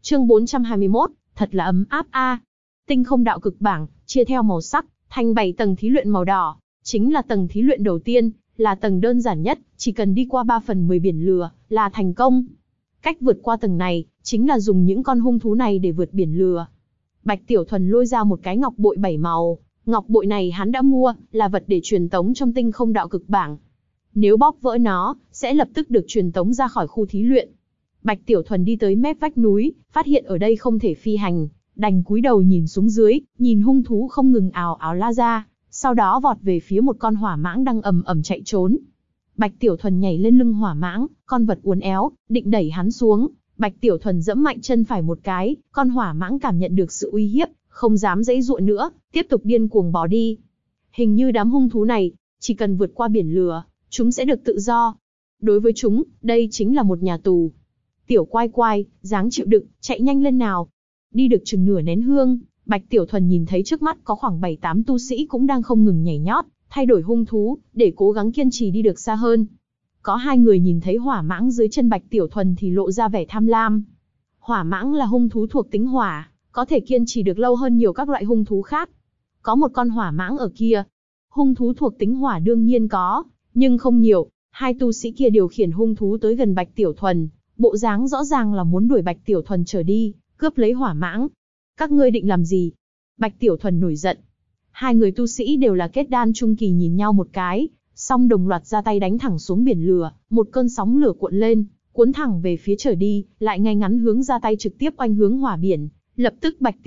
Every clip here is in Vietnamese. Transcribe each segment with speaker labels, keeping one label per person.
Speaker 1: Chương 421, thật là ấm áp a. Tinh không đạo cực bảng, chia theo màu sắc, thành 7 tầng thí luyện màu đỏ, chính là tầng thí luyện đầu tiên, là tầng đơn giản nhất, chỉ cần đi qua 3/10 biển lửa, là thành công. Cách vượt qua tầng này, chính là dùng những con hung thú này để vượt biển lửa. Bạch Tiểu Thuần lôi ra một cái ngọc bội 7 màu, ngọc bội này hắn đã mua, là vật để truyền tống trong tinh không đạo cực bảng. Nếu bóp vỡ nó, sẽ lập tức được truyền tống ra khỏi khu thí luyện. Bạch Tiểu Thuần đi tới mép vách núi, phát hiện ở đây không thể phi hành, đành cúi đầu nhìn xuống dưới, nhìn hung thú không ngừng ào ào la ra, sau đó vọt về phía một con hỏa mãng đang ầm ầm chạy trốn. Bạch Tiểu Thuần nhảy lên lưng hỏa mãng, con vật uốn éo, định đẩy hắn xuống. Bạch Tiểu Thuần giẫm mạnh chân phải một cái, con hỏa mãng cảm nhận được sự uy hiếp, không dám giãy giụa nữa, tiếp tục điên cuồng bỏ đi. Hình như đám hung thú này, chỉ cần vượt qua biển lửa, chúng sẽ được tự do. Đối với chúng, đây chính là một nhà tù. Tiểu Quai Quai, dáng chịu đựng, chạy nhanh lên nào. Đi được chừng nửa nén hương, Bạch Tiểu Thuần nhìn thấy trước mắt có khoảng 7-8 tu sĩ cũng đang không ngừng nhảy nhót, thay đổi hung thú, để cố gắng kiên trì đi được xa hơn. Có 2 người nhìn thấy hỏa mãng dưới chân Bạch Tiểu Thuần thì lộ ra vẻ tham lam. Hỏa mãng là hung thú thuộc tính hỏa, có thể kiên trì được lâu hơn nhiều các loại hung thú khác. Có một con hỏa mãng ở kia. Hung thú thuộc tính hỏa đương nhiên có, nhưng không nhiều. 2 tu sĩ kia điều khiển hung thú tới gần Bạch Tiểu Thuần, bộ dáng rõ ràng là muốn đuổi Bạch Tiểu Thuần trở đi, cướp lấy hỏa mãng. Các ngươi định làm gì? Bạch Tiểu Thuần nổi giận. 2 người tu sĩ đều là kết đan trung kỳ nhìn nhau một cái, xong đồng loạt ra tay đánh thẳng xuống biển lửa, một cơn sóng lửa cuộn lên, cuốn thẳng về phía trời đi, lại ngay ngắn hướng ra tay trực tiếp oanh hướng hỏa biển, lập tức Bạch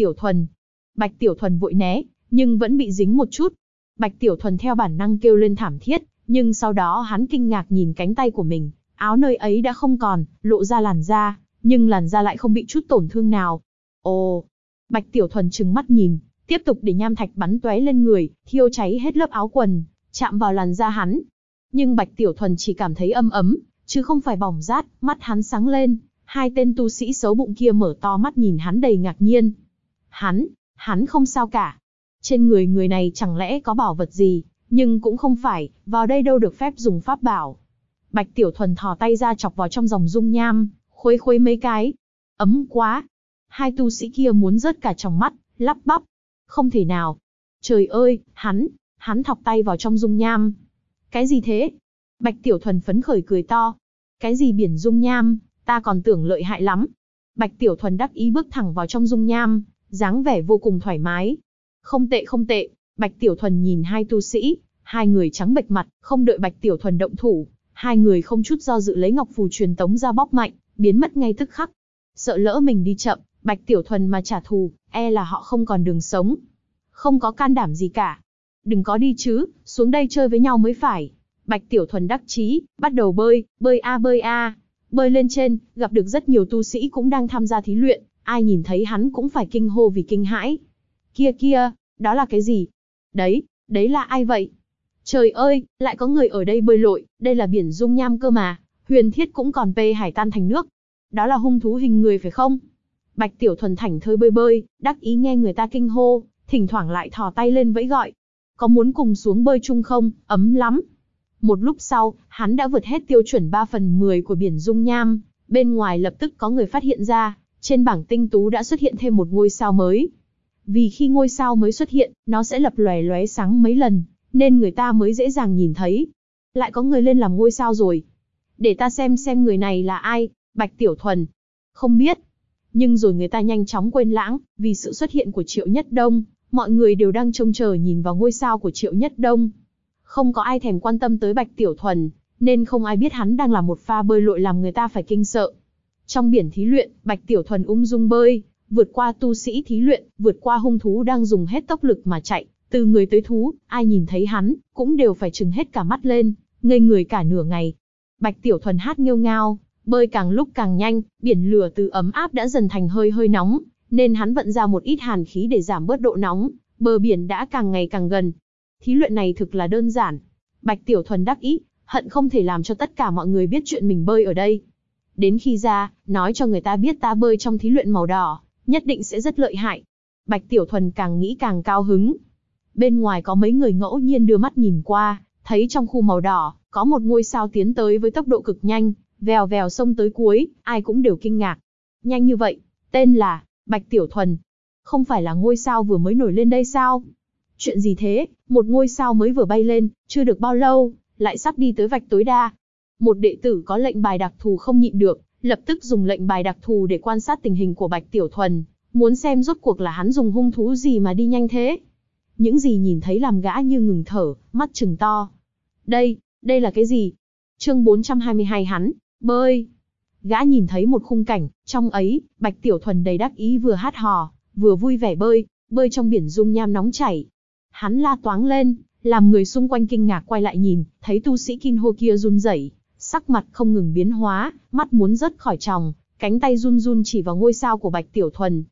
Speaker 1: Tiểu Thuần vội né, nhưng vẫn bị dính một chút. Bạch Tiểu Thuần theo bản năng kêu lên thảm thiết, nhưng sau đó hắn kinh ngạc nhìn cánh tay của mình, áo nơi ấy đã không còn, lộ ra làn da, nhưng làn da lại không bị chút tổn thương nào. Ồ! Bạch Tiểu Thuần trừng mắt nhìn, tiếp tục để nham thạch bắn tóe lên người, thiêu cháy hết lớp áo quần, chạm vào làn da hắn. Nhưng Bạch Tiểu Thuần chỉ cảm thấy ấm ấm, chứ không phải bỏng rát, mắt hắn sáng lên. 2 tên tu sĩ xấu bụng kia mở to mắt nhìn hắn đầy ngạc nhiên. Hắn không sao cả. Trên người người này chẳng lẽ có bảo vật gì, nhưng cũng không phải, vào đây đâu được phép dùng pháp bảo. Bạch Tiểu Thuần thò tay ra chọc vào trong dòng dung nham, khuấy khuấy mấy cái. Ấm quá. 2 tu sĩ kia muốn rớt cả tròng mắt, lắp bắp. Không thể nào. Trời ơi, hắn thọc tay vào trong dung nham. Cái gì thế? Bạch Tiểu Thuần phấn khởi cười to. Cái gì biển dung nham, ta còn tưởng lợi hại lắm. Bạch Tiểu Thuần đắc ý bước thẳng vào trong dung nham, dáng vẻ vô cùng thoải mái. Không tệ không tệ. Bạch Tiểu Thuần nhìn 2 tu sĩ, 2 người trắng bệch mặt, không đợi Bạch Tiểu Thuần động thủ, 2 người không chút do dự lấy ngọc phù truyền tống ra bóp mạnh, biến mất ngay tức khắc. Sợ lỡ mình đi chậm, Bạch Tiểu Thuần mà trả thù, e là họ không còn đường sống. Không có can đảm gì cả. Đừng có đi chứ, xuống đây chơi với nhau mới phải. Bạch Tiểu Thuần đắc chí, bắt đầu bơi, bơi a bơi a. Bơi lên trên, gặp được rất nhiều tu sĩ cũng đang tham gia thí luyện, ai nhìn thấy hắn cũng phải kinh hô vì kinh hãi. Kia, đó là cái gì? Đấy là ai vậy? Trời ơi, lại có người ở đây bơi lội, đây là biển dung nham cơ mà, huyền thiết cũng còn hải tan thành nước. Đó là hung thú hình người phải không? Bạch Tiểu Thuần thảnh thơi bơi, đắc ý nghe người ta kinh hô, thỉnh thoảng lại thò tay lên vẫy gọi. Có muốn cùng xuống bơi chung không, ấm lắm. Một lúc sau, hắn đã vượt hết tiêu chuẩn 3/10 của biển dung nham, bên ngoài lập tức có người phát hiện ra, trên bảng tinh tú đã xuất hiện thêm một ngôi sao mới. Vì khi ngôi sao mới xuất hiện, nó sẽ lập lòe lóe sáng mấy lần, nên người ta mới dễ dàng nhìn thấy. Lại có người lên làm ngôi sao rồi. Để ta xem người này là ai. Bạch Tiểu Thuần. Không biết. Nhưng rồi người ta nhanh chóng quên lãng, vì sự xuất hiện của Triệu Nhất Đông, mọi người đều đang trông chờ nhìn vào ngôi sao của Triệu Nhất Đông. Không có ai thèm quan tâm tới Bạch Tiểu Thuần, nên không ai biết hắn đang làm một pha bơi lội làm người ta phải kinh sợ. Trong biển thí luyện, Bạch Tiểu Thuần ung dung bơi, vượt qua tu sĩ thí luyện, vượt qua hung thú đang dùng hết tốc lực mà chạy, từ người tới thú, ai nhìn thấy hắn, cũng đều phải trừng hết cả mắt lên, ngây người cả nửa ngày. Bạch Tiểu Thuần hát nghêu ngao, bơi càng lúc càng nhanh, biển lửa từ ấm áp đã dần thành hơi nóng, nên hắn vận ra một ít hàn khí để giảm bớt độ nóng, bờ biển đã càng ngày càng gần. Thí luyện này thực là đơn giản. Bạch Tiểu Thuần đắc ý, hận không thể làm cho tất cả mọi người biết chuyện mình bơi ở đây. Đến khi ra, nói cho người ta biết ta bơi trong thí luyện màu đỏ, nhất định sẽ rất lợi hại. Bạch Tiểu Thuần càng nghĩ càng cao hứng. Bên ngoài có mấy người ngẫu nhiên đưa mắt nhìn qua, thấy trong khu màu đỏ, có một ngôi sao tiến tới với tốc độ cực nhanh, vèo vèo xông tới cuối, ai cũng đều kinh ngạc. Nhanh như vậy, tên là Bạch Tiểu Thuần. Không phải là ngôi sao vừa mới nổi lên đây sao? Chuyện gì thế, một ngôi sao mới vừa bay lên, chưa được bao lâu, lại sắp đi tới vạch tối đa. Một đệ tử có lệnh bài đặc thù không nhịn được, lập tức dùng lệnh bài đặc thù để quan sát tình hình của Bạch Tiểu Thuần, muốn xem rốt cuộc là hắn dùng hung thú gì mà đi nhanh thế. Những gì nhìn thấy làm gã như ngừng thở, mắt trừng to. Đây là cái gì? Chương 422 hắn, bơi. Gã nhìn thấy một khung cảnh, trong ấy, Bạch Tiểu Thuần đầy đắc ý vừa hát hò, vừa vui vẻ bơi trong biển dung nham nóng chảy. Hắn la toáng lên, làm người xung quanh kinh ngạc quay lại nhìn, thấy tu sĩ Kinho kia run rẩy, sắc mặt không ngừng biến hóa, mắt muốn rớt khỏi tròng, cánh tay run run chỉ vào ngôi sao của Bạch Tiểu Thuần.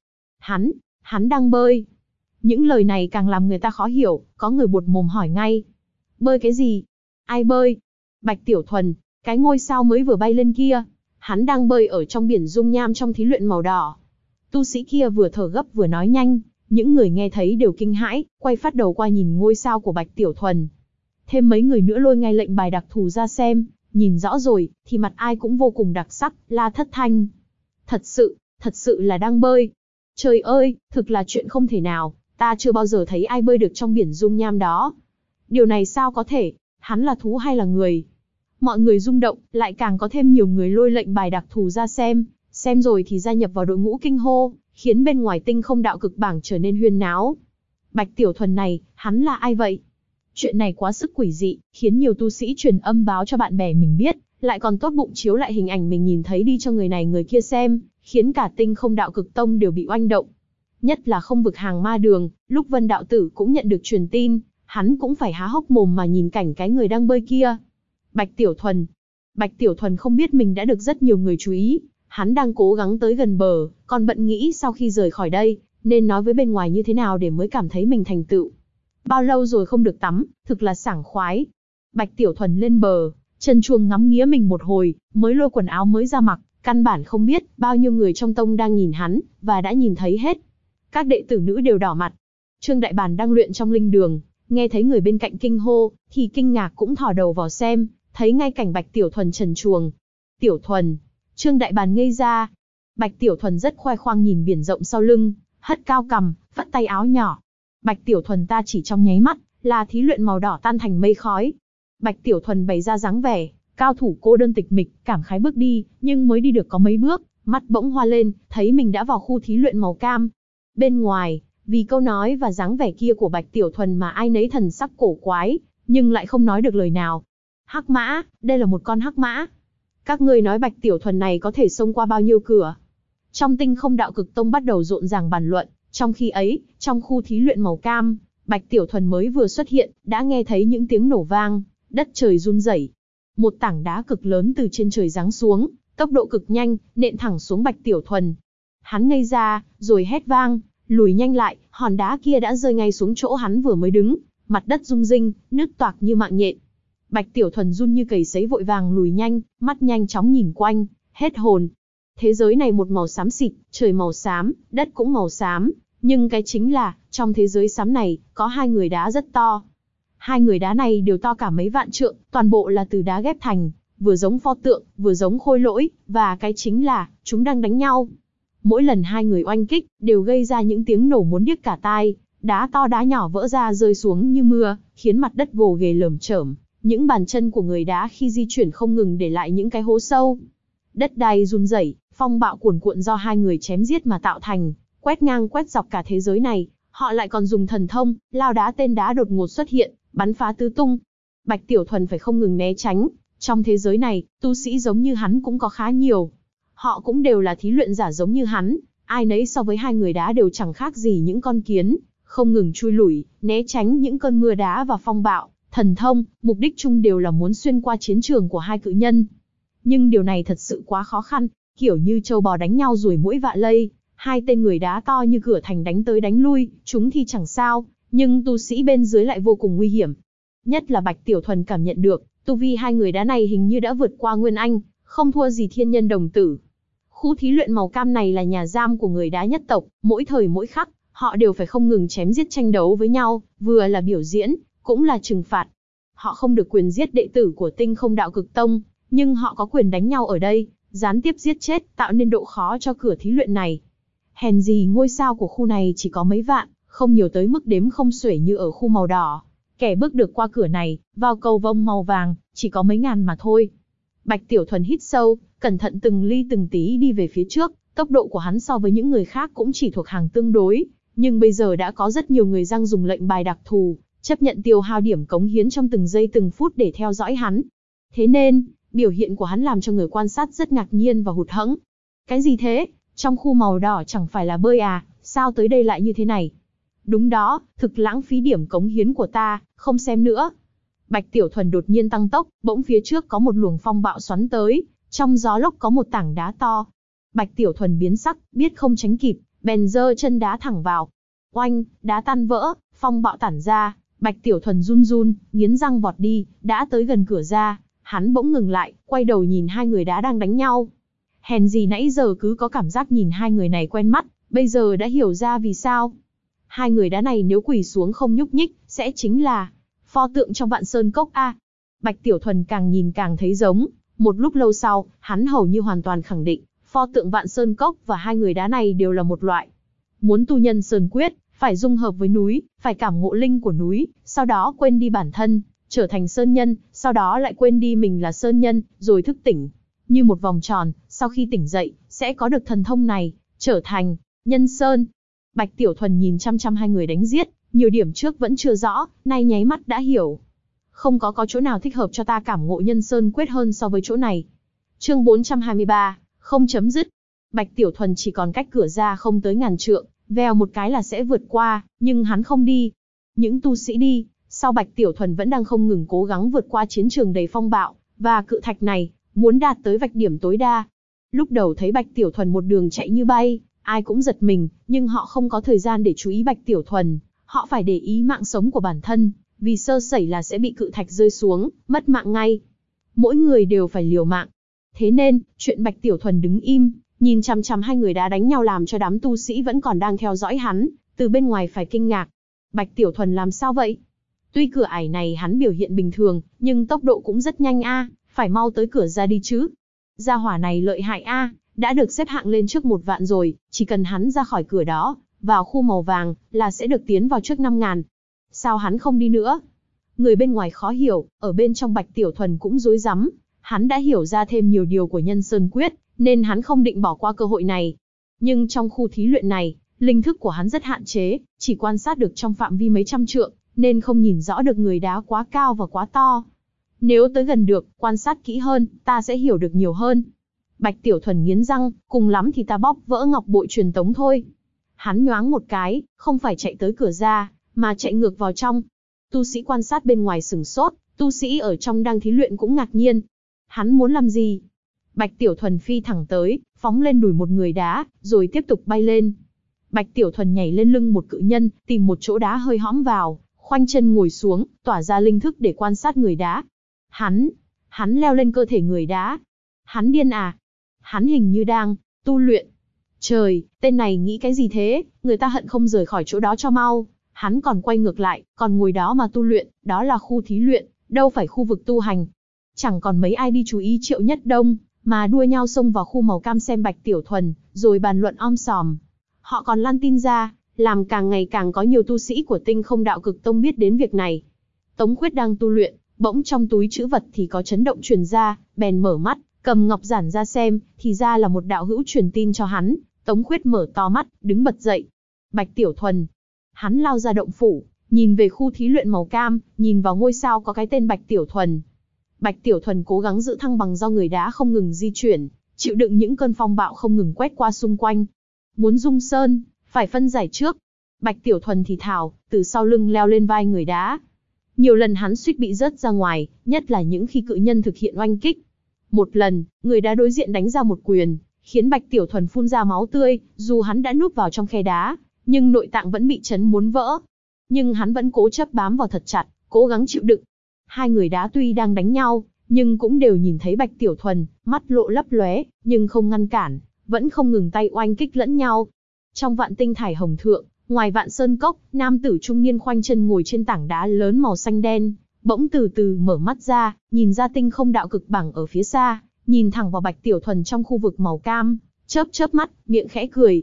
Speaker 1: Hắn đang bơi. Những lời này càng làm người ta khó hiểu, có người buột mồm hỏi ngay. Bơi cái gì? Ai bơi? Bạch Tiểu Thuần, cái ngôi sao mới vừa bay lên kia. Hắn đang bơi ở trong biển dung nham trong thí luyện màu đỏ. Tu sĩ kia vừa thở gấp vừa nói nhanh, những người nghe thấy đều kinh hãi, quay phát đầu qua nhìn ngôi sao của Bạch Tiểu Thuần. Thêm mấy người nữa lôi ngay lệnh bài đặc thù ra xem, nhìn rõ rồi, thì mặt ai cũng vô cùng đặc sắc, la thất thanh. Thật sự là đang bơi. Trời ơi, thực là chuyện không thể nào, ta chưa bao giờ thấy ai bơi được trong biển dung nham đó. Điều này sao có thể, hắn là thú hay là người? Mọi người rung động, lại càng có thêm nhiều người lôi lệnh bài đặc thù ra xem rồi thì gia nhập vào đội ngũ kinh hô, khiến bên ngoài tinh không đạo cực bảng trở nên huyên náo. Bạch Tiểu Thuần này, hắn là ai vậy? Chuyện này quá sức quỷ dị, khiến nhiều tu sĩ truyền âm báo cho bạn bè mình biết, lại còn tốt bụng chiếu lại hình ảnh mình nhìn thấy đi cho người này người kia xem, khiến cả tinh không đạo cực tông đều bị oanh động. Nhất là không vực hàng ma đường, lúc Vân đạo tử cũng nhận được truyền tin, hắn cũng phải há hốc mồm mà nhìn cảnh cái người đang bơi kia. Bạch Tiểu Thuần không biết mình đã được rất nhiều người chú ý, hắn đang cố gắng tới gần bờ, còn bận nghĩ sau khi rời khỏi đây, nên nói với bên ngoài như thế nào để mới cảm thấy mình thành tựu. Bao lâu rồi không được tắm, thực là sảng khoái. Bạch Tiểu Thuần lên bờ, trần truồng ngắm nghía mình một hồi, mới lôi quần áo mới ra mặc, căn bản không biết bao nhiêu người trong tông đang nhìn hắn, và đã nhìn thấy hết. Các đệ tử nữ đều đỏ mặt. Trương Đại Bàn đang luyện trong linh đường, nghe thấy người bên cạnh kinh hô, thì kinh ngạc cũng thò đầu vào xem, thấy ngay cảnh Bạch Tiểu Thuần trần truồng. Tiểu Thuần, Trương Đại Bàn ngây ra. Bạch Tiểu Thuần rất khoe khoang nhìn biển rộng sau lưng, hất cao cằm, phất tay áo nhỏ. Bạch Tiểu Thuần ta chỉ trong nháy mắt, là thí luyện màu đỏ tan thành mây khói. Bạch Tiểu Thuần bày ra dáng vẻ, cao thủ cô đơn tịch mịch, cảm khái bước đi, nhưng mới đi được có mấy bước, mắt bỗng hoa lên, thấy mình đã vào khu thí luyện màu cam. Bên ngoài, vì câu nói và dáng vẻ kia của Bạch Tiểu Thuần mà ai nấy thần sắc cổ quái, nhưng lại không nói được lời nào. Hắc mã, đây là một con hắc mã. Các ngươi nói Bạch Tiểu Thuần này có thể xông qua bao nhiêu cửa? Trong tinh không đạo cực tông bắt đầu rộn ràng bàn luận, trong khi ấy, trong khu thí luyện màu cam, Bạch Tiểu Thuần mới vừa xuất hiện, đã nghe thấy những tiếng nổ vang, đất trời run rẩy. Một tảng đá cực lớn từ trên trời giáng xuống, tốc độ cực nhanh, nện thẳng xuống Bạch Tiểu Thuần. Hắn ngây ra, rồi hét vang, lùi nhanh lại, hòn đá kia đã rơi ngay xuống chỗ hắn vừa mới đứng, mặt đất rung rinh, nứt toạc như mạng nhện. Bạch Tiểu Thuần run như cầy sấy vội vàng lùi nhanh, mắt nhanh chóng nhìn quanh, hết hồn. Thế giới này một màu xám xịt, trời màu xám, đất cũng màu xám, nhưng cái chính là, trong thế giới xám này, có hai người đá rất to. Hai người đá này đều to cả mấy vạn trượng, toàn bộ là từ đá ghép thành, vừa giống pho tượng, vừa giống khôi lỗi, và cái chính là, chúng đang đánh nhau. Mỗi lần hai người oanh kích, đều gây ra những tiếng nổ muốn điếc cả tai, đá to đá nhỏ vỡ ra rơi xuống như mưa, khiến mặt đất gồ ghề lởm chởm. Những bàn chân của người đá khi di chuyển không ngừng để lại những cái hố sâu. Đất đai run rẩy, phong bạo cuồn cuộn do hai người chém giết mà tạo thành, quét ngang quét dọc cả thế giới này. Họ lại còn dùng thần thông, lao đá tên đá đột ngột xuất hiện, bắn phá tứ tung. Bạch Tiểu Thuần phải không ngừng né tránh. Trong thế giới này, tu sĩ giống như hắn cũng có khá nhiều. Họ cũng đều là thí luyện giả giống như hắn, ai nấy so với hai người đá đều chẳng khác gì những con kiến, không ngừng chui lủi, né tránh những cơn mưa đá và phong bạo. Thần thông, mục đích chung đều là muốn xuyên qua chiến trường của hai cự nhân. Nhưng điều này thật sự quá khó khăn, kiểu như trâu bò đánh nhau ruồi muỗi vạ lây, hai tên người đá to như cửa thành đánh tới đánh lui, chúng thì chẳng sao, nhưng tu sĩ bên dưới lại vô cùng nguy hiểm. Nhất là Bạch Tiểu Thuần cảm nhận được, tu vi hai người đá này hình như đã vượt qua Nguyên Anh, không thua gì thiên nhân đồng tử. Khu thí luyện màu cam này là nhà giam của người đá nhất tộc, mỗi thời mỗi khắc, họ đều phải không ngừng chém giết tranh đấu với nhau, vừa là biểu diễn, cũng là trừng phạt. Họ không được quyền giết đệ tử của tinh không đạo cực tông, nhưng họ có quyền đánh nhau ở đây, gián tiếp giết chết, tạo nên độ khó cho cửa thí luyện này. Hèn gì ngôi sao của khu này chỉ có mấy vạn, không nhiều tới mức đếm không xuể như ở khu màu đỏ. Kẻ bước được qua cửa này, vào cầu vồng màu vàng, chỉ có mấy ngàn mà thôi. Bạch Tiểu Thuần hít sâu, cẩn thận từng ly từng tí đi về phía trước, tốc độ của hắn so với những người khác cũng chỉ thuộc hàng tương đối, nhưng bây giờ đã có rất nhiều người đang dùng lệnh bài đặc thù, chấp nhận tiêu hao điểm cống hiến trong từng giây từng phút để theo dõi hắn. Thế nên, biểu hiện của hắn làm cho người quan sát rất ngạc nhiên và hụt hẫng. Cái gì thế? Trong khu màu đỏ chẳng phải là bơi à, sao tới đây lại như thế này? Đúng đó, thực lãng phí điểm cống hiến của ta, không xem nữa. Bạch Tiểu Thuần đột nhiên tăng tốc, bỗng phía trước có một luồng phong bạo xoắn tới, trong gió lốc có một tảng đá to. Bạch Tiểu Thuần biến sắc, biết không tránh kịp, bèn giơ chân đá thẳng vào. Oanh, đá tan vỡ, phong bạo tản ra, Bạch Tiểu Thuần run run, nghiến răng vọt đi, đã tới gần cửa ra, hắn bỗng ngừng lại, quay đầu nhìn hai người đá đang đánh nhau. Hèn gì nãy giờ cứ có cảm giác nhìn hai người này quen mắt, bây giờ đã hiểu ra vì sao. Hai người đá này nếu quỳ xuống không nhúc nhích, sẽ chính là pho tượng trong Vạn Sơn Cốc a. Bạch Tiểu Thuần càng nhìn càng thấy giống, một lúc lâu sau, hắn hầu như hoàn toàn khẳng định, pho tượng Vạn Sơn Cốc và hai người đá này đều là một loại. Muốn tu nhân Sơn Quyết, phải dung hợp với núi, phải cảm ngộ linh của núi, sau đó quên đi bản thân, trở thành sơn nhân, sau đó lại quên đi mình là sơn nhân, rồi thức tỉnh. Như một vòng tròn, sau khi tỉnh dậy, sẽ có được thần thông này, trở thành nhân sơn. Bạch Tiểu Thuần nhìn chăm chăm hai người đánh giết, nhiều điểm trước vẫn chưa rõ, nay nháy mắt đã hiểu. Không có chỗ nào thích hợp cho ta cảm ngộ nhân sơn quyết hơn so với chỗ này. Chương 423, không chấm dứt. Bạch Tiểu Thuần chỉ còn cách cửa ra không tới ngàn trượng, vèo một cái là sẽ vượt qua, nhưng hắn không đi. Những tu sĩ đi, sau Bạch Tiểu Thuần vẫn đang không ngừng cố gắng vượt qua chiến trường đầy phong bạo, và cự thạch này, muốn đạt tới vạch điểm tối đa. Lúc đầu thấy Bạch Tiểu Thuần một đường chạy như bay, ai cũng giật mình, nhưng họ không có thời gian để chú ý Bạch Tiểu Thuần, họ phải để ý mạng sống của bản thân, vì sơ sẩy là sẽ bị cự thạch rơi xuống, mất mạng ngay. Mỗi người đều phải liều mạng. Thế nên, chuyện Bạch Tiểu Thuần đứng im, nhìn chằm chằm hai người đá đánh nhau làm cho đám tu sĩ vẫn còn đang theo dõi hắn, từ bên ngoài phải kinh ngạc. Bạch Tiểu Thuần làm sao vậy? Tuy cửa ải này hắn biểu hiện bình thường, nhưng tốc độ cũng rất nhanh a, phải mau tới cửa ra đi chứ. Gia hỏa này lợi hại a, đã được xếp hạng lên trước 1 vạn rồi, chỉ cần hắn ra khỏi cửa đó, vào khu màu vàng, là sẽ được tiến vào trước 5.000. Sao hắn không đi nữa? Người bên ngoài khó hiểu, ở bên trong Bạch Tiểu Thuần cũng rối rắm. Hắn đã hiểu ra thêm nhiều điều của nhân Sơn Quyết, nên hắn không định bỏ qua cơ hội này. Nhưng trong khu thí luyện này, linh thức của hắn rất hạn chế, chỉ quan sát được trong phạm vi mấy trăm trượng, nên không nhìn rõ được người đá quá cao và quá to. Nếu tới gần được, quan sát kỹ hơn, ta sẽ hiểu được nhiều hơn. Bạch Tiểu Thuần nghiến răng, cùng lắm thì ta bóp vỡ ngọc bội truyền tống thôi. Hắn nhoáng một cái, không phải chạy tới cửa ra, mà chạy ngược vào trong. Tu sĩ quan sát bên ngoài sửng sốt, tu sĩ ở trong đang thí luyện cũng ngạc nhiên. Hắn muốn làm gì? Bạch Tiểu Thuần phi thẳng tới, phóng lên đùi một người đá, rồi tiếp tục bay lên. Bạch Tiểu Thuần nhảy lên lưng một cự nhân, tìm một chỗ đá hơi hõm vào, khoanh chân ngồi xuống, tỏa ra linh thức để quan sát người đá. Hắn leo lên cơ thể người đá. Hắn điên à? Hắn hình như đang tu luyện. Trời, tên này nghĩ cái gì thế, người ta hận không rời khỏi chỗ đó cho mau. Hắn còn quay ngược lại, còn ngồi đó mà tu luyện, đó là khu thí luyện, đâu phải khu vực tu hành. Chẳng còn mấy ai đi chú ý Triệu Nhất Đông, mà đua nhau xông vào khu màu cam xem Bạch Tiểu Thuần, rồi bàn luận om sòm. Họ còn lan tin ra, làm càng ngày càng có nhiều tu sĩ của Tinh Không Đạo Cực Tông biết đến việc này. Tống Khuyết đang tu luyện, bỗng trong túi trữ vật thì có chấn động truyền ra, bèn mở mắt, cầm ngọc giản ra xem, thì ra là một đạo hữu truyền tin cho hắn. Tống Khuyết mở to mắt, đứng bật dậy. Bạch Tiểu Thuần. Hắn lao ra động phủ, nhìn về khu thí luyện màu cam, nhìn vào ngôi sao có cái tên Bạch Tiểu Thuần. Bạch Tiểu Thuần cố gắng giữ thăng bằng do người đá không ngừng di chuyển, chịu đựng những cơn phong bạo không ngừng quét qua xung quanh. Muốn dung sơn, phải phân giải trước. Bạch Tiểu Thuần thì thào, từ sau lưng leo lên vai người đá. Nhiều lần hắn suýt bị rớt ra ngoài, nhất là những khi cự nhân thực hiện oanh kích. Một lần, người đá đối diện đánh ra một quyền, khiến Bạch Tiểu Thuần phun ra máu tươi, dù hắn đã núp vào trong khe đá, nhưng nội tạng vẫn bị chấn muốn vỡ. Nhưng hắn vẫn cố chấp bám vào thật chặt, cố gắng chịu đựng. Hai người đá tuy đang đánh nhau, nhưng cũng đều nhìn thấy Bạch Tiểu Thuần, mắt lộ lấp lóe, nhưng không ngăn cản, vẫn không ngừng tay oanh kích lẫn nhau. Trong Vạn Tinh Thải Hồng Thượng, ngoài Vạn Sơn Cốc, nam tử trung niên khoanh chân ngồi trên tảng đá lớn màu xanh đen, bỗng từ từ mở mắt ra, nhìn ra Tinh Không Đạo Cực Bảng ở phía xa, nhìn thẳng vào Bạch Tiểu Thuần trong khu vực màu cam, chớp chớp mắt, miệng khẽ cười.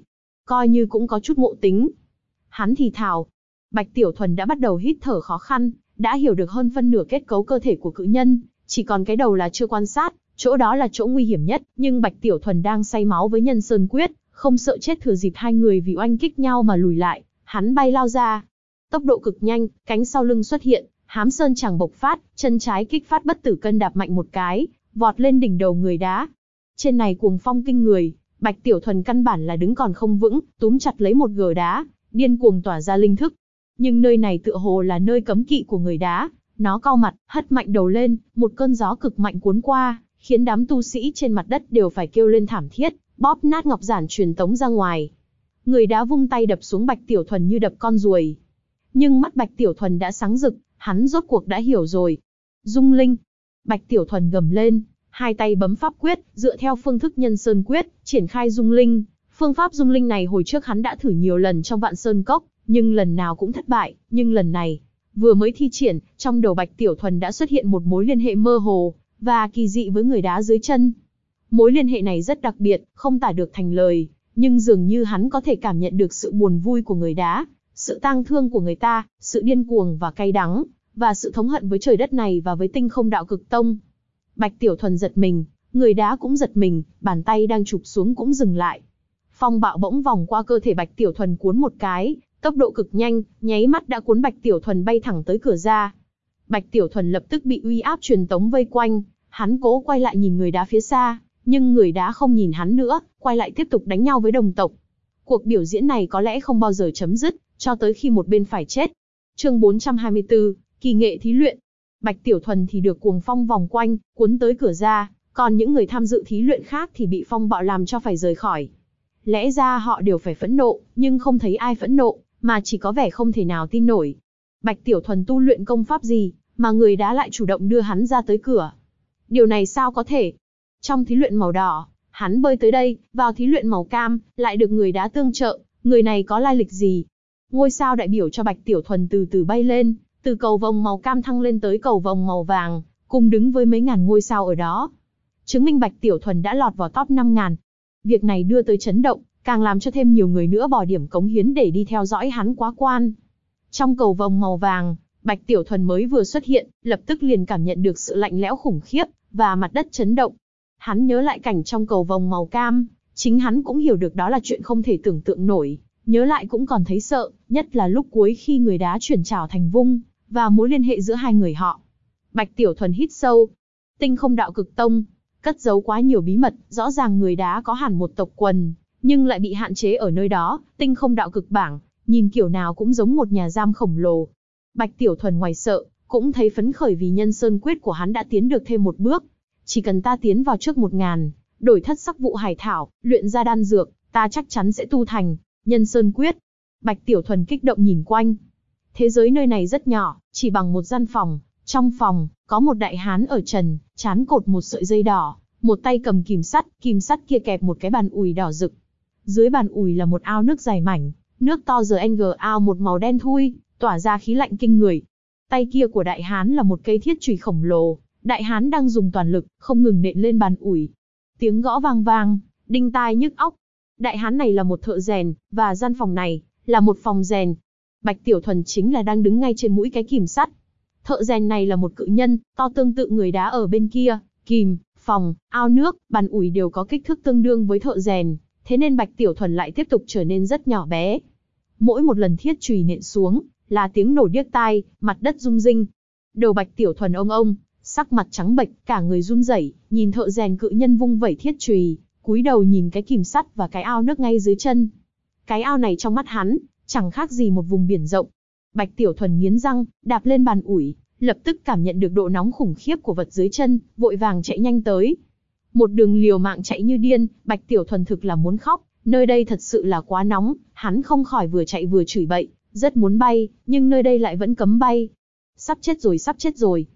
Speaker 1: coi như cũng có chút ngộ tính. Hắn thì thào. Bạch Tiểu Thuần đã bắt đầu hít thở khó khăn, đã hiểu được hơn phân nửa kết cấu cơ thể của cự nhân, chỉ còn cái đầu là chưa quan sát, chỗ đó là chỗ nguy hiểm nhất, nhưng Bạch Tiểu Thuần đang say máu với Nhân Sơn Quyết, không sợ chết, thừa dịp hai người vì oanh kích nhau mà lùi lại, hắn bay lao ra. Tốc độ cực nhanh, cánh sau lưng xuất hiện, hám sơn chàng bộc phát, chân trái kích phát bất tử cân đạp mạnh một cái, vọt lên đỉnh đầu người đá. Trên này cuồng phong kinh người, Bạch Tiểu Thuần căn bản là đứng còn không vững, túm chặt lấy một gờ đá, điên cuồng tỏa ra linh thức. Nhưng nơi này tựa hồ là nơi cấm kỵ của người đá, nó cau mặt, hất mạnh đầu lên, một cơn gió cực mạnh cuốn qua, khiến đám tu sĩ trên mặt đất đều phải kêu lên thảm thiết, bóp nát ngọc giản truyền tống ra ngoài. Người đá vung tay đập xuống Bạch Tiểu Thuần như đập con ruồi. Nhưng mắt Bạch Tiểu Thuần đã sáng rực, hắn rốt cuộc đã hiểu rồi. Dung linh. Bạch Tiểu Thuần gầm lên, hai tay bấm pháp quyết, dựa theo phương thức Nhân Sơn Quyết, triển khai dung linh. Phương pháp dung linh này hồi trước hắn đã thử nhiều lần trong Vạn Sơn Cốc, nhưng lần nào cũng thất bại, nhưng lần này, vừa mới thi triển, trong đầu Bạch Tiểu Thuần đã xuất hiện một mối liên hệ mơ hồ, và kỳ dị với người đá dưới chân. Mối liên hệ này rất đặc biệt, không tả được thành lời, nhưng dường như hắn có thể cảm nhận được sự buồn vui của người đá, sự tang thương của người ta, sự điên cuồng và cay đắng, và sự thống hận với trời đất này và với Tinh Không Đạo Cực Tông. Bạch Tiểu Thuần giật mình, người đá cũng giật mình, bàn tay đang chụp xuống cũng dừng lại. Phong bạo bỗng vòng qua cơ thể Bạch Tiểu Thuần cuốn một cái, tốc độ cực nhanh, nháy mắt đã cuốn Bạch Tiểu Thuần bay thẳng tới cửa ra. Bạch Tiểu Thuần lập tức bị uy áp truyền tống vây quanh, hắn cố quay lại nhìn người đá phía xa, nhưng người đá không nhìn hắn nữa, quay lại tiếp tục đánh nhau với đồng tộc. Cuộc biểu diễn này có lẽ không bao giờ chấm dứt, cho tới khi một bên phải chết. Chương 424, kỳ nghệ thí luyện. Bạch Tiểu Thuần thì được cuồng phong vòng quanh, cuốn tới cửa ra, còn những người tham dự thí luyện khác thì bị phong bạo làm cho phải rời khỏi. Lẽ ra họ đều phải phẫn nộ, nhưng không thấy ai phẫn nộ, mà chỉ có vẻ không thể nào tin nổi. Bạch Tiểu Thuần tu luyện công pháp gì, mà người đá lại chủ động đưa hắn ra tới cửa? Điều này sao có thể? Trong thí luyện màu đỏ, hắn bơi tới đây, vào thí luyện màu cam, lại được người đá tương trợ, người này có lai lịch gì? Ngôi sao đại biểu cho Bạch Tiểu Thuần từ từ bay lên, từ cầu vồng màu cam thăng lên tới cầu vồng màu vàng, cùng đứng với mấy ngàn ngôi sao ở đó. Chứng minh Bạch Tiểu Thuần đã lọt vào top 5.000. Việc này đưa tới chấn động, càng làm cho thêm nhiều người nữa bỏ điểm cống hiến để đi theo dõi hắn quá quan. Trong cầu vồng màu vàng, Bạch Tiểu Thuần mới vừa xuất hiện, lập tức liền cảm nhận được sự lạnh lẽo khủng khiếp, và mặt đất chấn động. Hắn nhớ lại cảnh trong cầu vồng màu cam, chính hắn cũng hiểu được đó là chuyện không thể tưởng tượng nổi, nhớ lại cũng còn thấy sợ, nhất là lúc cuối khi người đá chuyển trảo thành vung, và mối liên hệ giữa hai người họ. Bạch Tiểu Thuần hít sâu. Tinh Không Đạo Cực Tông, cất giấu quá nhiều bí mật, rõ ràng người đá có hẳn một tộc quần, nhưng lại bị hạn chế ở nơi đó. Tinh Không Đạo Cực bảng, nhìn kiểu nào cũng giống một nhà giam khổng lồ. Bạch Tiểu Thuần ngoài sợ, cũng thấy phấn khởi vì Nhân Sơn Quyết của hắn đã tiến được thêm một bước. Chỉ cần ta tiến vào trước 1000, đổi thất sắc vụ hải thảo, luyện ra đan dược, ta chắc chắn sẽ tu thành Nhân Sơn Quyết. Bạch Tiểu Thuần kích động nhìn quanh. Thế giới nơi này rất nhỏ, chỉ bằng một gian phòng. Trong phòng, có một đại hán ở trần, trán cột một sợi dây đỏ, một tay cầm kìm sắt kia kẹp một cái bàn ủi đỏ rực. Dưới bàn ủi là một ao nước dài mảnh, nước to GNG ao một màu đen thui, tỏa ra khí lạnh kinh người. Tay kia của đại hán là một cây thiết chùy khổng lồ, đại hán đang dùng toàn lực, không ngừng nện lên bàn ủi. Tiếng gõ vang vang, đinh tai nhức óc. Đại hán này là một thợ rèn, và gian phòng này là một phòng rèn. Bạch Tiểu Thuần chính là đang đứng ngay trên mũi cái kìm sắt. Thợ rèn này là một cự nhân, to tương tự người đá ở bên kia. Kìm, phòng, ao nước, bàn ủi đều có kích thước tương đương với thợ rèn, thế nên Bạch Tiểu Thuần lại tiếp tục trở nên rất nhỏ bé. Mỗi một lần thiết chùy nện xuống, là tiếng nổ điếc tai, mặt đất rung rinh. Đầu Bạch Tiểu Thuần ông, sắc mặt trắng bệch, cả người run rẩy, nhìn thợ rèn cự nhân vung vẩy thiết chùy, cúi đầu nhìn cái kìm sắt và cái ao nước ngay dưới chân. Cái ao này trong mắt hắn, chẳng khác gì một vùng biển rộng. Bạch Tiểu Thuần nghiến răng, đạp lên bàn ủi, lập tức cảm nhận được độ nóng khủng khiếp của vật dưới chân, vội vàng chạy nhanh tới. Một đường liều mạng chạy như điên, Bạch Tiểu Thuần thực là muốn khóc, nơi đây thật sự là quá nóng, hắn không khỏi vừa chạy vừa chửi bậy, rất muốn bay, nhưng nơi đây lại vẫn cấm bay. Sắp chết rồi.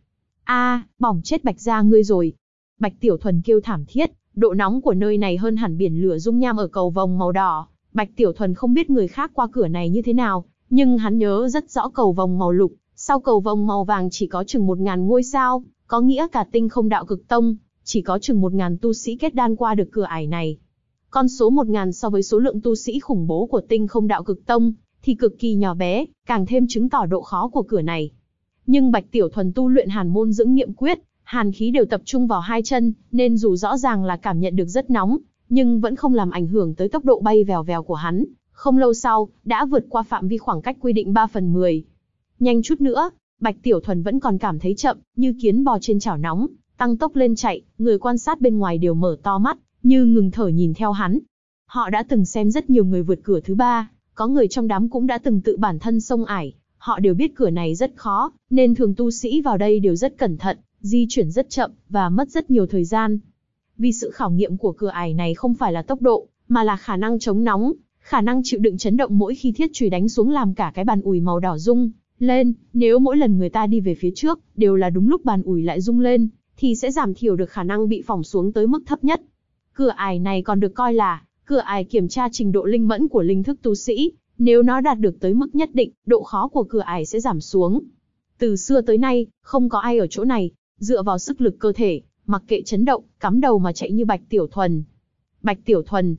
Speaker 1: Bỏng chết Bạch gia ngươi rồi. Bạch Tiểu Thuần kêu thảm thiết, độ nóng của nơi này hơn hẳn biển lửa dung nham ở cầu vồng màu đỏ. Bạch Tiểu Thuần không biết người khác qua cửa này như thế nào, nhưng hắn nhớ rất rõ cầu vồng màu lục, sau cầu vồng màu vàng chỉ có chừng 1000 ngôi sao, có nghĩa cả Tinh Không Đạo Cực Tông, chỉ có chừng 1000 tu sĩ kết đan qua được cửa ải này. Con số 1000 so với số lượng tu sĩ khủng bố của Tinh Không Đạo Cực Tông thì cực kỳ nhỏ bé, càng thêm chứng tỏ độ khó của cửa này. Nhưng Bạch Tiểu Thuần tu luyện Hàn môn dưỡng niệm quyết, hàn khí đều tập trung vào hai chân, nên dù rõ ràng là cảm nhận được rất nóng, nhưng vẫn không làm ảnh hưởng tới tốc độ bay vèo vèo của hắn. Không lâu sau, đã vượt qua phạm vi khoảng cách quy định 3/10. Nhanh chút nữa, Bạch Tiểu Thuần vẫn còn cảm thấy chậm, như kiến bò trên chảo nóng, tăng tốc lên chạy, người quan sát bên ngoài đều mở to mắt, như ngừng thở nhìn theo hắn. Họ đã từng xem rất nhiều người vượt cửa thứ 3, có người trong đám cũng đã từng tự bản thân xông ải, họ đều biết cửa này rất khó, nên thường tu sĩ vào đây đều rất cẩn thận, di chuyển rất chậm, và mất rất nhiều thời gian. Vì sự khảo nghiệm của cửa ải này không phải là tốc độ, mà là khả năng chống nóng, khả năng chịu đựng chấn động mỗi khi thiết chùy đánh xuống làm cả cái bàn ủi màu đỏ rung lên. Nếu mỗi lần người ta đi về phía trước, đều là đúng lúc bàn ủi lại rung lên, thì sẽ giảm thiểu được khả năng bị phỏng xuống tới mức thấp nhất. Cửa ải này còn được coi là cửa ải kiểm tra trình độ linh mẫn của linh thức tu sĩ. Nếu nó đạt được tới mức nhất định, độ khó của cửa ải sẽ giảm xuống. Từ xưa tới nay, không có ai ở chỗ này dựa vào sức lực cơ thể, mặc kệ chấn động, cắm đầu mà chạy như Bạch Tiểu Thuần. Bạch Tiểu Thuần,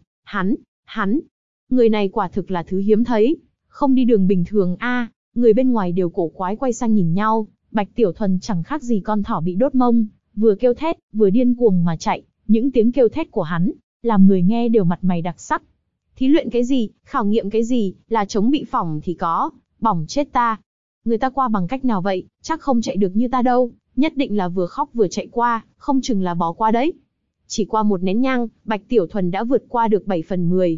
Speaker 1: hắn, người này quả thực là thứ hiếm thấy, không đi đường bình thường a. Người bên ngoài đều cổ quái quay sang nhìn nhau, Bạch Tiểu Thuần chẳng khác gì con thỏ bị đốt mông, vừa kêu thét, vừa điên cuồng mà chạy, những tiếng kêu thét của hắn, làm người nghe đều mặt mày đặc sắc. Thí luyện cái gì, khảo nghiệm cái gì, là chống bị phỏng thì có, bỏng chết ta. Người ta qua bằng cách nào vậy, chắc không chạy được như ta đâu, nhất định là vừa khóc vừa chạy qua, không chừng là bò qua đấy. Chỉ qua một nén nhang, Bạch Tiểu Thuần đã vượt qua được 7/10.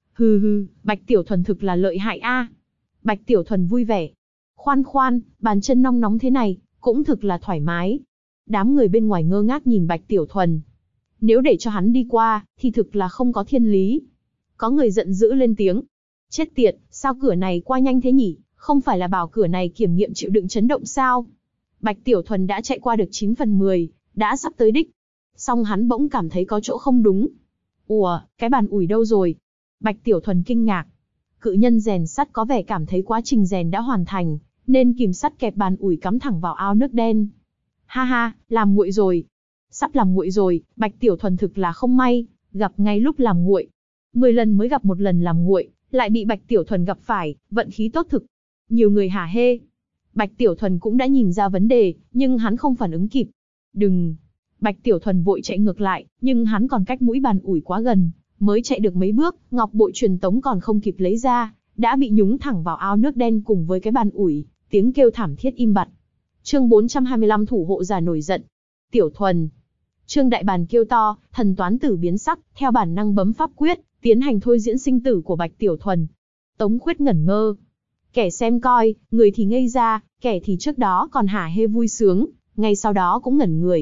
Speaker 1: Hừ, Bạch Tiểu Thuần thực là lợi hại a. Bạch Tiểu Thuần vui vẻ. Khoan, bàn chân nóng nóng thế này, cũng thực là thoải mái. Đám người bên ngoài ngơ ngác nhìn Bạch Tiểu Thuần. Nếu để cho hắn đi qua, thì thực là không có thiên lý. Có người giận dữ lên tiếng. Chết tiệt, sao cửa này qua nhanh thế nhỉ? Không phải là bảo cửa này kiểm nghiệm chịu đựng chấn động sao? Bạch Tiểu Thuần đã chạy qua được 9/10, đã sắp tới đích. Song hắn bỗng cảm thấy có chỗ không đúng. Ủa, cái bàn ủi đâu rồi? Bạch Tiểu Thuần kinh ngạc. Cự nhân rèn sắt có vẻ cảm thấy quá trình rèn đã hoàn thành, nên kìm sắt kẹp bàn ủi cắm thẳng vào ao nước đen. Ha, làm nguội rồi. Sắp làm nguội rồi, Bạch Tiểu Thuần thực là không may, gặp ngay lúc làm nguội. 10 lần mới gặp một lần làm nguội, lại bị Bạch Tiểu Thuần gặp phải, vận khí tốt thực. Nhiều người hả hê. Bạch Tiểu Thuần cũng đã nhìn ra vấn đề, nhưng hắn không phản ứng kịp. Đừng. Bạch Tiểu Thuần vội chạy ngược lại, nhưng hắn còn cách mũi bàn ủi quá gần, mới chạy được mấy bước, ngọc bội truyền tống còn không kịp lấy ra, đã bị nhúng thẳng vào ao nước đen cùng với cái bàn ủi, tiếng kêu thảm thiết im bặt. Chương 425 thủ hộ giả nổi giận. Tiểu Thuần. Trương Đại Bàn kêu to, thần toán tử biến sắc, theo bản năng bấm pháp quyết, tiến hành thôi diễn sinh tử của Bạch Tiểu Thuần. Tống Khuyết ngẩn ngơ. Kẻ xem coi, người thì ngây ra, kẻ thì trước đó còn hả hê vui sướng, ngay sau đó cũng ngẩn người.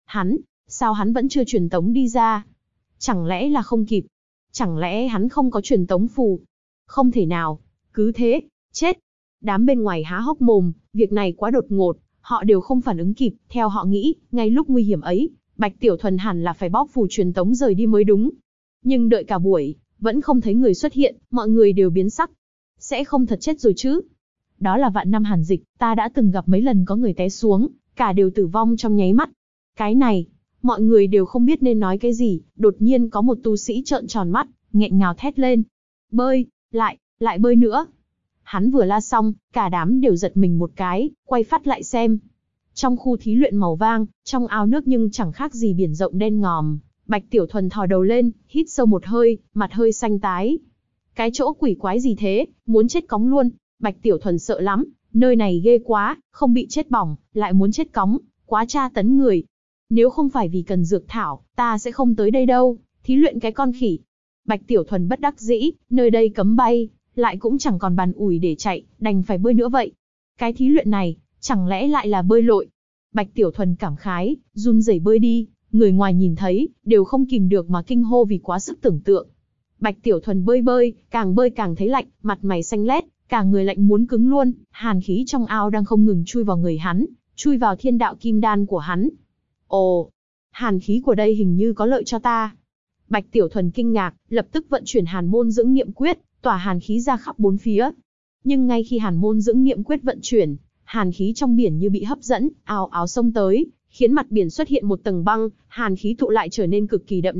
Speaker 1: Sao hắn vẫn chưa truyền tống đi ra? Chẳng lẽ là không kịp? Chẳng lẽ hắn không có truyền tống phù? Không thể nào, cứ thế, chết. Đám bên ngoài há hốc mồm, việc này quá đột ngột, họ đều không phản ứng kịp, theo họ nghĩ, ngay lúc nguy hiểm ấy, Bạch Tiểu Thuần hẳn là phải bóp phù truyền tống rời đi mới đúng. Nhưng đợi cả buổi, vẫn không thấy người xuất hiện, mọi người đều biến sắc. Sẽ không thật chết rồi chứ? Đó là vạn năm hàn dịch, ta đã từng gặp mấy lần có người té xuống, cả đều tử vong trong nháy mắt. Cái này, mọi người đều không biết nên nói cái gì, đột nhiên có một tu sĩ trợn tròn mắt, nghẹn ngào thét lên. Bơi, lại bơi nữa. Hắn vừa la xong, cả đám đều giật mình một cái, quay phát lại xem. Trong khu thí luyện màu vang, trong ao nước nhưng chẳng khác gì biển rộng đen ngòm. Bạch Tiểu Thuần thò đầu lên, hít sâu một hơi, mặt hơi xanh tái. Cái chỗ quỷ quái gì thế, muốn chết cóng luôn. Bạch Tiểu Thuần sợ lắm, nơi này ghê quá, không bị chết bỏng, lại muốn chết cóng, quá tra tấn người. Nếu không phải vì cần dược thảo, ta sẽ không tới đây đâu, thí luyện cái con khỉ. Bạch Tiểu Thuần bất đắc dĩ, nơi đây cấm bay, lại cũng chẳng còn bàn ủi để chạy, đành phải bơi nữa vậy. Cái thí luyện này, chẳng lẽ lại là bơi lội? Bạch Tiểu Thuần cảm khái, run rẩy bơi đi, người ngoài nhìn thấy, đều không kìm được mà kinh hô vì quá sức tưởng tượng. Bạch Tiểu Thuần bơi càng thấy lạnh, mặt mày xanh lét, cả người lạnh muốn cứng luôn, hàn khí trong ao đang không ngừng chui vào người hắn, chui vào thiên đạo kim đan của hắn. Ồ, hàn khí của đây hình như có lợi cho ta. Bạch Tiểu Thuần kinh ngạc, lập tức vận chuyển hàn môn dưỡng niệm quyết, tỏa hàn khí ra khắp bốn phía. Nhưng ngay khi hàn môn dưỡng niệm quyết vận chuyển, hàn khí trong biển như bị hấp dẫn, ào ào xông tới, khiến mặt biển xuất hiện một tầng băng, hàn khí tụ lại trở nên cực kỳ đậm đặc,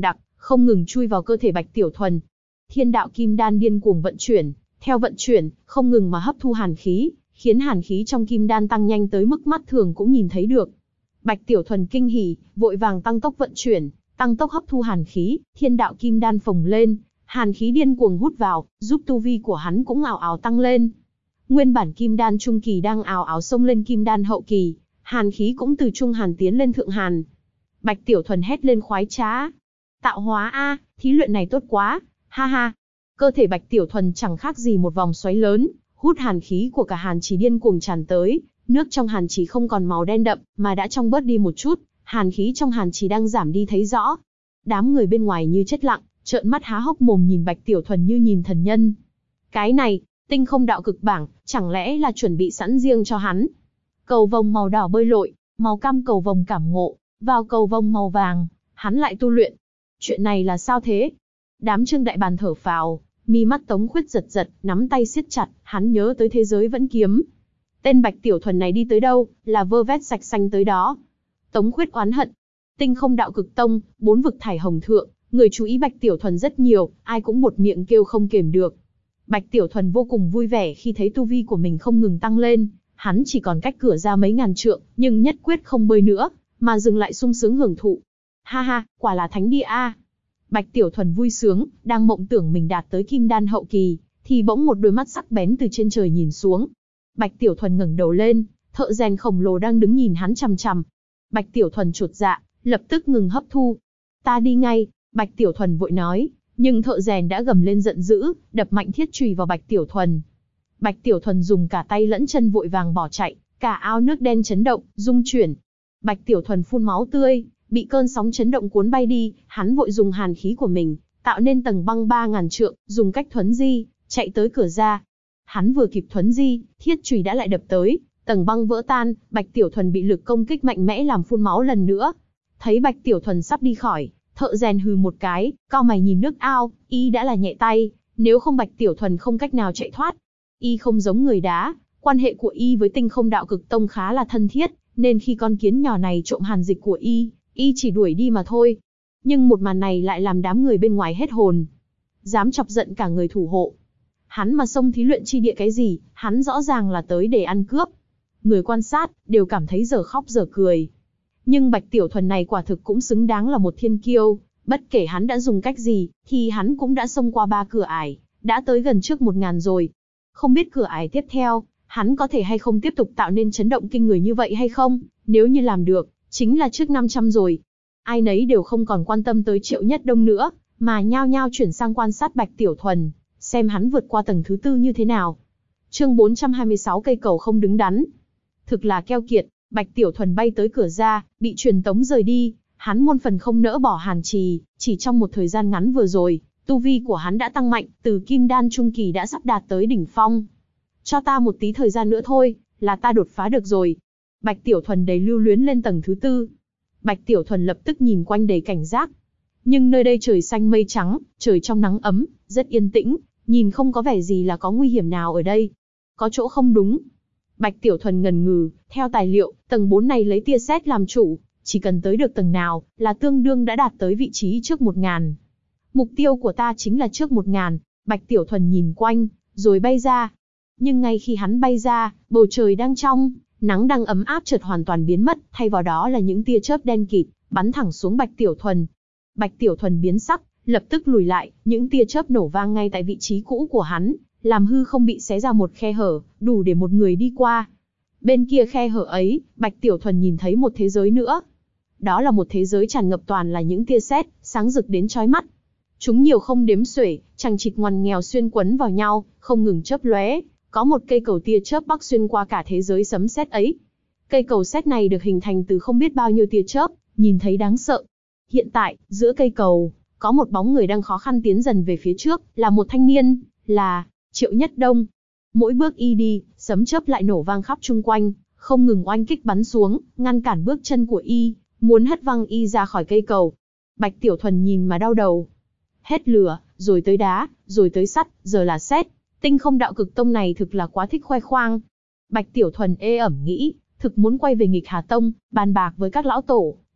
Speaker 1: không ngừng chui vào cơ thể Bạch Tiểu Thuần. Thiên đạo kim đan điên cuồng vận chuyển, theo vận chuyển, không ngừng mà hấp thu hàn khí, khiến hàn khí trong kim đan tăng nhanh tới mức mắt thường cũng nhìn thấy được. Bạch Tiểu Thuần kinh hỉ, vội vàng tăng tốc vận chuyển, tăng tốc hấp thu hàn khí, thiên đạo kim đan phồng lên, hàn khí điên cuồng hút vào, giúp tu vi của hắn cũng ào ào tăng lên. Nguyên bản kim đan trung kỳ đang ào ào xông lên kim đan hậu kỳ, hàn khí cũng từ trung hàn tiến lên thượng hàn. Bạch Tiểu Thuần hét lên khoái trá. Tạo hóa a, thí luyện này tốt quá, ha ha. Cơ thể Bạch Tiểu Thuần chẳng khác gì một vòng xoáy lớn, hút hàn khí của cả hàn chỉ điên cuồng tràn tới, nước trong hàn chỉ không còn màu đen đậm, mà đã trong bớt đi một chút, hàn khí trong hàn chỉ đang giảm đi thấy rõ. Đám người bên ngoài như chết lặng, trợn mắt há hốc mồm nhìn Bạch Tiểu Thuần như nhìn thần nhân. Cái này, tinh không đạo cực bảng, chẳng lẽ là chuẩn bị sẵn riêng cho hắn? Cầu vồng màu đỏ bơi lội, màu cam cầu vồng cảm ngộ, vào cầu vồng màu vàng, hắn lại tu luyện. Chuyện này là sao thế? Đám Trương Đại Bàn thở phào, mi mắt Tống Khuyết giật giật, nắm tay siết chặt, hắn nhớ tới thế giới vẫn kiếm. Tên Bạch Tiểu Thuần này đi tới đâu, là vơ vét sạch xanh tới đó. Tống Khuyết oán hận. Tinh không đạo cực tông, 4 vực thải hồng thượng, người chú ý Bạch Tiểu Thuần rất nhiều, ai cũng buột miệng kêu không kềm được. Bạch Tiểu Thuần vô cùng vui vẻ khi thấy tu vi của mình không ngừng tăng lên, hắn chỉ còn cách cửa ra mấy ngàn trượng, nhưng nhất quyết không bơi nữa, mà dừng lại sung sướng hưởng thụ. Ha ha, quả là thánh địa a. Bạch Tiểu Thuần vui sướng, đang mộng tưởng mình đạt tới kim đan hậu kỳ, thì bỗng một đôi mắt sắc bén từ trên trời nhìn xuống. Bạch Tiểu Thuần ngẩng đầu lên, thợ rèn khổng lồ đang đứng nhìn hắn chằm chằm. Bạch Tiểu Thuần chột dạ, lập tức ngừng hấp thu. Ta đi ngay, Bạch Tiểu Thuần vội nói, nhưng thợ rèn đã gầm lên giận dữ, đập mạnh thiết chùy vào Bạch Tiểu Thuần. Bạch Tiểu Thuần dùng cả tay lẫn chân vội vàng bỏ chạy, cả ao nước đen chấn động, rung chuyển. Bạch Tiểu Thuần phun máu tươi, bị cơn sóng chấn động cuốn bay đi, hắn vội dùng hàn khí của mình, tạo nên tầng băng 3000 trượng, dùng cách thuấn di, chạy tới cửa ra. Hắn vừa kịp thuấn di, thiết chùy đã lại đập tới, tầng băng vỡ tan, Bạch Tiểu Thuần bị lực công kích mạnh mẽ làm phun máu lần nữa. Thấy Bạch Tiểu Thuần sắp đi khỏi, thợ rèn hừ một cái, cau mày nhìn nước ao, y đã là nhẹ tay, nếu không Bạch Tiểu Thuần không cách nào chạy thoát. Y không giống người đá, quan hệ của y với tinh không đạo cực tông khá là thân thiết, nên khi con kiến nhỏ này trộm hàn dịch của y chỉ đuổi đi mà thôi. Nhưng một màn này lại làm đám người bên ngoài hết hồn. Dám chọc giận cả người thủ hộ. Hắn mà xông thí luyện chi địa cái gì, hắn rõ ràng là tới để ăn cướp. Người quan sát, đều cảm thấy dở khóc dở cười. Nhưng Bạch Tiểu Thuần này quả thực cũng xứng đáng là một thiên kiêu, bất kể hắn đã dùng cách gì, thì hắn cũng đã xông qua 3 cửa ải, đã tới gần trước 1000 rồi. Không biết cửa ải tiếp theo, hắn có thể hay không tiếp tục tạo nên chấn động kinh người như vậy hay không, nếu như làm được, chính là trước 500 rồi. Ai nấy đều không còn quan tâm tới Triệu Nhất Đông nữa, mà nhao nhao chuyển sang quan sát Bạch Tiểu Thuần, xem hắn vượt qua tầng thứ 4 như thế nào. Chương 426 cây cầu không đứng đắn. Thực là keo kiệt, Bạch Tiểu Thuần bay tới cửa ra, bị truyền tống rời đi, hắn muôn phần không nỡ bỏ hàn trì, chỉ trong một thời gian ngắn vừa rồi, tu vi của hắn đã tăng mạnh, từ kim đan trung kỳ đã sắp đạt tới đỉnh phong. Cho ta một tí thời gian nữa thôi, là ta đột phá được rồi. Bạch Tiểu Thuần đầy lưu luyến lên tầng thứ 4. Bạch Tiểu Thuần lập tức nhìn quanh đầy cảnh giác. Nhưng nơi đây trời xanh mây trắng, trời trong nắng ấm, rất yên tĩnh, nhìn không có vẻ gì là có nguy hiểm nào ở đây. Có chỗ không đúng. Bạch Tiểu Thuần ngần ngừ, theo tài liệu, tầng 4 này lấy tia sét làm chủ, chỉ cần tới được tầng nào, là tương đương đã đạt tới vị trí trước 1000. Mục tiêu của ta chính là trước 1000, Bạch Tiểu Thuần nhìn quanh, rồi bay ra. Nhưng ngay khi hắn bay ra, bầu trời đang trong, nắng đang ấm áp chợt hoàn toàn biến mất, thay vào đó là những tia chớp đen kịt, bắn thẳng xuống Bạch Tiểu Thuần. Bạch Tiểu Thuần biến sắc, lập tức lùi lại, những tia chớp nổ vang ngay tại vị trí cũ của hắn, làm hư không bị xé ra một khe hở, đủ để một người đi qua. Bên kia khe hở ấy, Bạch Tiểu Thuần nhìn thấy một thế giới nữa. Đó là một thế giới tràn ngập toàn là những tia sét, sáng rực đến chói mắt. Chúng nhiều không đếm xuể, chằng chịt ngoằn nghèo xuyên quấn vào nhau, không ngừng chớp lóe. Có một cây cầu tia chớp bắc xuyên qua cả thế giới sấm sét ấy. Cây cầu sét này được hình thành từ không biết bao nhiêu tia chớp, nhìn thấy đáng sợ. Hiện tại, giữa cây cầu, có một bóng người đang khó khăn tiến dần về phía trước, là một thanh niên, là Triệu Nhất Đông. Mỗi bước y đi, sấm chớp lại nổ vang khắp chung quanh, không ngừng oanh kích bắn xuống, ngăn cản bước chân của y, muốn hất văng y ra khỏi cây cầu. Bạch Tiểu Thuần nhìn mà đau đầu. Hết lửa, rồi tới đá, rồi tới sắt, giờ là sét. Tinh không đạo cực tông này thực là quá thích khoe khoang. Bạch Tiểu Thuần ê ẩm nghĩ, thực muốn quay về Nghịch Hà Tông, bàn bạc với các lão tổ,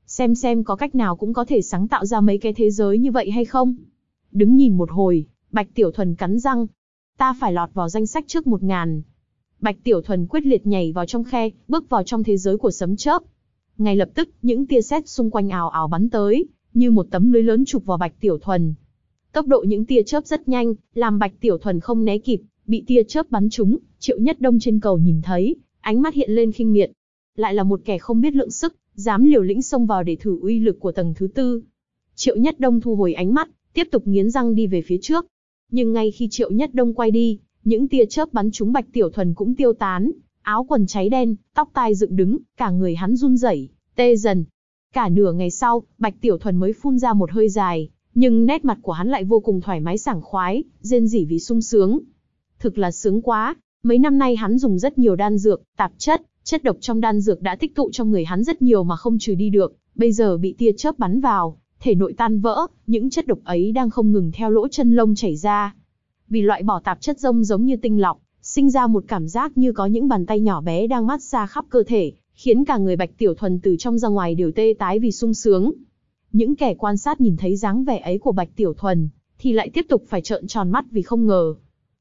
Speaker 1: xem có cách nào cũng có thể sáng tạo ra mấy cái thế giới như vậy hay không. Đứng nhìn một hồi, Bạch Tiểu Thuần cắn răng. Ta phải lọt vào danh sách trước 1000. Bạch Tiểu Thuần quyết liệt nhảy vào trong khe, bước vào trong thế giới của sấm chớp. Ngay lập tức, những tia sét xung quanh ào ào bắn tới, như một tấm lưới lớn chụp vào Bạch Tiểu Thuần. Tốc độ những tia chớp rất nhanh, làm Bạch Tiểu Thuần không né kịp, bị tia chớp bắn trúng. Triệu Nhất Đông trên cầu nhìn thấy, ánh mắt hiện lên khinh miệt. Lại là một kẻ không biết lượng sức, dám liều lĩnh xông vào để thử uy lực của tầng thứ 4. Triệu Nhất Đông thu hồi ánh mắt, tiếp tục nghiến răng đi về phía trước. Nhưng ngay khi Triệu Nhất Đông quay đi, những tia chớp bắn trúng Bạch Tiểu Thuần cũng tiêu tán, áo quần cháy đen, tóc tai dựng đứng, cả người hắn run rẩy, tê dần. Cả nửa ngày sau, Bạch Tiểu Thuần mới phun ra một hơi dài, nhưng nét mặt của hắn lại vô cùng thoải mái sảng khoái, rên rỉ vì sung sướng. Thực là sướng quá, mấy năm nay hắn dùng rất nhiều đan dược, tạp chất, chất độc trong đan dược đã tích tụ trong người hắn rất nhiều mà không trừ đi được, bây giờ bị tia chớp bắn vào, thể nội tan vỡ, những chất độc ấy đang không ngừng theo lỗ chân lông chảy ra. Vì loại bỏ tạp chất giống như tinh lọc, sinh ra một cảm giác như có những bàn tay nhỏ bé đang mát xa khắp cơ thể, khiến cả người Bạch Tiểu Thuần từ trong ra ngoài đều tê tái vì sung sướng. Những kẻ quan sát nhìn thấy dáng vẻ ấy của Bạch Tiểu Thuần, thì lại tiếp tục phải trợn tròn mắt vì không ngờ.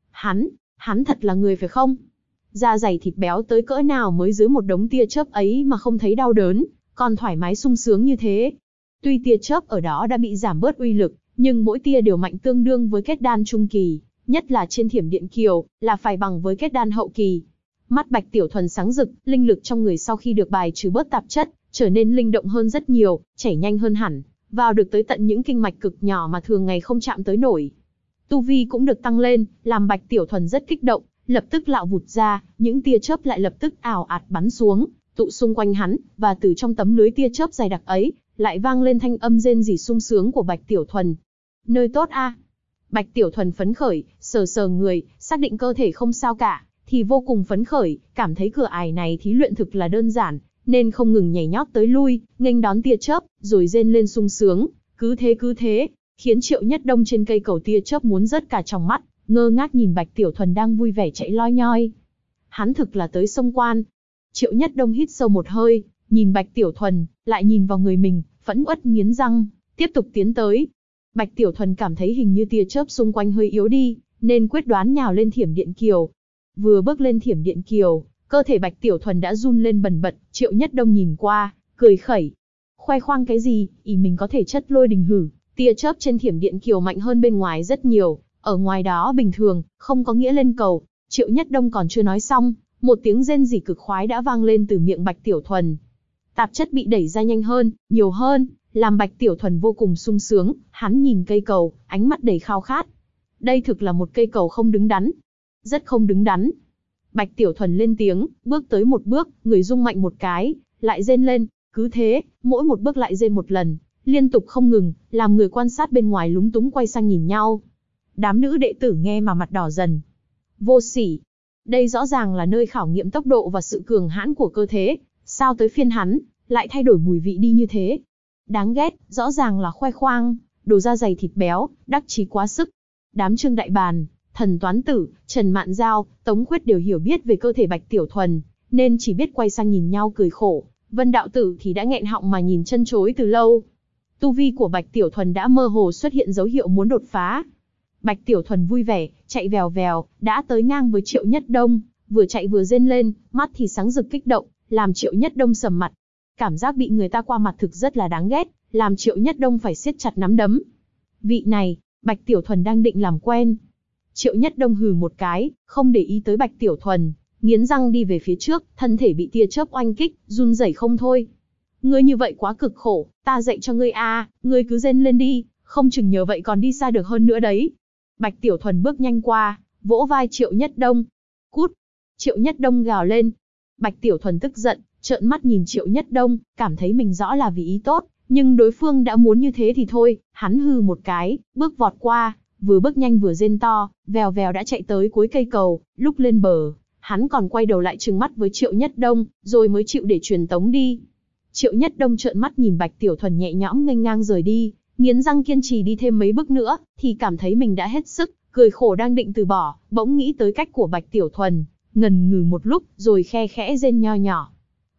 Speaker 1: Hắn thật là người phải không? Da dày thịt béo tới cỡ nào mới dưới một đống tia chớp ấy mà không thấy đau đớn, còn thoải mái sung sướng như thế. Tuy tia chớp ở đó đã bị giảm bớt uy lực, nhưng mỗi tia đều mạnh tương đương với kết đan trung kỳ, nhất là trên Thiểm Điện Kiều, là phải bằng với kết đan hậu kỳ. Mắt Bạch Tiểu Thuần sáng rực, linh lực trong người sau khi được bài trừ bớt tạp chất, trở nên linh động hơn rất nhiều, chảy nhanh hơn hẳn, vào được tới tận những kinh mạch cực nhỏ mà thường ngày không chạm tới nổi. Tu vi cũng được tăng lên, làm Bạch Tiểu Thuần rất kích động, lập tức lạo vụt ra, những tia chớp lại lập tức ào ạt bắn xuống, tụ xung quanh hắn, và từ trong tấm lưới tia chớp dày đặc ấy, lại vang lên thanh âm rên rỉ sung sướng của Bạch Tiểu Thuần. Nơi tốt a. Bạch Tiểu Thuần phấn khởi, sờ người, xác định cơ thể không sao cả, thì vô cùng phấn khởi, cảm thấy cửa ải này thí luyện thực là đơn giản, nên không ngừng nhảy nhót tới lui, nghênh đón tia chớp, rồi rên lên sung sướng, cứ thế, khiến Triệu Nhất Đông trên cây cầu tia chớp muốn rớt cả trong mắt, ngơ ngác nhìn Bạch Tiểu Thuần đang vui vẻ chạy loi nhoi. Hắn thực là tới sông quan. Triệu Nhất Đông hít sâu một hơi, nhìn Bạch Tiểu Thuần, lại nhìn vào người mình, phẫn uất nghiến răng, tiếp tục tiến tới. Bạch Tiểu Thuần cảm thấy hình như tia chớp xung quanh hơi yếu đi, nên quyết đoán nhào lên Thiểm Điện Kiều. Vừa bước lên Thiểm Điện Kiều, cơ thể Bạch Tiểu Thuần đã run lên bần bật. Triệu Nhất Đông nhìn qua, cười khẩy. Khoe khoang cái gì, ý mình có thể chất lôi đình hử, tia chớp trên Thiểm Điện Kiều mạnh hơn bên ngoài rất nhiều, ở ngoài đó bình thường, không có nghĩa lên cầu. Triệu Nhất Đông còn chưa nói xong, một tiếng rên rỉ cực khoái đã vang lên từ miệng Bạch Tiểu Thuần. Tạp chất bị đẩy ra nhanh hơn, nhiều hơn, làm Bạch Tiểu Thuần vô cùng sung sướng, hắn nhìn cây cầu, ánh mắt đầy khao khát. Đây thực là một cây cầu không đứng đắn. Rất không đứng đắn. Bạch Tiểu Thuần lên tiếng, bước tới một bước, người rung mạnh một cái, lại rên lên, cứ thế, mỗi một bước lại rên một lần, liên tục không ngừng, làm người quan sát bên ngoài lúng túng quay sang nhìn nhau. Đám nữ đệ tử nghe mà mặt đỏ dần. Vô sỉ. Đây rõ ràng là nơi khảo nghiệm tốc độ và sự cường hãn của cơ thể, sao tới phiên hắn, lại thay đổi mùi vị đi như thế. Đáng ghét, rõ ràng là khoe khoang, đồ da dày thịt béo, đắc chí quá sức. Đám Trương Đại Bàn, Thần Toán Tử, Trần Mạn Giao, Tống Khuyết đều hiểu biết về cơ thể Bạch Tiểu Thuần, nên chỉ biết quay sang nhìn nhau cười khổ. Vân Đạo Tử thì đã nghẹn họng mà nhìn chân chối từ lâu. Tu vi của Bạch Tiểu Thuần đã mơ hồ xuất hiện dấu hiệu muốn đột phá. Bạch Tiểu Thuần vui vẻ, chạy vèo vèo, đã tới ngang với Triệu Nhất Đông, vừa chạy vừa rên lên, mắt thì sáng rực kích động, làm Triệu Nhất Đông sầm mặt. Cảm giác bị người ta qua mặt thực rất là đáng ghét, làm Triệu Nhất Đông phải siết chặt nắm đấm. Vị này, Bạch Tiểu Thuần đang định làm quen. Triệu Nhất Đông hừ một cái, không để ý tới Bạch Tiểu Thuần, nghiến răng đi về phía trước, thân thể bị tia chớp oanh kích, run rẩy không thôi. Ngươi như vậy quá cực khổ, ta dạy cho ngươi a, ngươi cứ rên lên đi, không chừng nhờ vậy còn đi xa được hơn nữa đấy. Bạch Tiểu Thuần bước nhanh qua, vỗ vai Triệu Nhất Đông. Cút! Triệu Nhất Đông gào lên. Bạch Tiểu Thuần tức giận, trợn mắt nhìn Triệu Nhất Đông, cảm thấy mình rõ là vì ý tốt, nhưng đối phương đã muốn như thế thì thôi, hắn hừ một cái, bước vọt qua, vừa bước nhanh vừa rên to, vèo vèo đã chạy tới cuối cây cầu, lúc lên bờ, hắn còn quay đầu lại trừng mắt với Triệu Nhất Đông, rồi mới chịu để truyền tống đi. Triệu Nhất Đông trợn mắt nhìn Bạch Tiểu Thuần nhẹ nhõm nghênh ngang rời đi, nghiến răng kiên trì đi thêm mấy bước nữa, thì cảm thấy mình đã hết sức, cười khổ đang định từ bỏ, bỗng nghĩ tới cách của Bạch Tiểu Thuần, ngần ngừ một lúc, rồi khe khẽ rên nho nhỏ.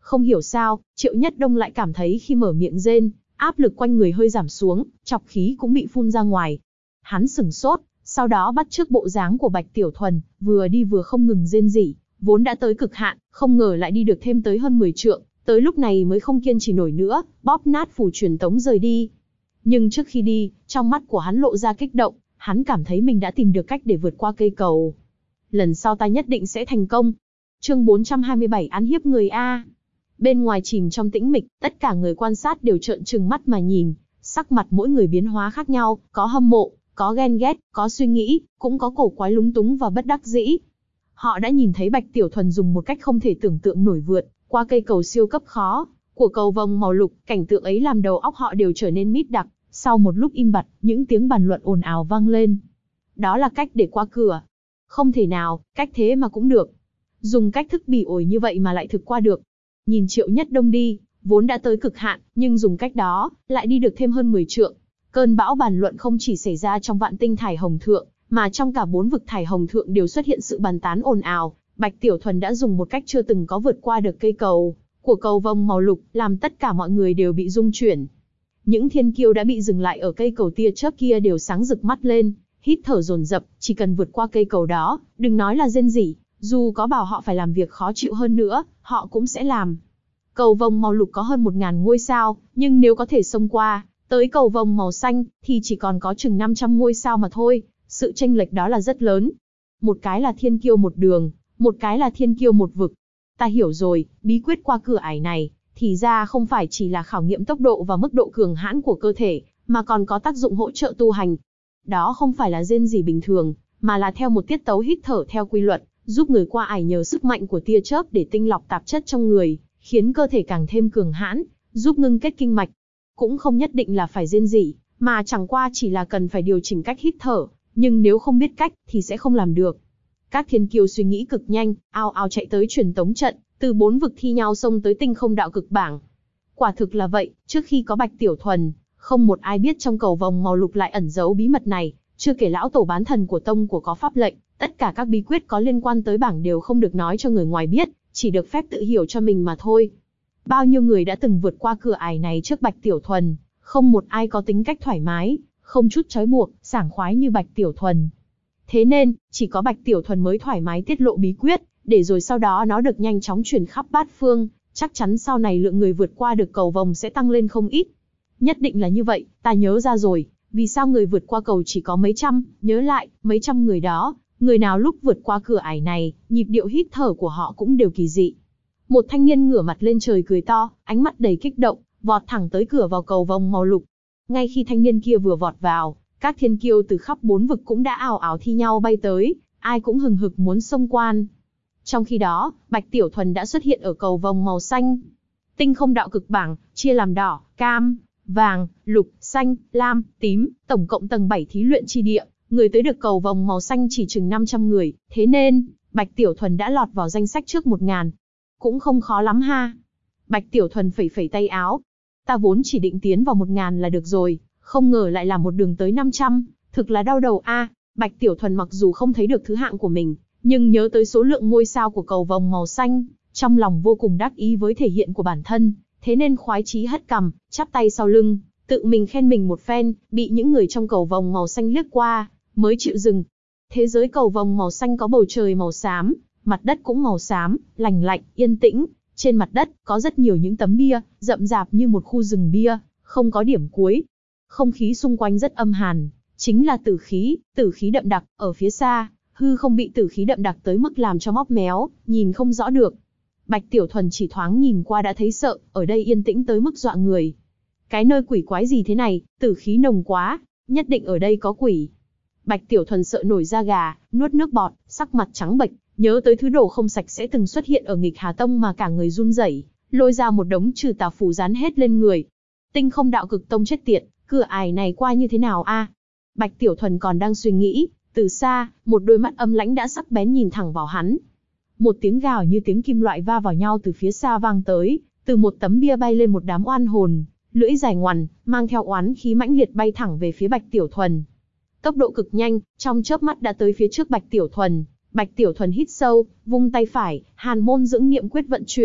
Speaker 1: Không hiểu sao, Triệu Nhất Đông lại cảm thấy khi mở miệng rên, áp lực quanh người hơi giảm xuống, chọc khí cũng bị phun ra ngoài. Hắn sửng sốt, sau đó bắt chước bộ dáng của Bạch Tiểu Thuần, vừa đi vừa không ngừng rên rỉ, vốn đã tới cực hạn, không ngờ lại đi được thêm tới hơn 10 trượng, tới lúc này mới không kiên trì nổi nữa, bóp nát phù truyền tống rời đi. Nhưng trước khi đi, trong mắt của hắn lộ ra kích động, hắn cảm thấy mình đã tìm được cách để vượt qua cây cầu. Lần sau ta nhất định sẽ thành công. Chương 427 ăn hiếp người A. Bên ngoài chìm trong tĩnh mịch, tất cả người quan sát đều trợn trừng mắt mà nhìn, sắc mặt mỗi người biến hóa khác nhau, có hâm mộ, có ghen ghét, có suy nghĩ, cũng có cổ quái lúng túng và bất đắc dĩ. Họ đã nhìn thấy Bạch Tiểu Thuần dùng một cách không thể tưởng tượng nổi vượt qua cây cầu siêu cấp khó của cầu vồng màu lục, cảnh tượng ấy làm đầu óc họ đều trở nên mít đặc. Sau một lúc im bặt, những tiếng bàn luận ồn ào vang lên. Đó là cách để qua cửa. Không thể nào, cách thế mà cũng được. Dùng cách thức bỉ ổi như vậy mà lại thực qua được. Nhìn Triệu Nhất Đông đi, vốn đã tới cực hạn, nhưng dùng cách đó, lại đi được thêm hơn 10 trượng. Cơn bão bàn luận không chỉ xảy ra trong Vạn Tinh Thải Hồng Thượng, mà trong cả 4 vực Thải Hồng Thượng đều xuất hiện sự bàn tán ồn ào. Bạch Tiểu Thuần đã dùng một cách chưa từng có vượt qua được cây cầu của cầu vồng màu lục, làm tất cả mọi người đều bị rung chuyển. Những thiên kiêu đã bị dừng lại ở cây cầu tia chớp kia đều sáng rực mắt lên, hít thở dồn dập, chỉ cần vượt qua cây cầu đó, đừng nói là rên rỉ, dù có bảo họ phải làm việc khó chịu hơn nữa, họ cũng sẽ làm. Cầu vồng màu lục có hơn 1000 ngôi sao, nhưng nếu có thể xông qua tới cầu vồng màu xanh, thì chỉ còn có chừng 500 ngôi sao mà thôi, sự chênh lệch đó là rất lớn. Một cái là thiên kiêu một đường, một cái là thiên kiêu một vực. Ta hiểu rồi, bí quyết qua cửa ải này, thì ra không phải chỉ là khảo nghiệm tốc độ và mức độ cường hãn của cơ thể, mà còn có tác dụng hỗ trợ tu hành. Đó không phải là rên rỉ bình thường, mà là theo một tiết tấu hít thở theo quy luật, giúp người qua ải nhờ sức mạnh của tia chớp để tinh lọc tạp chất trong người, khiến cơ thể càng thêm cường hãn, giúp ngưng kết kinh mạch. Cũng không nhất định là phải rên rỉ, mà chẳng qua chỉ là cần phải điều chỉnh cách hít thở, nhưng nếu không biết cách thì sẽ không làm được. Các thiên kiêu suy nghĩ cực nhanh, ao ao chạy tới truyền tống trận, từ 4 vực thi nhau xông tới tinh không đạo cực bảng. Quả thực là vậy, trước khi có Bạch Tiểu Thuần, không một ai biết trong cầu vồng màu lục lại ẩn giấu bí mật này, chưa kể lão tổ bán thần của tông của có pháp lệnh, tất cả các bí quyết có liên quan tới bảng đều không được nói cho người ngoài biết, chỉ được phép tự hiểu cho mình mà thôi. Bao nhiêu người đã từng vượt qua cửa ải này trước Bạch Tiểu Thuần, không một ai có tính cách thoải mái, không chút trói buộc, sảng khoái như Bạch Tiểu Thuần. Thế nên, chỉ có Bạch Tiểu Thuần mới thoải mái tiết lộ bí quyết, để rồi sau đó nó được nhanh chóng truyền khắp bát phương, chắc chắn sau này lượng người vượt qua được cầu vồng sẽ tăng lên không ít. Nhất định là như vậy, ta nhớ ra rồi, vì sao người vượt qua cầu chỉ có mấy trăm, nhớ lại, mấy trăm người đó, người nào lúc vượt qua cửa ải này, nhịp điệu hít thở của họ cũng đều kỳ dị. Một thanh niên ngửa mặt lên trời cười to, ánh mắt đầy kích động, vọt thẳng tới cửa vào cầu vồng màu lục. Ngay khi thanh niên kia vừa vọt vào, các thiên kiêu từ khắp 4 vực cũng đã ào ào thi nhau bay tới, ai cũng hừng hực muốn xông quan. Trong khi đó, Bạch Tiểu Thuần đã xuất hiện ở cầu vồng màu xanh. Tinh không đạo cực bảng, chia làm đỏ, cam, vàng, lục, xanh, lam, tím, tổng cộng tầng 7 thí luyện chi địa, người tới được cầu vồng màu xanh chỉ chừng 500 người, thế nên, Bạch Tiểu Thuần đã lọt vào danh sách trước 1000. Cũng không khó lắm ha. Bạch Tiểu Thuần phẩy phẩy tay áo. Ta vốn chỉ định tiến vào 1000 là được rồi, không ngờ lại là một đường tới 500, thực là đau đầu a. Bạch Tiểu Thuần mặc dù không thấy được thứ hạng của mình, nhưng nhớ tới số lượng ngôi sao của cầu vồng màu xanh, trong lòng vô cùng đắc ý với thể hiện của bản thân, thế nên khoái chí hất cằm, chắp tay sau lưng, tự mình khen mình một phen, bị những người trong cầu vồng màu xanh liếc qua, mới chịu dừng. Thế giới cầu vồng màu xanh có bầu trời màu xám, mặt đất cũng màu xám, lành lạnh, yên tĩnh. Trên mặt đất có rất nhiều những tấm bia, rậm rạp như một khu rừng bia, không có điểm cuối. Không khí xung quanh rất âm hàn, chính là tử khí đậm đặc. Ở phía xa, hư không bị tử khí đậm đặc tới mức làm cho móc méo, nhìn không rõ được. Bạch Tiểu Thuần chỉ thoáng nhìn qua đã thấy sợ, ở đây yên tĩnh tới mức dọa người. Cái nơi quỷ quái gì thế này, tử khí nồng quá, nhất định ở đây có quỷ. Bạch Tiểu Thuần sợ nổi da gà, nuốt nước bọt, sắc mặt trắng bệch, nhớ tới thứ đồ không sạch sẽ từng xuất hiện ở Nghịch Hà Tông mà cả người run rẩy, lôi ra một đống trừ tà phù dán hết lên người. Tinh không đạo cực tông chết tiệt, cửa ải này qua như thế nào a? Bạch Tiểu Thuần còn đang suy nghĩ, từ xa, một đôi mắt âm lãnh đã sắc bén nhìn thẳng vào hắn. Một tiếng gào như tiếng kim loại va vào nhau từ phía xa vang tới, từ một tấm bia bay lên một đám oan hồn, lưỡi dài ngoằn, mang theo oán khí mãnh liệt bay thẳng về phía Bạch Tiểu Thuần. Tốc độ cực nhanh, trong chớp mắt đã tới phía trước Bạch Tiểu Thuần. Bạch Tiểu Thuần hít sâu, vung tay phải, Hàn Môn dưỡng niệm quyết vận chuyển,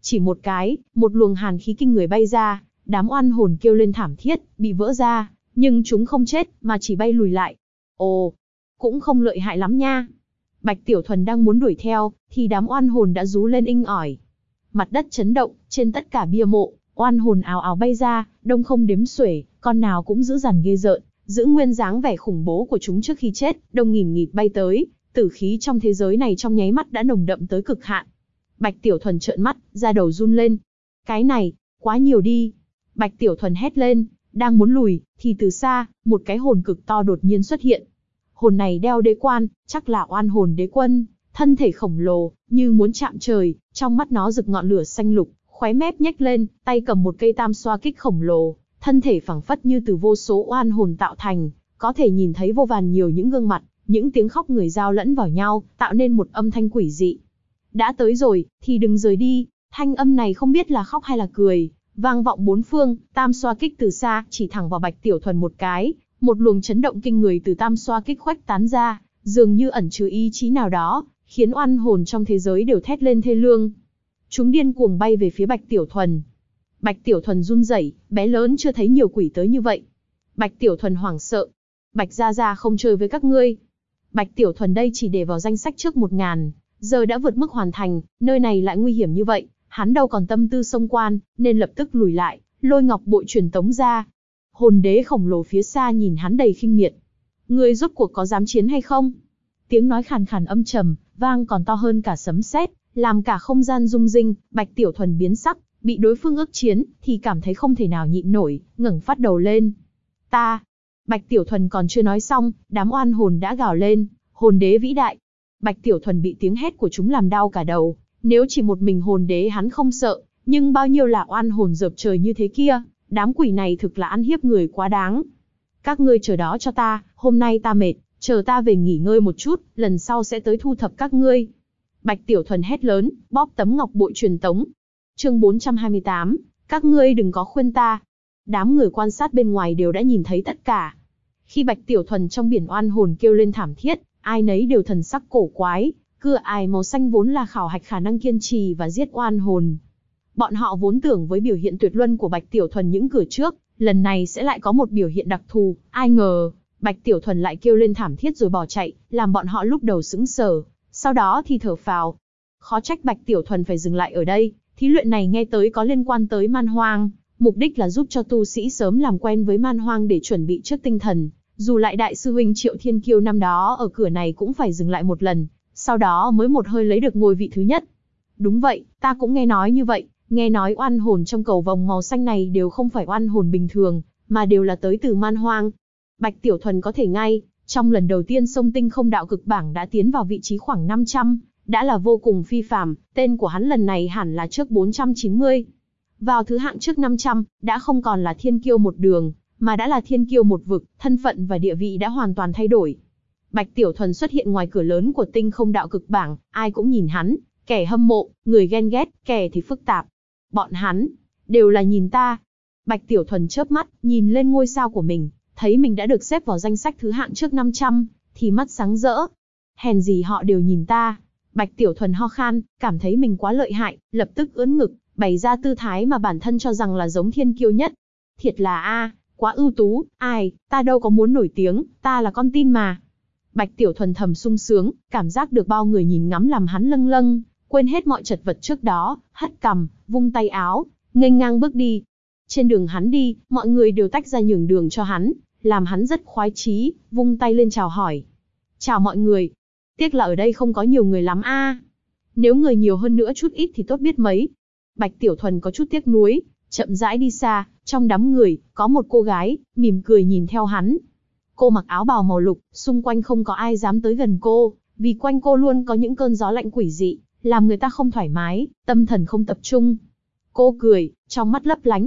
Speaker 1: Chỉ một cái, một luồng hàn khí kinh người bay ra, đám oan hồn kêu lên thảm thiết, bị vỡ ra, nhưng chúng không chết, mà chỉ bay lùi lại. Ồ, cũng không lợi hại lắm nha. Bạch Tiểu Thuần đang muốn đuổi theo, thì đám oan hồn đã rú lên inh ỏi. Mặt đất chấn động, trên tất cả bia mộ, oan hồn ào ào bay ra, đông không đếm xuể, con nào cũng dữ dằn ghê rợn, giữ nguyên dáng vẻ khủng bố của chúng trước khi chết, đông nghìn nghịt bay tới, tử khí trong thế giới này trong nháy mắt đã nồng đậm tới cực hạn. Bạch Tiểu Thuần trợn mắt, da đầu run lên. Cái này, quá nhiều đi. Bạch Tiểu Thuần hét lên, đang muốn lùi, thì từ xa, một cái hồn cực to đột nhiên xuất hiện. Hồn này đeo đế quan, chắc là oan hồn đế quân, thân thể khổng lồ, như muốn chạm trời, trong mắt nó rực ngọn lửa xanh lục, khóe mép nhếch lên, tay cầm một cây tam xoa kích khổng lồ, thân thể phẳng phất như từ vô số oan hồn tạo thành, có thể nhìn thấy vô vàn nhiều những gương mặt, những tiếng khóc người giao lẫn vào nhau, tạo nên một âm thanh quỷ dị. Đã tới rồi, thì đừng rời đi. Thanh âm này không biết là khóc hay là cười, vang vọng bốn phương, tam xoa kích từ xa, chỉ thẳng vào Bạch Tiểu Thuần một cái, một luồng chấn động kinh người từ tam xoa kích khuếch tán ra, dường như ẩn chứa ý chí nào đó, khiến oan hồn trong thế giới đều thét lên thê lương. Chúng điên cuồng bay về phía Bạch Tiểu Thuần. Bạch Tiểu Thuần run rẩy, bé lớn chưa thấy nhiều quỷ tới như vậy. Bạch Tiểu Thuần hoảng sợ. Bạch Gia Gia không chơi với các ngươi. Bạch Tiểu Thuần đây chỉ để vào danh sách trước 1000, giờ đã vượt mức hoàn thành, nơi này lại nguy hiểm như vậy, hắn đâu còn tâm tư xông quan, nên lập tức lùi lại, lôi ngọc bội truyền tống ra. Hồn đế khổng lồ phía xa nhìn hắn đầy khinh miệt. Ngươi rốt cuộc có dám chiến hay không? Tiếng nói khàn khàn âm trầm, vang còn to hơn cả sấm sét, làm cả không gian rung rinh. Bạch Tiểu Thuần biến sắc, bị đối phương ức chiến, thì cảm thấy không thể nào nhịn nổi, ngẩng phát đầu lên. Ta! Bạch Tiểu Thuần còn chưa nói xong, đám oan hồn đã gào lên, hồn đế vĩ đại. Bạch Tiểu Thuần bị tiếng hét của chúng làm đau cả đầu, nếu chỉ một mình hồn đế hắn không sợ, nhưng bao nhiêu là oan hồn dợp trời như thế kia, đám quỷ này thực là ăn hiếp người quá đáng. Các ngươi chờ đó cho ta, hôm nay ta mệt, chờ ta về nghỉ ngơi một chút, lần sau sẽ tới thu thập các ngươi. Bạch Tiểu Thuần hét lớn, bóp tấm ngọc bội truyền tống. Chương 428, các ngươi đừng có khuyên ta. Đám người quan sát bên ngoài đều đã nhìn thấy tất cả. Khi Bạch Tiểu Thuần trong biển oan hồn kêu lên thảm thiết, ai nấy đều thần sắc cổ quái, cửa ải màu xanh vốn là khảo hạch khả năng kiên trì và giết oan hồn. Bọn họ vốn tưởng với biểu hiện tuyệt luân của Bạch Tiểu Thuần những cửa trước, lần này sẽ lại có một biểu hiện đặc thù, ai ngờ, Bạch Tiểu Thuần lại kêu lên thảm thiết rồi bỏ chạy, làm bọn họ lúc đầu sững sờ, sau đó thì thở phào. Khó trách Bạch Tiểu Thuần phải dừng lại ở đây, thí luyện này nghe tới có liên quan tới man hoang, mục đích là giúp cho tu sĩ sớm làm quen với man hoang để chuẩn bị trước tinh thần. Dù lại đại sư huynh Triệu Thiên Kiêu năm đó ở cửa này cũng phải dừng lại một lần, sau đó mới một hơi lấy được ngôi vị thứ nhất. Đúng vậy, ta cũng nghe nói như vậy, nghe nói oan hồn trong cầu vòng màu xanh này đều không phải oan hồn bình thường, mà đều là tới từ man hoang. Bạch Tiểu Thuần có thể ngay, trong lần đầu tiên xông tinh không đạo cực bảng đã tiến vào vị trí khoảng 500, đã là vô cùng phi phàm, tên của hắn lần này hẳn là trước 490. Vào thứ hạng trước 500, đã không còn là thiên kiêu một đường, mà đã là thiên kiêu một vực, thân phận và địa vị đã hoàn toàn thay đổi. Bạch Tiểu Thuần xuất hiện ngoài cửa lớn của tinh không đạo cực bảng, ai cũng nhìn hắn, kẻ hâm mộ, người ghen ghét, kẻ thì phức tạp. Bọn hắn, đều là nhìn ta. Bạch Tiểu Thuần chớp mắt, nhìn lên ngôi sao của mình, thấy mình đã được xếp vào danh sách thứ hạng trước 500, thì mắt sáng rỡ. Hèn gì họ đều nhìn ta. Bạch Tiểu Thuần ho khan, cảm thấy mình quá lợi hại, lập tức ưỡn ngực, bày ra tư thái mà bản thân cho rằng là giống thiên kiêu nhất. Thiệt là quá ưu tú, ai, ta đâu có muốn nổi tiếng, ta là con tin mà. Bạch Tiểu Thuần thầm sung sướng, cảm giác được bao người nhìn ngắm làm hắn lâng lâng, quên hết mọi chật vật trước đó, hất cằm, vung tay áo, nghênh ngang bước đi. Trên đường hắn đi, mọi người đều tách ra nhường đường cho hắn, làm hắn rất khoái chí, vung tay lên chào hỏi. Chào mọi người. Tiếc là ở đây không có nhiều người lắm Nếu người nhiều hơn nữa chút ít thì tốt biết mấy. Bạch Tiểu Thuần có chút tiếc nuối, chậm rãi đi xa, trong đám người, có một cô gái, mỉm cười nhìn theo hắn. Cô mặc áo bào màu lục, xung quanh không có ai dám tới gần cô, vì quanh cô luôn có những cơn gió lạnh quỷ dị, làm người ta không thoải mái, tâm thần không tập trung. Cô cười, trong mắt lấp lánh.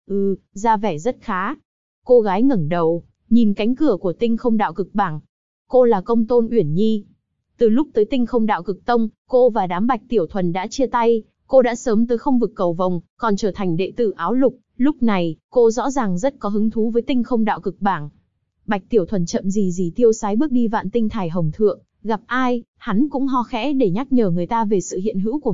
Speaker 1: Ra vẻ rất khá. Cô gái ngẩng đầu, nhìn cánh cửa của tinh không đạo cực bảng. Cô là Công Tôn Uyển Nhi. Từ lúc tới tinh không đạo cực tông, cô và đám Bạch Tiểu Thuần đã chia tay, cô đã sớm tới không vực cầu vồng, còn trở thành đệ tử áo lục. Lúc này, cô rõ ràng rất có hứng thú với tinh không đạo cực bảng. Bạch Tiểu Thuần chậm gì tiêu sái bước đi vạn tinh thải hồng thượng, gặp ai, hắn cũng ho khẽ để nhắc nhở người ta về sự hiện hữu của mình,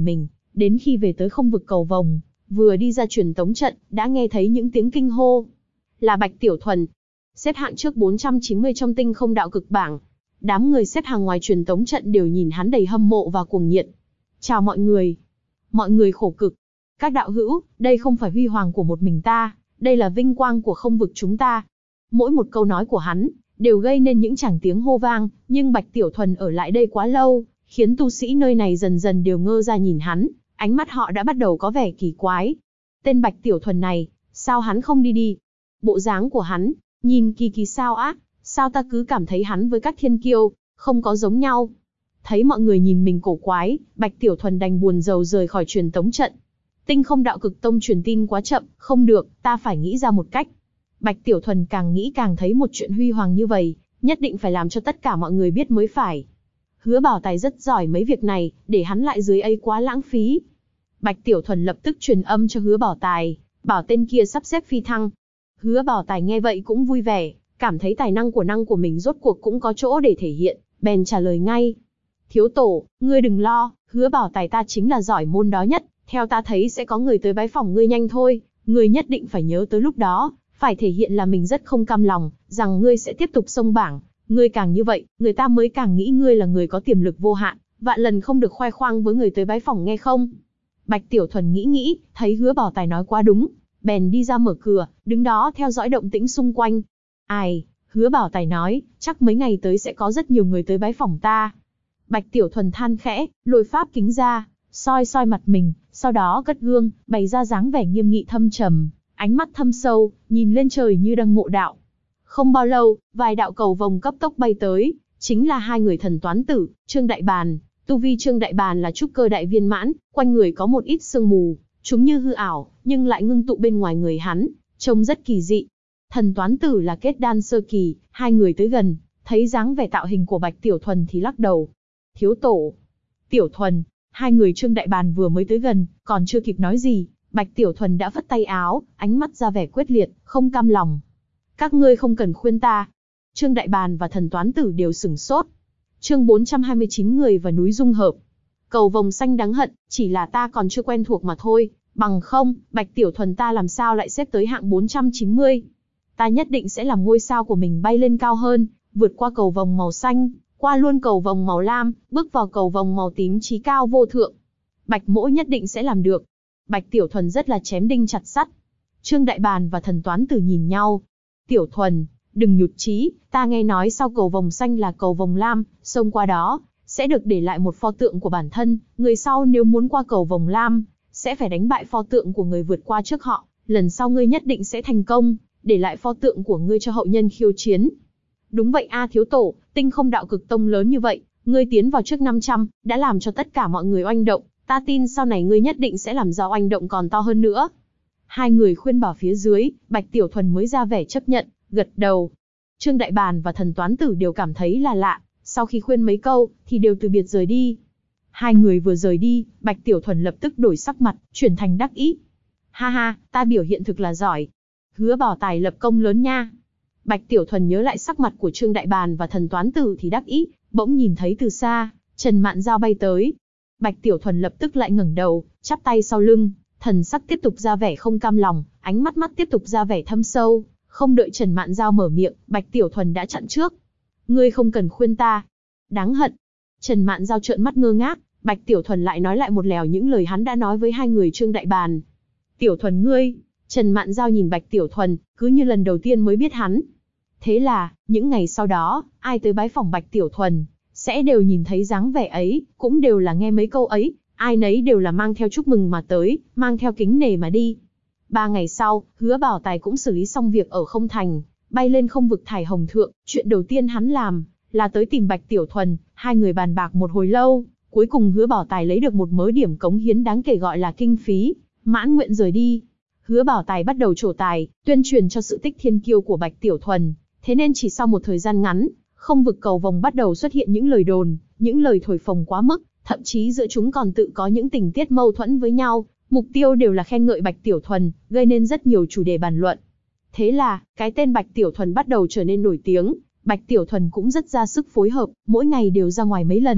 Speaker 1: Đến khi về tới không vực cầu vồng, vừa đi ra truyền tống trận, đã nghe thấy những tiếng kinh hô. Là Bạch Tiểu Thuần, xếp hạng trước 490 trong tinh không đạo cực bảng. Đám người xếp hàng ngoài truyền tống trận đều nhìn hắn đầy hâm mộ và cuồng nhiệt. Chào mọi người. Mọi người khổ cực. Các đạo hữu, đây không phải huy hoàng của một mình ta, đây là vinh quang của không vực chúng ta. Mỗi một câu nói của hắn, đều gây nên những tràng tiếng hô vang, nhưng Bạch Tiểu Thuần ở lại đây quá lâu, khiến tu sĩ nơi này dần dần đều ngơ ra nhìn hắn, ánh mắt họ đã bắt đầu có vẻ kỳ quái. Tên Bạch Tiểu Thuần này, sao hắn không đi? Bộ dáng của hắn, nhìn kỳ kỳ sao á, sao ta cứ cảm thấy hắn với các thiên kiêu, không có giống nhau. Thấy mọi người nhìn mình cổ quái, Bạch Tiểu Thuần đành buồn rầu rời khỏi truyền tống trận. Tinh không đạo cực tông truyền tin quá chậm, không được, ta phải nghĩ ra một cách. Bạch Tiểu Thuần càng nghĩ càng thấy một chuyện huy hoàng như vậy, nhất định phải làm cho tất cả mọi người biết mới phải. Hứa Bảo Tài rất giỏi mấy việc này, để hắn lại dưới ấy quá lãng phí. Bạch Tiểu Thuần lập tức truyền âm cho Hứa Bảo Tài, bảo tên kia sắp xếp phi thăng. Hứa Bảo Tài nghe vậy cũng vui vẻ, cảm thấy tài năng của mình rốt cuộc cũng có chỗ để thể hiện, bèn trả lời ngay. Thiếu tổ, ngươi đừng lo, Hứa Bảo Tài ta chính là giỏi môn đó nhất, theo ta thấy sẽ có người tới bái phỏng ngươi nhanh thôi, ngươi nhất định phải nhớ tới lúc đó, phải thể hiện là mình rất không cam lòng, rằng ngươi sẽ tiếp tục xông bảng, ngươi càng như vậy, người ta mới càng nghĩ ngươi là người có tiềm lực vô hạn, vạn lần không được khoe khoang với người tới bái phỏng nghe không? Bạch Tiểu Thuần nghĩ, thấy Hứa Bảo Tài nói quá đúng, bèn đi ra mở cửa, đứng đó theo dõi động tĩnh xung quanh. Ai, Hứa Bảo Tài nói, chắc mấy ngày tới sẽ có rất nhiều người tới bái phỏng ta. Bạch Tiểu Thuần than khẽ, lôi pháp kính ra, soi mặt mình, sau đó cất gương, bày ra dáng vẻ nghiêm nghị thâm trầm, ánh mắt thâm sâu, nhìn lên trời như đang ngộ đạo. Không bao lâu, vài đạo cầu vồng cấp tốc bay tới, chính là hai người thần toán tử, Trương Đại Bàn. Tu vi Trương Đại Bàn là trúc cơ đại viên mãn, quanh người có một ít sương mù, chúng như hư ảo, nhưng lại ngưng tụ bên ngoài người hắn, trông rất kỳ dị. Thần toán tử là kết đan sơ kỳ, hai người tới gần, thấy dáng vẻ tạo hình của Bạch Tiểu Thuần thì lắc đầu. Thiếu tổ, Tiểu Thuần, hai người Trương Đại Bàn vừa mới tới gần, còn chưa kịp nói gì, Bạch Tiểu Thuần đã phất tay áo, ánh mắt ra vẻ quyết liệt, không cam lòng. Các ngươi không cần khuyên ta. Trương Đại Bàn và thần toán tử đều sửng sốt. Chương 429 người và núi dung hợp. Cầu vồng xanh đáng hận, chỉ là ta còn chưa quen thuộc mà thôi, bằng không, Bạch Tiểu Thuần ta làm sao lại xếp tới hạng 490. Ta nhất định sẽ làm ngôi sao của mình bay lên cao hơn, vượt qua cầu vồng màu xanh, qua luôn cầu vồng màu lam, bước vào cầu vồng màu tím chí cao vô thượng. Bạch Mỗ nhất định sẽ làm được. Bạch Tiểu Thuần rất là chém đinh chặt sắt. Trương Đại Bàn và thần toán tử nhìn nhau. Tiểu Thuần, đừng nhụt chí, ta nghe nói sau cầu vồng xanh là cầu vồng lam, xông qua đó, sẽ được để lại một pho tượng của bản thân, người sau nếu muốn qua cầu vồng lam, sẽ phải đánh bại pho tượng của người vượt qua trước họ, lần sau ngươi nhất định sẽ thành công, để lại pho tượng của ngươi cho hậu nhân khiêu chiến. Đúng vậy a thiếu tổ, tinh không đạo cực tông lớn như vậy, ngươi tiến vào trước 500, đã làm cho tất cả mọi người oanh động, ta tin sau này ngươi nhất định sẽ làm ra oanh động còn to hơn nữa. Hai người khuyên bảo phía dưới, Bạch Tiểu Thuần mới ra vẻ chấp nhận, gật đầu. Trương Đại Bàn và thần toán tử đều cảm thấy là lạ, sau khi khuyên mấy câu, thì đều từ biệt rời đi. Hai người vừa rời đi, Bạch Tiểu Thuần lập tức đổi sắc mặt, chuyển thành đắc ý. Ha ha, ta biểu hiện thực là giỏi. Hứa Bảo Tài lập công lớn nha. Bạch Tiểu Thuần nhớ lại sắc mặt của Trương Đại Bàn và thần toán tử thì đắc ý, bỗng nhìn thấy từ xa, Trần Mạn Giao bay tới. Bạch Tiểu Thuần lập tức lại ngẩng đầu, chắp tay sau lưng, thần sắc tiếp tục ra vẻ không cam lòng, ánh mắt tiếp tục ra vẻ thâm sâu. Không đợi Trần Mạn Giao mở miệng, Bạch Tiểu Thuần đã chặn trước. Ngươi không cần khuyên ta. Đáng hận. Trần Mạn Giao trợn mắt ngơ ngác, Bạch Tiểu Thuần lại nói lại một lèo những lời hắn đã nói với hai người Trương Đại Bàn. Tiểu Thuần ngươi. Trần Mạn Giao nhìn Bạch Tiểu Thuần, cứ như lần đầu tiên mới biết hắn. Thế là, những ngày sau đó, ai tới bái phỏng Bạch Tiểu Thuần, sẽ đều nhìn thấy dáng vẻ ấy, cũng đều là nghe mấy câu ấy, ai nấy đều là mang theo chúc mừng mà tới, mang theo kính nể mà đi. 3 ngày sau, Hứa Bảo Tài cũng xử lý xong việc ở không thành, bay lên không vực Thải Hồng Thượng, chuyện đầu tiên hắn làm, là tới tìm Bạch Tiểu Thuần, hai người bàn bạc một hồi lâu, cuối cùng Hứa Bảo Tài lấy được một mớ điểm cống hiến đáng kể gọi là kinh phí, mãn nguyện rời đi. Hứa Bảo Tài bắt đầu trổ tài, tuyên truyền cho sự tích thiên kiêu của Bạch Tiểu Thuần, thế nên chỉ sau một thời gian ngắn, không vực cầu vồng bắt đầu xuất hiện những lời đồn, những lời thổi phồng quá mức, thậm chí giữa chúng còn tự có những tình tiết mâu thuẫn với nhau, mục tiêu đều là khen ngợi Bạch Tiểu Thuần, gây nên rất nhiều chủ đề bàn luận. Thế là, cái tên Bạch Tiểu Thuần bắt đầu trở nên nổi tiếng, Bạch Tiểu Thuần cũng rất ra sức phối hợp, mỗi ngày đều ra ngoài mấy lần,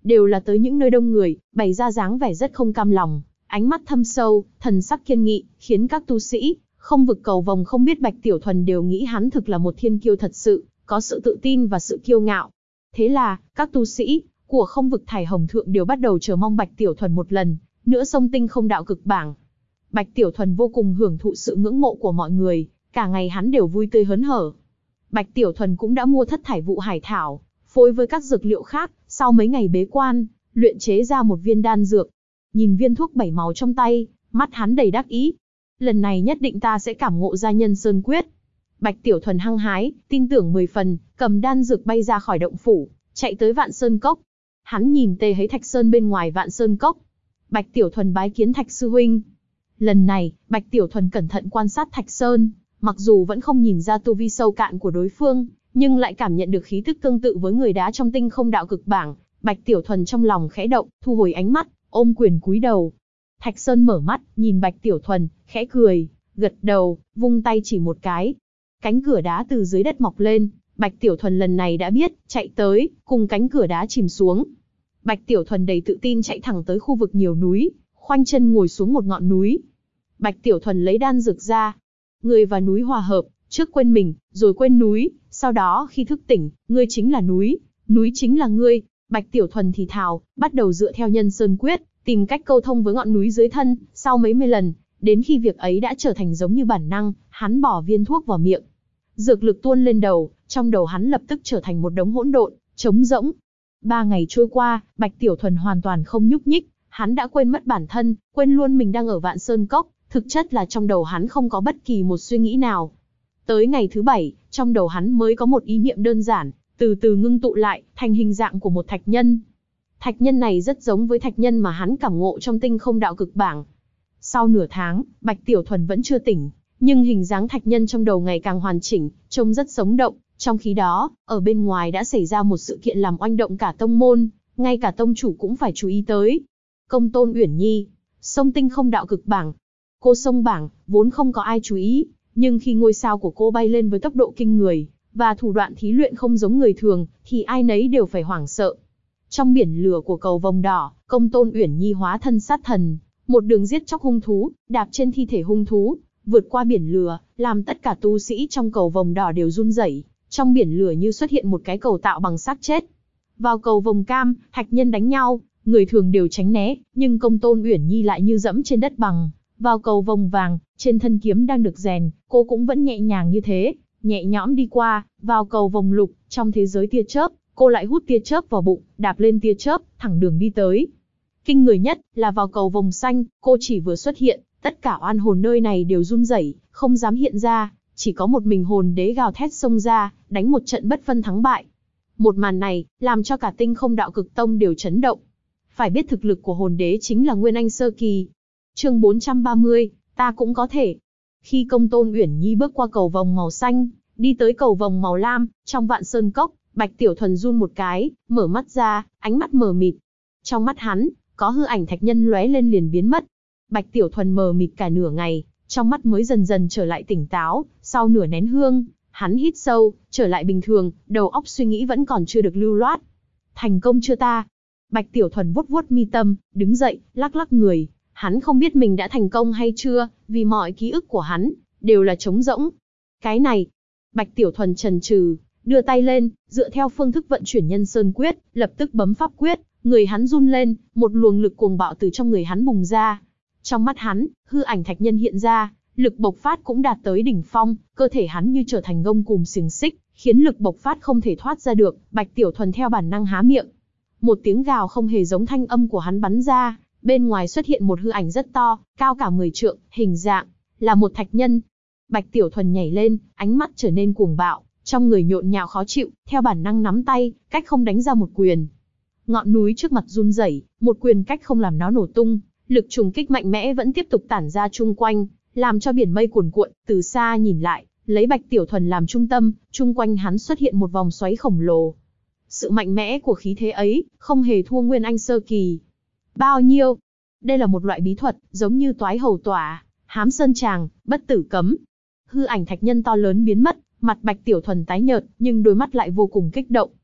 Speaker 1: đều là tới những nơi đông người, bày ra dáng vẻ rất không cam lòng, ánh mắt thâm sâu, thần sắc kiên nghị, khiến các tu sĩ không vực cầu vồng không biết Bạch Tiểu Thuần đều nghĩ hắn thực là một thiên kiêu thật sự, có sự tự tin và sự kiêu ngạo. Thế là, các tu sĩ của không vực Thải Hồng Thượng đều bắt đầu chờ mong Bạch Tiểu Thuần một lần nữa xông tinh không đạo cực bảng. Bạch Tiểu Thuần vô cùng hưởng thụ sự ngưỡng mộ của mọi người, cả ngày hắn đều vui tươi hớn hở. Bạch Tiểu Thuần cũng đã mua thất thải vụ hải thảo, phối với các dược liệu khác, sau mấy ngày bế quan, luyện chế ra một viên đan dược. Nhìn viên thuốc 7 màu trong tay, mắt hắn đầy đắc ý. Lần này nhất định ta sẽ cảm ngộ ra Nhân Sơn Quyết. Bạch Tiểu Thuần hăng hái, tin tưởng 10 phần, cầm đan dược bay ra khỏi động phủ, chạy tới Vạn Sơn Cốc. Hắn nhìn Tê Hấy Thạch Sơn bên ngoài Vạn Sơn Cốc. Bạch Tiểu Thuần bái kiến Thạch sư huynh. Lần này, Bạch Tiểu Thuần cẩn thận quan sát Thạch Sơn, mặc dù vẫn không nhìn ra tu vi sâu cạn của đối phương, nhưng lại cảm nhận được khí tức tương tự với người đá trong tinh không đạo cực bảng. Bạch Tiểu Thuần trong lòng khẽ động, thu hồi ánh mắt, ôm quyền cúi đầu. Thạch Sơn mở mắt, nhìn Bạch Tiểu Thuần, khẽ cười, gật đầu, vung tay chỉ một cái. Cánh cửa đá từ dưới đất mọc lên, Bạch Tiểu Thuần lần này đã biết, chạy tới, cùng cánh cửa đá chìm xuống. Bạch Tiểu Thuần đầy tự tin chạy thẳng tới khu vực nhiều núi, khoanh chân ngồi xuống một ngọn núi. Bạch Tiểu Thuần lấy đan dược ra. Người và núi hòa hợp, trước quên mình, rồi quên núi, sau đó khi thức tỉnh, ngươi chính là núi chính là ngươi. Bạch Tiểu Thuần thì thào, bắt đầu dựa theo Nhân Sơn Quyết, tìm cách câu thông với ngọn núi dưới thân, sau mấy mươi lần, đến khi việc ấy đã trở thành giống như bản năng, hắn bỏ viên thuốc vào miệng. Dược lực tuôn lên đầu, trong đầu hắn lập tức trở thành một đống hỗn độn, trống rỗng. 3 ngày trôi qua, Bạch Tiểu Thuần hoàn toàn không nhúc nhích, hắn đã quên mất bản thân, quên luôn mình đang ở Vạn Sơn Cốc, thực chất là trong đầu hắn không có bất kỳ một suy nghĩ nào. Tới ngày thứ 7, trong đầu hắn mới có một ý niệm đơn giản, từ từ ngưng tụ lại, thành hình dạng của một thạch nhân. Thạch nhân này rất giống với thạch nhân mà hắn cảm ngộ trong tinh không đạo cực bảng. Sau nửa tháng, Bạch Tiểu Thuần vẫn chưa tỉnh, nhưng hình dáng thạch nhân trong đầu ngày càng hoàn chỉnh, trông rất sống động. Trong khi đó, ở bên ngoài đã xảy ra một sự kiện làm oanh động cả tông môn, ngay cả tông chủ cũng phải chú ý tới. Công tôn Uyển Nhi, xông tinh không đạo cực bảng. Cô xông bảng, vốn không có ai chú ý, nhưng khi ngôi sao của cô bay lên với tốc độ kinh người, và thủ đoạn thí luyện không giống người thường, thì ai nấy đều phải hoảng sợ. Trong biển lửa của cầu vồng đỏ, công tôn Uyển Nhi hóa thân sát thần, một đường giết chóc hung thú, đạp trên thi thể hung thú, vượt qua biển lửa, làm tất cả tu sĩ trong cầu vồng đỏ đều run rẩy. Trong biển lửa như xuất hiện một cái cầu tạo bằng xác chết. Vào cầu vồng cam, thạch nhân đánh nhau, người thường đều tránh né, nhưng công tôn Uyển Nhi lại như dẫm trên đất bằng. Vào cầu vồng vàng, trên thân kiếm đang được rèn, cô cũng vẫn nhẹ nhàng như thế, nhẹ nhõm đi qua. Vào cầu vồng lục, trong thế giới tia chớp, cô lại hút tia chớp vào bụng, đạp lên tia chớp, thẳng đường đi tới. Kinh người nhất là vào cầu vồng xanh, cô chỉ vừa xuất hiện, tất cả oan hồn nơi này đều run rẩy, không dám hiện ra. Chỉ có một mình hồn đế gào thét xông ra, đánh một trận bất phân thắng bại. Một màn này, làm cho cả tinh không đạo cực tông đều chấn động. Phải biết thực lực của hồn đế chính là Nguyên Anh Sơ Kỳ. Chương 430, ta cũng có thể. Khi công tôn Uyển Nhi bước qua cầu vồng màu xanh, đi tới cầu vồng màu lam, trong Vạn Sơn Cốc, Bạch Tiểu Thuần run một cái, mở mắt ra, ánh mắt mờ mịt. Trong mắt hắn, có hư ảnh thạch nhân lóe lên liền biến mất. Bạch Tiểu Thuần mờ mịt cả nửa ngày, trong mắt mới dần dần trở lại tỉnh táo. Sau nửa nén hương, hắn hít sâu, trở lại bình thường, đầu óc suy nghĩ vẫn còn chưa được lưu loát. Thành công chưa ta? Bạch Tiểu Thuần vuốt vuốt mi tâm, đứng dậy, lắc lắc người. Hắn không biết mình đã thành công hay chưa, vì mọi ký ức của hắn đều là trống rỗng. Cái này, Bạch Tiểu Thuần chần chừ, đưa tay lên, dựa theo phương thức vận chuyển Nhân Sơn Quyết, lập tức bấm pháp quyết, người hắn run lên, một luồng lực cuồng bạo từ trong người hắn bùng ra. Trong mắt hắn, hư ảnh thạch nhân hiện ra, lực bộc phát cũng đạt tới đỉnh phong, cơ thể hắn như trở thành gông cùm xiềng xích, khiến lực bộc phát không thể thoát ra được. Bạch Tiểu Thuần theo bản năng há miệng. Một tiếng gào không hề giống thanh âm của hắn bắn ra, bên ngoài xuất hiện một hư ảnh rất to, cao cả 10 trượng, hình dạng là một thạch nhân. Bạch Tiểu Thuần nhảy lên, ánh mắt trở nên cuồng bạo, trong người nhộn nhạo khó chịu, theo bản năng nắm tay, cách không đánh ra một quyền. Ngọn núi trước mặt run rẩy, một quyền cách không làm nó nổ tung, lực trùng kích mạnh mẽ vẫn tiếp tục tản ra chung quanh, làm cho biển mây cuồn cuộn. Từ xa nhìn lại, lấy Bạch Tiểu Thuần làm trung tâm, chung quanh hắn xuất hiện một vòng xoáy khổng lồ. Sự mạnh mẽ của khí thế ấy, không hề thua Nguyên Anh Sơ Kỳ. Bao nhiêu? Đây là một loại bí thuật, giống như toái hầu tỏa, hám sơn tràng, bất tử cấm. Hư ảnh thạch nhân to lớn biến mất, mặt Bạch Tiểu Thuần tái nhợt, nhưng đôi mắt lại vô cùng kích động.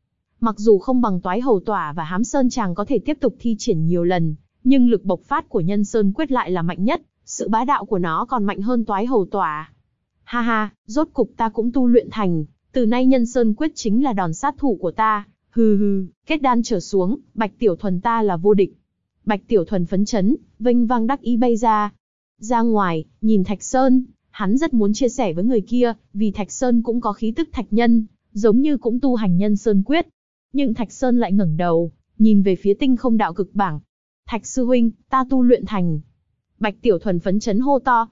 Speaker 1: Mặc dù không bằng Toái Hầu Tỏa và Hám Sơn Tràng có thể tiếp tục thi triển nhiều lần, nhưng lực bộc phát của Nhân Sơn Quyết lại là mạnh nhất, sự bá đạo của nó còn mạnh hơn Toái Hầu Tỏa. Ha ha, rốt cục ta cũng tu luyện thành, từ nay Nhân Sơn Quyết chính là đòn sát thủ của ta. Hừ hừ, kết đan trở xuống, Bạch Tiểu Thuần ta là vô địch. Bạch Tiểu Thuần phấn chấn, vênh vang đắc ý bay ra. Ra ngoài, nhìn Thạch Sơn, hắn rất muốn chia sẻ với người kia, vì Thạch Sơn cũng có khí tức thạch nhân, giống như cũng tu hành Nhân Sơn Quyết. Nhưng Thạch Sơn lại ngẩng đầu, nhìn về phía Tinh Không Đạo Cực Bảng. Thạch sư huynh, ta tu luyện thành. Bạch Tiểu Thuần phấn chấn hô to.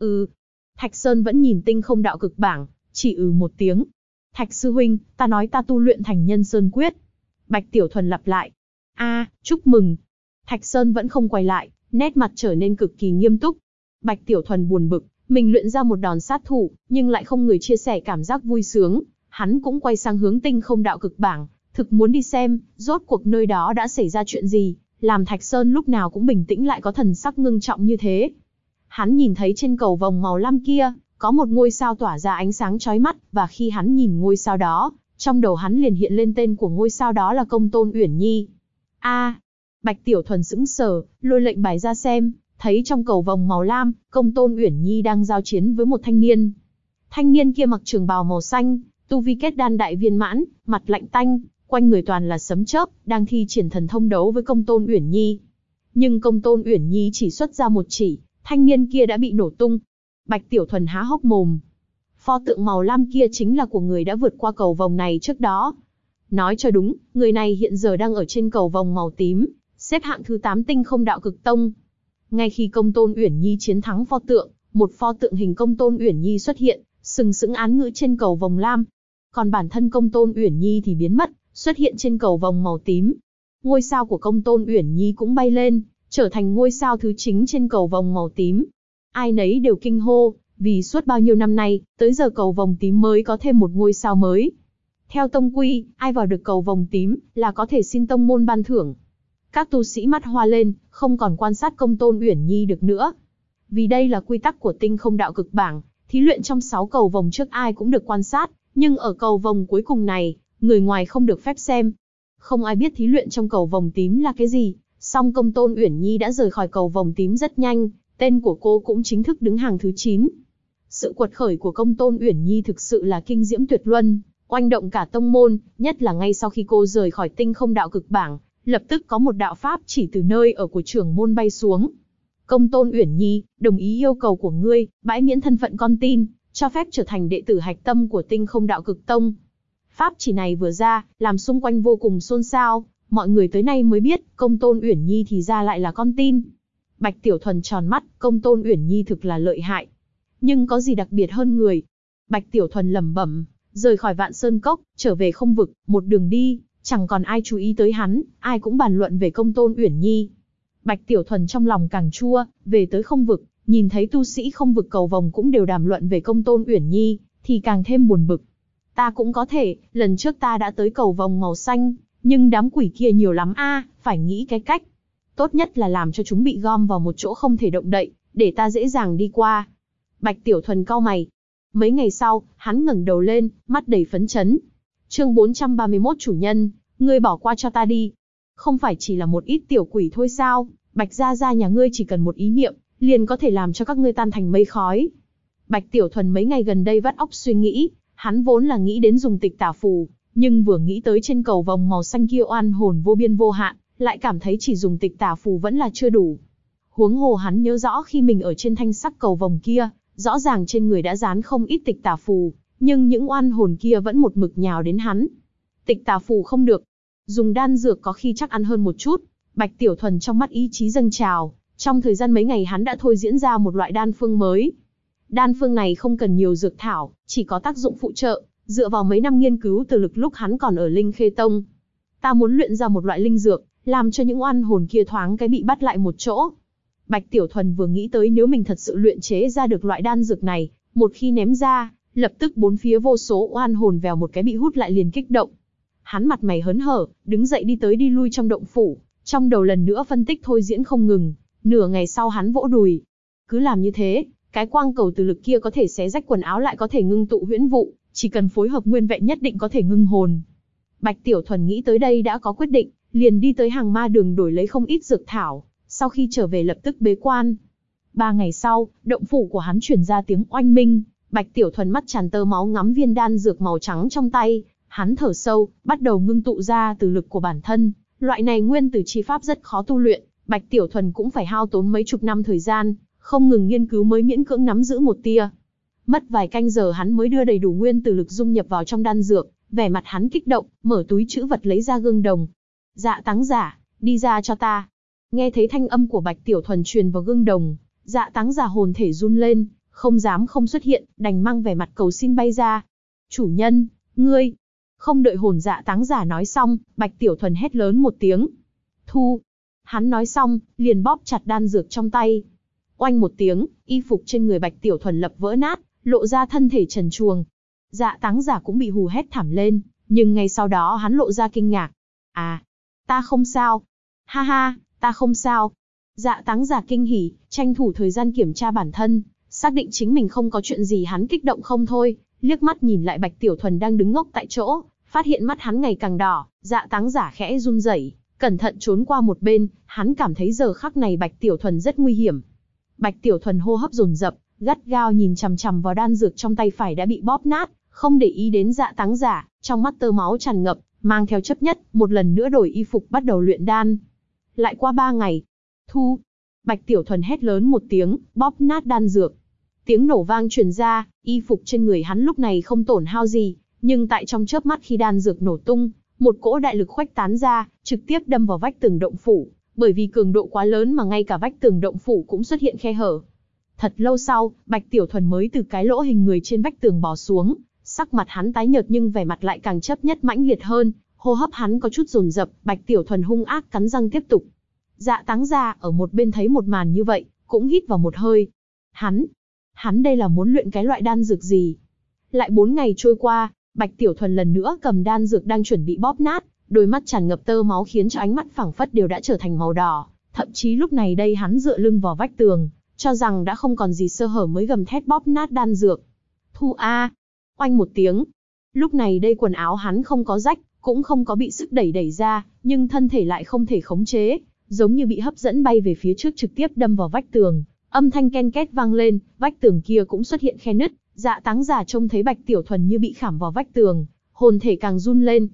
Speaker 1: Thạch Sơn vẫn nhìn Tinh Không Đạo Cực Bảng, chỉ một tiếng. Thạch sư huynh, ta nói ta tu luyện thành Nhân Sơn Quyết. Bạch Tiểu Thuần lặp lại. Chúc mừng. Thạch Sơn vẫn không quay lại, nét mặt trở nên cực kỳ nghiêm túc. Bạch Tiểu Thuần buồn bực, mình luyện ra một đòn sát thủ, nhưng lại không người chia sẻ cảm giác vui sướng. Hắn cũng quay sang hướng Tinh Không Đạo Cực Bảng, thực muốn đi xem, rốt cuộc nơi đó đã xảy ra chuyện gì, làm Thạch Sơn lúc nào cũng bình tĩnh lại có thần sắc ngưng trọng như thế. Hắn nhìn thấy trên cầu vồng màu lam kia, có một ngôi sao tỏa ra ánh sáng chói mắt, và khi hắn nhìn ngôi sao đó, trong đầu hắn liền hiện lên tên của ngôi sao đó là Công Tôn Uyển Nhi. Bạch Tiểu Thuần sững sờ, lôi lệnh bài ra xem, thấy trong cầu vồng màu lam, Công Tôn Uyển Nhi đang giao chiến với một thanh niên. Thanh niên kia mặc trường bào màu xanh, tu vi kết đan đại viên mãn, mặt lạnh tanh, quanh người toàn là sấm chớp, đang thi triển thần thông đấu với Công Tôn Uyển Nhi. Nhưng Công Tôn Uyển Nhi chỉ xuất ra một chỉ, thanh niên kia đã bị nổ tung. Bạch Tiểu Thuần há hốc mồm. Pho tượng màu lam kia chính là của người đã vượt qua cầu vồng này trước đó. Nói cho đúng, người này hiện giờ đang ở trên cầu vồng màu tím, xếp hạng thứ 8 Tinh Không Đạo Cực Tông. Ngay khi Công Tôn Uyển Nhi chiến thắng pho tượng, một pho tượng hình Công Tôn Uyển Nhi xuất hiện, sừng sững án ngữ trên cầu vồng lam. Còn bản thân Công Tôn Uyển Nhi thì biến mất, xuất hiện trên cầu vồng màu tím. Ngôi sao của Công Tôn Uyển Nhi cũng bay lên, trở thành ngôi sao thứ chính trên cầu vồng màu tím. Ai nấy đều kinh hô, vì suốt bao nhiêu năm nay, tới giờ cầu vồng tím mới có thêm một ngôi sao mới. Theo tông quy, ai vào được cầu vồng tím là có thể xin tông môn ban thưởng. Các tu sĩ mắt hoa lên, không còn quan sát Công Tôn Uyển Nhi được nữa. Vì đây là quy tắc của Tinh Không Đạo Cực Bảng, thí luyện trong 6 cầu vồng trước ai cũng được quan sát, nhưng ở cầu vồng cuối cùng này, người ngoài không được phép xem. Không ai biết thí luyện trong cầu vồng tím là cái gì, song Công Tôn Uyển Nhi đã rời khỏi cầu vồng tím rất nhanh, tên của cô cũng chính thức đứng hàng thứ 9. Sự quật khởi của Công Tôn Uyển Nhi thực sự là kinh diễm tuyệt luân, oanh động cả tông môn, nhất là ngay sau khi cô rời khỏi Tinh Không Đạo Cực Bảng, lập tức có một đạo pháp chỉ từ nơi ở của trưởng môn bay xuống. Công Tôn Uyển Nhi, đồng ý yêu cầu của ngươi, bãi miễn thân phận con tin, cho phép trở thành đệ tử hạch tâm của Tinh Không Đạo Cực Tông. Pháp chỉ này vừa ra, làm xung quanh vô cùng xôn xao, mọi người tới nay mới biết, Công Tôn Uyển Nhi thì ra lại là con tin. Bạch Tiểu Thuần tròn mắt, Công Tôn Uyển Nhi thực là lợi hại. Nhưng có gì đặc biệt hơn người? Bạch Tiểu Thuần lẩm bẩm, rời khỏi Vạn Sơn Cốc, trở về không vực, một đường đi, chẳng còn ai chú ý tới hắn, ai cũng bàn luận về Công Tôn Uyển Nhi. Bạch Tiểu Thuần trong lòng càng chua, về tới không vực, nhìn thấy tu sĩ không vực cầu vồng cũng đều đàm luận về Công Tôn Uyển Nhi, thì càng thêm buồn bực. Ta cũng có thể, lần trước ta đã tới cầu vồng màu xanh, nhưng đám quỷ kia nhiều lắm phải nghĩ cái cách. Tốt nhất là làm cho chúng bị gom vào một chỗ không thể động đậy, để ta dễ dàng đi qua. Bạch Tiểu Thuần cau mày. Mấy ngày sau, hắn ngẩng đầu lên, mắt đầy phấn chấn. Chương 431 chủ nhân, ngươi bỏ qua cho ta đi. Không phải chỉ là một ít tiểu quỷ thôi sao? Bạch gia gia nhà ngươi chỉ cần một ý niệm, liền có thể làm cho các ngươi tan thành mây khói. Bạch Tiểu Thuần mấy ngày gần đây vắt óc suy nghĩ, hắn vốn là nghĩ đến dùng tịch tà phù, nhưng vừa nghĩ tới trên cầu vồng màu xanh kia oan hồn vô biên vô hạn, lại cảm thấy chỉ dùng tịch tà phù vẫn là chưa đủ. Huống hồ hắn nhớ rõ khi mình ở trên thanh sắc cầu vồng kia, rõ ràng trên người đã dán không ít tịch tà phù, nhưng những oan hồn kia vẫn một mực nhào đến hắn. Tịch tà phù không được, dùng đan dược có khi chắc ăn hơn một chút. Bạch Tiểu Thuần trong mắt ý chí dâng trào, trong thời gian mấy ngày hắn đã thôi diễn ra một loại đan phương mới. Đan phương này không cần nhiều dược thảo, chỉ có tác dụng phụ trợ, dựa vào mấy năm nghiên cứu từ lúc hắn còn ở Linh Khê Tông. Ta muốn luyện ra một loại linh dược, làm cho những oan hồn kia thoáng cái bị bắt lại một chỗ. Bạch Tiểu Thuần vừa nghĩ tới nếu mình thật sự luyện chế ra được loại đan dược này, một khi ném ra, lập tức bốn phía vô số oan hồn vèo một cái bị hút lại liền kích động. Hắn mặt mày hớn hở, đứng dậy đi tới đi lui trong động phủ, trong đầu lần nữa phân tích thôi diễn không ngừng. Nửa ngày sau hắn vỗ đùi. Cứ làm như thế, cái quang cầu từ lực kia có thể xé rách quần áo lại có thể ngưng tụ huyễn vụ, chỉ cần phối hợp nguyên vẹn nhất định có thể ngưng hồn. Bạch Tiểu Thuần nghĩ tới đây đã có quyết định, liền đi tới hàng ma đường đổi lấy không ít dược thảo, sau khi trở về lập tức bế quan. 3 ngày sau, động phủ của hắn truyền ra tiếng oanh minh, Bạch Tiểu Thuần mắt tràn tơ máu ngắm viên đan dược màu trắng trong tay, hắn thở sâu, bắt đầu ngưng tụ ra từ lực của bản thân. Loại này nguyên tử chi pháp rất khó tu luyện, Bạch Tiểu Thuần cũng phải hao tốn mấy chục năm thời gian, không ngừng nghiên cứu mới miễn cưỡng nắm giữ một tia. Mất vài canh giờ hắn mới đưa đầy đủ nguyên tử lực dung nhập vào trong đan dược, vẻ mặt hắn kích động, mở túi trữ vật lấy ra gương đồng. Dạ Táng Giả, đi ra cho ta. Nghe thấy thanh âm của Bạch Tiểu Thuần truyền vào gương đồng, Dạ Táng Giả hồn thể run lên, không dám không xuất hiện, đành mang vẻ mặt cầu xin bay ra. Chủ nhân, ngươi. Không đợi hồn Dạ Táng Giả nói xong, Bạch Tiểu Thuần hét lớn một tiếng. Thu. Hắn nói xong, liền bóp chặt đan dược trong tay. Oanh một tiếng, y phục trên người Bạch Tiểu Thuần lập vỡ nát, lộ ra thân thể trần truồng. Dạ Táng Giả cũng bị hù hét thảm lên, nhưng ngay sau đó hắn lộ ra kinh ngạc. À, ta không sao. Ha ha, ta không sao. Dạ Táng Giả kinh hỉ, tranh thủ thời gian kiểm tra bản thân, xác định chính mình không có chuyện gì, hắn kích động không thôi, liếc mắt nhìn lại Bạch Tiểu Thuần đang đứng ngốc tại chỗ, phát hiện mắt hắn ngày càng đỏ, Dạ Táng Giả khẽ run rẩy, cẩn thận trốn qua một bên, hắn cảm thấy giờ khắc này Bạch Tiểu Thuần rất nguy hiểm. Bạch Tiểu Thuần hô hấp dồn dập, gắt gao nhìn chằm chằm vào đan dược trong tay phải đã bị bóp nát, không để ý đến Dạ Táng Giả, trong mắt tơ máu tràn ngập, mang theo chấp nhất, một lần nữa đổi y phục bắt đầu luyện đan. Lại qua 3 ngày, Thu. Bạch Tiểu Thuần hét lớn một tiếng, bóp nát đan dược. Tiếng nổ vang truyền ra, y phục trên người hắn lúc này không tổn hao gì, nhưng tại trong chớp mắt khi đan dược nổ tung, một cỗ đại lực khuếch tán ra, trực tiếp đâm vào vách tường động phủ, bởi vì cường độ quá lớn mà ngay cả vách tường động phủ cũng xuất hiện khe hở. Thật lâu sau, Bạch Tiểu Thuần mới từ cái lỗ hình người trên vách tường bò xuống, sắc mặt hắn tái nhợt nhưng vẻ mặt lại càng chấp nhất mãnh liệt hơn, hô hấp hắn có chút dồn dập, Bạch Tiểu Thuần hung ác cắn răng tiếp tục. Dạ Táng Giả ở một bên thấy một màn như vậy, cũng hít vào một hơi. Hắn đây là muốn luyện cái loại đan dược gì? Lại 4 ngày trôi qua, Bạch Tiểu Thuần lần nữa cầm đan dược đang chuẩn bị bóp nát, đôi mắt tràn ngập tơ máu khiến cho ánh mắt phảng phất đều đã trở thành màu đỏ, thậm chí lúc này đây hắn dựa lưng vào vách tường, cho rằng đã không còn gì sơ hở mới gầm thét bóp nát đan dược. Thu a! Oanh một tiếng. Lúc này đây quần áo hắn không có rách, cũng không có bị sức đẩy ra, nhưng thân thể lại không thể khống chế, giống như bị hấp dẫn bay về phía trước trực tiếp đâm vào vách tường. Âm thanh ken két vang lên, vách tường kia cũng xuất hiện khe nứt, Dạ Táng Giả trông thấy Bạch Tiểu Thuần như bị khảm vào vách tường, hồn thể càng run lên.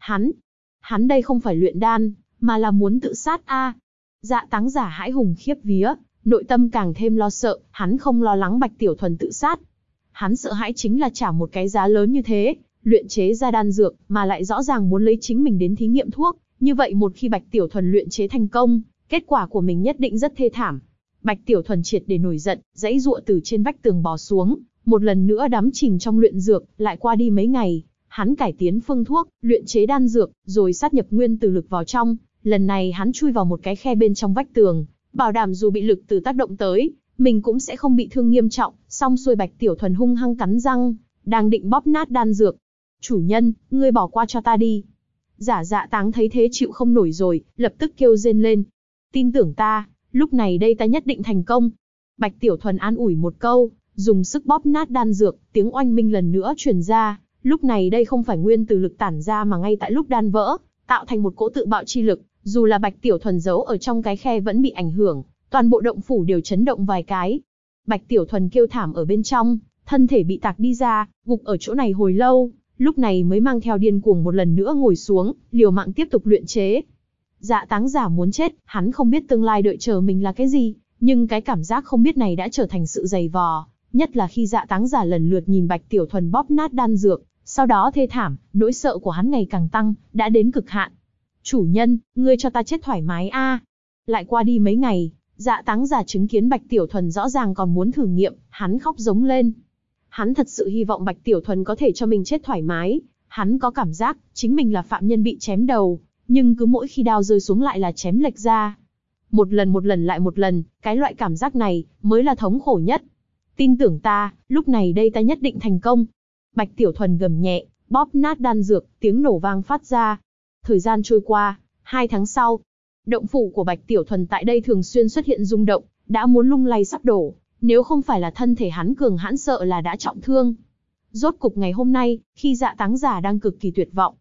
Speaker 1: Hắn đây không phải luyện đan, mà là muốn tự sát a. Dạ Táng Giả hãi hùng khiếp vía, nội tâm càng thêm lo sợ, hắn không lo lắng Bạch Tiểu Thuần tự sát. Hắn sợ hãi chính là trả một cái giá lớn như thế, luyện chế ra đan dược, mà lại rõ ràng muốn lấy chính mình đến thí nghiệm thuốc, như vậy một khi Bạch Tiểu Thuần luyện chế thành công, kết quả của mình nhất định rất thê thảm. Bạch Tiểu Thuần triệt để nổi giận, giãy giụa từ trên vách tường bò xuống, một lần nữa đắm chìm trong luyện dược, lại qua đi mấy ngày, hắn cải tiến phương thuốc, luyện chế đan dược, rồi sát nhập nguyên tử lực vào trong, lần này hắn chui vào một cái khe bên trong vách tường, bảo đảm dù bị lực từ tác động tới, mình cũng sẽ không bị thương nghiêm trọng. Xong xuôi Bạch Tiểu Thuần hung hăng cắn răng, đang định bóp nát đan dược. Chủ nhân, ngươi bỏ qua cho ta đi. Dạ Táng thấy thế chịu không nổi rồi, lập tức kêu rên lên. Tin tưởng ta, lúc này đây ta nhất định thành công. Bạch Tiểu Thuần an ủi một câu, dùng sức bóp nát đan dược, tiếng oanh minh lần nữa truyền ra. Lúc này đây không phải nguyên tử lực tản ra mà ngay tại lúc đan vỡ, tạo thành một cỗ tự bạo chi lực, dù là Bạch Tiểu Thuần giấu ở trong cái khe vẫn bị ảnh hưởng, toàn bộ động phủ đều chấn động vài cái. Bạch Tiểu Thuần kêu thảm ở bên trong, thân thể bị tạc đi ra, gục ở chỗ này hồi lâu, lúc này mới mang theo điên cuồng một lần nữa ngồi xuống, liều mạng tiếp tục luyện chế. Dạ Táng Giả muốn chết, hắn không biết tương lai đợi chờ mình là cái gì, nhưng cái cảm giác không biết này đã trở thành sự dày vò, nhất là khi Dạ Táng Giả lần lượt nhìn Bạch Tiểu Thuần bóp nát đan dược, sau đó thê thảm, nỗi sợ của hắn ngày càng tăng, đã đến cực hạn. Chủ nhân, ngươi cho ta chết thoải mái a. Lại qua đi mấy ngày, Dạ Táng Giả chứng kiến Bạch Tiểu Thuần rõ ràng còn muốn thử nghiệm, hắn khóc giống lên. Hắn thật sự hy vọng Bạch Tiểu Thuần có thể cho mình chết thoải mái, hắn có cảm giác, chính mình là phạm nhân bị chém đầu, nhưng cứ mỗi khi đao rơi xuống lại là chém lệch ra. Một lần lại một lần, cái loại cảm giác này, mới là thống khổ nhất. Tin tưởng ta, lúc này đây ta nhất định thành công. Bạch Tiểu Thuần gầm nhẹ, bóp nát đan dược, tiếng nổ vang phát ra. Thời gian trôi qua, 2 tháng sau, động phủ của Bạch Tiểu Thuần tại đây thường xuyên xuất hiện rung động, đã muốn lung lay sắp đổ, nếu không phải là thân thể hắn cường hãn sợ là đã trọng thương. Rốt cục ngày hôm nay, khi Dạ Táng Giả đang cực kỳ tuyệt vọng,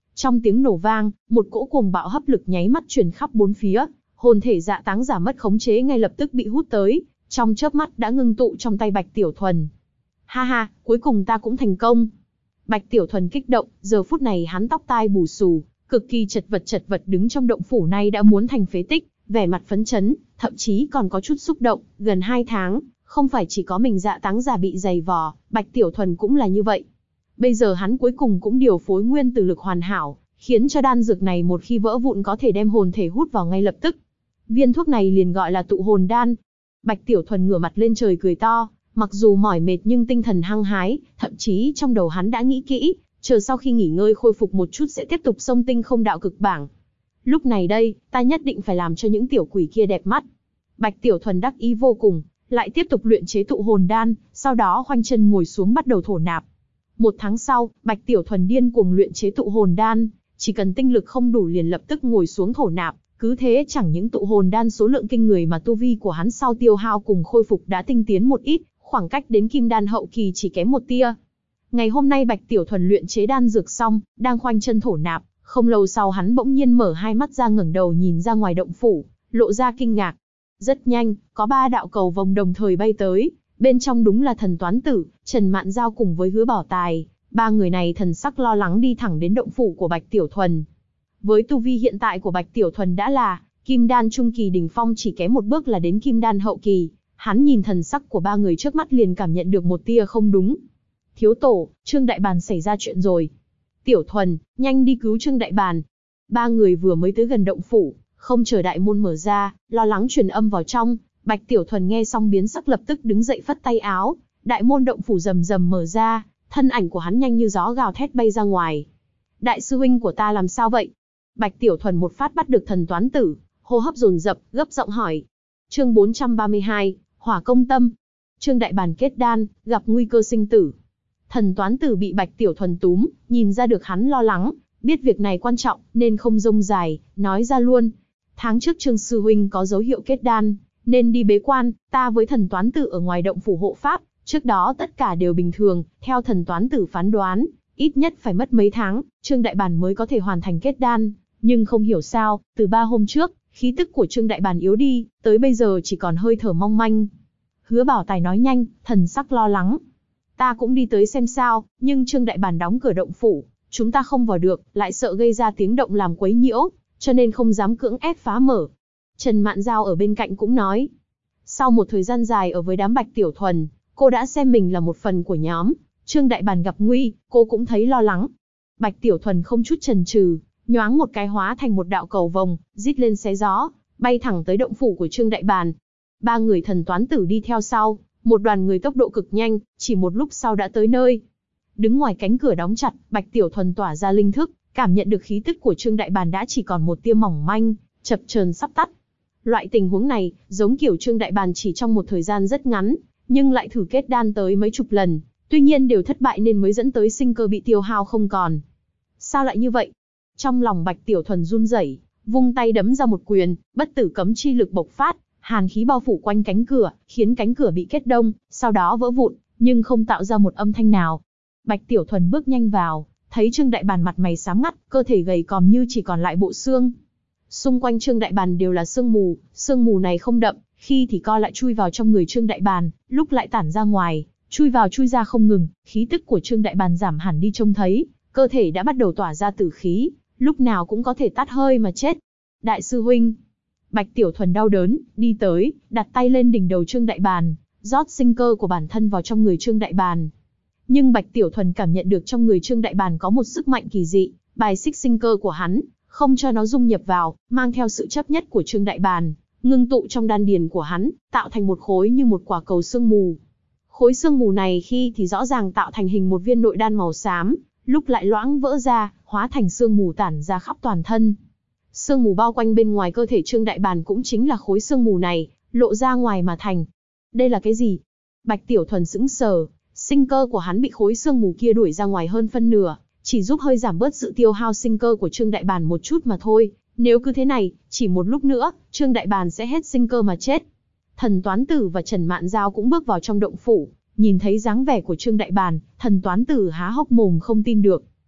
Speaker 1: Trong tiếng nổ vang, một cỗ cuồng bạo hấp lực nháy mắt truyền khắp bốn phía, hồn thể Dạ Táng Giả mất khống chế ngay lập tức bị hút tới, trong chớp mắt đã ngưng tụ trong tay Bạch Tiểu Thuần. Ha ha, cuối cùng ta cũng thành công. Bạch Tiểu Thuần kích động, giờ phút này hắn tóc tai bù xù, cực kỳ chật vật đứng trong động phủ này đã muốn thành phế tích, vẻ mặt phấn chấn, thậm chí còn có chút xúc động. Gần 2 tháng, không phải chỉ có mình Dạ Táng Giả bị dày vò, Bạch Tiểu Thuần cũng là như vậy. Bây giờ hắn cuối cùng cũng điều phối nguyên tử lực hoàn hảo, khiến cho đan dược này một khi vỡ vụn có thể đem hồn thể hút vào ngay lập tức. Viên thuốc này liền gọi là tụ hồn đan. Bạch Tiểu Thuần ngửa mặt lên trời cười to, mặc dù mỏi mệt nhưng tinh thần hăng hái, thậm chí trong đầu hắn đã nghĩ kỹ, chờ sau khi nghỉ ngơi khôi phục một chút sẽ tiếp tục xông tinh không đạo cực bảng. Lúc này đây, ta nhất định phải làm cho những tiểu quỷ kia đẹp mắt. Bạch Tiểu Thuần đắc ý vô cùng, lại tiếp tục luyện chế tụ hồn đan, sau đó khoanh chân ngồi xuống bắt đầu thổ nạp. 1 tháng sau, Bạch Tiểu Thuần điên cuồng luyện chế tụ hồn đan, chỉ cần tinh lực không đủ liền lập tức ngồi xuống thổ nạp, cứ thế chẳng những tụ hồn đan số lượng kinh người mà tu vi của hắn sau tiêu hao cùng khôi phục đã tinh tiến một ít, khoảng cách đến kim đan hậu kỳ chỉ kém một tia. Ngày hôm nay Bạch Tiểu Thuần luyện chế đan dược xong, đang khoanh chân thổ nạp, không lâu sau hắn bỗng nhiên mở hai mắt ra ngẩng đầu nhìn ra ngoài động phủ, lộ ra kinh ngạc. Rất nhanh, có 3 đạo cầu vồng đồng thời bay tới, bên trong đúng là Thần Toán Tử, Trần Mạn Giao cùng với Hứa Bảo Tài. 3 người này thần sắc lo lắng đi thẳng đến động phủ của Bạch Tiểu Thuần. Với tu vi hiện tại của Bạch Tiểu Thuần đã là kim đan trung kỳ đỉnh phong, chỉ kém một bước là đến kim đan hậu kỳ. Hắn nhìn thần sắc của 3 người trước mắt liền cảm nhận được một tia không đúng. Thiếu tổ, Trương Đại Bàn xảy ra chuyện rồi. Tiểu Thuần, nhanh đi cứu Trương Đại Bàn. 3 người vừa mới tới gần động phủ, không chờ đại môn mở ra, lo lắng truyền âm vào trong. Bạch Tiểu Thuần nghe xong biến sắc lập tức đứng dậy phất tay áo, đại môn động phủ rầm rầm mở ra, thân ảnh của hắn nhanh như gió gào thét bay ra ngoài. Đại sư huynh của ta làm sao vậy? Bạch Tiểu Thuần một phát bắt được Thần Toán Tử, hô hấp dồn dập, gấp giọng hỏi. Chương 432, Hỏa Công Tâm. Trương Đại Bàn kết đan, gặp nguy cơ sinh tử. Thần Toán Tử bị Bạch Tiểu Thuần túm, nhìn ra được hắn lo lắng, biết việc này quan trọng nên không rông dài, nói ra luôn. Tháng trước Trương sư huynh có dấu hiệu kết đan, nên đi bế quan, ta với Thần Toán Tử ở ngoài động phủ hộ pháp, trước đó tất cả đều bình thường, theo Thần Toán Tử phán đoán, ít nhất phải mất mấy tháng, Trương Đại Bàn mới có thể hoàn thành kết đan, nhưng không hiểu sao, từ 3 hôm trước, khí tức của Trương Đại Bàn yếu đi, tới bây giờ chỉ còn hơi thở mong manh. Hứa Bảo Tài nói nhanh, thần sắc lo lắng. Ta cũng đi tới xem sao, nhưng Trương Đại Bàn đóng cửa động phủ, chúng ta không vào được, lại sợ gây ra tiếng động làm quấy nhiễu, cho nên không dám cưỡng ép phá mở. Trần Mạn Giao ở bên cạnh cũng nói. Sau một thời gian dài ở với đám Bạch Tiểu Thuần, cô đã xem mình là một phần của nhóm. Trương Đại Bàn gặp nguy, cô cũng thấy lo lắng. Bạch Tiểu Thuần không chút chần chừ, nhoáng một cái hóa thành một đạo cầu vồng, rít lên xé gió, bay thẳng tới động phủ của Trương Đại Bàn. 3 người Thần Toán Tử đi theo sau, một đoàn người tốc độ cực nhanh, chỉ một lúc sau đã tới nơi. Đứng ngoài cánh cửa đóng chặt, Bạch Tiểu Thuần tỏa ra linh thức, cảm nhận được khí tức của Trương Đại Bàn đã chỉ còn một tia mỏng manh, chập chờn sắp tắt. Loại tình huống này, giống kiểu Trương Đại Bàn chỉ trong một thời gian rất ngắn, nhưng lại thử kết đan tới mấy chục lần, tuy nhiên đều thất bại nên mới dẫn tới sinh cơ bị tiêu hao không còn. Sao lại như vậy? Trong lòng Bạch Tiểu Thuần run rẩy, vung tay đấm ra một quyền, bất tử cấm chi lực bộc phát, hàn khí bao phủ quanh cánh cửa, khiến cánh cửa bị kết đông, sau đó vỡ vụn, nhưng không tạo ra một âm thanh nào. Bạch Tiểu Thuần bước nhanh vào, thấy Trương Đại Bàn mặt mày xám ngắt, cơ thể gầy còm như chỉ còn lại bộ xương. Xung quanh Trương Đại Bàn đều là sương mù này không đậm, khi thì co lại chui vào trong người Trương Đại Bàn, lúc lại tản ra ngoài, chui vào chui ra không ngừng, khí tức của Trương Đại Bàn giảm hẳn đi trông thấy, cơ thể đã bắt đầu tỏa ra tử khí, lúc nào cũng có thể tắt hơi mà chết. Đại sư huynh. Bạch Tiểu Thuần đau đớn, đi tới, đặt tay lên đỉnh đầu Trương Đại Bàn, rót sinh cơ của bản thân vào trong người Trương Đại Bàn. Nhưng Bạch Tiểu Thuần cảm nhận được trong người Trương Đại Bàn có một sức mạnh kỳ dị, bài xích sinh cơ của hắn, không cho nó dung nhập vào, mang theo sự chấp nhất của Trương Đại Bàn, ngưng tụ trong đan điền của hắn, tạo thành một khối như một quả cầu sương mù. Khối sương mù này khi thì rõ ràng tạo thành hình một viên nội đan màu xám, lúc lại loãng vỡ ra, hóa thành sương mù tản ra khắp toàn thân. Sương mù bao quanh bên ngoài cơ thể Trương Đại Bàn cũng chính là khối sương mù này, lộ ra ngoài mà thành. Đây là cái gì? Bạch Tiểu Thuần sững sờ, sinh cơ của hắn bị khối sương mù kia đuổi ra ngoài hơn phân nửa, chỉ giúp hơi giảm bớt sự tiêu hao sinh cơ của Trương Đại Bàn một chút mà thôi. Nếu cứ thế này, chỉ một lúc nữa, Trương Đại Bàn sẽ hết sinh cơ mà chết. Thần Toán Tử và Trần Mạn Giao cũng bước vào trong động phủ, nhìn thấy dáng vẻ của Trương Đại Bàn, Thần Toán Tử há hốc mồm không tin được.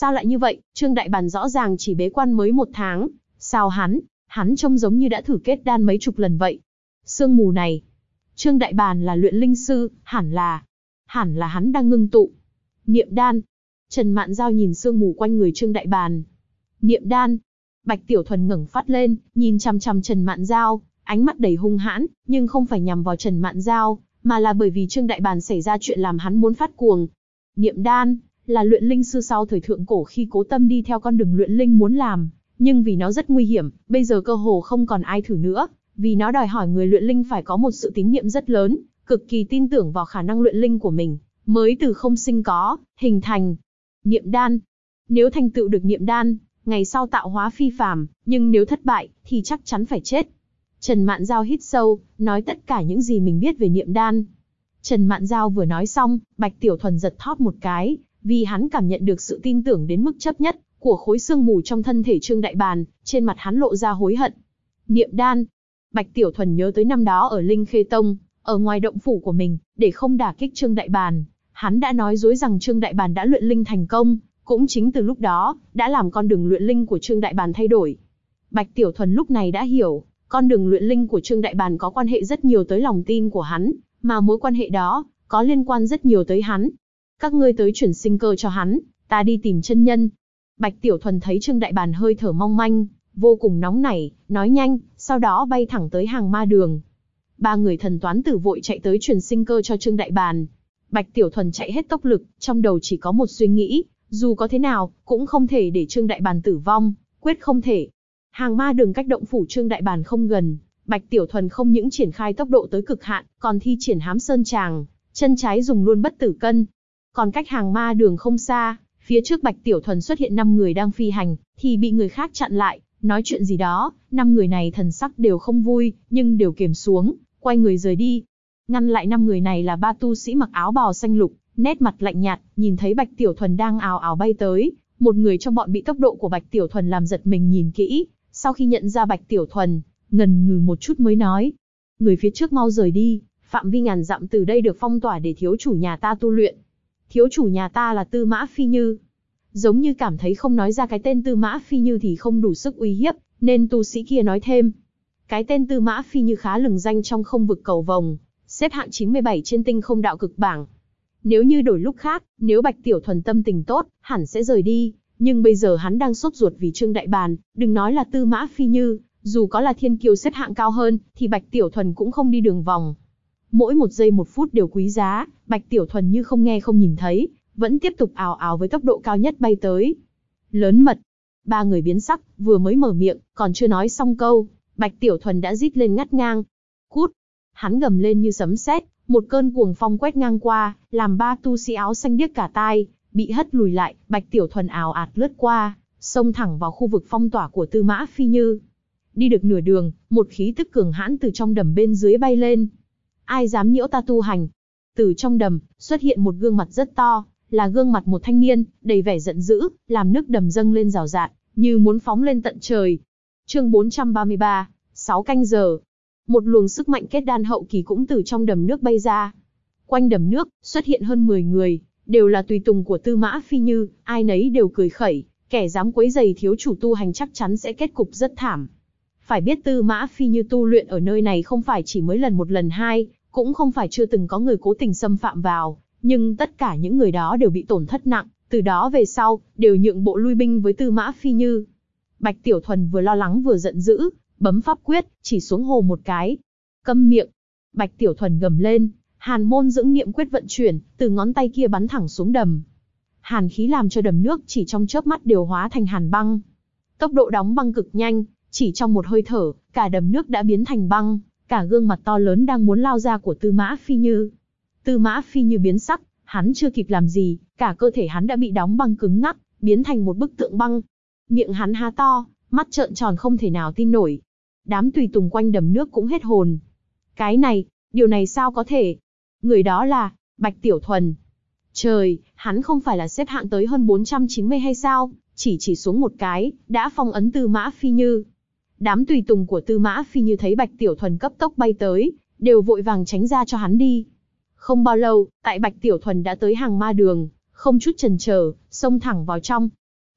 Speaker 1: Sao lại như vậy, Trương Đại Bàn rõ ràng chỉ bế quan mới 1 tháng, sao hắn trông giống như đã thử kết đan mấy chục lần vậy. Sương mù này, Trương Đại Bàn là luyện linh sư, hẳn là hắn đang ngưng tụ niệm đan. Trần Mạn Giao nhìn sương mù quanh người Trương Đại Bàn. Niệm đan. Bạch Tiểu Thuần ngẩng phát lên, nhìn chằm chằm Trần Mạn Giao, ánh mắt đầy hung hãn, nhưng không phải nhằm vào Trần Mạn Giao, mà là bởi vì Trương Đại Bàn xảy ra chuyện làm hắn muốn phát cuồng. Niệm đan là luyện linh sư sau thời thượng cổ khi Cố Tâm đi theo con đường luyện linh muốn làm, nhưng vì nó rất nguy hiểm, bây giờ cơ hồ không còn ai thử nữa, vì nó đòi hỏi người luyện linh phải có một sự tín niệm rất lớn, cực kỳ tin tưởng vào khả năng luyện linh của mình, mới từ không sinh có, hình thành niệm đan. Nếu thành tựu được niệm đan, ngày sau tạo hóa phi phàm, nhưng nếu thất bại, thì chắc chắn phải chết. Trần Mạn Giao hít sâu, nói tất cả những gì mình biết về niệm đan. Trần Mạn Giao vừa nói xong, Bạch Tiểu Thuần giật thót một cái, vì hắn cảm nhận được sự tin tưởng đến mức chấp nhất của khối xương mù trong thân thể Trương Đại Bàn, trên mặt hắn lộ ra hối hận. Niệm đan. Bạch Tiểu Thuần nhớ tới năm đó ở Linh Khê Tông, ở ngoài động phủ của mình, để không đả kích Trương Đại Bàn, hắn đã nói dối rằng Trương Đại Bàn đã luyện linh thành công, cũng chính từ lúc đó, đã làm con đường luyện linh của Trương Đại Bàn thay đổi. Bạch Tiểu Thuần lúc này đã hiểu, con đường luyện linh của Trương Đại Bàn có quan hệ rất nhiều tới lòng tin của hắn, mà mối quan hệ đó, có liên quan rất nhiều tới hắn. Các ngươi tới chuyển sinh cơ cho hắn, ta đi tìm chân nhân. Bạch Tiểu Thuần thấy Trương Đại Bàn hơi thở mong manh, vô cùng nóng nảy, nói nhanh, sau đó bay thẳng tới hàng ma đường. 3 người thần toán tử vội chạy tới truyền sinh cơ cho Trương Đại Bàn. Bạch Tiểu Thuần chạy hết tốc lực, trong đầu chỉ có một suy nghĩ, dù có thế nào, cũng không thể để Trương Đại Bàn tử vong, quyết không thể. Hàng ma đường cách động phủ Trương Đại Bàn không gần, Bạch Tiểu Thuần không những triển khai tốc độ tới cực hạn, còn thi triển hám sơn tràng, chân trái dùng luôn bất tử cân. Còn cách hàng ma đường không xa, phía trước Bạch Tiểu Thuần xuất hiện 5 người đang phi hành, thì bị người khác chặn lại, nói chuyện gì đó. 5 người này thần sắc đều không vui, nhưng đều kiềm xuống, quay người rời đi. Ngăn lại 5 người này là 3 tu sĩ mặc áo bào xanh lục, nét mặt lạnh nhạt, nhìn thấy Bạch Tiểu Thuần đang ào ào bay tới, một người trong bọn bị tốc độ của Bạch Tiểu Thuần làm giật mình nhìn kỹ, sau khi nhận ra Bạch Tiểu Thuần, ngần ngừ một chút mới nói: người phía trước mau rời đi, phạm vi ngàn dặm từ đây được phong tỏa để thiếu chủ nhà ta tu luyện. Thiếu chủ nhà ta là Tư Mã Phi Như. Giống như cảm thấy không nói ra cái tên Tư Mã Phi Như thì không đủ sức uy hiếp, nên tu sĩ kia nói thêm. Cái tên Tư Mã Phi Như khá lừng danh trong không vực cầu vồng, xếp hạng 97 trên tinh không đạo cực bảng. Nếu như đổi lúc khác, nếu Bạch Tiểu Thuần tâm tình tốt, hẳn sẽ rời đi, nhưng bây giờ hắn đang sốt ruột vì Trương Đại Bàn, đừng nói là Tư Mã Phi Như, dù có là thiên kiêu xếp hạng cao hơn, thì Bạch Tiểu Thuần cũng không đi đường vòng. Mỗi 1 giây 1 phút đều quý giá, Bạch Tiểu Thuần như không nghe không nhìn thấy, vẫn tiếp tục ào ào với tốc độ cao nhất bay tới. Lớn mật. 3 người biến sắc, vừa mới mở miệng, còn chưa nói xong câu, Bạch Tiểu Thuần đã rít lên ngắt ngang. Cút. Hắn gầm lên như sấm sét, một cơn cuồng phong quét ngang qua, làm 3 tu sĩ áo xanh điếc cả tai, bị hất lùi lại. Bạch Tiểu Thuần ào ạt lướt qua, xông thẳng vào khu vực phong tỏa của Tư Mã Phi Như. Đi được nửa đường, một khí tức cường hãn từ trong đầm bên dưới bay lên. Ai dám nhiễu ta tu hành? Từ trong đầm, xuất hiện một gương mặt rất to, là gương mặt một thanh niên, đầy vẻ giận dữ, làm nước đầm dâng lên rào rạt, như muốn phóng lên tận trời. Chương 433, 6 canh giờ. Một luồng sức mạnh kết đan hậu kỳ cũng từ trong đầm nước bay ra. Quanh đầm nước, xuất hiện hơn 10 người, đều là tùy tùng của Tư Mã Phi Như, ai nấy đều cười khẩy, kẻ dám quấy rầy thiếu chủ tu hành chắc chắn sẽ kết cục rất thảm. Phải biết Tư Mã Phi Như tu luyện ở nơi này không phải chỉ mới lần 1 lần 2, cũng không phải chưa từng có người cố tình xâm phạm vào, nhưng tất cả những người đó đều bị tổn thất nặng, từ đó về sau, đều nhượng bộ lui binh với Tư Mã Phi Như. Bạch Tiểu Thuần vừa lo lắng vừa giận dữ, bấm pháp quyết, chỉ xuống hồ một cái. Câm miệng. Bạch Tiểu Thuần gầm lên, Hàn Môn Dưỡng Niệm quyết vận chuyển, từ ngón tay kia bắn thẳng xuống đầm. Hàn khí làm cho đầm nước chỉ trong chớp mắt đều hóa thành hàn băng. Tốc độ đóng băng cực nhanh, chỉ trong một hơi thở, cả đầm nước đã biến thành băng, cả gương mặt to lớn đang muốn lao ra của Tư Mã Phi Như. Tư Mã Phi Như biến sắc, hắn chưa kịp làm gì, cả cơ thể hắn đã bị đóng băng cứng ngắc, biến thành một bức tượng băng. Miệng hắn há to, mắt trợn tròn không thể nào tin nổi. Đám tùy tùng quanh đầm nước cũng hết hồn. Cái này, điều này sao có thể? Người đó là Bạch Tiểu Thuần. Trời, hắn không phải là xếp hạng tới hơn 490 hay sao? Chỉ xuống một cái, đã phong ấn Tư Mã Phi Như. Đám tùy tùng của Tư Mã Phi Như thấy Bạch Tiểu Thuần cấp tốc bay tới, đều vội vàng tránh ra cho hắn đi. Không bao lâu, tại Bạch Tiểu Thuần đã tới hàng ma đường, không chút chần chờ, xông thẳng vào trong.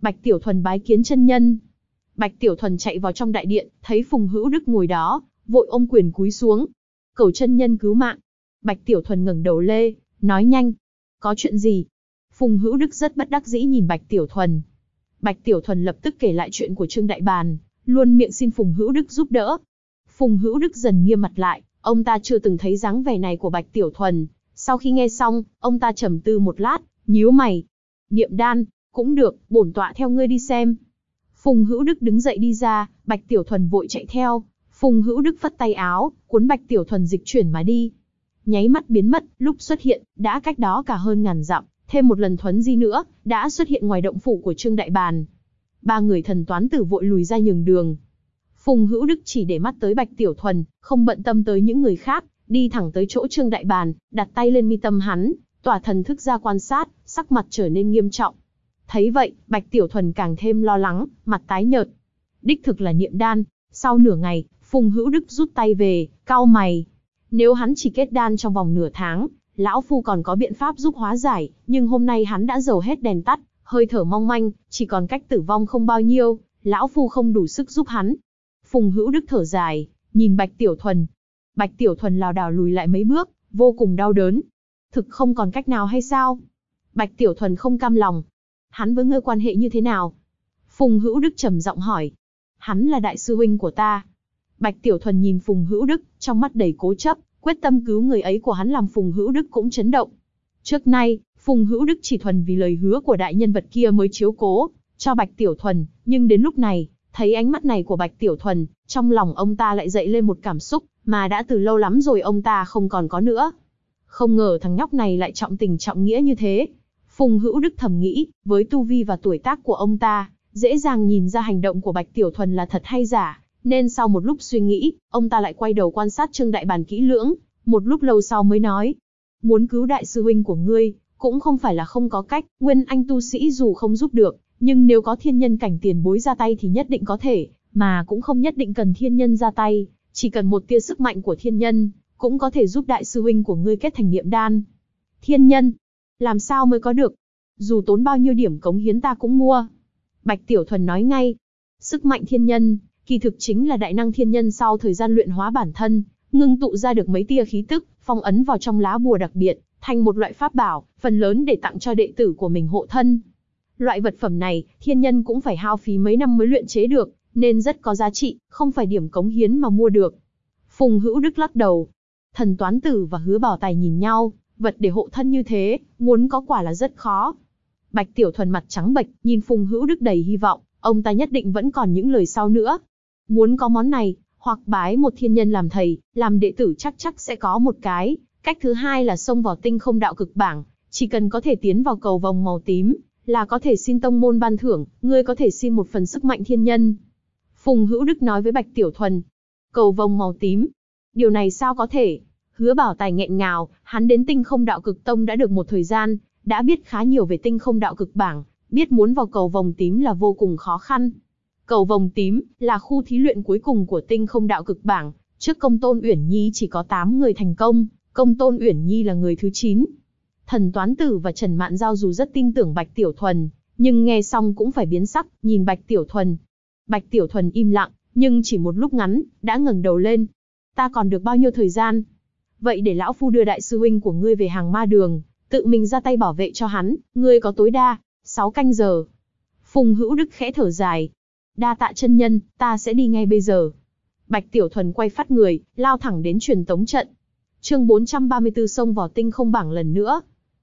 Speaker 1: Bạch Tiểu Thuần bái kiến chân nhân. Bạch Tiểu Thuần chạy vào trong đại điện, thấy Phùng Hữu Đức ngồi đó, vội ôm quyền cúi xuống. Cầu chân nhân cứu mạng. Bạch Tiểu Thuần ngẩng đầu lên, nói nhanh. Có chuyện gì? Phùng Hữu Đức rất bất đắc dĩ nhìn Bạch Tiểu Thuần. Bạch Tiểu Thuần lập tức kể lại chuyện của Trương Đại Bàn, luôn miệng xin Phùng Hữu Đức giúp đỡ. Phùng Hữu Đức dần nghiêm mặt lại, ông ta chưa từng thấy dáng vẻ này của Bạch Tiểu Thuần. Sau khi nghe xong, ông ta trầm tư một lát, nhíu mày. Niệm đan, cũng được, bổn tọa theo ngươi đi xem. Phùng Hữu Đức đứng dậy đi ra, Bạch Tiểu Thuần vội chạy theo. Phùng Hữu Đức phất tay áo, cuốn Bạch Tiểu Thuần dịch chuyển mà đi. Nháy mắt biến mất, lúc xuất hiện, đã cách đó cả hơn ngàn dặm, thêm một lần thuấn di nữa, đã xuất hiện ngoài động phủ của Trương Đại Bàn. Ba người thần toán tử vội lùi ra nhường đường. Phùng Hữu Đức chỉ để mắt tới Bạch Tiểu Thuần, không bận tâm tới những người khác, đi thẳng tới chỗ Trương Đại Bàn, đặt tay lên mi tâm hắn, tỏa thần thức ra quan sát, sắc mặt trở nên nghiêm trọng. Thấy vậy, Bạch Tiểu Thuần càng thêm lo lắng, mặt tái nhợt. Đích thực là niệm đan. Sau nửa ngày, Phùng Hữu Đức rút tay về, cau mày. Nếu hắn chỉ kết đan trong vòng nửa tháng, lão phu còn có biện pháp giúp hóa giải, nhưng hôm nay hắn đã dầu hết đèn tắt, hơi thở mong manh, chỉ còn cách tử vong không bao nhiêu, lão phu không đủ sức giúp hắn. Phùng Hữu Đức thở dài, nhìn Bạch Tiểu Thuần. Bạch Tiểu Thuần lảo đảo lùi lại mấy bước, vô cùng đau đớn. Thực không còn cách nào hay sao? Bạch Tiểu Thuần không cam lòng. Hắn với ngươi quan hệ như thế nào? Phùng Hữu Đức trầm giọng hỏi. Hắn là đại sư huynh của ta. Bạch Tiểu Thuần nhìn Phùng Hữu Đức, trong mắt đầy cố chấp, quyết tâm cứu người ấy của hắn làm Phùng Hữu Đức cũng chấn động. Trước nay, Phùng Hữu Đức chỉ thuần vì lời hứa của đại nhân vật kia mới chiếu cố cho Bạch Tiểu Thuần, nhưng đến lúc này, thấy ánh mắt này của Bạch Tiểu Thuần, trong lòng ông ta lại dậy lên một cảm xúc mà đã từ lâu lắm rồi ông ta không còn có nữa. Không ngờ thằng nhóc này lại trọng tình trọng nghĩa như thế. Phùng Hữu Đức thầm nghĩ, với tu vi và tuổi tác của ông ta, dễ dàng nhìn ra hành động của Bạch Tiểu Thuần là thật hay giả, nên sau một lúc suy nghĩ, ông ta lại quay đầu quan sát Trương Đại Bàn kỹ lưỡng, một lúc lâu sau mới nói. Muốn cứu đại sư huynh của ngươi, cũng không phải là không có cách, nguyên anh tu sĩ dù không giúp được, nhưng nếu có thiên nhân cảnh tiền bối ra tay thì nhất định có thể, mà cũng không nhất định cần thiên nhân ra tay, chỉ cần một tia sức mạnh của thiên nhân, cũng có thể giúp đại sư huynh của ngươi kết thành niệm đan. Thiên nhân? Làm sao mới có được? Dù tốn bao nhiêu điểm cống hiến ta cũng mua. Bạch Tiểu Thuần nói ngay. Sức mạnh thiên nhân, kỳ thực chính là đại năng thiên nhân sau thời gian luyện hóa bản thân, ngưng tụ ra được mấy tia khí tức, phong ấn vào trong lá bùa đặc biệt, thành một loại pháp bảo, phần lớn để tặng cho đệ tử của mình hộ thân. Loại vật phẩm này, thiên nhân cũng phải hao phí mấy năm mới luyện chế được, nên rất có giá trị, không phải điểm cống hiến mà mua được. Phùng Hữu Đức lắc đầu. Thần Toán Tử và Hứa Bảo Tài nhìn nhau, vật để hộ thân như thế, muốn có quả là rất khó. Bạch Tiểu Thuần mặt trắng bệch, nhìn Phùng Hữu Đức đầy hy vọng, ông ta nhất định vẫn còn những lời sau nữa. Muốn có món này, hoặc bái một thiên nhân làm thầy, làm đệ tử chắc sẽ có một cái. Cách thứ hai là xông vào tinh không đạo cực bảng, chỉ cần có thể tiến vào cầu vòng màu tím, là có thể xin tông môn ban thưởng, ngươi có thể xin một phần sức mạnh thiên nhân. Phùng Hữu Đức nói với Bạch Tiểu Thuần. Cầu vòng màu tím? Điều này sao có thể? Hứa Bảo Tài nghẹn ngào, hắn đến tinh không đạo cực tông đã được một thời gian, đã biết khá nhiều về tinh không đạo cực bảng, biết muốn vào cầu vòng tím là vô cùng khó khăn. Cầu vòng tím là khu thí luyện cuối cùng của tinh không đạo cực bảng, trước Công Tôn Uyển Nhi chỉ có 8 người thành công, Công Tôn Uyển Nhi là người thứ 9. Thần Toán Tử và Trần Mạn Giao dù rất tin tưởng Bạch Tiểu Thuần, nhưng nghe xong cũng phải biến sắc, nhìn Bạch Tiểu Thuần. Bạch Tiểu Thuần im lặng, nhưng chỉ một lúc ngắn, đã ngẩng đầu lên. Ta còn được bao nhiêu thời gian? Vậy để lão phu đưa đại sư huynh của ngươi về hàng ma đường, tự mình ra tay bảo vệ cho hắn, ngươi có tối đa 6 canh giờ. Phùng Hữu Đức khẽ thở dài. Đa tạ chân nhân, ta sẽ đi ngay bây giờ. Bạch Tiểu Thuần quay phát người, lao thẳng đến truyền tống trận. Chương 434 xông vào tinh không bảng lần nữa.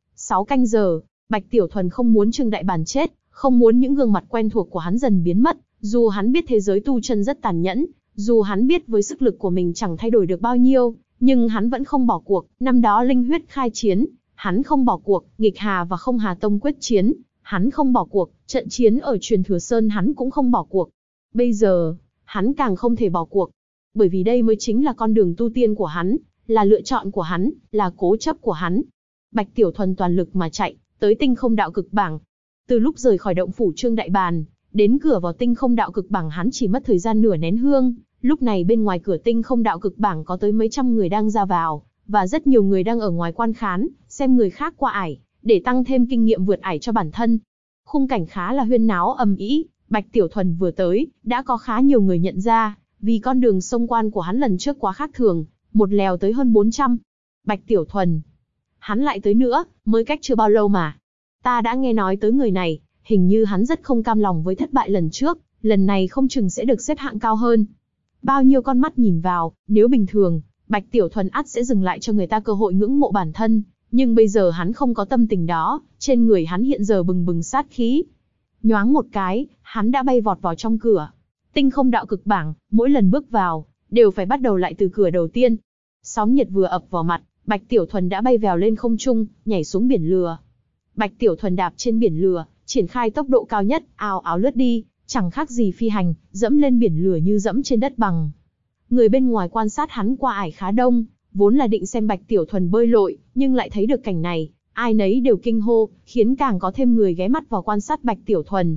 Speaker 1: 6 canh giờ, Bạch Tiểu Thuần không muốn Trương Đại Bàn chết, không muốn những gương mặt quen thuộc của hắn dần biến mất, dù hắn biết thế giới tu chân rất tàn nhẫn, dù hắn biết với sức lực của mình chẳng thay đổi được bao nhiêu, nhưng hắn vẫn không bỏ cuộc. Năm đó linh huyết khai chiến, hắn không bỏ cuộc, nghịch hà và không hà tông quyết chiến, hắn không bỏ cuộc, trận chiến ở Truyền Thừa Sơn hắn cũng không bỏ cuộc. Bây giờ, hắn càng không thể bỏ cuộc, bởi vì đây mới chính là con đường tu tiên của hắn, là lựa chọn của hắn, là cố chấp của hắn. Bạch Tiểu Thuần toàn lực mà chạy, tới tinh không đạo cực bảng. Từ lúc rời khỏi động phủ Trương Đại Bàn, đến cửa vào tinh không đạo cực bảng hắn chỉ mất thời gian nửa nén hương. Lúc này bên ngoài cửa tinh không đạo cực bảng có tới mấy trăm người đang ra vào, và rất nhiều người đang ở ngoài quan khán, xem người khác qua ải, để tăng thêm kinh nghiệm vượt ải cho bản thân. khung cảnh khá là huyên náo ầm ĩ. Bạch Tiểu Thuần vừa tới, đã có khá nhiều người nhận ra, vì con đường xông quan của hắn lần trước quá khác thường, một lèo tới hơn 400. Bạch Tiểu Thuần, hắn lại tới nữa, mới cách chưa bao lâu mà. Ta đã nghe nói tới người này, hình như hắn rất không cam lòng với thất bại lần trước, lần này không chừng sẽ được xếp hạng cao hơn. Bao nhiêu con mắt nhìn vào, nếu bình thường, Bạch Tiểu Thuần ắt sẽ dừng lại cho người ta cơ hội ngưỡng mộ bản thân, nhưng bây giờ hắn không có tâm tình đó, trên người hắn hiện giờ bừng bừng sát khí. Nhoáng một cái, hắn đã bay vọt vào trong cửa. Tinh không đạo cực bảng, mỗi lần bước vào, đều phải bắt đầu lại từ cửa đầu tiên. Sóng nhiệt vừa ập vào mặt, Bạch Tiểu Thuần đã bay vèo lên không trung, nhảy xuống biển lửa. Bạch Tiểu Thuần đạp trên biển lửa, triển khai tốc độ cao nhất, ào ào lướt đi, chẳng khác gì phi hành, dẫm lên biển lửa như dẫm trên đất bằng. Người bên ngoài quan sát hắn qua ải khá đông, vốn là định xem Bạch Tiểu Thuần bơi lội, nhưng lại thấy được cảnh này, ai nấy đều kinh hô, khiến càng có thêm người ghé mắt vào quan sát Bạch Tiểu Thuần.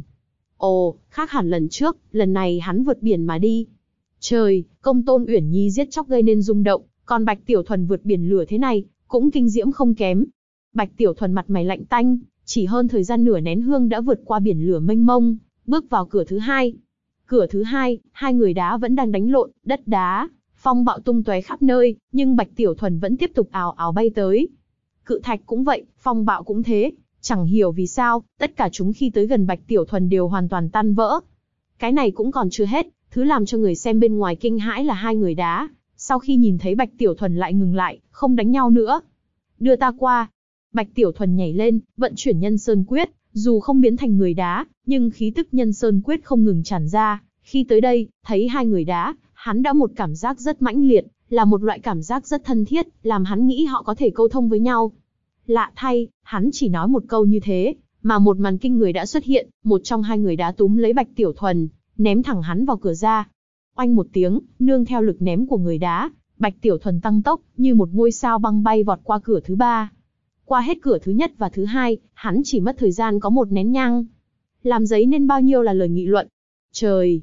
Speaker 1: Ồ, khác hẳn lần trước, lần này hắn vượt biển mà đi. Trời, Công Tôn Uyển Nhi giết chóc gây nên rung động, còn Bạch Tiểu Thuần vượt biển lửa thế này, cũng kinh diễm không kém. Bạch Tiểu Thuần mặt mày lạnh tanh, chỉ hơn thời gian nửa nén hương đã vượt qua biển lửa mênh mông, bước vào cửa thứ hai. Cửa thứ hai, hai người đá vẫn đang đánh lộn, đất đá, phong bạo tung tóe khắp nơi, nhưng Bạch Tiểu Thuần vẫn tiếp tục ào ào bay tới. Cự thạch cũng vậy, phong bạo cũng thế, chẳng hiểu vì sao, tất cả chúng khi tới gần Bạch Tiểu Thuần đều hoàn toàn tan vỡ. Cái này cũng còn chưa hết, thứ làm cho người xem bên ngoài kinh hãi là hai người đá, sau khi nhìn thấy Bạch Tiểu Thuần lại ngừng lại, không đánh nhau nữa. Đưa ta qua. Bạch Tiểu Thuần nhảy lên, vận chuyển Nhân Sơn Quyết, dù không biến thành người đá, nhưng khí tức Nhân Sơn Quyết không ngừng tràn ra. Khi tới đây, thấy hai người đá, hắn đã một cảm giác rất mãnh liệt, là một loại cảm giác rất thân thiết, làm hắn nghĩ họ có thể câu thông với nhau. Lạ thay, hắn chỉ nói một câu như thế, mà một màn kinh người đã xuất hiện, một trong hai người đá túm lấy Bạch Tiểu Thuần, ném thẳng hắn vào cửa ra. Oanh một tiếng, nương theo lực ném của người đá, Bạch Tiểu Thuần tăng tốc, như một ngôi sao băng bay vọt qua cửa thứ ba. Qua hết cửa thứ nhất và thứ hai, hắn chỉ mất thời gian có một nén nhang. Làm giấy nên bao nhiêu là lời nghị luận. Trời,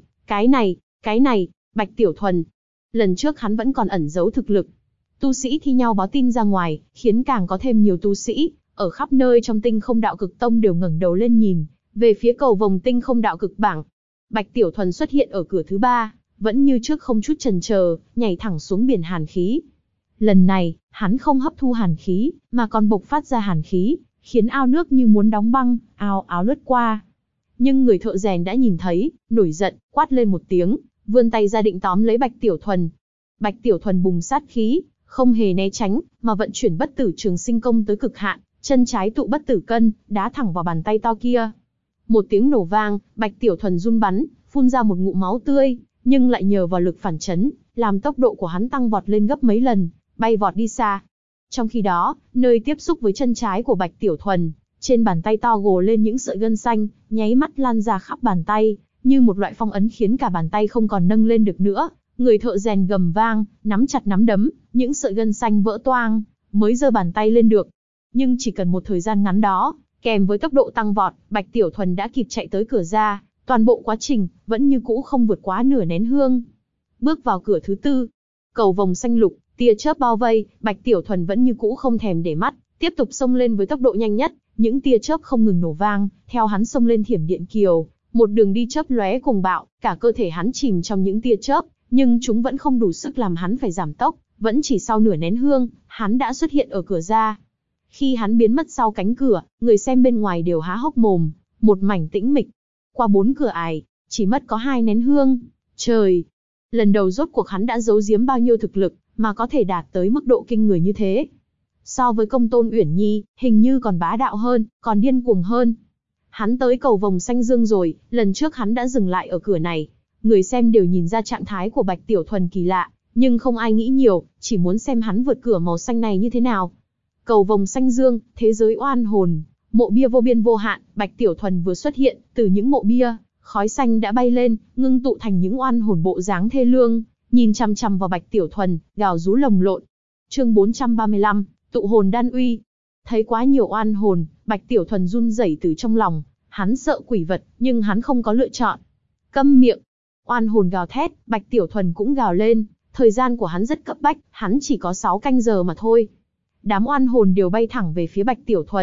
Speaker 1: cái này, Bạch Tiểu Thuần. Lần trước hắn vẫn còn ẩn giấu thực lực. Tu sĩ thi nhau báo tin ra ngoài, khiến càng có thêm nhiều tu sĩ, ở khắp nơi trong Tinh Không Đạo Cực Tông đều ngẩng đầu lên nhìn, về phía cầu vồng Tinh Không Đạo Cực bảng. Bạch Tiểu Thuần xuất hiện ở cửa thứ ba, vẫn như trước không chút chần chờ, nhảy thẳng xuống biển hàn khí. Lần này, hắn không hấp thu hàn khí, mà còn bộc phát ra hàn khí, khiến ao nước như muốn đóng băng, ào ào lướt qua. Nhưng người thợ rèn đã nhìn thấy, nổi giận, quát lên một tiếng, vươn tay ra định tóm lấy Bạch Tiểu Thuần. Bạch Tiểu Thuần bùng sát khí, không hề né tránh, mà vận chuyển Bất Tử Trường Sinh Công tới cực hạn, chân trái tụ Bất Tử Cân, đá thẳng vào bàn tay to kia. Một tiếng nổ vang, Bạch Tiểu Thuần run bắn, phun ra một ngụm máu tươi, nhưng lại nhờ vào lực phản chấn, làm tốc độ của hắn tăng vọt lên gấp mấy lần, bay vọt đi xa. Trong khi đó, nơi tiếp xúc với chân trái của Bạch Tiểu Thuần, trên bàn tay to gồ lên những sợi gân xanh, nháy mắt lan ra khắp bàn tay, như một loại phong ấn khiến cả bàn tay không còn nâng lên được nữa. Người thợ rèn gầm vang, nắm chặt nắm đấm, những sợi gân xanh vỡ toang, mới giơ bàn tay lên được. Nhưng chỉ cần một thời gian ngắn đó, kèm với tốc độ tăng vọt, Bạch Tiểu Thuần đã kịp chạy tới cửa ra, toàn bộ quá trình, vẫn như cũ không vượt quá nửa nén hương. Bước vào cửa thứ tư, cầu vồng xanh lục, tia chớp bao vây, Bạch Tiểu Thuần vẫn như cũ không thèm để mắt, tiếp tục xông lên với tốc độ nhanh nhất, những tia chớp không ngừng nổ vang, theo hắn xông lên thiểm điện kiều, một đường đi chớp lóe cùng bạo, cả cơ thể hắn chìm trong những tia chớp, nhưng chúng vẫn không đủ sức làm hắn phải giảm tốc, vẫn chỉ sau nửa nén hương, hắn đã xuất hiện ở cửa ra. Khi hắn biến mất sau cánh cửa, người xem bên ngoài đều há hốc mồm, một mảnh tĩnh mịch. Qua 4 cửa ải, chỉ mất có 2 nén hương. Trời! Lần đầu rốt cuộc hắn đã giấu giếm bao nhiêu thực lực, mà có thể đạt tới mức độ kinh người như thế. So với Công Tôn Uyển Nhi, hình như còn bá đạo hơn, còn điên cuồng hơn. Hắn tới cầu vồng xanh dương rồi, lần trước hắn đã dừng lại ở cửa này. Người xem đều nhìn ra trạng thái của Bạch Tiểu Thuần kỳ lạ, nhưng không ai nghĩ nhiều, chỉ muốn xem hắn vượt cửa màu xanh này như thế nào. Cầu vồng xanh dương, thế giới oan hồn, mộ bia vô biên vô hạn, Bạch Tiểu Thuần vừa xuất hiện, từ những mộ bia, khói xanh đã bay lên, ngưng tụ thành những oan hồn bộ dáng thê lương, nhìn chằm chằm vào Bạch Tiểu Thuần, gào rú lồng lộn. Chương 435, tụ hồn đan uy. Thấy quá nhiều oan hồn, Bạch Tiểu Thuần run rẩy từ trong lòng, hắn sợ quỷ vật, nhưng hắn không có lựa chọn. Câm miệng! Oan hồn gào thét, Bạch Tiểu Thuần cũng gào lên, thời gian của hắn rất cấp bách, hắn chỉ có 6 canh giờ mà thôi. Đám oan hồn đều bay thẳng về phía Bạch Tiểu Thuần,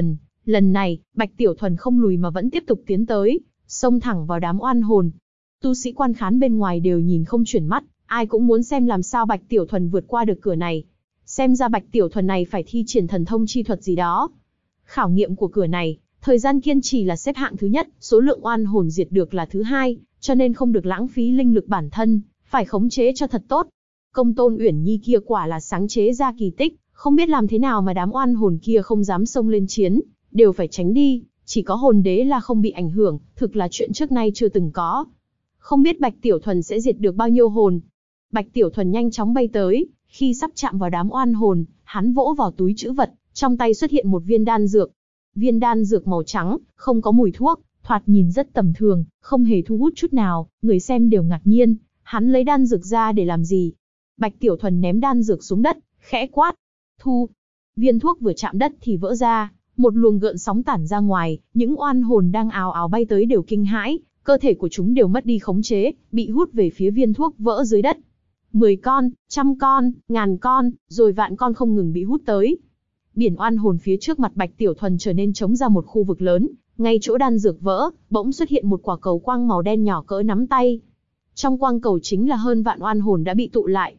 Speaker 1: Lần này, Bạch Tiểu Thuần không lùi mà vẫn tiếp tục tiến tới, xông thẳng vào đám oan hồn. Tu sĩ quan khán bên ngoài đều nhìn không chuyển mắt, ai cũng muốn xem làm sao Bạch Tiểu Thuần vượt qua được cửa này. Xem ra Bạch Tiểu Thuần này phải thi triển thần thông chi thuật gì đó. Khảo nghiệm của cửa này, thời gian kiên trì là xếp hạng thứ nhất, số lượng oan hồn diệt được là thứ hai, cho nên không được lãng phí linh lực bản thân, phải khống chế cho thật tốt. Công Tôn Uyển Nhi kia quả là sáng chế ra kỳ tích, không biết làm thế nào mà đám oan hồn kia không dám xông lên chiến, đều phải tránh đi, chỉ có hồn đế là không bị ảnh hưởng, thực là chuyện trước nay chưa từng có. Không biết Bạch Tiểu Thuần sẽ diệt được bao nhiêu hồn. Bạch Tiểu Thuần nhanh chóng bay tới, khi sắp chạm vào đám oan hồn, hắn vỗ vào túi trữ vật, trong tay xuất hiện một viên đan dược. Viên đan dược màu trắng, không có mùi thuốc, thoạt nhìn rất tầm thường, không hề thu hút chút nào, người xem đều ngạc nhiên, hắn lấy đan dược ra để làm gì? Bạch Tiểu Thuần ném đan dược xuống đất, khẽ quát, thu. Viên thuốc vừa chạm đất thì vỡ ra, một luồng gợn sóng tản ra ngoài, những oan hồn đang ào ào bay tới đều kinh hãi, cơ thể của chúng đều mất đi khống chế, bị hút về phía viên thuốc vỡ dưới đất. 10 con, 100 con, 1000 con, rồi vạn con không ngừng bị hút tới. Biển oan hồn phía trước mặt Bạch Tiểu Thuần trở nên trống ra một khu vực lớn, ngay chỗ đan dược vỡ, bỗng xuất hiện một quả cầu quang màu đen nhỏ cỡ nắm tay. Trong quang cầu chính là hơn vạn oan hồn đã bị tụ lại.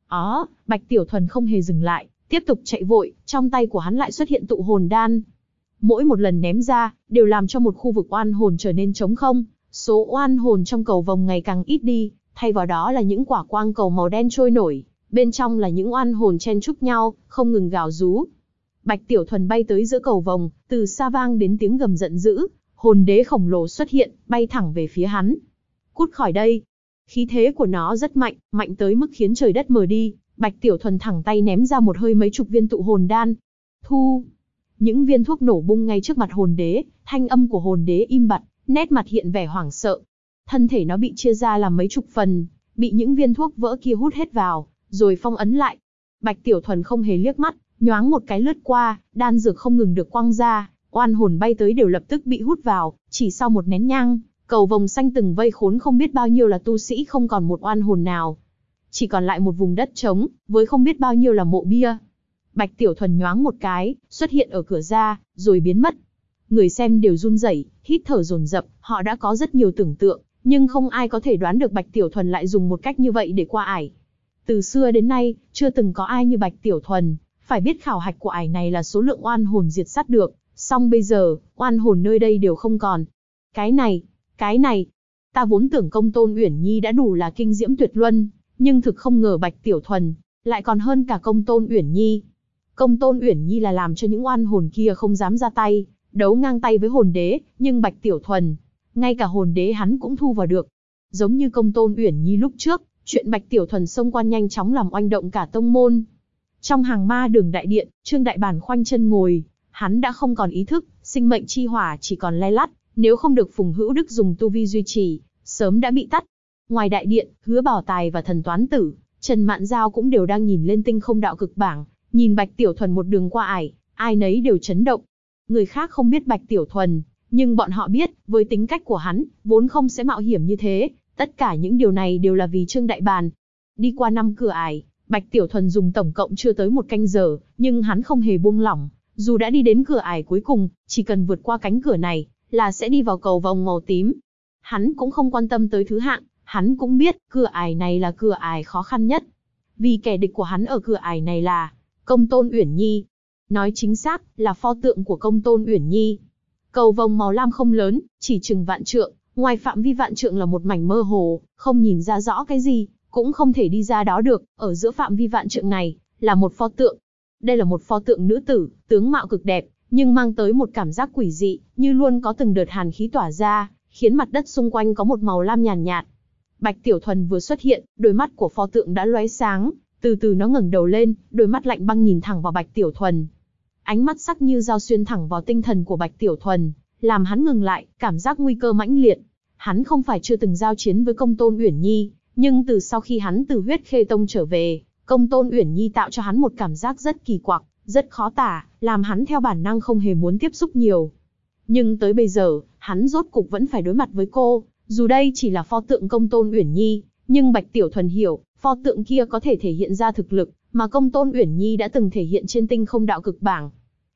Speaker 1: Bạch Tiểu Thuần không hề dừng lại, tiếp tục chạy vội, trong tay của hắn lại xuất hiện tụ hồn đan. Mỗi một lần ném ra, đều làm cho một khu vực oan hồn trở nên trống không, số oan hồn trong cầu vồng ngày càng ít đi, thay vào đó là những quả quang cầu màu đen trôi nổi, bên trong là những oan hồn chen chúc nhau, không ngừng gào rú. Bạch Tiểu Thuần bay tới giữa cầu vồng, từ xa vang đến tiếng gầm giận dữ, hồn đế khổng lồ xuất hiện, bay thẳng về phía hắn. Cút khỏi đây! Khí thế của nó rất mạnh, mạnh tới mức khiến trời đất mờ đi. Bạch Tiểu Thuần thẳng tay ném ra một hơi mấy chục viên tụ hồn đan. Thu! Những viên thuốc nổ bung ngay trước mặt hồn đế, thanh âm của hồn đế im bặt, nét mặt hiện vẻ hoảng sợ. Thân thể nó bị chia ra làm mấy chục phần, bị những viên thuốc vỡ kia hút hết vào, rồi phong ấn lại. Bạch Tiểu Thuần không hề liếc mắt, nhoáng một cái lướt qua, đan dược không ngừng được quăng ra, oan hồn bay tới đều lập tức bị hút vào, chỉ sau một nén nhang, cầu vồng xanh từng vây khốn không biết bao nhiêu là tu sĩ không còn một oan hồn nào. Chỉ còn lại một vùng đất trống, với không biết bao nhiêu là mộ bia. Bạch Tiểu Thuần nhoáng một cái, xuất hiện ở cửa ra, rồi biến mất. Người xem đều run rẩy, hít thở dồn dập, họ đã có rất nhiều tưởng tượng, nhưng không ai có thể đoán được Bạch Tiểu Thuần lại dùng một cách như vậy để qua ải. Từ xưa đến nay, chưa từng có ai như Bạch Tiểu Thuần, phải biết khảo hạch của ải này là số lượng oan hồn diệt sát được, song bây giờ, oan hồn nơi đây đều không còn. Cái này, ta vốn tưởng Công Tôn Uyển Nhi đã đủ là kinh diễm tuyệt luân, nhưng thực không ngờ Bạch Tiểu Thuần lại còn hơn cả Công Tôn Uyển Nhi. Công Tôn Uyển Nhi là làm cho những oan hồn kia không dám ra tay, đấu ngang tay với hồn đế, nhưng Bạch Tiểu Thuần, ngay cả hồn đế hắn cũng thu vào được. Giống như Công Tôn Uyển Nhi lúc trước, chuyện Bạch Tiểu Thuần xông quan nhanh chóng làm oanh động cả tông môn. Trong hàng ma đường đại điện, Trương Đại Bản khoanh chân ngồi, hắn đã không còn ý thức, sinh mệnh chi hỏa chỉ còn le lắt, nếu không được Phùng Hữu Đức dùng tu vi duy trì, sớm đã bị tắt. Ngoài đại điện, Hứa Bảo Tài và Thần Toán Tử, Trần Mạn Giao cũng đều đang nhìn lên tinh không đạo cực bảng, nhìn Bạch Tiểu Thuần một đường qua ải, ai nấy đều chấn động. Người khác không biết Bạch Tiểu Thuần, nhưng bọn họ biết, với tính cách của hắn, vốn không sẽ mạo hiểm như thế, tất cả những điều này đều là vì Trương Đại Bàn. Đi qua 5 cửa ải, Bạch Tiểu Thuần dùng tổng cộng chưa tới 1 canh giờ, nhưng hắn không hề buông lỏng, dù đã đi đến cửa ải cuối cùng, chỉ cần vượt qua cánh cửa này, là sẽ đi vào cầu vồng màu tím. Hắn cũng không quan tâm tới thứ hạng, hắn cũng biết, cửa ải này là cửa ải khó khăn nhất. Vì kẻ địch của hắn ở cửa ải này là Công Tôn Uyển Nhi. Nói chính xác, là pho tượng của Công Tôn Uyển Nhi. Cầu vồng màu lam không lớn, chỉ chừng vạn trượng, ngoài phạm vi vạn trượng là một mảnh mơ hồ, không nhìn ra rõ cái gì, cũng không thể đi ra đó được, ở giữa phạm vi vạn trượng này, là một pho tượng. Đây là một pho tượng nữ tử, tướng mạo cực đẹp, nhưng mang tới một cảm giác quỷ dị, như luôn có từng đợt hàn khí tỏa ra, khiến mặt đất xung quanh có một màu lam nhàn nhạt. Bạch Tiểu Thuần vừa xuất hiện, đôi mắt của pho tượng đã lóe sáng, từ từ nó ngẩng đầu lên, đôi mắt lạnh băng nhìn thẳng vào Bạch Tiểu Thuần. Ánh mắt sắc như dao xuyên thẳng vào tinh thần của Bạch Tiểu Thuần, làm hắn ngừng lại, cảm giác nguy cơ mãnh liệt. Hắn không phải chưa từng giao chiến với Công Tôn Uyển Nhi, nhưng từ sau khi hắn từ Huyết Khê Tông trở về, Công Tôn Uyển Nhi tạo cho hắn một cảm giác rất kỳ quặc, rất khó tả, làm hắn theo bản năng không hề muốn tiếp xúc nhiều. Nhưng tới bây giờ, hắn rốt cục vẫn phải đối mặt với cô, dù đây chỉ là pho tượng Công Tôn Uyển Nhi, nhưng Bạch Tiểu Thuần hiểu, pho tượng kia có thể thể hiện ra thực lực mà Công Tôn Uyển Nhi đã từng thể hiện trên tinh không đạo cực bảng.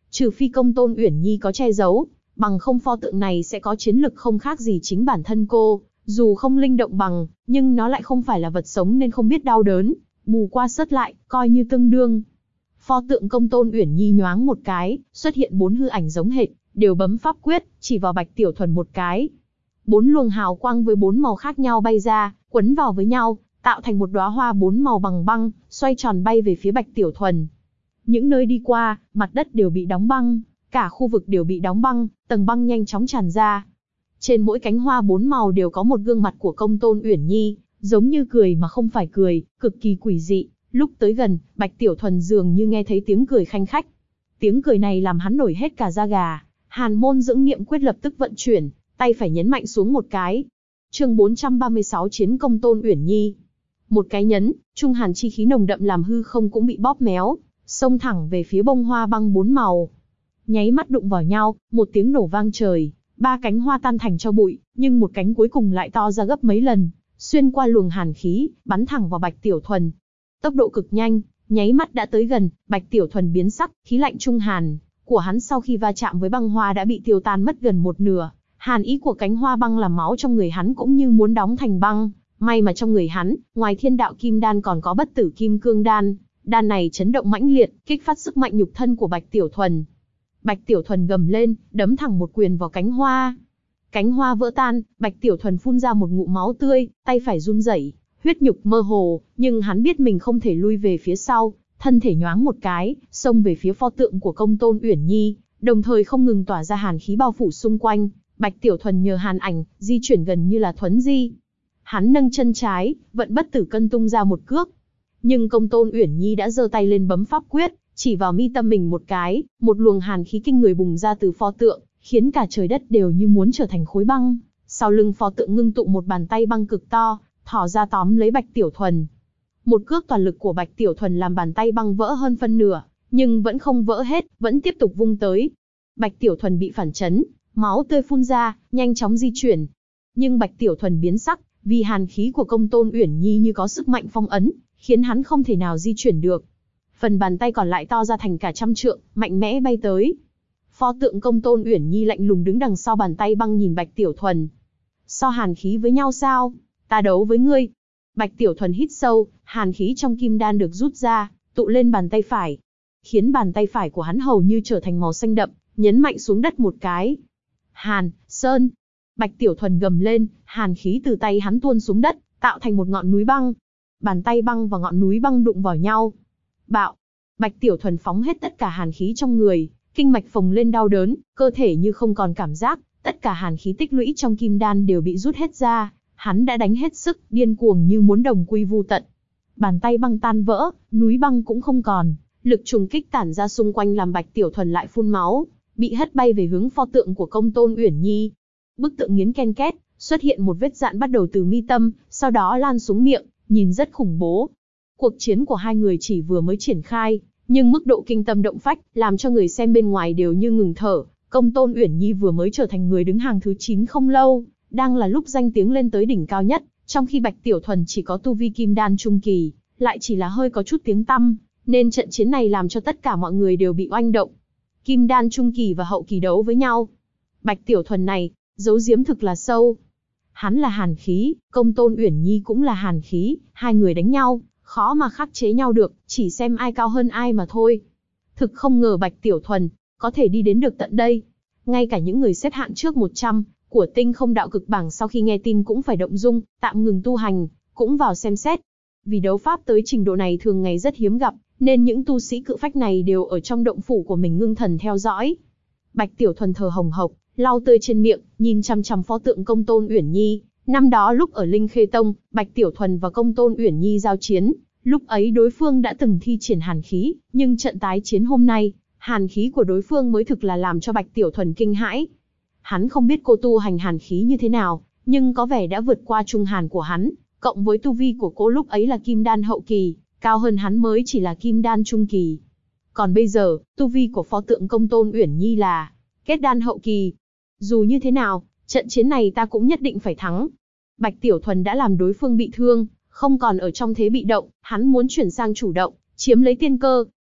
Speaker 1: Trừ phi Công Tôn Uyển Nhi có che giấu, bằng không pho tượng này sẽ có chiến lực không khác gì chính bản thân cô, dù không linh động bằng, nhưng nó lại không phải là vật sống nên không biết đau đớn, bù qua sớt lại, coi như tương đương. Pho tượng Công Tôn Uyển Nhi nhoáng một cái, xuất hiện 4 hư ảnh giống hệt, đều bấm pháp quyết, chỉ vào Bạch Tiểu Thuần một cái. 4 luồng hào quang với 4 màu khác nhau bay ra, quấn vào với nhau, tạo thành một đóa hoa 4 màu bằng băng, xoay tròn bay về phía Bạch Tiểu Thuần. Những nơi đi qua, mặt đất đều bị đóng băng, cả khu vực đều bị đóng băng, tầng băng nhanh chóng tràn ra. Trên mỗi cánh hoa 4 màu đều có một gương mặt của Công Tôn Uyển Nhi, giống như cười mà không phải cười, cực kỳ quỷ dị. Lúc tới gần, Bạch Tiểu Thuần dường như nghe thấy tiếng cười khanh khách. Tiếng cười này làm hắn nổi hết cả da gà. Hàn môn dưỡng niệm quyết lập tức vận chuyển, tay phải nhấn mạnh xuống một cái. Chương 436 Chiến Công Tôn Uyển Nhi. Một cái nhấn, trung hàn chi khí nồng đậm làm hư không cũng bị bóp méo, xông thẳng về phía bông hoa băng 4 màu. Nháy mắt đụng vào nhau, một tiếng nổ vang trời, 3 cánh hoa tan thành tro bụi, nhưng một cánh cuối cùng lại to ra gấp mấy lần, xuyên qua luồng hàn khí, bắn thẳng vào Bạch Tiểu Thuần. Tốc độ cực nhanh, nháy mắt đã tới gần, Bạch Tiểu Thuần biến sắc, khí lạnh trung hàn của hắn sau khi va chạm với băng hoa đã bị tiêu tan mất gần một nửa. Hàn ý của cánh hoa băng làm máu trong người hắn cũng như muốn đóng thành băng. May mà trong người hắn, ngoài Thiên Đạo Kim Đan còn có Bất Tử Kim Cương Đan. Đan này chấn động mãnh liệt, kích phát sức mạnh nhục thân của Bạch Tiểu Thuần. Bạch Tiểu Thuần gầm lên, đấm thẳng một quyền vào cánh hoa. Cánh hoa vỡ tan, Bạch Tiểu Thuần phun ra một ngụm máu tươi, tay phải run rẩy, huyết nhục mơ hồ, nhưng hắn biết mình không thể lui về phía sau, thân thể nhoáng một cái, xông về phía pho tượng của Công Tôn Uyển Nhi, đồng thời không ngừng tỏa ra hàn khí bao phủ xung quanh. Bạch Tiểu Thuần nhờ hàn ảnh, di chuyển gần như là thuấn di. Hắn nâng chân trái, vận bất tử cân tung ra một cước. Nhưng Công Tôn Uyển Nhi đã giơ tay lên bấm pháp quyết, chỉ vào mi tâm mình một cái, một luồng hàn khí kinh người bùng ra từ pho tượng, khiến cả trời đất đều như muốn trở thành khối băng. Sau lưng pho tượng ngưng tụ một bàn tay băng cực to, thò ra tóm lấy Bạch Tiểu Thuần. Một cước toàn lực của Bạch Tiểu Thuần làm bàn tay băng vỡ hơn phân nửa, nhưng vẫn không vỡ hết, vẫn tiếp tục vung tới. Bạch Tiểu Thuần bị phản chấn, máu tươi phun ra, nhanh chóng di chuyển. Nhưng Bạch Tiểu Thuần biến sắc, vì hàn khí của Công Tôn Uyển Nhi như có sức mạnh phong ấn, khiến hắn không thể nào di chuyển được. Phần bàn tay còn lại to ra thành cả trăm trượng, mạnh mẽ bay tới. Pho tượng Công Tôn Uyển Nhi lạnh lùng đứng đằng sau bàn tay băng nhìn Bạch Tiểu Thuần. So hàn khí với nhau sao? Ta đấu với ngươi. Bạch Tiểu Thuần hít sâu, hàn khí trong kim đan được rút ra, tụ lên bàn tay phải, khiến bàn tay phải của hắn hầu như trở thành màu xanh đậm, nhấn mạnh xuống đất một cái. Hàn, Sơn. Bạch Tiểu Thuần gầm lên, hàn khí từ tay hắn tuôn xuống đất, tạo thành một ngọn núi băng. Bàn tay băng và ngọn núi băng đụng vào nhau. Bạo. Bạch Tiểu Thuần phóng hết tất cả hàn khí trong người, kinh mạch phồng lên đau đớn, cơ thể như không còn cảm giác, tất cả hàn khí tích lũy trong kim đan đều bị rút hết ra. Hắn đã đánh hết sức, điên cuồng như muốn đồng quy vu tận. Bàn tay băng tan vỡ, núi băng cũng không còn, lực trùng kích tản ra xung quanh làm Bạch Tiểu Thuần lại phun máu, bị hất bay về hướng pho tượng của Công Tôn Uyển Nhi. Bức tượng nghiến ken két, xuất hiện một vết dạn bắt đầu từ mi tâm, sau đó lan xuống miệng, nhìn rất khủng bố. Cuộc chiến của hai người chỉ vừa mới triển khai, nhưng mức độ kinh tâm động phách, làm cho người xem bên ngoài đều như ngừng thở. Công Tôn Uyển Nhi vừa mới trở thành người đứng hàng thứ 9 không lâu, đang là lúc danh tiếng lên tới đỉnh cao nhất, trong khi Bạch Tiểu Thuần chỉ có tu vi kim đan trung kỳ, lại chỉ là hơi có chút tiếng tăm, nên trận chiến này làm cho tất cả mọi người đều bị oanh động. Kim đan trung kỳ và hậu kỳ đấu với nhau. Bạch Tiểu Thuần này, giấu giếm thực là sâu. Hắn là hàn khí, Công Tôn Uyển Nhi cũng là hàn khí, hai người đánh nhau, khó mà khắc chế nhau được, chỉ xem ai cao hơn ai mà thôi. Thực không ngờ Bạch Tiểu Thuần có thể đi đến được tận đây. Ngay cả những người xếp hạng trước 100 của Tinh Không Đạo Cực Bảng sau khi nghe tin cũng phải động dung, tạm ngừng tu hành, cũng vào xem xét. Vì đấu pháp tới trình độ này thường ngày rất hiếm gặp, nên những tu sĩ cự phách này đều ở trong động phủ của mình ngưng thần theo dõi. Bạch Tiểu Thuần thở hồng hộc, lau tươi trên miệng, nhìn chằm chằm pho tượng Công Tôn Uyển Nhi. Năm đó lúc ở Linh Khê Tông, Bạch Tiểu Thuần và Công Tôn Uyển Nhi giao chiến, lúc ấy đối phương đã từng thi triển hàn khí, nhưng trận tái chiến hôm nay, hàn khí của đối phương mới thực là làm cho Bạch Tiểu Thuần kinh hãi. Hắn không biết cô tu hành hàn khí như thế nào, nhưng có vẻ đã vượt qua trung hàn của hắn, cộng với tu vi của cô lúc ấy là kim đan hậu kỳ, cao hơn hắn mới chỉ là kim đan trung kỳ. Còn bây giờ, tu vi của pho tượng Công Tôn Uyển Nhi là kết đan hậu kỳ. Dù như thế nào, trận chiến này ta cũng nhất định phải thắng. Bạch Tiểu Thuần đã làm đối phương bị thương, không còn ở trong thế bị động, hắn muốn chuyển sang chủ động, chiếm lấy tiên cơ.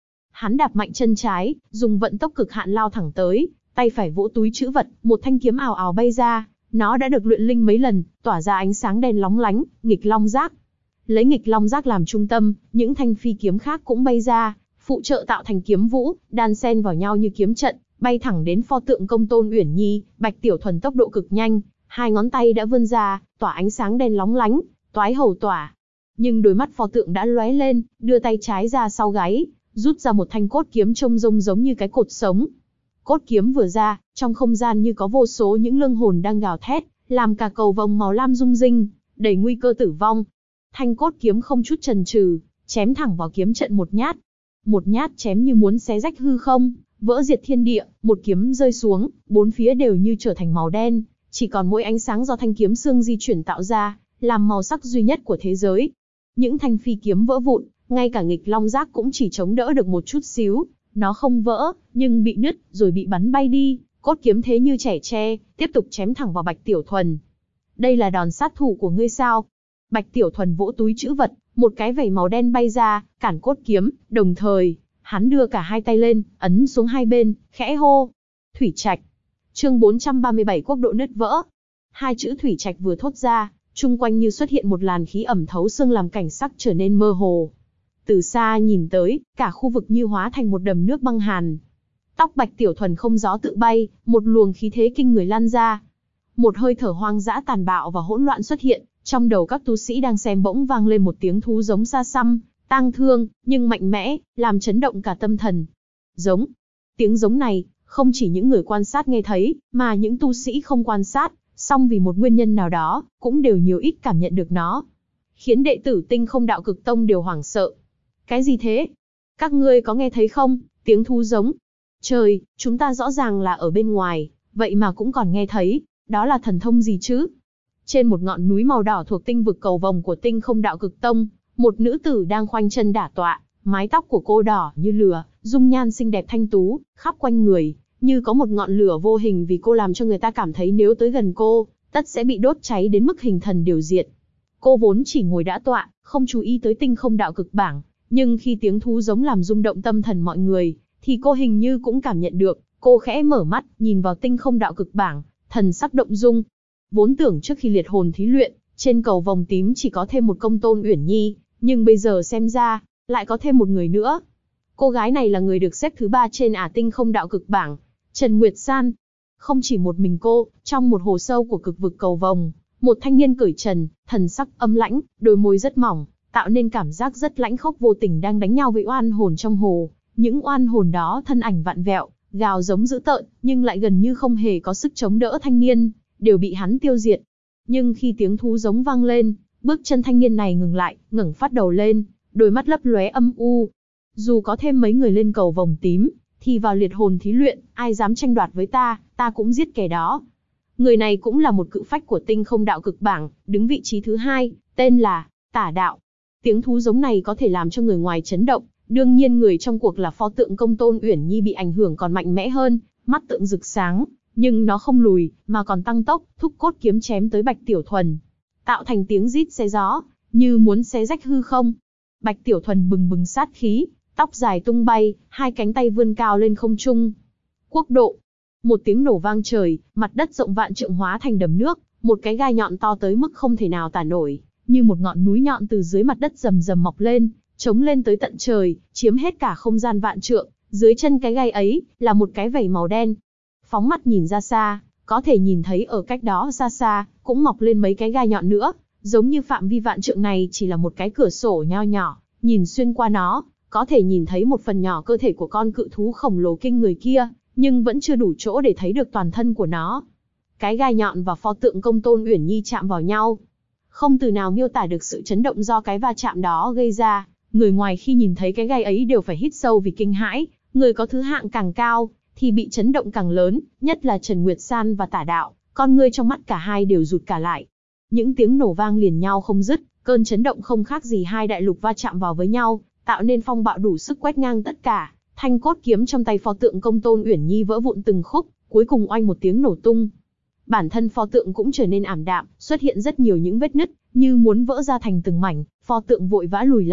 Speaker 1: Hắn đạp mạnh chân trái, dùng vận tốc cực hạn lao thẳng tới, tay phải vỗ túi trữ vật, một thanh kiếm ào ào bay ra, nó đã được luyện linh mấy lần, tỏa ra ánh sáng đen lóng lánh, nghịch long giác. Lấy nghịch long giác làm trung tâm, những thanh phi kiếm khác cũng bay ra, phụ trợ tạo thành kiếm vũ, đan xen vào nhau như kiếm trận, bay thẳng đến pho tượng Công Tôn Uyển Nhi. Bạch Tiểu Thuần tốc độ cực nhanh, hai ngón tay đã vươn ra, tỏa ánh sáng đen lóng lánh, toái hầu tỏa. Nhưng đôi mắt pho tượng đã lóe lên, đưa tay trái ra sau gáy, rút ra một thanh cốt kiếm trông rông giống như cái cột sống. Cốt kiếm vừa ra, trong không gian như có vô số những lương hồn đang gào thét, làm cả cầu vồng màu lam rung rinh, đầy nguy cơ tử vong. Thanh cốt kiếm không chút chần chừ, chém thẳng vào kiếm trận một nhát. Một nhát chém như muốn xé rách hư không, vỡ diệt thiên địa, một kiếm rơi xuống, bốn phía đều như trở thành màu đen, chỉ còn mỗi ánh sáng do thanh kiếm xương di chuyển tạo ra, làm màu sắc duy nhất của thế giới. Những thanh phi kiếm vỡ vụn, ngay cả nghịch long giác cũng chỉ chống đỡ được một chút xíu, nó không vỡ, nhưng bị nứt, rồi bị bắn bay đi, cốt kiếm thế như trẻ tre, tiếp tục chém thẳng vào Bạch Tiểu Thuần. Đây là đòn sát thủ của ngươi sao? Bạch Tiểu Thuần vỗ túi trữ vật, một cái vảy màu đen bay ra, cản cốt kiếm, đồng thời, hắn đưa cả hai tay lên, ấn xuống hai bên, khẽ hô. Thủy Trạch. Chương 437 quốc độ nứt vỡ. Hai chữ Thủy Trạch vừa thốt ra, chung quanh như xuất hiện một làn khí ẩm thấu xương làm cảnh sắc trở nên mơ hồ. Từ xa nhìn tới, cả khu vực như hóa thành một đầm nước băng hàn. Tóc Bạch Tiểu Thuần không gió tự bay, một luồng khí thế kinh người lan ra. Một hơi thở hoang dã tàn bạo và hỗn loạn xuất hiện, trong đầu các tu sĩ đang xem bỗng vang lên một tiếng thú giống xa xăm, tang thương, nhưng mạnh mẽ, làm chấn động cả tâm thần. Giống. Tiếng giống này, không chỉ những người quan sát nghe thấy, mà những tu sĩ không quan sát, song vì một nguyên nhân nào đó, cũng đều nhiều ít cảm nhận được nó. Khiến đệ tử Tinh Không Đạo Cực Tông đều hoảng sợ. Cái gì thế? Các ngươi có nghe thấy không? Tiếng thú giống. Trời, chúng ta rõ ràng là ở bên ngoài, vậy mà cũng còn nghe thấy, đó là thần thông gì chứ? Trên một ngọn núi màu đỏ thuộc tinh vực cầu vồng của Tinh Không Đạo Cực Tông, một nữ tử đang khoanh chân đả tọa, mái tóc của cô đỏ như lửa, dung nhan xinh đẹp thanh tú, khắp quanh người, như có một ngọn lửa vô hình vì cô làm cho người ta cảm thấy nếu tới gần cô, tất sẽ bị đốt cháy đến mức hình thần điều diệt. Cô vốn chỉ ngồi đả tọa, không chú ý tới Tinh Không Đạo Cực bảng, nhưng khi tiếng thú giống làm rung động tâm thần mọi người, thì cô hình như cũng cảm nhận được, cô khẽ mở mắt, nhìn vào Tinh Không Đạo Cực bảng, thần sắc động dung. Vốn tưởng trước khi liệt hồn thí luyện, trên cầu vồng tím chỉ có thêm một Công Tôn Uyển Nhi, nhưng bây giờ xem ra, lại có thêm một người nữa. Cô gái này là người được xếp thứ 3 trên Tinh Không Đạo Cực bảng, Trần Nguyệt San. Không chỉ một mình cô, trong một hồ sâu của cực vực cầu vồng, một thanh niên cởi trần, thần sắc âm lãnh, đôi môi rất mỏng, tạo nên cảm giác rất lãnh khốc vô tình đang đánh nhau với oan hồn trong hồ. Những oan hồn đó thân ảnh vặn vẹo, gào giống dữ tợn, nhưng lại gần như không hề có sức chống đỡ thanh niên, đều bị hắn tiêu diệt. Nhưng khi tiếng thú giống vang lên, bước chân thanh niên này ngừng lại, ngẩng phát đầu lên, đôi mắt lấp lóe âm u. Dù có thêm mấy người lên cầu vồng tím, thì vào liệt hồn thí luyện, ai dám tranh đoạt với ta, ta cũng giết kẻ đó. Người này cũng là một cự phách của Tinh Không Đạo Cực bảng, đứng vị trí thứ 2, tên là Tả Đạo. Tiếng thú giống này có thể làm cho người ngoài chấn động, đương nhiên người trong cuộc là pho tượng Công Tôn Uyển Nhi bị ảnh hưởng còn mạnh mẽ hơn, mắt tượng rực sáng, nhưng nó không lùi, mà còn tăng tốc, thúc cốt kiếm chém tới Bạch Tiểu Thuần, tạo thành tiếng rít xé gió, như muốn xé rách hư không. Bạch Tiểu Thuần bừng bừng sát khí, tóc dài tung bay, hai cánh tay vươn cao lên không trung. Quốc độ. Một tiếng nổ vang trời, mặt đất rộng vạn trượng hóa thành đầm nước, một cái gai nhọn to tới mức không thể nào tả nổi, như một ngọn núi nhọn từ dưới mặt đất rầm rầm mọc lên, chống lên tới tận trời, chiếm hết cả không gian vạn trượng. Dưới chân cái gai ấy, là một cái vảy màu đen. Phóng mắt nhìn ra xa, có thể nhìn thấy ở cách đó xa xa, cũng mọc lên mấy cái gai nhọn nữa, giống như phạm vi vạn trượng này chỉ là một cái cửa sổ nho nhỏ, nhìn xuyên qua nó, có thể nhìn thấy một phần nhỏ cơ thể của con cự thú khổng lồ kinh người kia, nhưng vẫn chưa đủ chỗ để thấy được toàn thân của nó. Cái gai nhọn và pho tượng Công Tôn Uyển Nhi chạm vào nhau, không từ nào miêu tả được sự chấn động do cái va chạm đó gây ra. Người ngoài khi nhìn thấy cái gai ấy đều phải hít sâu vì kinh hãi, người có thứ hạng càng cao, thì bị chấn động càng lớn, nhất là Trần Nguyệt San và Tả Đạo, con ngươi trong mắt cả hai đều rụt cả lại. Những tiếng nổ vang liền nhau không dứt, cơn chấn động không khác gì hai đại lục va chạm vào với nhau, tạo nên phong bạo đủ sức quét ngang tất cả. Thanh cốt kiếm trong tay pho tượng Công Tôn Uyển Nhi vỡ vụn từng khúc, cuối cùng oanh một tiếng nổ tung. Bản thân pho tượng cũng trở nên ảm đạm, xuất hiện rất nhiều những vết nứt, như muốn vỡ ra thành từng mảnh, pho tượng vội vã lùi lại,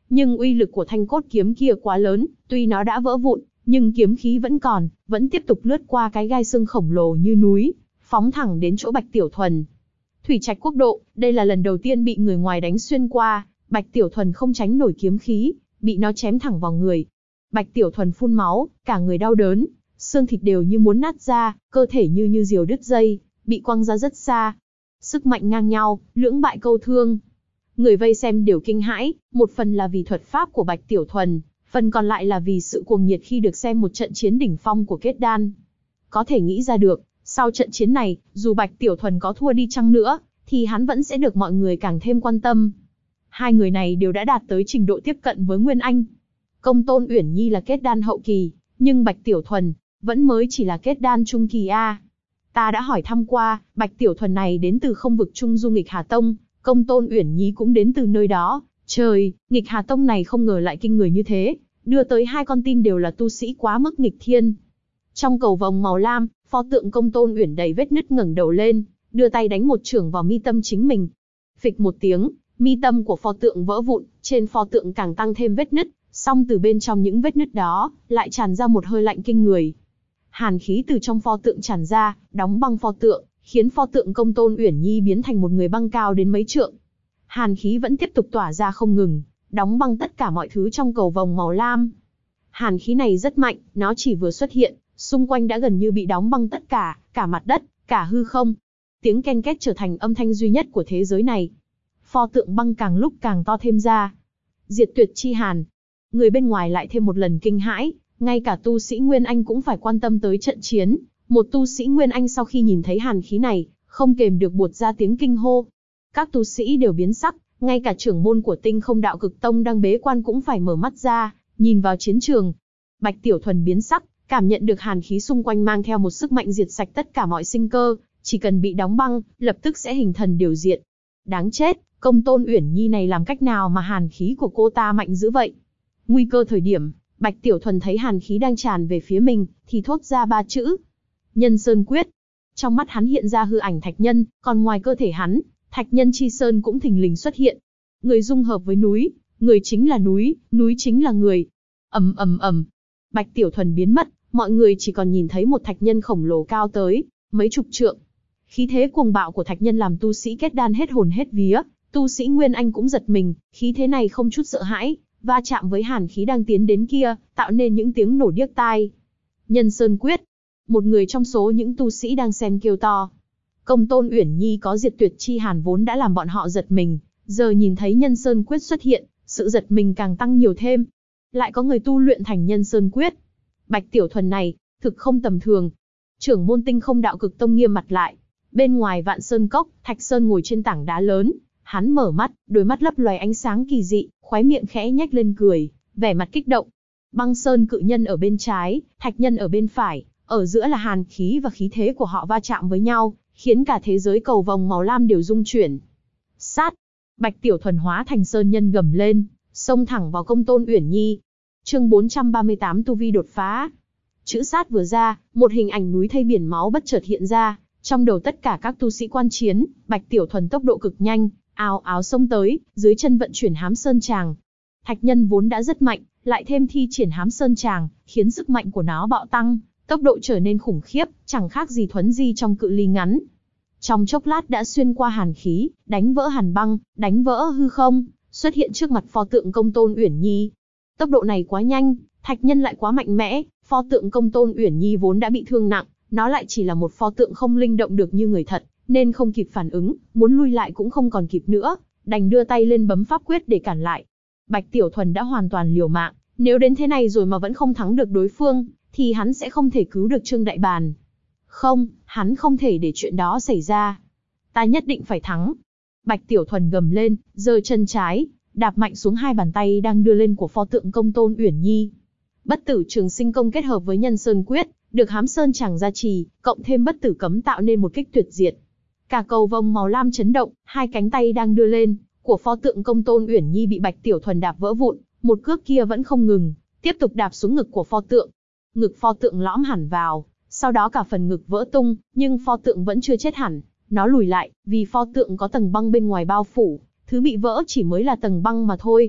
Speaker 1: Nhưng uy lực của thanh cốt kiếm kia quá lớn, tuy nó đã vỡ vụn, nhưng kiếm khí vẫn còn, vẫn tiếp tục lướt qua cái gai xương khổng lồ như núi, phóng thẳng đến chỗ Bạch Tiểu Thuần. Thủy Trạch Quốc độ, đây là lần đầu tiên bị người ngoài đánh xuyên qua, Bạch Tiểu Thuần không tránh nổi kiếm khí, bị nó chém thẳng vào người. Bạch Tiểu Thuần phun máu, cả người đau đớn, xương thịt đều như muốn nát ra, cơ thể như diều đứt dây, bị quăng ra rất xa. Sức mạnh ngang nhau, lưỡng bại câu thương. Người vây xem đều kinh hãi, một phần là vì thuật pháp của Bạch Tiểu Thuần, phần còn lại là vì sự cuồng nhiệt khi được xem một trận chiến đỉnh phong của kết đan. Có thể nghĩ ra được, sau trận chiến này, dù Bạch Tiểu Thuần có thua đi chăng nữa, thì hắn vẫn sẽ được mọi người càng thêm quan tâm. Hai người này đều đã đạt tới trình độ tiếp cận với Nguyên Anh. Công Tôn Uyển Nhi là kết đan hậu kỳ, nhưng Bạch Tiểu Thuần vẫn mới chỉ là kết đan trung kỳ a. Ta đã hỏi thăm qua, Bạch Tiểu Thuần này đến từ Không Vực Trung Du Nghịch Hà Tông, Công Tôn Uyển Nhi cũng đến từ nơi đó. Trời, Nghịch Hà Tông này không ngờ lại kinh người như thế, đưa tới hai con tin đều là tu sĩ quá mức nghịch thiên. Trong cầu vồng màu lam, pho tượng Công Tôn Uyển đầy vết nứt ngẩng đầu lên, đưa tay đánh một chưởng vào mi tâm chính mình. Phịch một tiếng, mi tâm của pho tượng vỡ vụn, trên pho tượng càng tăng thêm vết nứt, song từ bên trong những vết nứt đó, lại tràn ra một hơi lạnh kinh người. Hàn khí từ trong pho tượng tràn ra, đóng băng pho tượng, khiến pho tượng Công Tôn Uyển Nhi biến thành một người băng cao đến mấy trượng. Hàn khí vẫn tiếp tục tỏa ra không ngừng, đóng băng tất cả mọi thứ trong cầu vồng màu lam. Hàn khí này rất mạnh, nó chỉ vừa xuất hiện, xung quanh đã gần như bị đóng băng tất cả mặt đất, cả hư không. Tiếng ken két trở thành âm thanh duy nhất của thế giới này. Pho tượng băng càng lúc càng to thêm ra. Diệt tuyệt chi hàn. Người bên ngoài lại thêm một lần kinh hãi, ngay cả tu sĩ Nguyên Anh cũng phải quan tâm tới trận chiến. Một tu sĩ Nguyên Anh sau khi nhìn thấy hàn khí này, không kềm được buột ra tiếng kinh hô. Các tu sĩ đều biến sắc, ngay cả trưởng môn của Tinh Không Đạo Cực Tông đang bế quan cũng phải mở mắt ra, nhìn vào chiến trường. Bạch Tiểu Thuần biến sắc, cảm nhận được hàn khí xung quanh mang theo một sức mạnh diệt sạch tất cả mọi sinh cơ, chỉ cần bị đóng băng, lập tức sẽ hình thần điều diệt. Đáng chết, Công Tôn Uyển Nhi này làm cách nào mà hàn khí của cô ta mạnh dữ vậy? Nguy cơ thời điểm, Bạch Tiểu Thuần thấy hàn khí đang tràn về phía mình, thì thốt ra ba chữ: Nhân Sơn Quyết. Trong mắt hắn hiện ra hư ảnh thạch nhân, còn ngoài cơ thể hắn, thạch nhân chi sơn cũng thình lình xuất hiện. Người dung hợp với núi, người chính là núi chính là người. Ầm ầm ầm. Bạch Tiểu Thuần biến mất, mọi người chỉ còn nhìn thấy một thạch nhân khổng lồ cao tới mấy chục trượng. Khí thế cuồng bạo của thạch nhân làm tu sĩ kết đan hết hồn hết vía, tu sĩ Nguyên Anh cũng giật mình, khí thế này không chút sợ hãi, va chạm với hàn khí đang tiến đến kia, tạo nên những tiếng nổ điếc tai. Nhân Sơn Quyết. Một người trong số những tu sĩ đang xem kêu to. Công Tôn Uyển Nhi có diệt tuyệt chi hàn vốn đã làm bọn họ giật mình, giờ nhìn thấy Nhân Sơn Quyết xuất hiện, sự giật mình càng tăng nhiều thêm. Lại có người tu luyện thành Nhân Sơn Quyết. Bạch Tiểu Thuần này, thực không tầm thường. Trưởng môn Tinh Không Đạo Cực Tông nghiêm mặt lại. Bên ngoài Vạn Sơn Cốc, Thạch Sơn ngồi trên tảng đá lớn. Hắn mở mắt, đôi mắt lấp loài ánh sáng kỳ dị, khóe miệng khẽ nhếch lên cười, vẻ mặt kích động. Băng Sơn cự nhân ở bên trái, Thạch nhân ở bên phải, ở giữa là hàn khí và khí thế của họ va chạm với nhau, khiến cả thế giới cầu vồng màu lam đều rung chuyển. Sát! Bạch Tiểu Thuần hóa thành sơn nhân gầm lên, xông thẳng vào Công Tôn Uyển Nhi. Chương 438 tu vi đột phá. Chữ sát vừa ra, một hình ảnh núi thây biển máu bất chợt hiện ra, trong đầu tất cả các tu sĩ quan chiến. Bạch Tiểu Thuần tốc độ cực nhanh, ào ào xông tới, dưới chân vận chuyển Hám Sơn Tràng. Thạch nhân vốn đã rất mạnh, lại thêm thi triển Hám Sơn Tràng, khiến sức mạnh của nó bạo tăng, tốc độ trở nên khủng khiếp, chẳng khác gì thuấn di trong cự ly ngắn. Trong chốc lát đã xuyên qua hàn khí, đánh vỡ hàn băng, đánh vỡ hư không, xuất hiện trước mặt pho tượng Công Tôn Uyển Nhi. Tốc độ này quá nhanh, thạch nhân lại quá mạnh mẽ, pho tượng Công Tôn Uyển Nhi vốn đã bị thương nặng, nó lại chỉ là một pho tượng không linh động được như người thật, nên không kịp phản ứng, muốn lui lại cũng không còn kịp nữa, đành đưa tay lên bấm pháp quyết để cản lại. Bạch Tiểu Thuần đã hoàn toàn liều mạng, nếu đến thế này rồi mà vẫn không thắng được đối phương, thì hắn sẽ không thể cứu được Trương Đại Bàn. Không, hắn không thể để chuyện đó xảy ra. Ta nhất định phải thắng. Bạch Tiểu Thuần gầm lên, giơ chân trái, đạp mạnh xuống hai bàn tay đang đưa lên của pho tượng Công Tôn Uyển Nhi. Bất tử trường sinh công kết hợp với Nhân Sơn Quyết, được Hám Sơn Tràng gia trì, cộng thêm bất tử cấm tạo nên một kích tuyệt diệt. Cả cầu vồng màu lam chấn động, hai cánh tay đang đưa lên của pho tượng Công Tôn Uyển Nhi bị Bạch Tiểu Thuần đạp vỡ vụn, một cước kia vẫn không ngừng, tiếp tục đạp xuống ngực của pho tượng. Ngực pho tượng lõm hẳn vào, sau đó cả phần ngực vỡ tung, nhưng pho tượng vẫn chưa chết hẳn, nó lùi lại, vì pho tượng có tầng băng bên ngoài bao phủ, thứ bị vỡ chỉ mới là tầng băng mà thôi.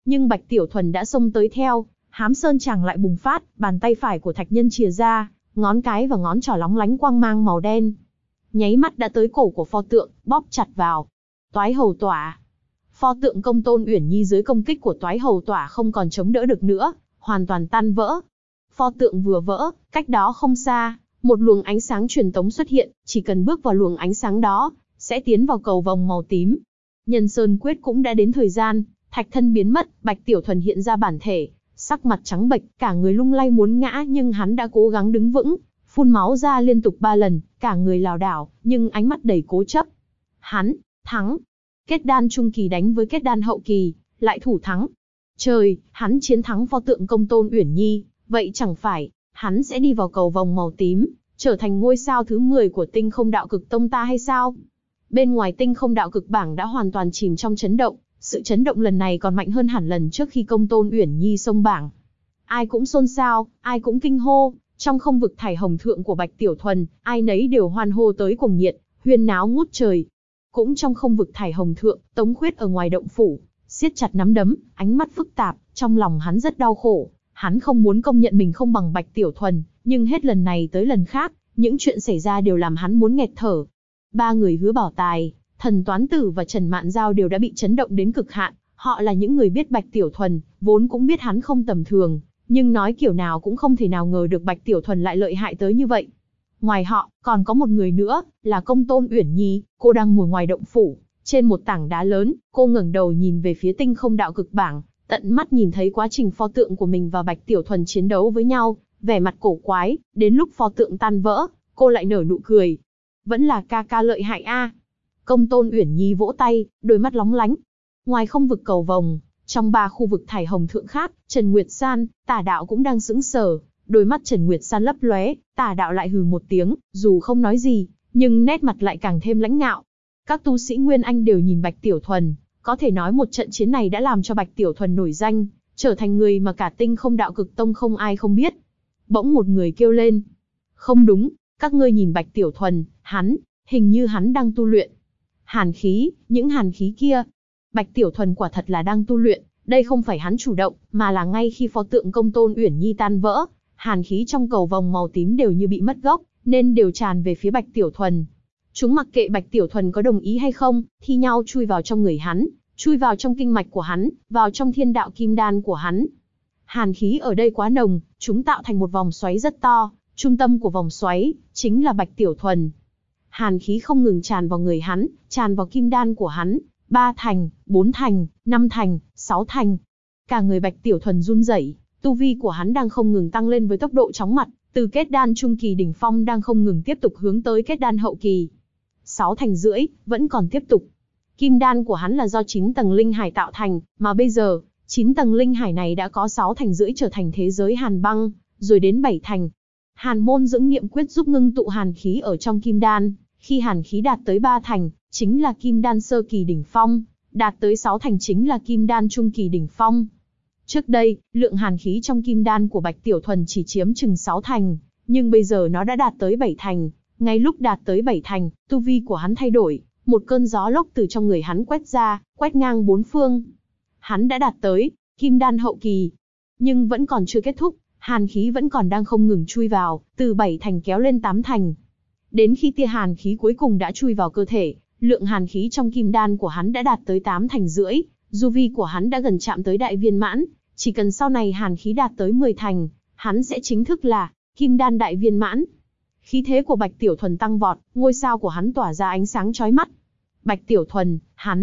Speaker 1: Nhưng Bạch Tiểu Thuần đã xông tới theo, hám sơn chàng lại bùng phát, bàn tay phải của thạch nhân chìa ra, ngón cái và ngón trỏ lóng lánh quang mang màu đen. Nháy mắt đã tới cổ của pho tượng, bóp chặt vào. Toái hầu tỏa. Pho tượng Công Tôn Uyển Nhi dưới công kích của toái hầu tỏa không còn chống đỡ được nữa, hoàn toàn tan vỡ. Pho tượng vừa vỡ, cách đó không xa, một luồng ánh sáng truyền tống xuất hiện, chỉ cần bước vào luồng ánh sáng đó, sẽ tiến vào cầu vồng màu tím. Nhân Sơn Quyết cũng đã đến thời gian, thạch thân biến mất, Bạch Tiểu Thuần hiện ra bản thể, sắc mặt trắng bệch, cả người lung lay muốn ngã nhưng hắn đã cố gắng đứng vững, phun máu ra liên tục 3 lần, cả người lảo đảo, nhưng ánh mắt đầy cố chấp. Hắn thắng. Kết đan trung kỳ đánh với kết đan hậu kỳ, lại thủ thắng. Trời, hắn chiến thắng pho tượng Công Tôn Uyển Nhi, vậy chẳng phải hắn sẽ đi vào cầu vồng màu tím, trở thành ngôi sao thứ 10 của Tinh Không Đạo Cực Tông ta hay sao? Bên ngoài Tinh Không Đạo Cực bảng đã hoàn toàn chìm trong chấn động, sự chấn động lần này còn mạnh hơn hẳn lần trước khi Công Tôn Uyển Nhi xông bảng. Ai cũng xôn xao, ai cũng kinh hô, trong không vực thải hồng thượng của Bạch Tiểu Thuần, ai nấy đều hoan hô tới cuồng nhiệt, huyên náo ngút trời. Cũng trong không vực thải hồng thượng, Tống Khuyết ở ngoài động phủ, siết chặt nắm đấm, ánh mắt phức tạp, trong lòng hắn rất đau khổ. Hắn không muốn công nhận mình không bằng Bạch Tiểu Thuần, nhưng hết lần này tới lần khác, những chuyện xảy ra đều làm hắn muốn nghẹt thở. 3 người Hứa Bảo Tài, Thần Toán Tử và Trần Mạn Giao đều đã bị chấn động đến cực hạn. Họ là những người biết Bạch Tiểu Thuần, vốn cũng biết hắn không tầm thường, nhưng nói kiểu nào cũng không thể nào ngờ được Bạch Tiểu Thuần lại lợi hại tới như vậy. Ngoài họ, còn có một người nữa, là Công Tôn Uyển Nhi, cô đang ngồi ngoài động phủ, trên một tảng đá lớn, cô ngẩng đầu nhìn về phía Tinh Không Đạo Cực bảng, tận mắt nhìn thấy quá trình pho tượng của mình và Bạch Tiểu Thuần chiến đấu với nhau, vẻ mặt cổ quái, đến lúc pho tượng tan vỡ, cô lại nở nụ cười. Vẫn là ca ca lợi hại a. Công Tôn Uyển Nhi vỗ tay, đôi mắt lóng lánh. Ngoài không vực cầu vồng, trong 3 khu vực thải hồng thượng khác, Trần Nguyệt San, Tả Đạo cũng đang sững sờ. Đôi mắt Trần Nguyệt San lấp lóe, Tả Đạo lại hừ một tiếng, dù không nói gì, nhưng nét mặt lại càng thêm lãnh ngạo. Các tu sĩ Nguyên Anh đều nhìn Bạch Tiểu Thuần, có thể nói một trận chiến này đã làm cho Bạch Tiểu Thuần nổi danh, trở thành người mà cả Tinh Không Đạo Cực Tông không ai không biết. Bỗng một người kêu lên, không đúng, các ngươi nhìn Bạch Tiểu Thuần, hình như hắn đang tu luyện. Hàn khí, những hàn khí kia. Bạch Tiểu Thuần quả thật là đang tu luyện, đây không phải hắn chủ động, mà là ngay khi pho tượng Công Tôn Uyển Nhi tan vỡ, hàn khí trong cầu vồng màu tím đều như bị mất gốc, nên đều tràn về phía Bạch Tiểu Thuần. Chúng mặc kệ Bạch Tiểu Thuần có đồng ý hay không, thi nhau chui vào trong người hắn, chui vào trong kinh mạch của hắn, vào trong thiên đạo kim đan của hắn. Hàn khí ở đây quá nồng, chúng tạo thành một vòng xoáy rất to, trung tâm của vòng xoáy chính là Bạch Tiểu Thuần. Hàn khí không ngừng tràn vào người hắn, tràn vào kim đan của hắn, 3 thành, 4 thành, 5 thành, 6 thành. Cả người Bạch Tiểu Thuần run rẩy, tu vi của hắn đang không ngừng tăng lên với tốc độ chóng mặt, từ kết đan trung kỳ đỉnh phong đang không ngừng tiếp tục hướng tới kết đan hậu kỳ. 6 thành rưỡi, vẫn còn tiếp tục. Kim đan của hắn là do 9 tầng linh hải tạo thành, mà bây giờ, 9 tầng linh hải này đã có 6 thành rưỡi trở thành thế giới hàn băng, rồi đến 7 thành. Hàn môn dưỡng niệm quyết giúp ngưng tụ hàn khí ở trong kim đan, khi hàn khí đạt tới 3 thành, chính là kim đan sơ kỳ đỉnh phong, đạt tới 6 thành chính là kim đan trung kỳ đỉnh phong. Trước đây, lượng hàn khí trong kim đan của Bạch Tiểu Thuần chỉ chiếm chừng 6 thành, nhưng bây giờ nó đã đạt tới 7 thành. Ngay lúc đạt tới 7 thành, tu vi của hắn thay đổi, một cơn gió lốc từ trong người hắn quét ra, quét ngang 4 phương. Hắn đã đạt tới kim đan hậu kỳ, nhưng vẫn còn chưa kết thúc, hàn khí vẫn còn đang không ngừng chui vào, từ 7 thành kéo lên 8 thành. Đến khi tia hàn khí cuối cùng đã chui vào cơ thể, lượng hàn khí trong kim đan của hắn đã đạt tới 8 thành rưỡi, du vi của hắn đã gần chạm tới đại viên mãn, chỉ cần sau này hàn khí đạt tới 10 thành, hắn sẽ chính thức là kim đan đại viên mãn. Khí thế của Bạch Tiểu Thuần tăng vọt, ngôi sao của hắn tỏa ra ánh sáng chói mắt. Bạch Tiểu Thuần,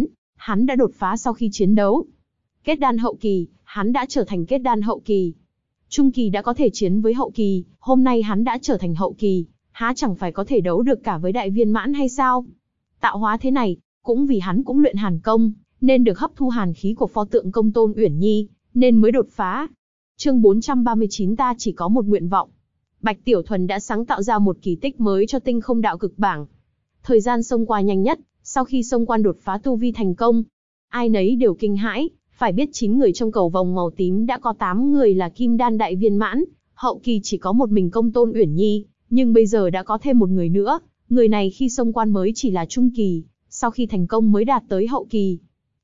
Speaker 1: hắn đã đột phá sau khi chiến đấu. Kết đan hậu kỳ, hắn đã trở thành kết đan hậu kỳ. Trung kỳ đã có thể chiến với hậu kỳ, hôm nay hắn đã trở thành hậu kỳ, há chẳng phải có thể đấu được cả với đại viên mãn hay sao? Tạo hóa thế này, cũng vì hắn cũng luyện hàn công, nên được hấp thu hàn khí của pho tượng Công Tôn Uyển Nhi, nên mới đột phá. Chương 439 ta chỉ có một nguyện vọng. Bạch Tiểu Thuần đã sáng tạo ra một kỳ tích mới cho Tinh Không Đạo Cực bảng. Thời gian xông qua nhanh nhất, sau khi xông quan đột phá tu vi thành công, ai nấy đều kinh hãi, phải biết 9 người trong cầu vồng màu tím đã có 8 người là kim đan đại viên mãn, hậu kỳ chỉ có một mình Công Tôn Uyển Nhi, nhưng bây giờ đã có thêm một người nữa, người này khi xông quan mới chỉ là trung kỳ, sau khi thành công mới đạt tới hậu kỳ.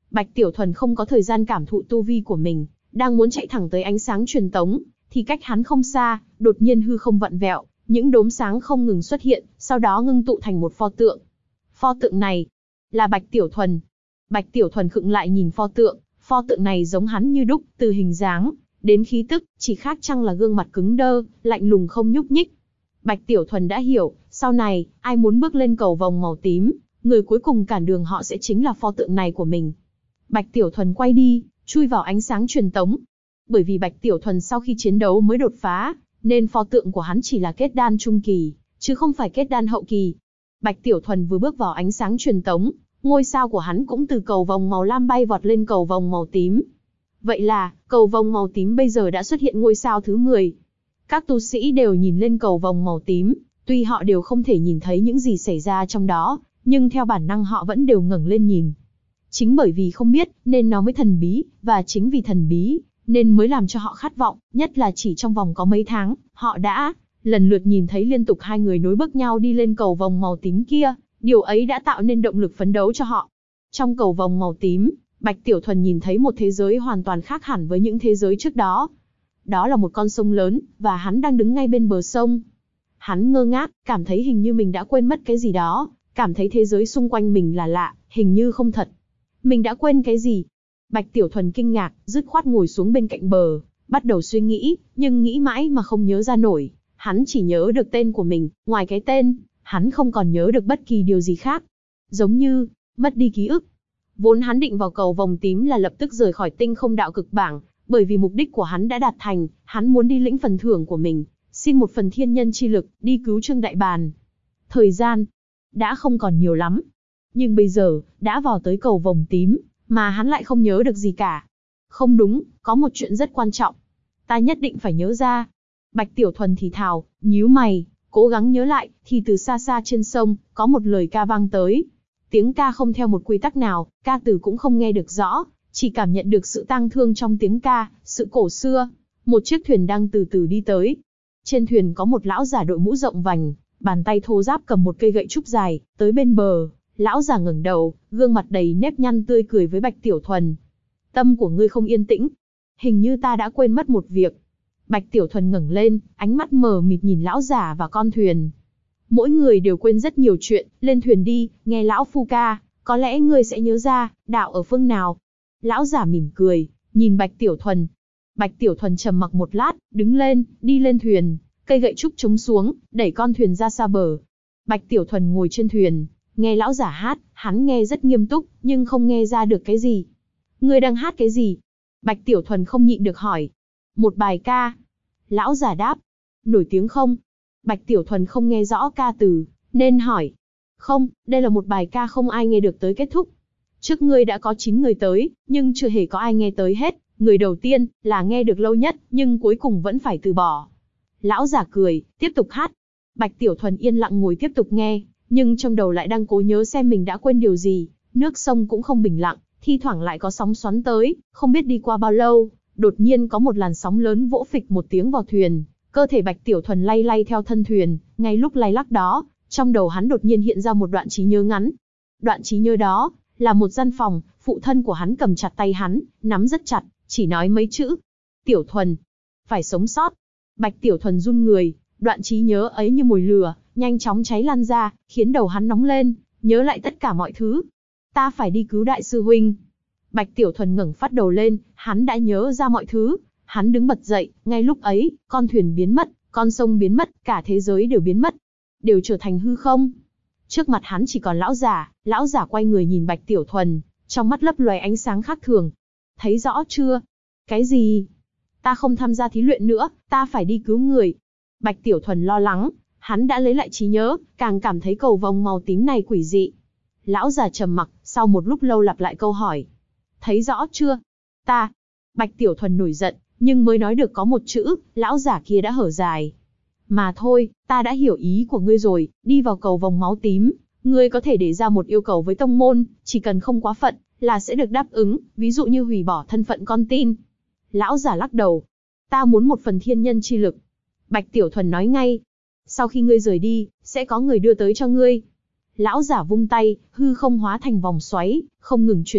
Speaker 1: Bạch Tiểu Thuần không có thời gian cảm thụ tu vi của mình, đang muốn chạy thẳng tới ánh sáng truyền tống, thì cách hắn không xa, đột nhiên hư không vặn vẹo, những đốm sáng không ngừng xuất hiện, sau đó ngưng tụ thành một pho tượng. Pho tượng này là Bạch Tiểu Thuần. Bạch Tiểu Thuần khựng lại nhìn pho tượng này giống hắn như đúc, từ hình dáng đến khí tức, chỉ khác chăng là gương mặt cứng đơ, lạnh lùng không nhúc nhích. Bạch Tiểu Thuần đã hiểu, sau này, ai muốn bước lên cầu vồng màu tím, người cuối cùng cản đường họ sẽ chính là pho tượng này của mình. Bạch Tiểu Thuần quay đi, chui vào ánh sáng truyền tống. Bởi vì Bạch Tiểu Thuần sau khi chiến đấu mới đột phá, nên pho tượng của hắn chỉ là kết đan trung kỳ, chứ không phải kết đan hậu kỳ. Bạch Tiểu Thuần vừa bước vào ánh sáng truyền tống, ngôi sao của hắn cũng từ cầu vồng màu lam bay vọt lên cầu vồng màu tím. Vậy là, cầu vồng màu tím bây giờ đã xuất hiện ngôi sao thứ 10. Các tu sĩ đều nhìn lên cầu vồng màu tím, tuy họ đều không thể nhìn thấy những gì xảy ra trong đó, nhưng theo bản năng họ vẫn đều ngẩng lên nhìn. Chính bởi vì không biết, nên nó mới thần bí, và chính vì thần bí, nên mới làm cho họ khát vọng, nhất là chỉ trong vòng có mấy tháng, họ đã lần lượt nhìn thấy liên tục hai người nối bước nhau đi lên cầu vồng màu tím kia, điều ấy đã tạo nên động lực phấn đấu cho họ. Trong cầu vồng màu tím, Bạch Tiểu Thuần nhìn thấy một thế giới hoàn toàn khác hẳn với những thế giới trước đó. Đó là một con sông lớn, và hắn đang đứng ngay bên bờ sông. Hắn ngơ ngác, cảm thấy hình như mình đã quên mất cái gì đó, cảm thấy thế giới xung quanh mình là lạ, hình như không thật. Mình đã quên cái gì? Bạch Tiểu Thuần kinh ngạc, dứt khoát ngồi xuống bên cạnh bờ, bắt đầu suy nghĩ, nhưng nghĩ mãi mà không nhớ ra nổi. Hắn chỉ nhớ được tên của mình, ngoài cái tên, hắn không còn nhớ được bất kỳ điều gì khác. Giống như, mất đi ký ức. Vốn hắn định vào cầu vồng tím là lập tức rời khỏi tinh không đạo cực bảng, bởi vì mục đích của hắn đã đạt thành, hắn muốn đi lĩnh phần thưởng của mình, xin một phần thiên nhân chi lực, đi cứu Trương Đại Bàn. Thời gian đã không còn nhiều lắm. Nhưng bây giờ, đã vào tới cầu vồng tím, mà hắn lại không nhớ được gì cả. Không đúng, có một chuyện rất quan trọng. Ta nhất định phải nhớ ra. Bạch Tiểu Thuần thì thào, nhíu mày, cố gắng nhớ lại, thì từ xa xa trên sông, có một lời ca vang tới. Tiếng ca không theo một quy tắc nào, ca từ cũng không nghe được rõ, chỉ cảm nhận được sự tang thương trong tiếng ca, sự cổ xưa. Một chiếc thuyền đang từ từ đi tới. Trên thuyền có một lão già đội mũ rộng vành, bàn tay thô ráp cầm một cây gậy trúc dài, tới bên bờ. Lão già ngẩng đầu, gương mặt đầy nếp nhăn tươi cười với Bạch Tiểu Thuần. Tâm của ngươi không yên tĩnh. Hình như ta đã quên mất một việc. Bạch Tiểu Thuần ngẩng lên, ánh mắt mờ mịt nhìn lão già và con thuyền. Mỗi người đều quên rất nhiều chuyện, lên thuyền đi, nghe lão phu ca, có lẽ ngươi sẽ nhớ ra, đạo ở phương nào. Lão già mỉm cười, nhìn Bạch Tiểu Thuần. Bạch Tiểu Thuần trầm mặc một lát, đứng lên, đi lên thuyền, cây gậy trúc chống xuống, đẩy con thuyền ra xa bờ. Bạch Tiểu Thuần ngồi trên thuyền, nghe lão giả hát, hắn nghe rất nghiêm túc, nhưng không nghe ra được cái gì. Ngươi đang hát cái gì? Bạch Tiểu Thuần không nhịn được hỏi. Một bài ca. Lão giả đáp. Nổi tiếng không? Bạch Tiểu Thuần không nghe rõ ca từ, nên hỏi. Không, đây là một bài ca không ai nghe được tới kết thúc. Trước ngươi đã có 9 người tới, nhưng chưa hề có ai nghe tới hết. Người đầu tiên, là nghe được lâu nhất, nhưng cuối cùng vẫn phải từ bỏ. Lão giả cười, tiếp tục hát. Bạch Tiểu Thuần yên lặng ngồi tiếp tục nghe, nhưng trong đầu lại đang cố nhớ xem mình đã quên điều gì. Nước sông cũng không bình lặng, thi thoảng lại có sóng xoắn tới, không biết đi qua bao lâu, đột nhiên có một làn sóng lớn vỗ phịch một tiếng vào thuyền. Cơ thể Bạch Tiểu Thuần lay lay theo thân thuyền, ngay lúc lay lắc đó, trong đầu hắn đột nhiên hiện ra một đoạn trí nhớ ngắn. Đoạn trí nhớ đó, là một gian phòng, phụ thân của hắn cầm chặt tay hắn, nắm rất chặt, chỉ nói mấy chữ. Tiểu Thuần, phải sống sót. Bạch Tiểu Thuần run người, đoạn trí nhớ ấy như mồi lửa, nhanh chóng cháy lan ra, khiến đầu hắn nóng lên, nhớ lại tất cả mọi thứ. Ta phải đi cứu đại sư huynh. Bạch Tiểu Thuần ngẩng phát đầu lên, hắn đã nhớ ra mọi thứ. Hắn đứng bật dậy, ngay lúc ấy, con thuyền biến mất, con sông biến mất, cả thế giới đều biến mất. Đều trở thành hư không. Trước mặt hắn chỉ còn lão giả quay người nhìn Bạch Tiểu Thuần, trong mắt lấp loé ánh sáng khác thường. Thấy rõ chưa? Cái gì? Ta không tham gia thí luyện nữa, ta phải đi cứu người. Bạch Tiểu Thuần lo lắng, hắn đã lấy lại trí nhớ, càng cảm thấy cầu vồng màu tím này quỷ dị. Lão già trầm mặc, sau một lúc lâu lặp lại câu hỏi. Thấy rõ chưa? Ta. Bạch Tiểu Thuần nổi giận, nhưng mới nói được có một chữ, lão giả kia đã hở dài. Mà thôi, ta đã hiểu ý của ngươi rồi, đi vào cầu vồng máu tím, ngươi có thể để ra một yêu cầu với tông môn, chỉ cần không quá phận, là sẽ được đáp ứng, ví dụ như hủy bỏ thân phận con tin. Lão giả lắc đầu. Ta muốn một phần thiên nhân chi lực. Bạch Tiểu Thuần nói ngay. Sau khi ngươi rời đi, sẽ có người đưa tới cho ngươi. Lão giả vung tay, hư không hóa thành vòng xoáy, không ngừng chuyển động,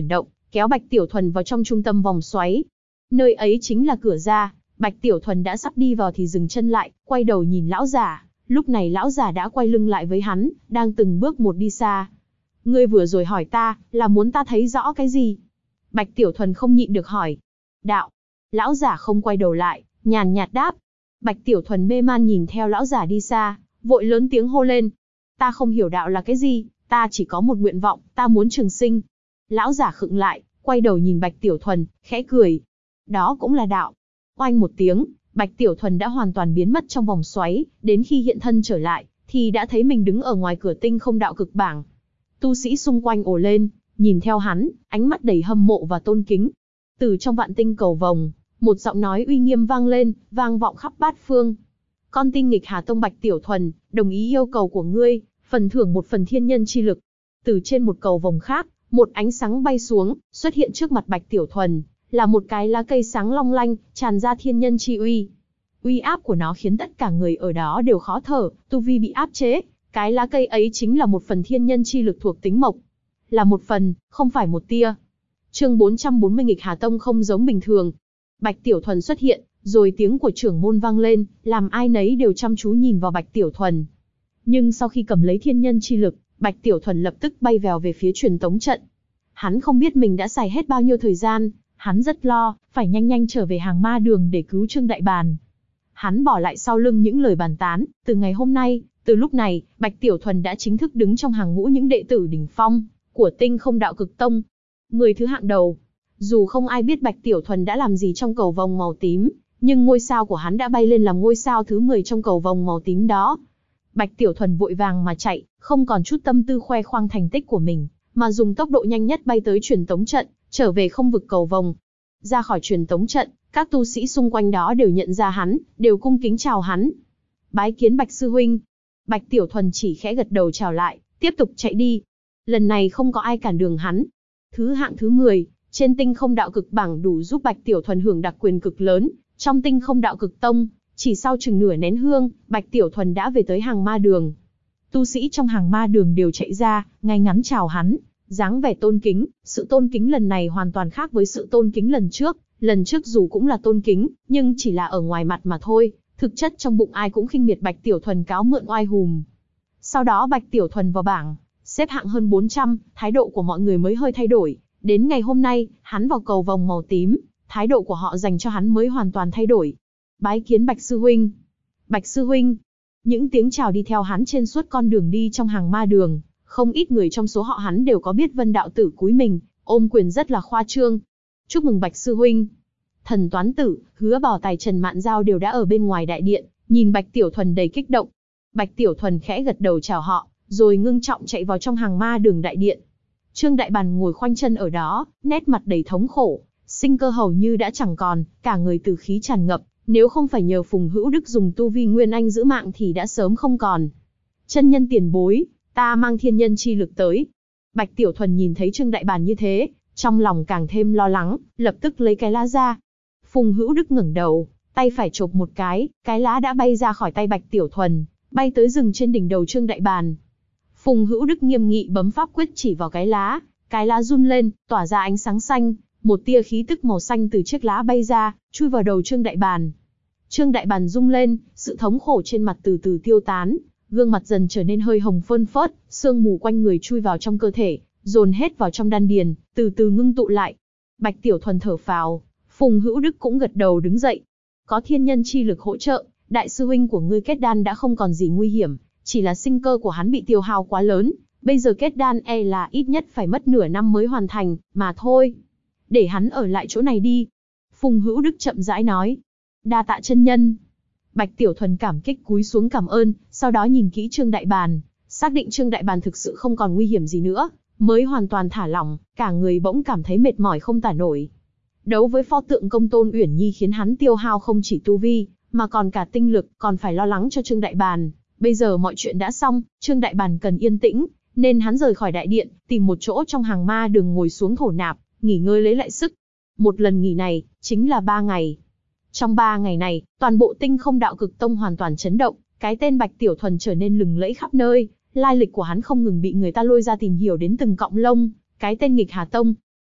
Speaker 1: kéo Bạch Tiểu Thuần vào trong trung tâm vòng xoáy. Nơi ấy chính là cửa ra, Bạch Tiểu Thuần đã sắp đi vào thì dừng chân lại, quay đầu nhìn lão giả. Lúc này lão giả đã quay lưng lại với hắn, đang từng bước một đi xa. Ngươi vừa rồi hỏi ta, là muốn ta thấy rõ cái gì? Bạch Tiểu Thuần không nhịn được hỏi. Đạo. Lão giả không quay đầu lại, nhàn nhạt đáp. Bạch Tiểu Thuần mê man nhìn theo lão giả đi xa, vội lớn tiếng hô lên. Ta không hiểu đạo là cái gì, ta chỉ có một nguyện vọng, ta muốn trường sinh. Lão giả khựng lại, quay đầu nhìn Bạch Tiểu Thuần, khẽ cười. Đó cũng là đạo. Oanh một tiếng, Bạch Tiểu Thuần đã hoàn toàn biến mất trong vòng xoáy, đến khi hiện thân trở lại, thì đã thấy mình đứng ở ngoài cửa tinh không đạo cực bảng. Tu sĩ xung quanh ồ lên, nhìn theo hắn, ánh mắt đầy hâm mộ và tôn kính. Từ trong vạn tinh cầu vòng, một giọng nói uy nghiêm vang lên, vang vọng khắp bát phương. Con tinh nghịch Hà Tông Bạch Tiểu Thuần, đồng ý yêu cầu của ngươi, phần thưởng một phần thiên nhân chi lực. Từ trên một cầu vòng khác, một ánh sáng bay xuống, xuất hiện trước mặt Bạch Tiểu Thuần, là một cái lá cây sáng long lanh, tràn ra thiên nhân chi uy. Uy áp của nó khiến tất cả người ở đó đều khó thở, tu vi bị áp chế. Cái lá cây ấy chính là một phần thiên nhân chi lực thuộc tính mộc. Là một phần, không phải một tia. Chương 440 nghịch Hà Tông không giống bình thường. Bạch Tiểu Thuần xuất hiện, rồi tiếng của trưởng môn vang lên, làm ai nấy đều chăm chú nhìn vào Bạch Tiểu Thuần. Nhưng sau khi cầm lấy thiên nhân chi lực, Bạch Tiểu Thuần lập tức bay vèo về phía truyền tống trận. Hắn không biết mình đã xài hết bao nhiêu thời gian, hắn rất lo, phải nhanh nhanh trở về hàng ma đường để cứu Trương Đại Bàn. Hắn bỏ lại sau lưng những lời bàn tán, từ ngày hôm nay, từ lúc này, Bạch Tiểu Thuần đã chính thức đứng trong hàng ngũ những đệ tử đỉnh phong của Tinh Không Đạo Cực Tông. 10 thứ hạng đầu. Dù không ai biết Bạch Tiểu Thuần đã làm gì trong cầu vòng màu tím, nhưng ngôi sao của hắn đã bay lên làm ngôi sao thứ 10 trong cầu vòng màu tím đó. Bạch Tiểu Thuần vội vàng mà chạy, không còn chút tâm tư khoe khoang thành tích của mình, mà dùng tốc độ nhanh nhất bay tới truyền tống trận, trở về không vực cầu vòng. Ra khỏi truyền tống trận, các tu sĩ xung quanh đó đều nhận ra hắn, đều cung kính chào hắn. Bái kiến Bạch sư huynh. Bạch Tiểu Thuần chỉ khẽ gật đầu chào lại, tiếp tục chạy đi. Lần này không có ai cản đường hắn. Thứ hạng thứ 10, trên Tinh Không Đạo Cực bảng đủ giúp Bạch Tiểu Thuần hưởng đặc quyền cực lớn, trong Tinh Không Đạo Cực Tông, chỉ sau chừng nửa nén hương, Bạch Tiểu Thuần đã về tới hàng ma đường. Tu sĩ trong hàng ma đường đều chạy ra, ngay ngắn chào hắn, dáng vẻ tôn kính, sự tôn kính lần này hoàn toàn khác với sự tôn kính lần trước dù cũng là tôn kính, nhưng chỉ là ở ngoài mặt mà thôi, thực chất trong bụng ai cũng khinh miệt Bạch Tiểu Thuần cáo mượn oai hùm. Sau đó Bạch Tiểu Thuần vào bảng, xếp hạng hơn 400, thái độ của mọi người mới hơi thay đổi, đến ngày hôm nay, hắn vào cầu vòng màu tím, thái độ của họ dành cho hắn mới hoàn toàn thay đổi. Bái kiến Bạch sư huynh. Bạch sư huynh. Những tiếng chào đi theo hắn trên suốt con đường đi trong hàng ma đường, không ít người trong số họ hắn đều có biết Vân đạo tử cúi mình, ôm quyền rất là khoa trương. Chúc mừng Bạch sư huynh. Thần Toán Tử, Hứa Bảo Tài, Trần Mạn Giao đều đã ở bên ngoài đại điện, nhìn Bạch Tiểu Thuần đầy kích động. Bạch Tiểu Thuần khẽ gật đầu chào họ, rồi ngưng trọng chạy vào trong hàng ma đường đại điện. Trương Đại Bàn ngồi khoanh chân ở đó, nét mặt đầy thống khổ, sinh cơ hầu như đã chẳng còn, cả người tử khí tràn ngập, nếu không phải nhờ Phùng Hữu Đức dùng tu vi Nguyên Anh giữ mạng thì đã sớm không còn. Chân nhân tiền bối, ta mang thiên nhân chi lực tới. Bạch Tiểu Thuần nhìn thấy Trương Đại Bàn như thế, trong lòng càng thêm lo lắng, lập tức lấy cái lá ra. Phùng Hữu Đức ngẩng đầu, tay phải chộp một cái lá đã bay ra khỏi tay Bạch Tiểu Thuần, bay tới dừng trên đỉnh đầu Trương Đại Bàn. Phùng Hữu Đức nghiêm nghị bấm pháp quyết chỉ vào cái lá run lên, tỏa ra ánh sáng xanh, một tia khí tức màu xanh từ chiếc lá bay ra, chui vào đầu Trương Đại Bàn. Trương Đại Bàn rung lên, sự thống khổ trên mặt từ từ tiêu tán, gương mặt dần trở nên hơi hồng phơn phớt, sương mù quanh người chui vào trong cơ thể, dồn hết vào trong đan điền, từ từ ngưng tụ lại. Bạch Tiểu Thuần thở phào, Phùng Hữu Đức cũng gật đầu đứng dậy. Có thiên nhân chi lực hỗ trợ, đại sư huynh của ngươi kết đan đã không còn gì nguy hiểm, chỉ là sinh cơ của hắn bị tiêu hao quá lớn, bây giờ kết đan là ít nhất phải mất nửa năm mới hoàn thành, mà thôi. Để hắn ở lại chỗ này đi. Phùng Hữu Đức chậm rãi nói. Đa tạ chân nhân. Bạch Tiểu Thuần cảm kích cúi xuống cảm ơn, sau đó nhìn kỹ Trương Đại Bàn, xác định Trương Đại Bàn thực sự không còn nguy hiểm gì nữa, mới hoàn toàn thả lỏng, cả người bỗng cảm thấy mệt mỏi không tả nổi. Đấu với pho tượng công tôn Uyển Nhi khiến hắn tiêu hao không chỉ tu vi, mà còn cả tinh lực, còn phải lo lắng cho Trương Đại Bàn. Bây giờ mọi chuyện đã xong, Trương Đại Bàn cần yên tĩnh, nên hắn rời khỏi đại điện, tìm một chỗ trong hàng ma đường ngồi xuống thổ nạp, nghỉ ngơi lấy lại sức. Một lần nghỉ này, chính là 3 ngày. Trong 3 ngày này, toàn bộ Tinh Không Đạo Cực Tông hoàn toàn chấn động, cái tên Bạch Tiểu Thuần trở nên lừng lẫy khắp nơi, lai lịch của hắn không ngừng bị người ta lôi ra tìm hiểu đến từng cọng lông, cái tên nghịch Hà Tông.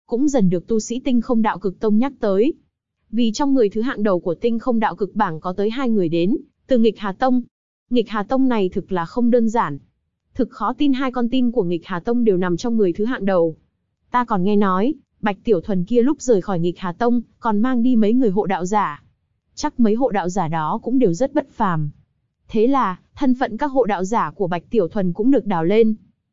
Speaker 1: cũng dần được tu sĩ Tinh Không Đạo Cực Tông nhắc tới. Vì trong 10 thứ hạng đầu của Tinh Không Đạo Cực bảng có tới 2 người đến từ Nghịch Hà Tông. Nghịch Hà Tông này thực là không đơn giản. Thực khó tin hai con tin của Nghịch Hà Tông đều nằm trong 10 thứ hạng đầu. Ta còn nghe nói, Bạch Tiểu Thuần kia lúc rời khỏi Nghịch Hà Tông, còn mang đi mấy người hộ đạo giả. Chắc mấy hộ đạo giả đó cũng đều rất bất phàm. Thế là, thân phận các hộ đạo giả của Bạch Tiểu Thuần cũng được đào lên.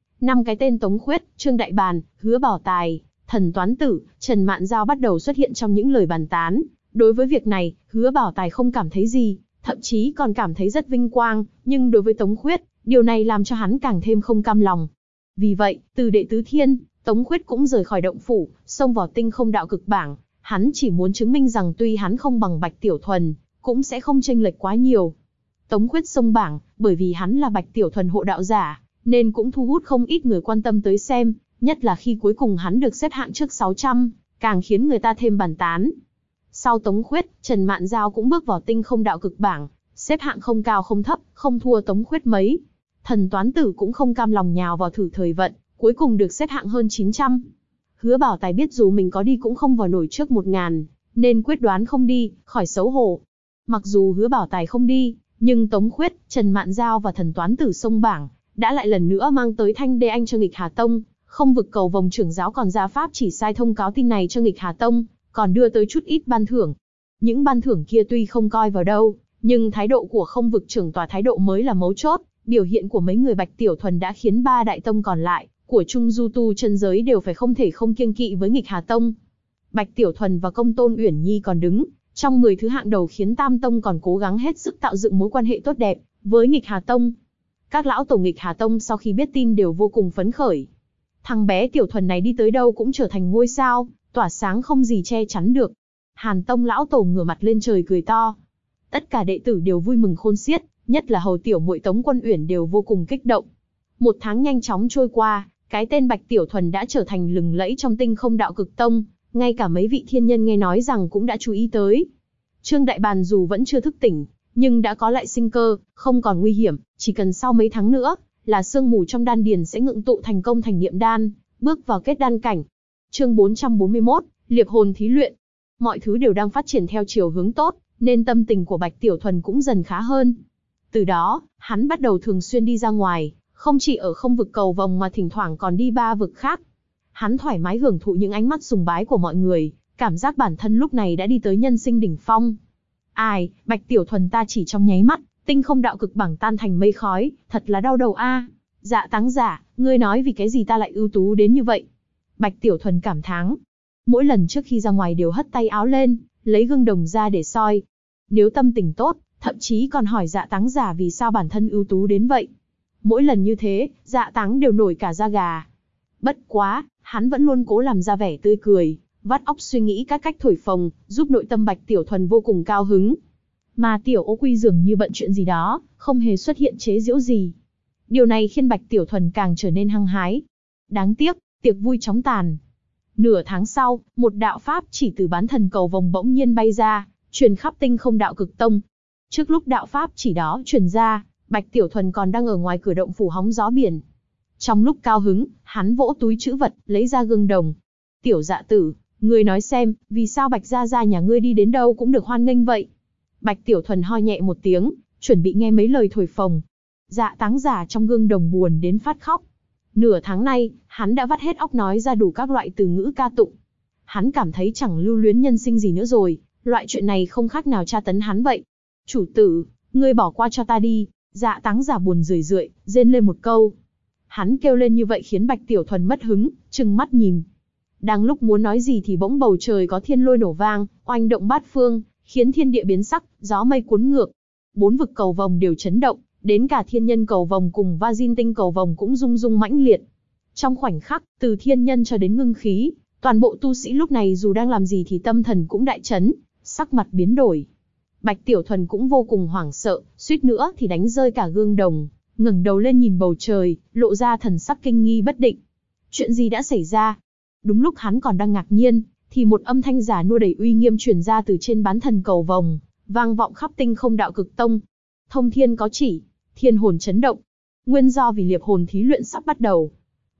Speaker 1: 5 cái tên Tống Khuyết, Trương Đại Bàn, Hứa Bảo Tài, Thần Toán Tử, Trần Mạn Giao bắt đầu xuất hiện trong những lời bàn tán. Đối với việc này, Hứa Bảo Tài không cảm thấy gì, thậm chí còn cảm thấy rất vinh quang, nhưng đối với Tống Khuyết, điều này làm cho hắn càng thêm không cam lòng. Vì vậy, từ đệ tứ thiên, Tống Khuyết cũng rời khỏi động phủ, xông vào Tinh Không Đạo Cực bảng. Hắn chỉ muốn chứng minh rằng tuy hắn không bằng Bạch Tiểu Thuần, cũng sẽ không chênh lệch quá nhiều. Tống Khuyết xông bảng, bởi vì hắn là Bạch Tiểu Thuần hộ đạo giả, nên cũng thu hút không ít người quan tâm tới xem, nhất là khi cuối cùng hắn được xếp hạng trước 600, càng khiến người ta thêm bàn tán. Sau Tống Khuyết, Trần Mạn Giao cũng bước vào Tinh Không Đạo Cực bảng, xếp hạng không cao không thấp, không thua Tống Khuyết mấy. Thần Toán Tử cũng không cam lòng nhào vào thử thời vận, cuối cùng được xếp hạng hơn 900. Hứa Bảo Tài biết dù mình có đi cũng không vào nổi trước 1000, nên quyết đoán không đi, khỏi xấu hổ. Mặc dù Hứa Bảo Tài không đi, nhưng Tống Khuyết, Trần Mạn Giao và Thần Toán Tử xông bảng, đã lại lần nữa mang tới thanh đê anh cho Nghịch Hà Tông. Không vực cầu vòng trưởng giáo còn ra pháp chỉ sai thông cáo tin này cho Nghịch Hà Tông, còn đưa tới chút ít ban thưởng. Những ban thưởng kia tuy không coi vào đâu, nhưng thái độ của không vực trưởng tòa thái độ mới là mấu chốt. Biểu hiện của mấy người Bạch Tiểu Thuần đã khiến 3 đại tông còn lại của Trung Du Tu chân giới đều phải không thể không kiêng kỵ với Nghịch Hà Tông. Bạch Tiểu Thuần và Công Tôn Uyển Nhi còn đứng trong 10 thứ hạng đầu, khiến Tam Tông còn cố gắng hết sức tạo dựng mối quan hệ tốt đẹp với Nghịch Hà Tông. Các lão tổ Nghịch Hà Tông sau khi biết tin đều vô cùng phấn khởi. Thằng bé Tiểu Thuần này đi tới đâu cũng trở thành ngôi sao, tỏa sáng không gì che chắn được. Hàn Tông lão tổ ngửa mặt lên trời cười to. Tất cả đệ tử đều vui mừng khôn xiết, nhất là hầu tiểu muội Tống Quân Uyển đều vô cùng kích động. 1 tháng nhanh chóng trôi qua, cái tên Bạch Tiểu Thuần đã trở thành lừng lẫy trong Tinh Không Đạo Cực Tông, ngay cả mấy vị thiên nhân nghe nói rằng cũng đã chú ý tới. Trương Đại Bàn dù vẫn chưa thức tỉnh, nhưng đã có lại sinh cơ, không còn nguy hiểm, chỉ cần sau mấy tháng nữa, là sương mù trong đan điền sẽ ngưng tụ thành công thành niệm đan, bước vào kết đan cảnh. Chương 441, Liệp Hồn Thí Luyện. Mọi thứ đều đang phát triển theo chiều hướng tốt, nên tâm tình của Bạch Tiểu Thuần cũng dần khá hơn. Từ đó, hắn bắt đầu thường xuyên đi ra ngoài, không chỉ ở không vực cầu vòng mà thỉnh thoảng còn đi 3 vực khác. Hắn thoải mái hưởng thụ những ánh mắt sùng bái của mọi người, cảm giác bản thân lúc này đã đi tới nhân sinh đỉnh phong. Ai, Bạch Tiểu Thuần ta chỉ trong nháy mắt, Tinh Không Đạo Cực bảng tan thành mây khói, thật là đau đầu a. Dạ Táng Giả, ngươi nói vì cái gì ta lại ưu tú đến như vậy? Bạch Tiểu Thuần cảm thán. Mỗi lần trước khi ra ngoài đều hất tay áo lên, lấy gương đồng ra để soi. Nếu tâm tình tốt, thậm chí còn hỏi Dạ Táng Giả vì sao bản thân ưu tú đến vậy. Mỗi lần như thế, Dạ Táng đều nổi cả da gà. Bất quá, hắn vẫn luôn cố làm ra vẻ tươi cười, vắt óc suy nghĩ các cách thổi phồng, giúp nội tâm Bạch Tiểu Thuần vô cùng cao hứng. Mà Tiểu Ô Quy dường như bận chuyện gì đó, không hề xuất hiện chế giễu gì. Điều này khiến Bạch Tiểu Thuần càng trở nên hăng hái. Đáng tiếc, tiệc vui chóng tàn. Nửa tháng sau, một đạo pháp chỉ từ bán thần cầu vòng bỗng nhiên bay ra, truyền khắp Tinh Không Đạo Cực Tông. Trước lúc đạo pháp chỉ đó truyền ra, Bạch Tiểu Thuần còn đang ở ngoài cửa động phủ hóng gió biển. Trong lúc cao hứng, hắn vỗ túi trữ vật, lấy ra gương đồng. Tiểu Dạ Tử, ngươi nói xem, vì sao Bạch gia gia nhà ngươi đi đến đâu cũng được hoan nghênh vậy? Bạch Tiểu Thuần ho nhẹ một tiếng, chuẩn bị nghe mấy lời thổi phồng. Dạ Táng Giả trong gương đồng buồn đến phát khóc. Nửa tháng nay, hắn đã vắt hết óc nói ra đủ các loại từ ngữ ca tụng. Hắn cảm thấy chẳng lưu luyến nhân sinh gì nữa rồi, loại chuyện này không khác nào tra tấn hắn vậy. Chủ tử, ngươi bỏ qua cho ta đi. Dạ Táng Giả buồn rười rượi, rên lên một câu. Hắn kêu lên như vậy khiến Bạch Tiểu Thuần mất hứng, trừng mắt nhìn. Đang lúc muốn nói gì thì bỗng bầu trời có thiên lôi nổ vang, oanh động bát phương, khiến thiên địa biến sắc, gió mây cuốn ngược. 4 vực cầu vòng đều chấn động, đến cả thiên nhân cầu vòng cùng Va Jin Tinh cầu vòng cũng rung rung mãnh liệt. Trong khoảnh khắc, từ thiên nhân cho đến ngưng khí, toàn bộ tu sĩ lúc này dù đang làm gì thì tâm thần cũng đại chấn, sắc mặt biến đổi. Bạch Tiểu Thuần cũng vô cùng hoảng sợ, suýt nữa thì đánh rơi cả gương đồng, ngẩng đầu lên nhìn bầu trời, lộ ra thần sắc kinh nghi bất định. Chuyện gì đã xảy ra? Đúng lúc hắn còn đang ngạc nhiên, thì một âm thanh giả nua đầy uy nghiêm truyền ra từ trên bán thần cầu vòng, vang vọng khắp Tinh Không Đạo Cực Tông. Thông thiên có chỉ, thiên hồn chấn động. Nguyên do vì liệp hồn thí luyện sắp bắt đầu.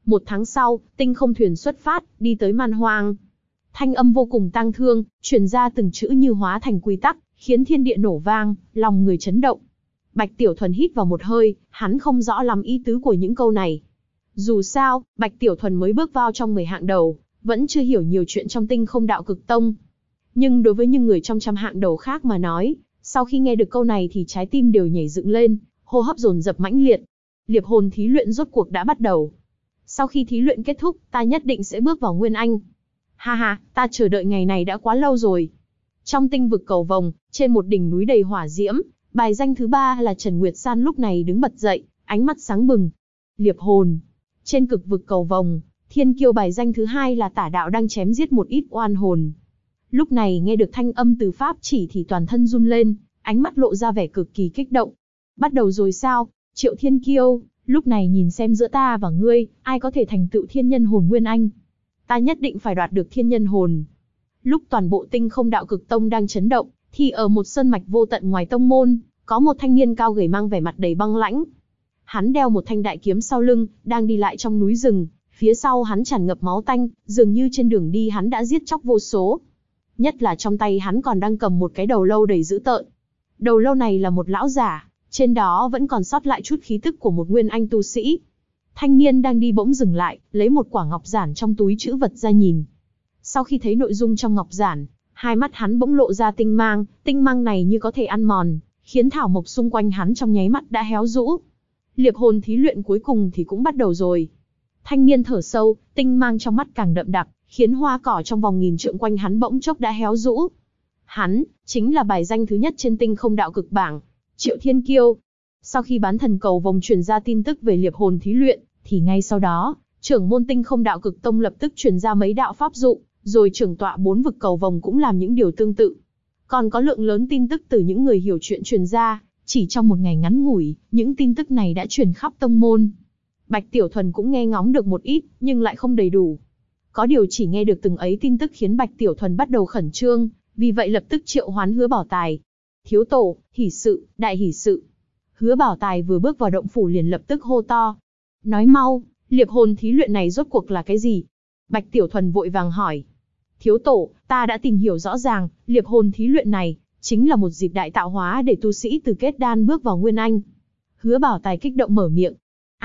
Speaker 1: 1 tháng sau, tinh không thuyền xuất phát, đi tới man hoang. Thanh âm vô cùng tang thương, truyền ra từng chữ như hóa thành quy tắc, khiến thiên địa nổ vang, lòng người chấn động. Bạch Tiểu Thuần hít vào một hơi, hắn không rõ lắm ý tứ của những câu này. Dù sao, Bạch Tiểu Thuần mới bước vào trong 10 hạng đầu, vẫn chưa hiểu nhiều chuyện trong tinh không đạo cực tông. Nhưng đối với những người trong trăm hạng đầu khác mà nói, sau khi nghe được câu này thì trái tim đều nhảy dựng lên, hô hấp dồn dập mãnh liệt. Liệp hồn thí luyện rốt cuộc đã bắt đầu. Sau khi thí luyện kết thúc, ta nhất định sẽ bước vào Nguyên Anh. Ha ha, ta chờ đợi ngày này đã quá lâu rồi. Trong tinh vực cầu vồng, trên một đỉnh núi đầy hỏa diễm, bài danh thứ 3 là Trần Nguyệt San lúc này đứng bật dậy, ánh mắt sáng bừng. Liệp hồn. Trên cực vực cầu vồng, thiên kiêu bài danh thứ 2 là Tả Đạo đang chém giết một ít oan hồn. Lúc này nghe được thanh âm từ pháp chỉ thì toàn thân run lên, ánh mắt lộ ra vẻ cực kỳ kích động. Bắt đầu rồi sao, Triệu Thiên Kiêu, lúc này nhìn xem giữa ta và ngươi, ai có thể thành tựu thiên nhân hồn Nguyên Anh. Ta nhất định phải đoạt được thiên nhân hồn. Lúc toàn bộ tinh không đạo cực tông đang chấn động, thì ở một sơn mạch vô tận ngoài tông môn, có một thanh niên cao gầy mang vẻ mặt đầy băng lãnh. Hắn đeo một thanh đại kiếm sau lưng, đang đi lại trong núi rừng, phía sau hắn tràn ngập máu tanh, dường như trên đường đi hắn đã giết chóc vô số. Nhất là trong tay hắn còn đang cầm một cái đầu lâu đầy dữ tợn. Đầu lâu này là một lão giả, trên đó vẫn còn sót lại chút khí tức của một nguyên anh tu sĩ. Thanh niên đang đi bỗng dừng lại, lấy một quả ngọc giản trong túi trữ vật ra nhìn. Sau khi thấy nội dung trong ngọc giản, hai mắt hắn bỗng lộ ra tinh mang này như có thể ăn mòn, khiến thảo mộc xung quanh hắn trong nháy mắt đã héo rũ. Liệp hồn thí luyện cuối cùng thì cũng bắt đầu rồi. Thanh niên thở sâu, tinh mang trong mắt càng đậm đặc, khiến hoa cỏ trong vòng nghìn trượng quanh hắn bỗng chốc đã héo rũ. Hắn chính là bài danh thứ nhất trên tinh không đạo cực bảng, Triệu Thiên Kiêu. Sau khi bán thần cầu vòng truyền ra tin tức về liệp hồn thí luyện, thì ngay sau đó, trưởng môn tinh không đạo cực tông lập tức truyền ra mấy đạo pháp dụ, rồi trưởng tọa 4 vực cầu vòng cũng làm những điều tương tự. Còn có lượng lớn tin tức từ những người hiểu chuyện truyền ra, chỉ trong một ngày ngắn ngủi, những tin tức này đã truyền khắp tông môn. Bạch Tiểu Thuần cũng nghe ngóng được một ít, nhưng lại không đầy đủ. Có điều chỉ nghe được từng ấy tin tức khiến Bạch Tiểu Thuần bắt đầu khẩn trương, vì vậy lập tức triệu hoán Hứa Bảo Tài. Thiếu tổ, hỷ sự, đại hỷ sự. Hứa Bảo Tài vừa bước vào động phủ liền lập tức hô to. Nói mau, liệp hồn thí luyện này rốt cuộc là cái gì? Bạch Tiểu Thuần vội vàng hỏi. Thiếu tổ, ta đã tìm hiểu rõ ràng, liệp hồn thí luyện này chính là một dịp đại tạo hóa để tu sĩ từ kết đan bước vào Nguyên Anh. Hứa Bảo Tài kích động mở miệng.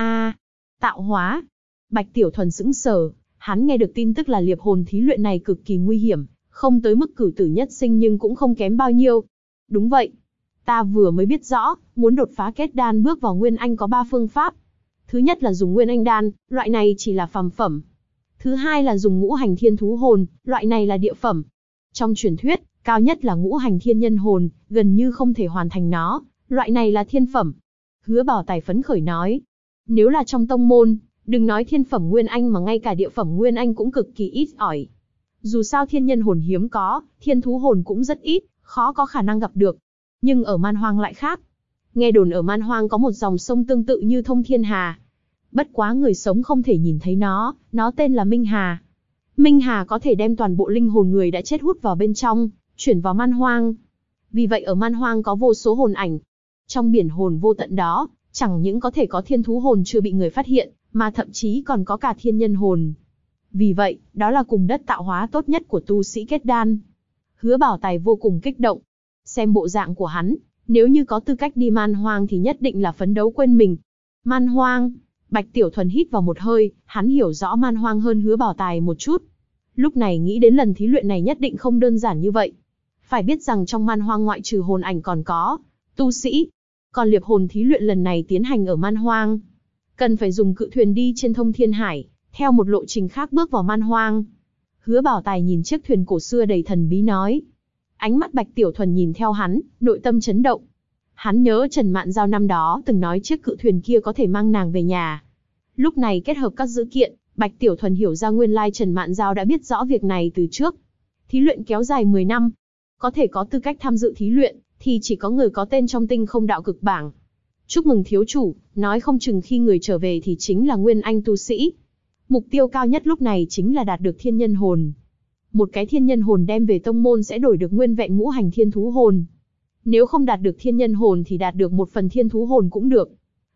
Speaker 1: Tạo hóa. Bạch Tiểu Thuần sững sờ, hắn nghe được tin tức là liệp hồn thí luyện này cực kỳ nguy hiểm, không tới mức cửu tử nhất sinh nhưng cũng không kém bao nhiêu. Đúng vậy. Ta vừa mới biết rõ, muốn đột phá kết đan bước vào Nguyên Anh có 3 phương pháp. Thứ nhất là dùng Nguyên Anh đan, loại này chỉ là phàm phẩm. Thứ hai là dùng ngũ hành thiên thú hồn, loại này là địa phẩm. Trong truyền thuyết, cao nhất là ngũ hành thiên nhân hồn, gần như không thể hoàn thành nó, loại này là thiên phẩm. Hứa Bảo Tài phấn khởi nói. Nếu là trong tông môn, đừng nói thiên phẩm Nguyên Anh mà ngay cả địa phẩm Nguyên Anh cũng cực kỳ ít ỏi. Dù sao thiên nhân hồn hiếm có, thiên thú hồn cũng rất ít, khó có khả năng gặp được. Nhưng ở man hoang lại khác. Nghe đồn ở man hoang có một dòng sông tương tự như Thông Thiên Hà. Bất quá người sống không thể nhìn thấy nó tên là Minh Hà. Minh Hà có thể đem toàn bộ linh hồn người đã chết hút vào bên trong, chuyển vào man hoang. Vì vậy ở man hoang có vô số hồn ảnh. Trong biển hồn vô tận đó, chẳng những có thể có thiên thú hồn chưa bị người phát hiện, mà thậm chí còn có cả thiên nhân hồn. Vì vậy, đó là cùng đất tạo hóa tốt nhất của tu sĩ kết đan. Hứa Bảo Tài vô cùng kích động. Xem bộ dạng của hắn, nếu như có tư cách đi man hoang thì nhất định là phấn đấu quên mình. Man hoang. Bạch Tiểu Thuần hít vào một hơi, hắn hiểu rõ man hoang hơn Hứa Bảo Tài một chút. Lúc này nghĩ đến lần thí luyện này nhất định không đơn giản như vậy. Phải biết rằng trong man hoang ngoại trừ hồn ảnh còn có tu sĩ. Còn liệp hồn thí luyện lần này tiến hành ở man hoang. Cần phải dùng cự thuyền đi trên Thông Thiên Hải, theo một lộ trình khác bước vào man hoang. Hứa Bảo Tài nhìn chiếc thuyền cổ xưa đầy thần bí nói. Ánh mắt Bạch Tiểu Thuần nhìn theo hắn, nội tâm chấn động. Hắn nhớ Trần Mạn Giao năm đó từng nói chiếc cự thuyền kia có thể mang nàng về nhà. Lúc này kết hợp các dữ kiện, Bạch Tiểu Thuần hiểu ra nguyên lai Trần Mạn Giao đã biết rõ việc này từ trước. Thí luyện kéo dài 10 năm. Có thể có tư cách tham dự thí luyện, thì chỉ có người có tên trong tinh không đạo cực bảng. Chúc mừng thiếu chủ, nói không chừng khi người trở về thì chính là Nguyên Anh tu sĩ. Mục tiêu cao nhất lúc này chính là đạt được thiên nhân hồn. Một cái thiên nhân hồn đem về tông môn sẽ đổi được nguyên vẹn ngũ hành thiên thú hồn. Nếu không đạt được thiên nhân hồn thì đạt được một phần thiên thú hồn cũng được.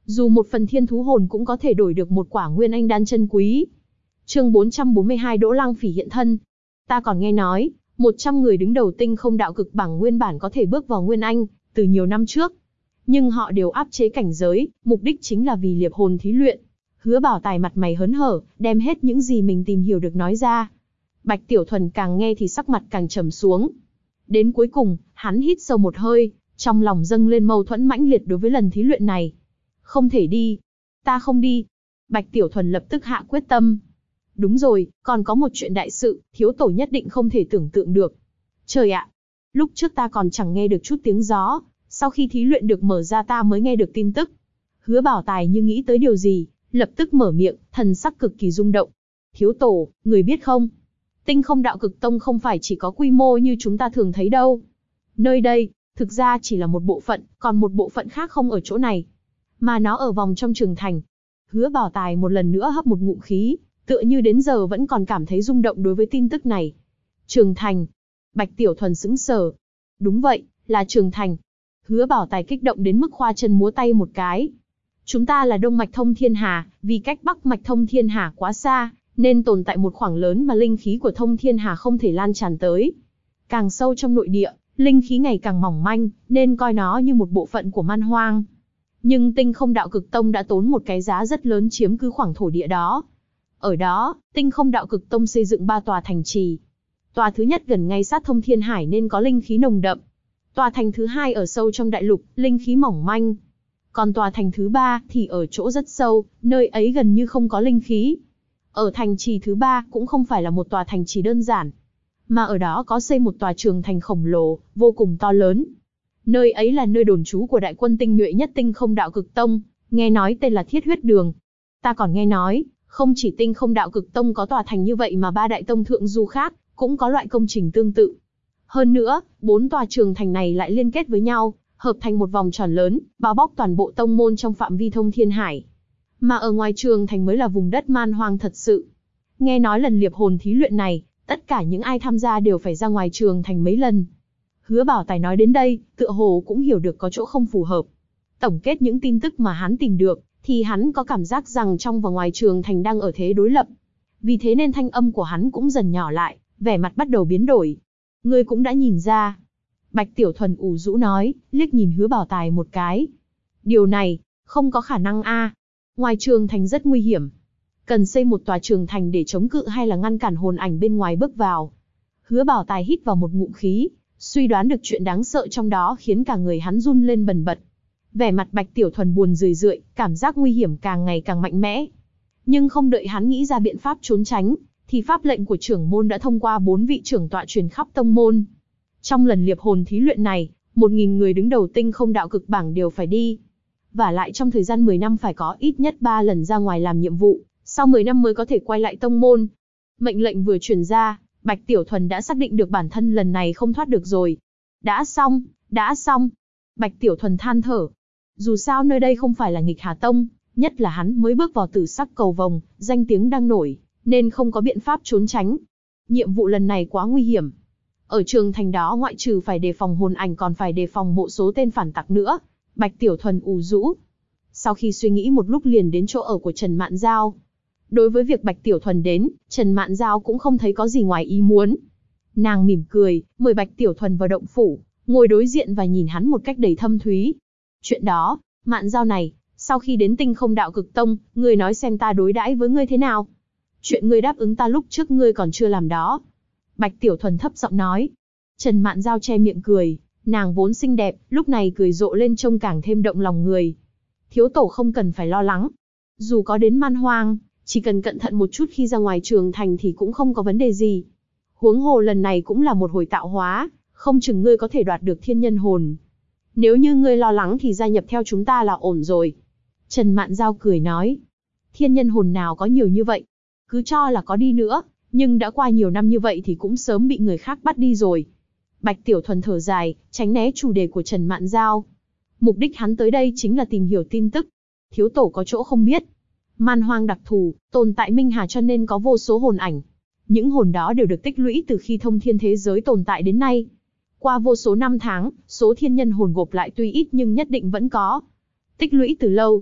Speaker 1: Dù một phần thiên thú hồn cũng có thể đổi được một quả nguyên anh đan chân quý. Chương 442 Đỗ Lăng Phỉ hiện thân. Ta còn nghe nói, 100 người đứng đầu tinh không đạo cực bảng nguyên bản có thể bước vào nguyên anh, từ nhiều năm trước. Nhưng họ đều áp chế cảnh giới, mục đích chính là vì liệp hồn thí luyện. Hứa Bảo Tài mặt mày hớn hở, đem hết những gì mình tìm hiểu được nói ra. Bạch Tiểu Thuần càng nghe thì sắc mặt càng trầm xuống. Đến cuối cùng, hắn hít sâu một hơi, trong lòng dâng lên mâu thuẫn mãnh liệt đối với lần thí luyện này. Không thể đi. Ta không đi. Bạch Tiểu Thuần lập tức hạ quyết tâm. Đúng rồi, còn có một chuyện đại sự, thiếu tổ nhất định không thể tưởng tượng được. Trời ạ! Lúc trước ta còn chẳng nghe được chút tiếng gió, sau khi thí luyện được mở ra ta mới nghe được tin tức. Hứa Bảo Tài như nghĩ tới điều gì, lập tức mở miệng, thần sắc cực kỳ rung động. Thiếu tổ, người biết không? Tinh không đạo cực tông không phải chỉ có quy mô như chúng ta thường thấy đâu. Nơi đây, thực ra chỉ là một bộ phận, còn một bộ phận khác không ở chỗ này. Mà nó ở vòng trong trường thành. Hứa Bảo Tài một lần nữa hấp một ngụm khí, tựa như đến giờ vẫn còn cảm thấy rung động đối với tin tức này. Trường thành. Bạch Tiểu Thuần sững sờ. Đúng vậy, là trường thành. Hứa Bảo Tài kích động đến mức khoa chân múa tay một cái. Chúng ta là Đông Mạch Thông Thiên Hà, vì cách Bắc Mạch Thông Thiên Hà quá xa, nên tồn tại một khoảng lớn mà linh khí của Thông Thiên Hà không thể lan tràn tới. Càng sâu trong nội địa, linh khí ngày càng mỏng manh, nên coi nó như một bộ phận của man hoang. Nhưng Tinh Không Đạo Cực Tông đã tốn một cái giá rất lớn chiếm cứ khoảng thổ địa đó. Ở đó, Tinh Không Đạo Cực Tông xây dựng 3 tòa thành trì. Tòa thứ nhất gần ngay sát Thông Thiên Hải nên có linh khí nồng đậm. Tòa thành thứ hai ở sâu trong đại lục, linh khí mỏng manh. Còn tòa thành thứ ba thì ở chỗ rất sâu, nơi ấy gần như không có linh khí. Ở thành trì thứ ba cũng không phải là một tòa thành trì đơn giản, mà ở đó có xây một tòa trường thành khổng lồ, vô cùng to lớn. Nơi ấy là nơi đồn trú của đại quân tinh nhuệ nhất Tinh Không Đạo Cực Tông, nghe nói tên là Thiết Huyết Đường. Ta còn nghe nói, không chỉ Tinh Không Đạo Cực Tông có tòa thành như vậy mà 3 đại tông thượng du khác cũng có loại công trình tương tự. Hơn nữa, 4 tòa trường thành này lại liên kết với nhau, hợp thành một vòng tròn lớn, bao bọc toàn bộ tông môn trong phạm vi Thông Thiên Hải. Mà ở ngoài trường thành mới là vùng đất man hoang thật sự. Nghe nói lần liệp hồn thí luyện này, tất cả những ai tham gia đều phải ra ngoài trường thành mấy lần. Hứa Bảo Tài nói đến đây, tựa hồ cũng hiểu được có chỗ không phù hợp. Tổng kết những tin tức mà hắn tìm được, thì hắn có cảm giác rằng trong và ngoài trường thành đang ở thế đối lập. Vì thế nên thanh âm của hắn cũng dần nhỏ lại, vẻ mặt bắt đầu biến đổi. Ngươi cũng đã nhìn ra. Bạch Tiểu Thuần ủ rũ nói, liếc nhìn Hứa Bảo Tài một cái. Điều này, không có khả năng a. Ngoài trường thành rất nguy hiểm. Cần xây một tòa trường thành để chống cự hay là ngăn cản hồn ảnh bên ngoài bước vào. Hứa Bảo Tài hít vào một ngụm khí, suy đoán được chuyện đáng sợ trong đó khiến cả người hắn run lên bần bật. Vẻ mặt Bạch Tiểu Thuần buồn rười rượi, cảm giác nguy hiểm càng ngày càng mạnh mẽ. Nhưng không đợi hắn nghĩ ra biện pháp trốn tránh, thì pháp lệnh của trưởng môn đã thông qua 4 vị trưởng tọa truyền khắp tông môn. Trong lần liệp hồn thí luyện này, 1000 người đứng đầu Tinh Không Đạo Cực bảng đều phải đi. Và lại trong thời gian 10 năm phải có ít nhất 3 lần ra ngoài làm nhiệm vụ, sau 10 năm mới có thể quay lại tông môn. Mệnh lệnh vừa truyền ra, Bạch Tiểu Thuần đã xác định được bản thân lần này không thoát được rồi. Đã xong, đã xong. Bạch Tiểu Thuần than thở. Dù sao nơi đây không phải là Nghịch Hà Tông, nhất là hắn mới bước vào Tử Sắc Cầu Vồng, danh tiếng đang nổi, nên không có biện pháp trốn tránh. Nhiệm vụ lần này quá nguy hiểm. Ở trường thành đó ngoại trừ phải đề phòng hồn ảnh còn phải đề phòng một số tên phản tặc nữa. Bạch Tiểu Thuần ủ rũ. Sau khi suy nghĩ một lúc liền đến chỗ ở của Trần Mạn Giao. Đối với việc Bạch Tiểu Thuần đến, Trần Mạn Giao cũng không thấy có gì ngoài ý muốn. Nàng mỉm cười, mời Bạch Tiểu Thuần vào động phủ, ngồi đối diện và nhìn hắn một cách đầy thâm thúy. Chuyện đó, Mạn Giao này, sau khi đến Tinh Không Đạo Cực Tông, ngươi nói xem ta đối đãi với ngươi thế nào? Chuyện ngươi đáp ứng ta lúc trước ngươi còn chưa làm đó. Bạch Tiểu Thuần thấp giọng nói. Trần Mạn Giao che miệng cười, nàng vốn xinh đẹp, lúc này cười rộ lên trông càng thêm động lòng người. Thiếu tổ không cần phải lo lắng. Dù có đến man hoang, chỉ cần cẩn thận một chút khi ra ngoài trường thành thì cũng không có vấn đề gì. Huống hồ lần này cũng là một hồi tạo hóa, không chừng ngươi có thể đoạt được thiên nhân hồn. Nếu như ngươi lo lắng thì gia nhập theo chúng ta là ổn rồi. Trần Mạn Giao cười nói. Thiên nhân hồn nào có nhiều như vậy? Cứ cho là có đi nữa, nhưng đã qua nhiều năm như vậy thì cũng sớm bị người khác bắt đi rồi. Bạch Tiểu Thuần thở dài, tránh né chủ đề của Trần Mạn Giao. Mục đích hắn tới đây chính là tìm hiểu tin tức. Thiếu tổ có chỗ không biết. Man hoang đặc thù, tồn tại minh hà cho nên có vô số hồn ảnh. Những hồn đó đều được tích lũy từ khi thông thiên thế giới tồn tại đến nay. Qua vô số năm tháng, số thiên nhân hồn gộp lại tuy ít nhưng nhất định vẫn có. Tích lũy từ lâu.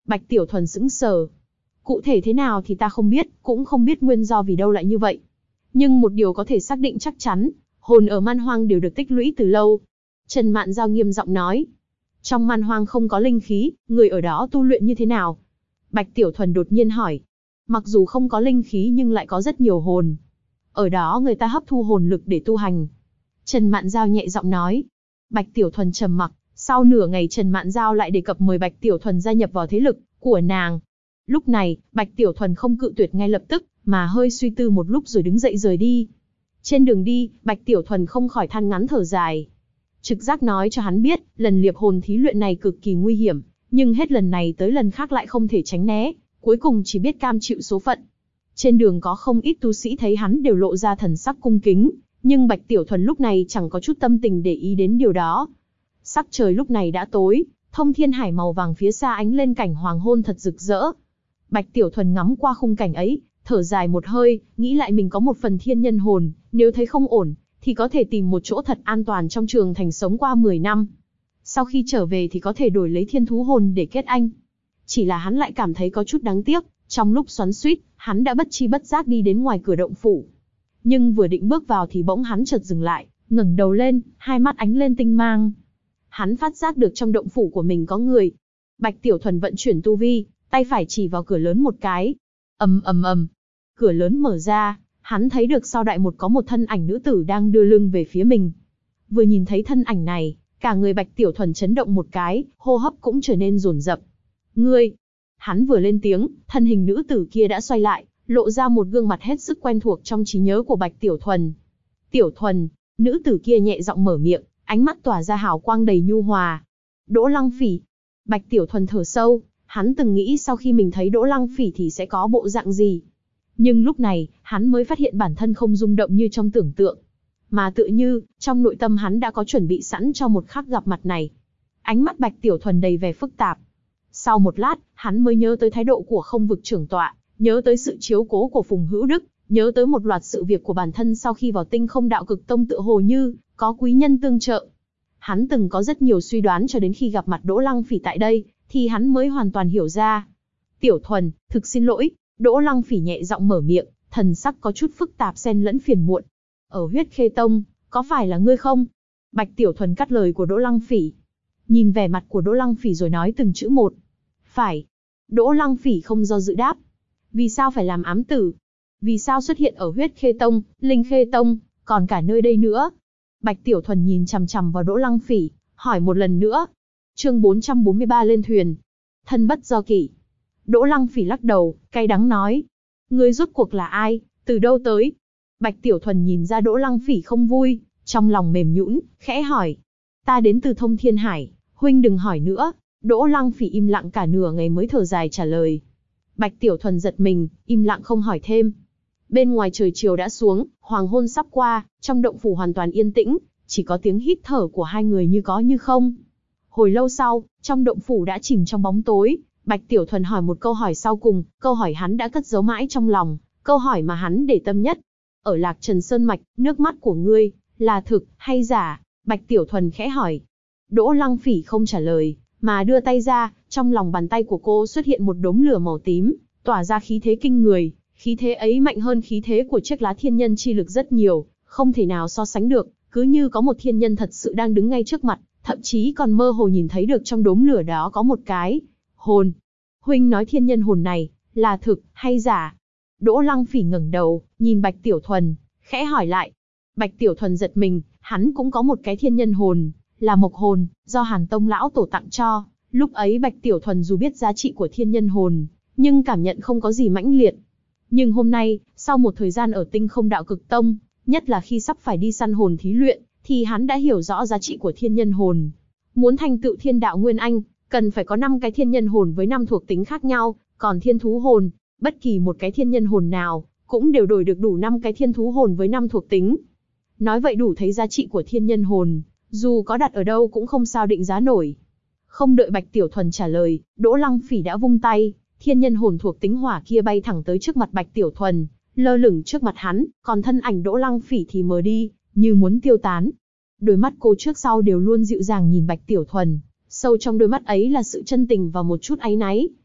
Speaker 1: Bạch Tiểu Thuần sững sờ. Cụ thể thế nào thì ta không biết, cũng không biết nguyên do vì đâu lại như vậy. Nhưng một điều có thể xác định chắc chắn, hồn ở man hoang đều được tích lũy từ lâu. Trần Mạn Giao nghiêm giọng nói. Trong man hoang không có linh khí, người ở đó tu luyện như thế nào? Bạch Tiểu Thuần đột nhiên hỏi. Mặc dù không có linh khí nhưng lại có rất nhiều hồn. Ở đó người ta hấp thu hồn lực để tu hành. Trần Mạn Giao nhẹ giọng nói. Bạch Tiểu Thuần trầm mặc, sau nửa ngày Trần Mạn Giao lại đề cập mời Bạch Tiểu Thuần gia nhập vào thế lực của nàng. Lúc này, Bạch Tiểu Thuần không cự tuyệt ngay lập tức, mà hơi suy tư một lúc rồi đứng dậy rời đi. Trên đường đi, Bạch Tiểu Thuần không khỏi than ngắn thở dài. Trực giác nói cho hắn biết, lần liệp hồn thí luyện này cực kỳ nguy hiểm, nhưng hết lần này tới lần khác lại không thể tránh né, cuối cùng chỉ biết cam chịu số phận. Trên đường có không ít tu sĩ thấy hắn đều lộ ra thần sắc cung kính, nhưng Bạch Tiểu Thuần lúc này chẳng có chút tâm tình để ý đến điều đó. Sắc trời lúc này đã tối, thông thiên hải màu vàng phía xa ánh lên cảnh hoàng hôn thật rực rỡ. Bạch Tiểu Thuần ngắm qua khung cảnh ấy, thở dài một hơi, nghĩ lại mình có một phần thiên nhân hồn, nếu thấy không ổn, thì có thể tìm một chỗ thật an toàn trong trường thành sống qua 10 năm. Sau khi trở về thì có thể đổi lấy thiên thú hồn để kết anh. Chỉ là hắn lại cảm thấy có chút đáng tiếc, trong lúc xoắn xuýt, hắn đã bất chi bất giác đi đến ngoài cửa động phủ. Nhưng vừa định bước vào thì bỗng hắn chợt dừng lại, ngẩng đầu lên, hai mắt ánh lên tinh mang. Hắn phát giác được trong động phủ của mình có người. Bạch Tiểu Thuần vận chuyển tu vi, tay phải chỉ vào cửa lớn một cái. Ầm ầm ầm. Cửa lớn mở ra, hắn thấy được sau đại một có một thân ảnh nữ tử đang đưa lưng về phía mình. Vừa nhìn thấy thân ảnh này, cả người Bạch Tiểu Thuần chấn động một cái, hô hấp cũng trở nên dồn dập. Ngươi! Hắn vừa lên tiếng, thân hình nữ tử kia đã xoay lại, lộ ra một gương mặt hết sức quen thuộc trong trí nhớ của Bạch Tiểu Thuần. Tiểu Thuần! Nữ tử kia nhẹ giọng mở miệng, ánh mắt tỏa ra hào quang đầy nhu hòa. Đỗ Lăng Phỉ! Bạch Tiểu Thuần thở sâu, hắn từng nghĩ sau khi mình thấy Đỗ Lăng Phỉ thì sẽ có bộ dạng gì. Nhưng lúc này, hắn mới phát hiện bản thân không rung động như trong tưởng tượng. Mà tựa như, trong nội tâm hắn đã có chuẩn bị sẵn cho một khắc gặp mặt này. Ánh mắt Bạch Tiểu Thuần đầy vẻ phức tạp. Sau một lát, hắn mới nhớ tới thái độ của Không Vực trưởng tọa, nhớ tới sự chiếu cố của Phùng Hữu Đức, nhớ tới một loạt sự việc của bản thân sau khi vào Tinh Không Đạo Cực Tông tựa hồ như có quý nhân tương trợ. Hắn từng có rất nhiều suy đoán cho đến khi gặp mặt Đỗ Lăng Phỉ tại đây, thì hắn mới hoàn toàn hiểu ra. Tiểu Thuần, thực xin lỗi. Đỗ Lăng Phỉ nhẹ giọng mở miệng, thần sắc có chút phức tạp xen lẫn phiền muộn. Ở Huyết Khê Tông, có phải là ngươi không? Bạch Tiểu Thuần cắt lời của Đỗ Lăng Phỉ. Nhìn vẻ mặt của Đỗ Lăng Phỉ rồi nói từng chữ một. Phải. Đỗ Lăng Phỉ không do dự đáp. Vì sao phải làm ám tử? Vì sao xuất hiện ở Huyết Khê Tông, Linh Khê Tông, còn cả nơi đây nữa? Bạch Tiểu Thuần nhìn chằm chằm vào Đỗ Lăng Phỉ, hỏi một lần nữa. Chương 443 lên thuyền. Thân bất do kỷ. Đỗ Lăng Phỉ lắc đầu, cay đắng nói. Ngươi rốt cuộc là ai, từ đâu tới? Bạch Tiểu Thuần nhìn ra Đỗ Lăng Phỉ không vui, trong lòng mềm nhũn, khẽ hỏi. Ta đến từ Thông Thiên Hải, huynh đừng hỏi nữa. Đỗ Lăng Phỉ im lặng cả nửa ngày mới thở dài trả lời. Bạch Tiểu Thuần giật mình, im lặng không hỏi thêm. Bên ngoài trời chiều đã xuống, hoàng hôn sắp qua, trong động phủ hoàn toàn yên tĩnh, chỉ có tiếng hít thở của hai người như có như không. Hồi lâu sau, trong động phủ đã chìm trong bóng tối. Bạch Tiểu Thuần hỏi một câu hỏi sau cùng, câu hỏi hắn đã cất giấu mãi trong lòng, câu hỏi mà hắn để tâm nhất. Ở Lạc Trần Sơn Mạch, nước mắt của ngươi, là thực, hay giả? Bạch Tiểu Thuần khẽ hỏi. Đỗ Lăng Phỉ không trả lời, mà đưa tay ra, trong lòng bàn tay của cô xuất hiện một đốm lửa màu tím, tỏa ra khí thế kinh người, khí thế ấy mạnh hơn khí thế của chiếc lá thiên nhân chi lực rất nhiều, không thể nào so sánh được, cứ như có một thiên nhân thật sự đang đứng ngay trước mặt, thậm chí còn mơ hồ nhìn thấy được trong đốm lửa đó có một cái hồn. Huynh nói thiên nhân hồn này, là thực, hay giả? Đỗ Lăng Phỉ ngẩng đầu, nhìn Bạch Tiểu Thuần, khẽ hỏi lại. Bạch Tiểu Thuần giật mình, hắn cũng có một cái thiên nhân hồn, là mộc hồn, do Hàn Tông lão tổ tặng cho. Lúc ấy Bạch Tiểu Thuần dù biết giá trị của thiên nhân hồn, nhưng cảm nhận không có gì mãnh liệt. Nhưng hôm nay, sau một thời gian ở Tinh Không Đạo Cực Tông, nhất là khi sắp phải đi săn hồn thí luyện, thì hắn đã hiểu rõ giá trị của thiên nhân hồn. Muốn thành tựu thiên đạo nguyên anh, cần phải có 5 cái thiên nhân hồn với 5 thuộc tính khác nhau, còn thiên thú hồn, bất kỳ một cái thiên nhân hồn nào, cũng đều đổi được đủ 5 cái thiên thú hồn với 5 thuộc tính. Nói vậy đủ thấy giá trị của thiên nhân hồn, dù có đặt ở đâu cũng không sao định giá nổi. Không đợi Bạch Tiểu Thuần trả lời, Đỗ Lăng Phỉ đã vung tay, thiên nhân hồn thuộc tính hỏa kia bay thẳng tới trước mặt Bạch Tiểu Thuần, lơ lửng trước mặt hắn, còn thân ảnh Đỗ Lăng Phỉ thì mờ đi, như muốn tiêu tán. Đôi mắt cô trước sau đều luôn dịu dàng nhìn Bạch Tiểu Thuần, sâu trong đôi mắt ấy là sự chân tình và một chút áy náy.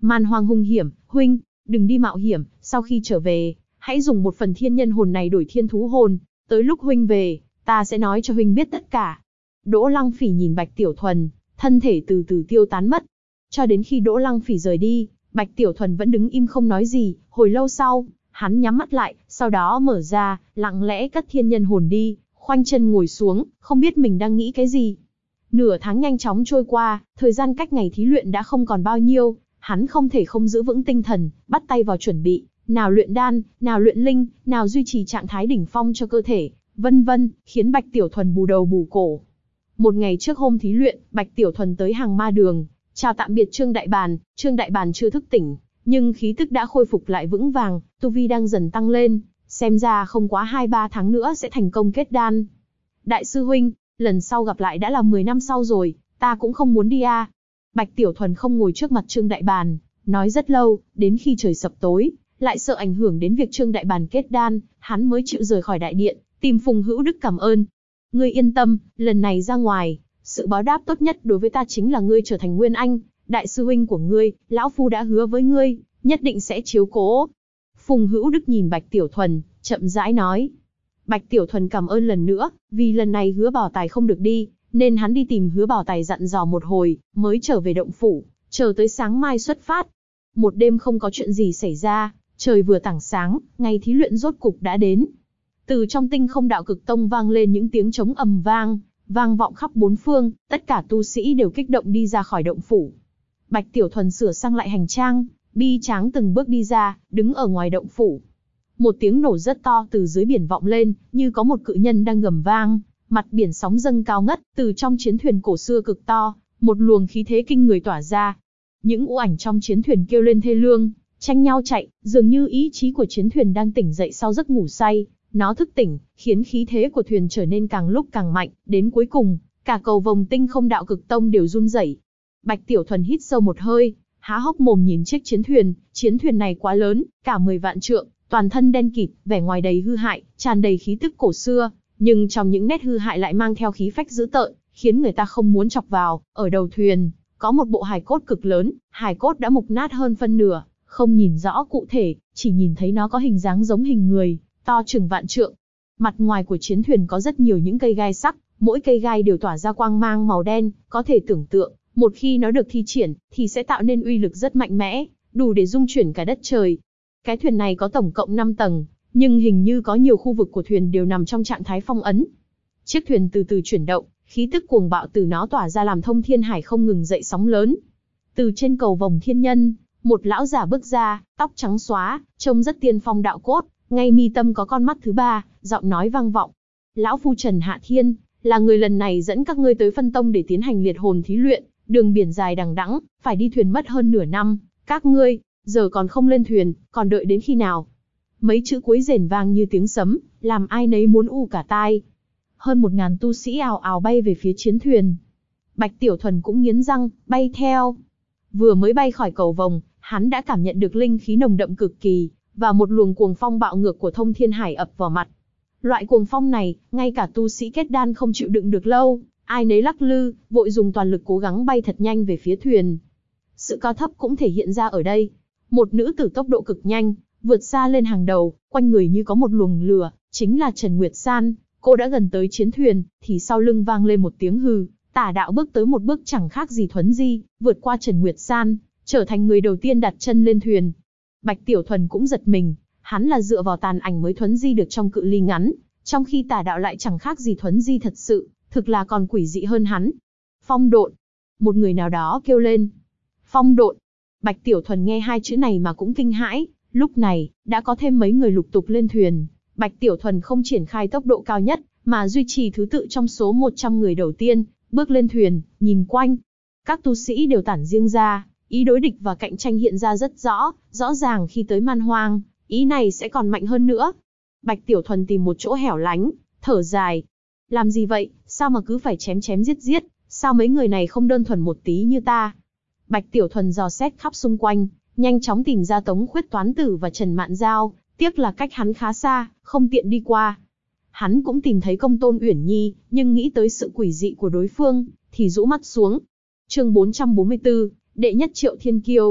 Speaker 1: Man Hoang hung hiểm, huynh, đừng đi mạo hiểm, sau khi trở về, hãy dùng một phần thiên nhân hồn này đổi thiên thú hồn, tới lúc huynh về, ta sẽ nói cho huynh biết tất cả. Đỗ Lăng Phỉ nhìn Bạch Tiểu Thuần, thân thể từ từ tiêu tán mất. Cho đến khi Đỗ Lăng Phỉ rời đi, Bạch Tiểu Thuần vẫn đứng im không nói gì, hồi lâu sau, hắn nhắm mắt lại, sau đó mở ra, lặng lẽ cất thiên nhân hồn đi, khoanh chân ngồi xuống, không biết mình đang nghĩ cái gì. Nửa tháng nhanh chóng trôi qua, thời gian cách ngày thí luyện đã không còn bao nhiêu, hắn không thể không giữ vững tinh thần, bắt tay vào chuẩn bị, nào luyện đan, nào luyện linh, nào duy trì trạng thái đỉnh phong cho cơ thể, vân vân, khiến Bạch Tiểu Thuần bù đầu bù cổ. Một ngày trước hôm thí luyện, Bạch Tiểu Thuần tới hàng ma đường, chào tạm biệt Trương Đại Bàn. Trương Đại Bàn chưa thức tỉnh, nhưng khí tức đã khôi phục lại vững vàng, tu vi đang dần tăng lên, xem ra không quá 2-3 tháng nữa sẽ thành công kết đan. Đại sư huynh, lần sau gặp lại đã là 10 năm sau rồi, ta cũng không muốn đi a. Bạch Tiểu Thuần không ngồi trước mặt Trương Đại Bàn, nói rất lâu, đến khi trời sập tối, lại sợ ảnh hưởng đến việc Trương Đại Bàn kết đan, hắn mới chịu rời khỏi đại điện, tìm Phùng Hữu Đức cảm ơn. Ngươi yên tâm, lần này ra ngoài, sự báo đáp tốt nhất đối với ta chính là ngươi trở thành Nguyên Anh, đại sư huynh của ngươi, lão phu đã hứa với ngươi, nhất định sẽ chiếu cố. Phùng Hữu Đức nhìn Bạch Tiểu Thuần, chậm rãi nói. Bạch Tiểu Thuần cảm ơn lần nữa, vì lần này Hứa Bảo Tài không được đi, nên hắn đi tìm Hứa Bảo Tài dặn dò một hồi, mới trở về động phủ, chờ tới sáng mai xuất phát. Một đêm không có chuyện gì xảy ra, trời vừa tảng sáng, ngày thí luyện rốt cục đã đến. Từ trong Tinh Không Đạo Cực Tông vang lên những tiếng trống ầm vang, vang vọng khắp bốn phương, tất cả tu sĩ đều kích động đi ra khỏi động phủ. Bạch Tiểu Thuần sửa sang lại hành trang, bi tráng từng bước đi ra, đứng ở ngoài động phủ. Một tiếng nổ rất to từ dưới biển vọng lên, như có một cự nhân đang gầm vang, mặt biển sóng dâng cao ngất, từ trong chiến thuyền cổ xưa cực to, một luồng khí thế kinh người tỏa ra. Những u ảnh trong chiến thuyền kêu lên thê lương, tranh nhau chạy, dường như ý chí của chiến thuyền đang tỉnh dậy sau giấc ngủ say. Nó thức tỉnh, khiến khí thế của thuyền trở nên càng lúc càng mạnh, đến cuối cùng, cả cầu vồng Tinh Không Đạo Cực Tông đều run rẩy. Bạch Tiểu Thuần hít sâu một hơi, há hốc mồm nhìn chiếc chiến thuyền này quá lớn, cả 10 vạn trượng, toàn thân đen kịt, vẻ ngoài đầy hư hại, tràn đầy khí tức cổ xưa, nhưng trong những nét hư hại lại mang theo khí phách dữ tợn, khiến người ta không muốn chọc vào. Ở đầu thuyền, có một bộ hài cốt cực lớn, hài cốt đã mục nát hơn phân nửa, không nhìn rõ cụ thể, chỉ nhìn thấy nó có hình dáng giống hình người, to chừng vạn trượng. Mặt ngoài của chiến thuyền có rất nhiều những cây gai sắc, mỗi cây gai đều tỏa ra quang mang màu đen, có thể tưởng tượng, một khi nó được thi triển, thì sẽ tạo nên uy lực rất mạnh mẽ, đủ để dung chuyển cả đất trời. Cái thuyền này có tổng cộng 5 tầng, nhưng hình như có nhiều khu vực của thuyền đều nằm trong trạng thái phong ấn. Chiếc thuyền từ từ chuyển động, khí tức cuồng bạo từ nó tỏa ra làm thông thiên hải không ngừng dậy sóng lớn. Từ trên cầu vồng thiên nhân, một lão giả bước ra, tóc trắng xóa, trông rất tiên phong đạo cốt, ngay mi tâm có con mắt thứ ba, giọng nói vang vọng. Lão phu Trần Hạ Thiên, là người lần này dẫn các ngươi tới phân tông để tiến hành liệt hồn thí luyện, đường biển dài đằng đẵng, phải đi thuyền mất hơn nửa năm, các ngươi, giờ còn không lên thuyền, còn đợi đến khi nào? Mấy chữ cuối rền vang như tiếng sấm, làm ai nấy muốn u cả tai. Hơn 1000 tu sĩ ào ào bay về phía chiến thuyền. Bạch Tiểu Thuần cũng nghiến răng, bay theo. Vừa mới bay khỏi cầu vồng, hắn đã cảm nhận được linh khí nồng đậm cực kỳ, và một luồng cuồng phong bạo ngược của thông thiên hải ập vào mặt. Loại cuồng phong này, ngay cả tu sĩ kết đan không chịu đựng được lâu, ai nấy lắc lư, vội dùng toàn lực cố gắng bay thật nhanh về phía thuyền. Sự cao thấp cũng thể hiện ra ở đây. Một nữ tử tốc độ cực nhanh, vượt xa lên hàng đầu, quanh người như có một luồng lửa, chính là Trần Nguyệt San. Cô đã gần tới chiến thuyền, thì sau lưng vang lên một tiếng hừ, Tả Đạo bước tới một bước chẳng khác gì Thuấn Di, vượt qua Trần Nguyệt San, trở thành người đầu tiên đặt chân lên thuyền. Bạch Tiểu Thuần cũng giật mình, hắn là dựa vào tàn ảnh mới Thuấn Di được trong cự ly ngắn, trong khi Tả Đạo lại chẳng khác gì Thuấn Di thật sự, thực là còn quỷ dị hơn hắn. Phong độn, một người nào đó kêu lên. Phong độn. Bạch Tiểu Thuần nghe hai chữ này mà cũng kinh hãi, lúc này, đã có thêm mấy người lục tục lên thuyền. Bạch Tiểu Thuần không triển khai tốc độ cao nhất, mà duy trì thứ tự trong số 100 người đầu tiên, bước lên thuyền, nhìn quanh. Các tu sĩ đều tản riêng ra, ý đối địch và cạnh tranh hiện ra rất rõ ràng khi tới Man Hoang, ý này sẽ còn mạnh hơn nữa. Bạch Tiểu Thuần tìm một chỗ hẻo lánh, thở dài. Làm gì vậy, sao mà cứ phải chém giết, sao mấy người này không đơn thuần một tí như ta? Bạch Tiểu Thuần dò xét khắp xung quanh, nhanh chóng tìm ra Tống Khuyết Toán Tử và Trần Mạn Giao, tiếc là cách hắn khá xa, không tiện đi qua. Hắn cũng tìm thấy Công Tôn Uyển Nhi, nhưng nghĩ tới sự quỷ dị của đối phương, thì rũ mắt xuống. Chương 444, đệ nhất Triệu Thiên Kiêu.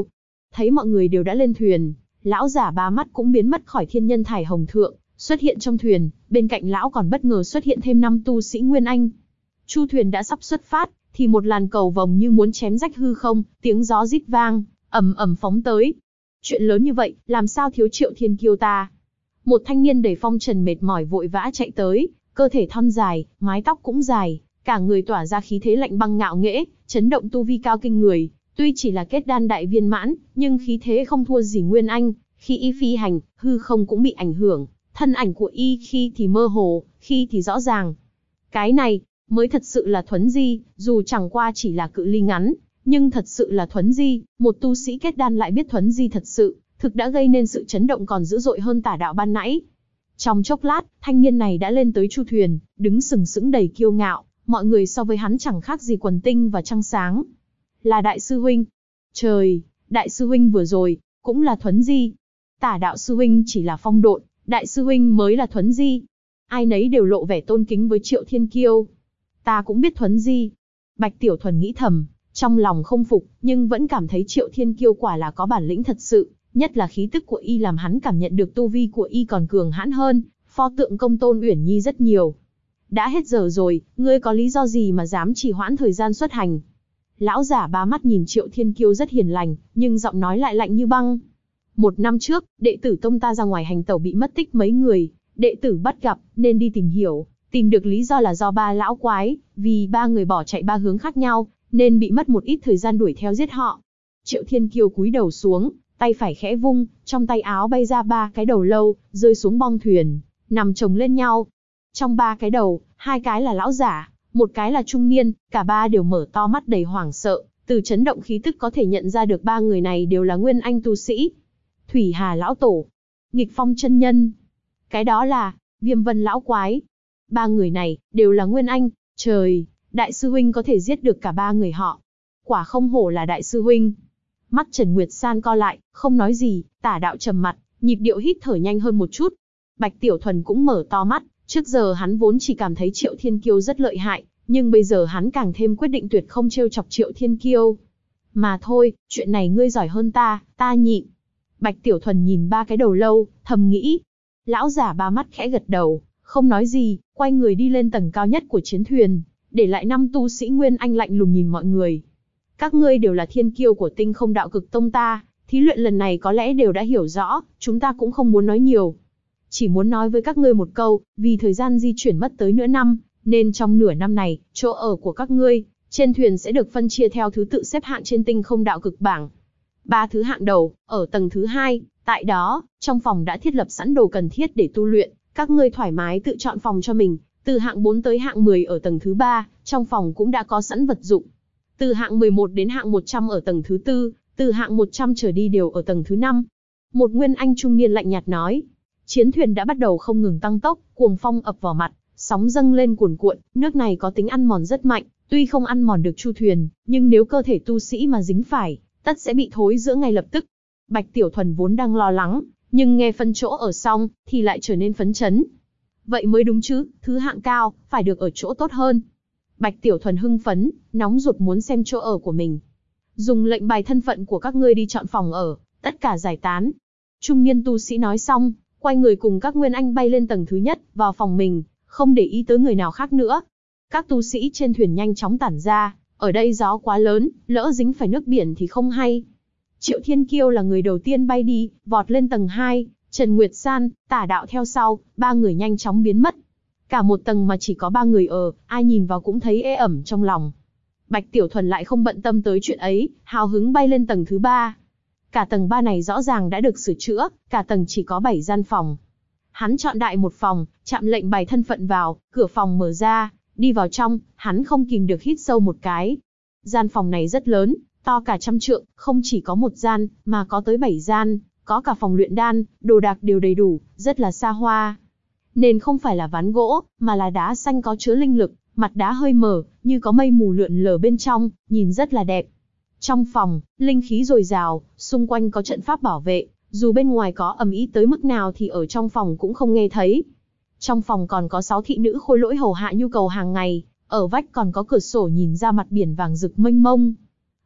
Speaker 1: Thấy mọi người đều đã lên thuyền, lão giả ba mắt cũng biến mất khỏi thiên nhân thải hồng thượng, xuất hiện trong thuyền, bên cạnh lão còn bất ngờ xuất hiện thêm 5 tu sĩ Nguyên Anh. Chu thuyền đã sắp xuất phát, thì một làn cầu vồng như muốn chém rách hư không, tiếng gió rít vang, ầm ầm phóng tới. Chuyện lớn như vậy, làm sao thiếu Triệu Thiên Kiêu ta? Một thanh niên đầy phong trần mệt mỏi vội vã chạy tới, cơ thể thon dài, mái tóc cũng dài, cả người tỏa ra khí thế lạnh băng ngạo nghễ, chấn động tu vi cao kinh người. Tuy chỉ là kết đan đại viên mãn, nhưng khí thế không thua gì Nguyên Anh. Khi y phi hành, hư không cũng bị ảnh hưởng, thân ảnh của y khi thì mơ hồ, khi thì rõ ràng. Cái này mới thật sự là thuấn di, dù chẳng qua chỉ là cự ly ngắn, nhưng thật sự là thuấn di. Một tu sĩ kết đan lại biết thuấn di thật sự, thực đã gây nên sự chấn động còn dữ dội hơn tả đạo ban nãy. Trong chốc lát, thanh niên này đã lên tới chu thuyền, đứng sừng sững đầy kiêu ngạo, mọi người so với hắn chẳng khác gì quần tinh và trăng sáng. Là đại sư huynh. Trời, đại sư huynh vừa rồi, cũng là thuấn di. Tả đạo sư huynh chỉ là phong độn, đại sư huynh mới là thuấn di. Ai nấy đều lộ vẻ tôn kính với Triệu Thiên Kiêu. Ta cũng biết thuấn di. Bạch Tiểu Thuần nghĩ thầm, trong lòng không phục, nhưng vẫn cảm thấy Triệu Thiên Kiêu quả là có bản lĩnh thật sự, nhất là khí tức của y làm hắn cảm nhận được tu vi của y còn cường hãn hơn, pho tượng Công Tôn Uyển Nhi rất nhiều. Đã hết giờ rồi, ngươi có lý do gì mà dám trì hoãn thời gian xuất hành? Lão giả ba mắt nhìn Triệu Thiên Kiêu rất hiền lành, nhưng giọng nói lại lạnh như băng. 1 năm trước, đệ tử tông ta ra ngoài hành tẩu bị mất tích mấy người, đệ tử bắt gặp, nên đi tìm hiểu, tìm được lý do là do 3 lão quái, vì 3 người bỏ chạy 3 hướng khác nhau, nên bị mất một ít thời gian đuổi theo giết họ. Triệu Thiên Kiêu cúi đầu xuống, tay phải khẽ vung, trong tay áo bay ra 3 cái đầu lâu, rơi xuống bong thuyền, nằm chồng lên nhau. Trong 3 cái đầu, 2 cái là lão giả, 1 cái là trung niên, cả 3 đều mở to mắt đầy hoảng sợ, từ chấn động khí tức có thể nhận ra được 3 người này đều là Nguyên Anh tu sĩ. Thủy Hà lão tổ, Nghịch Phong chân nhân, cái đó là Viêm Vân lão quái. 3 người này đều là Nguyên Anh. Trời, đại sư huynh có thể giết được cả 3 người họ. Quả không hổ là đại sư huynh. Mắt Trần Nguyệt San co lại, không nói gì. Tả đạo trầm mặt, nhịp điệu hít thở nhanh hơn một chút. Bạch Tiểu Thuần cũng mở to mắt. Trước giờ hắn vốn chỉ cảm thấy Triệu Thiên Kiêu rất lợi hại, nhưng bây giờ hắn càng thêm quyết định tuyệt không trêu chọc Triệu Thiên Kiêu. Mà thôi, chuyện này ngươi giỏi hơn ta, ta nhịn. Bạch Tiểu Thuần nhìn 3 cái đầu lâu, thầm nghĩ. Lão giả ba mắt khẽ gật đầu, không nói gì, quay người đi lên tầng cao nhất của chiến thuyền, để lại 5 tu sĩ Nguyên Anh lạnh lùng nhìn mọi người. Các ngươi đều là thiên kiêu của Tinh Không Đạo Cực Tông ta, thí luyện lần này có lẽ đều đã hiểu rõ, chúng ta cũng không muốn nói nhiều. Chỉ muốn nói với các ngươi một câu, vì thời gian di chuyển mất tới nửa năm, nên trong nửa năm này, chỗ ở của các ngươi, trên thuyền sẽ được phân chia theo thứ tự xếp hạng trên Tinh Không Đạo Cực bảng. 3 thứ hạng đầu, ở tầng thứ 2, tại đó, trong phòng đã thiết lập sẵn đồ cần thiết để tu luyện, các ngươi thoải mái tự chọn phòng cho mình. Từ hạng 4 tới hạng 10 ở tầng thứ 3, trong phòng cũng đã có sẵn vật dụng. Từ hạng 11 đến hạng 100 ở tầng thứ 4, từ hạng 100 trở đi đều ở tầng thứ 5. Một Nguyên Anh trung niên lạnh nhạt nói. Chiến thuyền đã bắt đầu không ngừng tăng tốc, cuồng phong ập vào mặt, sóng dâng lên cuồn cuộn, nước này có tính ăn mòn rất mạnh, tuy không ăn mòn được chu thuyền, nhưng nếu cơ thể tu sĩ mà dính phải, tất sẽ bị thối rữa ngay lập tức. Bạch Tiểu Thuần vốn đang lo lắng, nhưng nghe phân chỗ ở xong, thì lại trở nên phấn chấn. Vậy mới đúng chứ, thứ hạng cao, phải được ở chỗ tốt hơn. Bạch Tiểu Thuần hưng phấn, nóng ruột muốn xem chỗ ở của mình. Dùng lệnh bài thân phận của các ngươi đi chọn phòng ở, tất cả giải tán. Trung niên tu sĩ nói xong, quay người cùng các Nguyên Anh bay lên tầng thứ nhất, vào phòng mình, không để ý tới người nào khác nữa. Các tu sĩ trên thuyền nhanh chóng tản ra, ở đây gió quá lớn, lỡ dính phải nước biển thì không hay. Triệu Thiên Kiêu là người đầu tiên bay đi, vọt lên tầng 2, Trần Nguyệt San, Tả Đạo theo sau, 3 người nhanh chóng biến mất. Cả một tầng mà chỉ có 3 người ở, ai nhìn vào cũng thấy ê ẩm trong lòng. Bạch Tiểu Thuần lại không bận tâm tới chuyện ấy, hào hứng bay lên tầng thứ 3. Cả tầng 3 này rõ ràng đã được sửa chữa, cả tầng chỉ có 7 gian phòng. Hắn chọn đại một phòng, chạm lệnh bài thân phận vào, cửa phòng mở ra, đi vào trong, hắn không kìm được hít sâu một cái. Gian phòng này rất lớn, to cả 100 trượng, không chỉ có một gian, mà có tới 7 gian, có cả phòng luyện đan, đồ đạc đều đầy đủ, rất là xa hoa. Nền không phải là ván gỗ, mà là đá xanh có chứa linh lực, mặt đá hơi mở, như có mây mù lượn lờ bên trong, nhìn rất là đẹp. Trong phòng, linh khí dồi dào, xung quanh có trận pháp bảo vệ, dù bên ngoài có ầm ĩ tới mức nào thì ở trong phòng cũng không nghe thấy. Trong phòng còn có 6 thị nữ khôi lỗi hầu hạ nhu cầu hàng ngày, ở vách còn có cửa sổ nhìn ra mặt biển vàng rực mênh mông.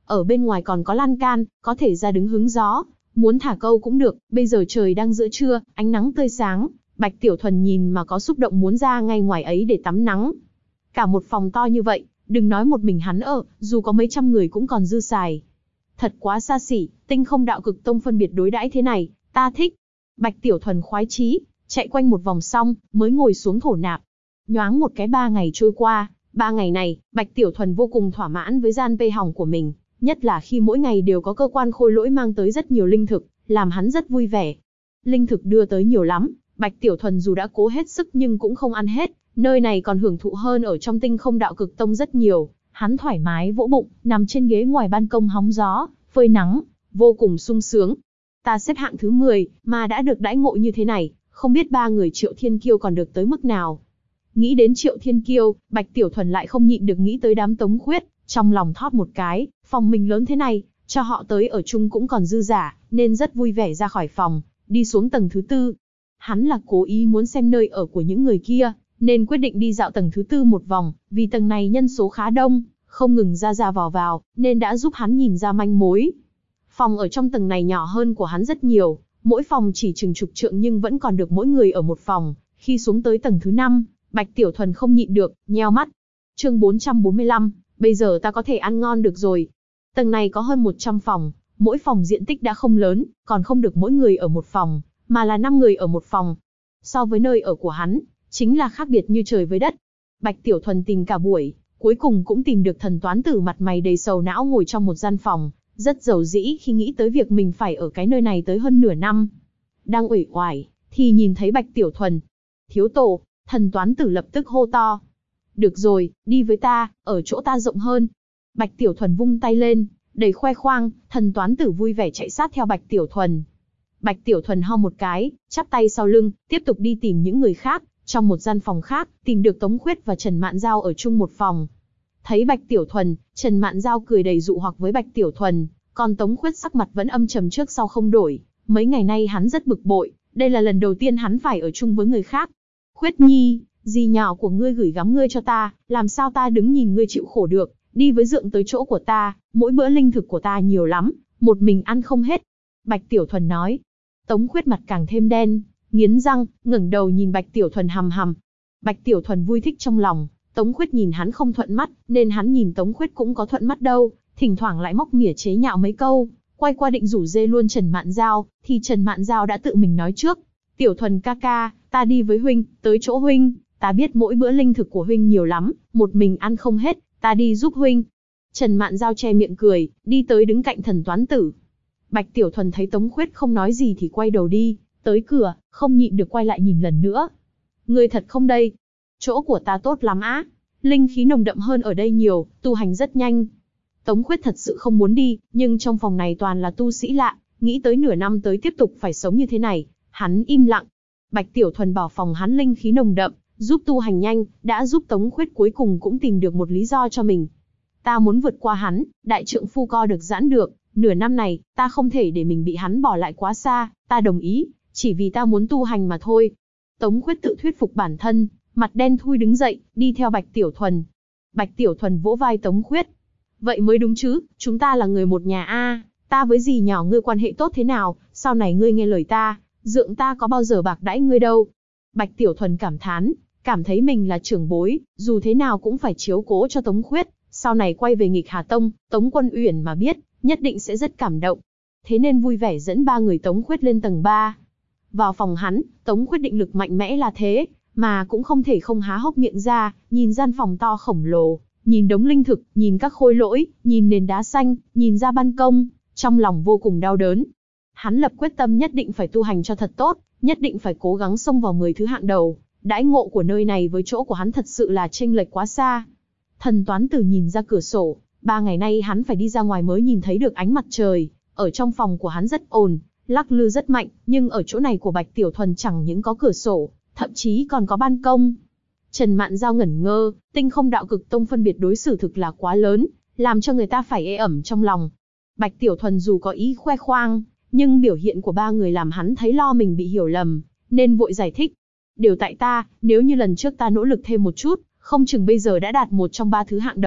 Speaker 1: ở bên ngoài còn có lan can, có thể ra đứng hứng gió, muốn thả câu cũng được, bây giờ trời đang giữa trưa, ánh nắng tươi sáng, Bạch Tiểu Thuần nhìn mà có xúc động muốn ra ngay ngoài ấy để tắm nắng. Cả một phòng to như vậy, đừng nói một mình hắn ở, dù có mấy trăm người cũng còn dư xài. Thật quá xa xỉ, Tinh Không Đạo Cực Tông phân biệt đối đãi thế này, ta thích. Bạch Tiểu Thuần khoái chí, chạy quanh một vòng xong, mới ngồi xuống thổ nạp. Nhoáng một cái 3 ngày trôi qua, 3 ngày này, Bạch Tiểu Thuần vô cùng thỏa mãn với gian pê hỏng của mình, nhất là khi mỗi ngày đều có cơ quan khôi lỗi mang tới rất nhiều linh thực, làm hắn rất vui vẻ. Linh thực đưa tới nhiều lắm, Bạch Tiểu Thuần dù đã cố hết sức nhưng cũng không ăn hết, nơi này còn hưởng thụ hơn ở trong Tinh Không Đạo Cực Tông rất nhiều. Hắn thoải mái vỗ bụng, nằm trên ghế ngoài ban công hóng gió, phơi nắng, vô cùng sung sướng. Ta xếp hạng thứ 10, mà đã được đãi ngộ như thế này, không biết 3 người Triệu Thiên Kiêu còn được tới mức nào. Nghĩ đến Triệu Thiên Kiêu, Bạch Tiểu Thuần lại không nhịn được nghĩ tới đám Tống Khuyết, trong lòng thót một cái, phòng mình lớn thế này, cho họ tới ở chung cũng còn dư dả, nên rất vui vẻ ra khỏi phòng, đi xuống tầng thứ 4. Hắn là cố ý muốn xem nơi ở của những người kia, nên quyết định đi dạo tầng thứ 4 một vòng, vì tầng này nhân số khá đông, không ngừng ra vào, nên đã giúp hắn nhìn ra manh mối. Phòng ở trong tầng này nhỏ hơn của hắn rất nhiều, mỗi phòng chỉ chừng chục trượng nhưng vẫn còn được mỗi người ở một phòng. Khi xuống tới tầng thứ 5, Bạch Tiểu Thuần không nhịn được, nheo mắt. Chương 445, bây giờ ta có thể ăn ngon được rồi. Tầng này có hơn 100 phòng, mỗi phòng diện tích đã không lớn, còn không được mỗi người ở một phòng, mà là 5 người ở một phòng. So với nơi ở của hắn, chính là khác biệt như trời với đất. Bạch Tiểu Thuần tìm cả buổi, cuối cùng cũng tìm được Thần Toán Tử mặt mày đầy sầu não ngồi trong một gian phòng, rất dầu dĩ khi nghĩ tới việc mình phải ở cái nơi này tới hơn nửa năm. Đang uể oải, thì nhìn thấy Bạch Tiểu Thuần. Thiếu tổ, Thần Toán Tử lập tức hô to. Được rồi, đi với ta, ở chỗ ta rộng hơn. Bạch Tiểu Thuần vung tay lên, đầy khoe khoang, Thần Toán Tử vui vẻ chạy sát theo Bạch Tiểu Thuần. Bạch Tiểu Thuần ho một cái, chắp tay sau lưng, tiếp tục đi tìm những người khác. Trong một gian phòng khác, tìm được Tống Khuyết và Trần Mạn Giao ở chung một phòng. Thấy Bạch Tiểu Thuần, Trần Mạn Giao cười đầy dụ hoặc với Bạch Tiểu Thuần, còn Tống Khuyết sắc mặt vẫn âm trầm trước sau không đổi. Mấy ngày nay hắn rất bực bội, đây là lần đầu tiên hắn phải ở chung với người khác. Khuyết Nhi, dì nhỏ của ngươi gửi gắm ngươi cho ta, làm sao ta đứng nhìn ngươi chịu khổ được, đi với dượng tới chỗ của ta, mỗi bữa linh thực của ta nhiều lắm, một mình ăn không hết. Bạch Tiểu Thuần nói. Tống Khuyết mặt càng thêm đen, nghiến răng, ngẩng đầu nhìn Bạch Tiểu Thuần hằm hằm. Bạch Tiểu Thuần vui thích trong lòng, Tống Khuyết nhìn hắn không thuận mắt, nên hắn nhìn Tống Khuyết cũng có thuận mắt đâu, thỉnh thoảng lại móc mỉa chế nhạo mấy câu, quay qua định rủ dê luôn Trần Mạn Giao, thì Trần Mạn Giao đã tự mình nói trước. Tiểu Thuần ca ca, ta đi với huynh, tới chỗ huynh, ta biết mỗi bữa linh thực của huynh nhiều lắm, một mình ăn không hết, ta đi giúp huynh. Trần Mạn Giao che miệng cười, đi tới đứng cạnh Thần Toán Tử. Bạch Tiểu Thuần thấy Tống Khuyết không nói gì thì quay đầu đi, tới cửa, không nhịn được quay lại nhìn lần nữa. Ngươi thật không đây? Chỗ của ta tốt lắm á, linh khí nồng đậm hơn ở đây nhiều, tu hành rất nhanh. Tống Khuyết thật sự không muốn đi, nhưng trong phòng này toàn là tu sĩ lạ, nghĩ tới nửa năm tới tiếp tục phải sống như thế này, hắn im lặng. Bạch Tiểu Thuần bảo phòng hắn linh khí nồng đậm, giúp tu hành nhanh, đã giúp Tống Khuyết cuối cùng cũng tìm được một lý do cho mình. Ta muốn vượt qua hắn, đại trượng phu co được giãn được, nửa năm này, ta không thể để mình bị hắn bỏ lại quá xa, ta đồng ý, chỉ vì ta muốn tu hành mà thôi. Tống Khuyết tự thuyết phục bản thân, mặt đen thui đứng dậy, đi theo Bạch Tiểu Thuần. Bạch Tiểu Thuần vỗ vai Tống Khuyết. Vậy mới đúng chứ, chúng ta là người một nhà a. Ta với dì nhỏ ngươi quan hệ tốt thế nào, sau này ngươi nghe lời ta, dượng ta có bao giờ bạc đãi ngươi đâu. Bạch Tiểu Thuần cảm thán, cảm thấy mình là trưởng bối, dù thế nào cũng phải chiếu cố cho Tống Khuyết, sau này quay về Nghịch Hà Tông, Tống Quân Uyển mà biết, nhất định sẽ rất cảm động. Thế nên vui vẻ dẫn 3 người Tống Khuyết lên tầng 3. Vào phòng hắn, Tống Khuyết định lực mạnh mẽ là thế, mà cũng không thể không há hốc miệng ra, nhìn gian phòng to khổng lồ, nhìn đống linh thực, nhìn các khôi lỗi, nhìn nền đá xanh, nhìn ra ban công, trong lòng vô cùng đau đớn. Hắn lập quyết tâm nhất định phải tu hành cho thật tốt, nhất định phải cố gắng xông vào 10 thứ hạng đầu. Đãi ngộ của nơi này với chỗ của hắn thật sự là chênh lệch quá xa. Thần Toán Tử nhìn ra cửa sổ, 3 ngày nay hắn phải đi ra ngoài mới nhìn thấy được ánh mặt trời. Ở trong phòng của hắn rất ồn, lắc lư rất mạnh, nhưng ở chỗ này của Bạch Tiểu Thuần chẳng những có cửa sổ, thậm chí còn có ban công. Trần Mạn Giao ngẩn ngơ, Tinh Không Đạo Cực Tông phân biệt đối xử thực là quá lớn, làm cho người ta phải ê ẩm trong lòng. Bạch Tiểu Thuần dù có ý khoe khoang, nhưng biểu hiện của 3 người làm hắn thấy lo mình bị hiểu lầm, nên vội giải thích. Đều tại ta, nếu như lần trước ta nỗ lực thêm một chút, không chừng bây giờ đã đạt một trong 3 thứ hạng đầu,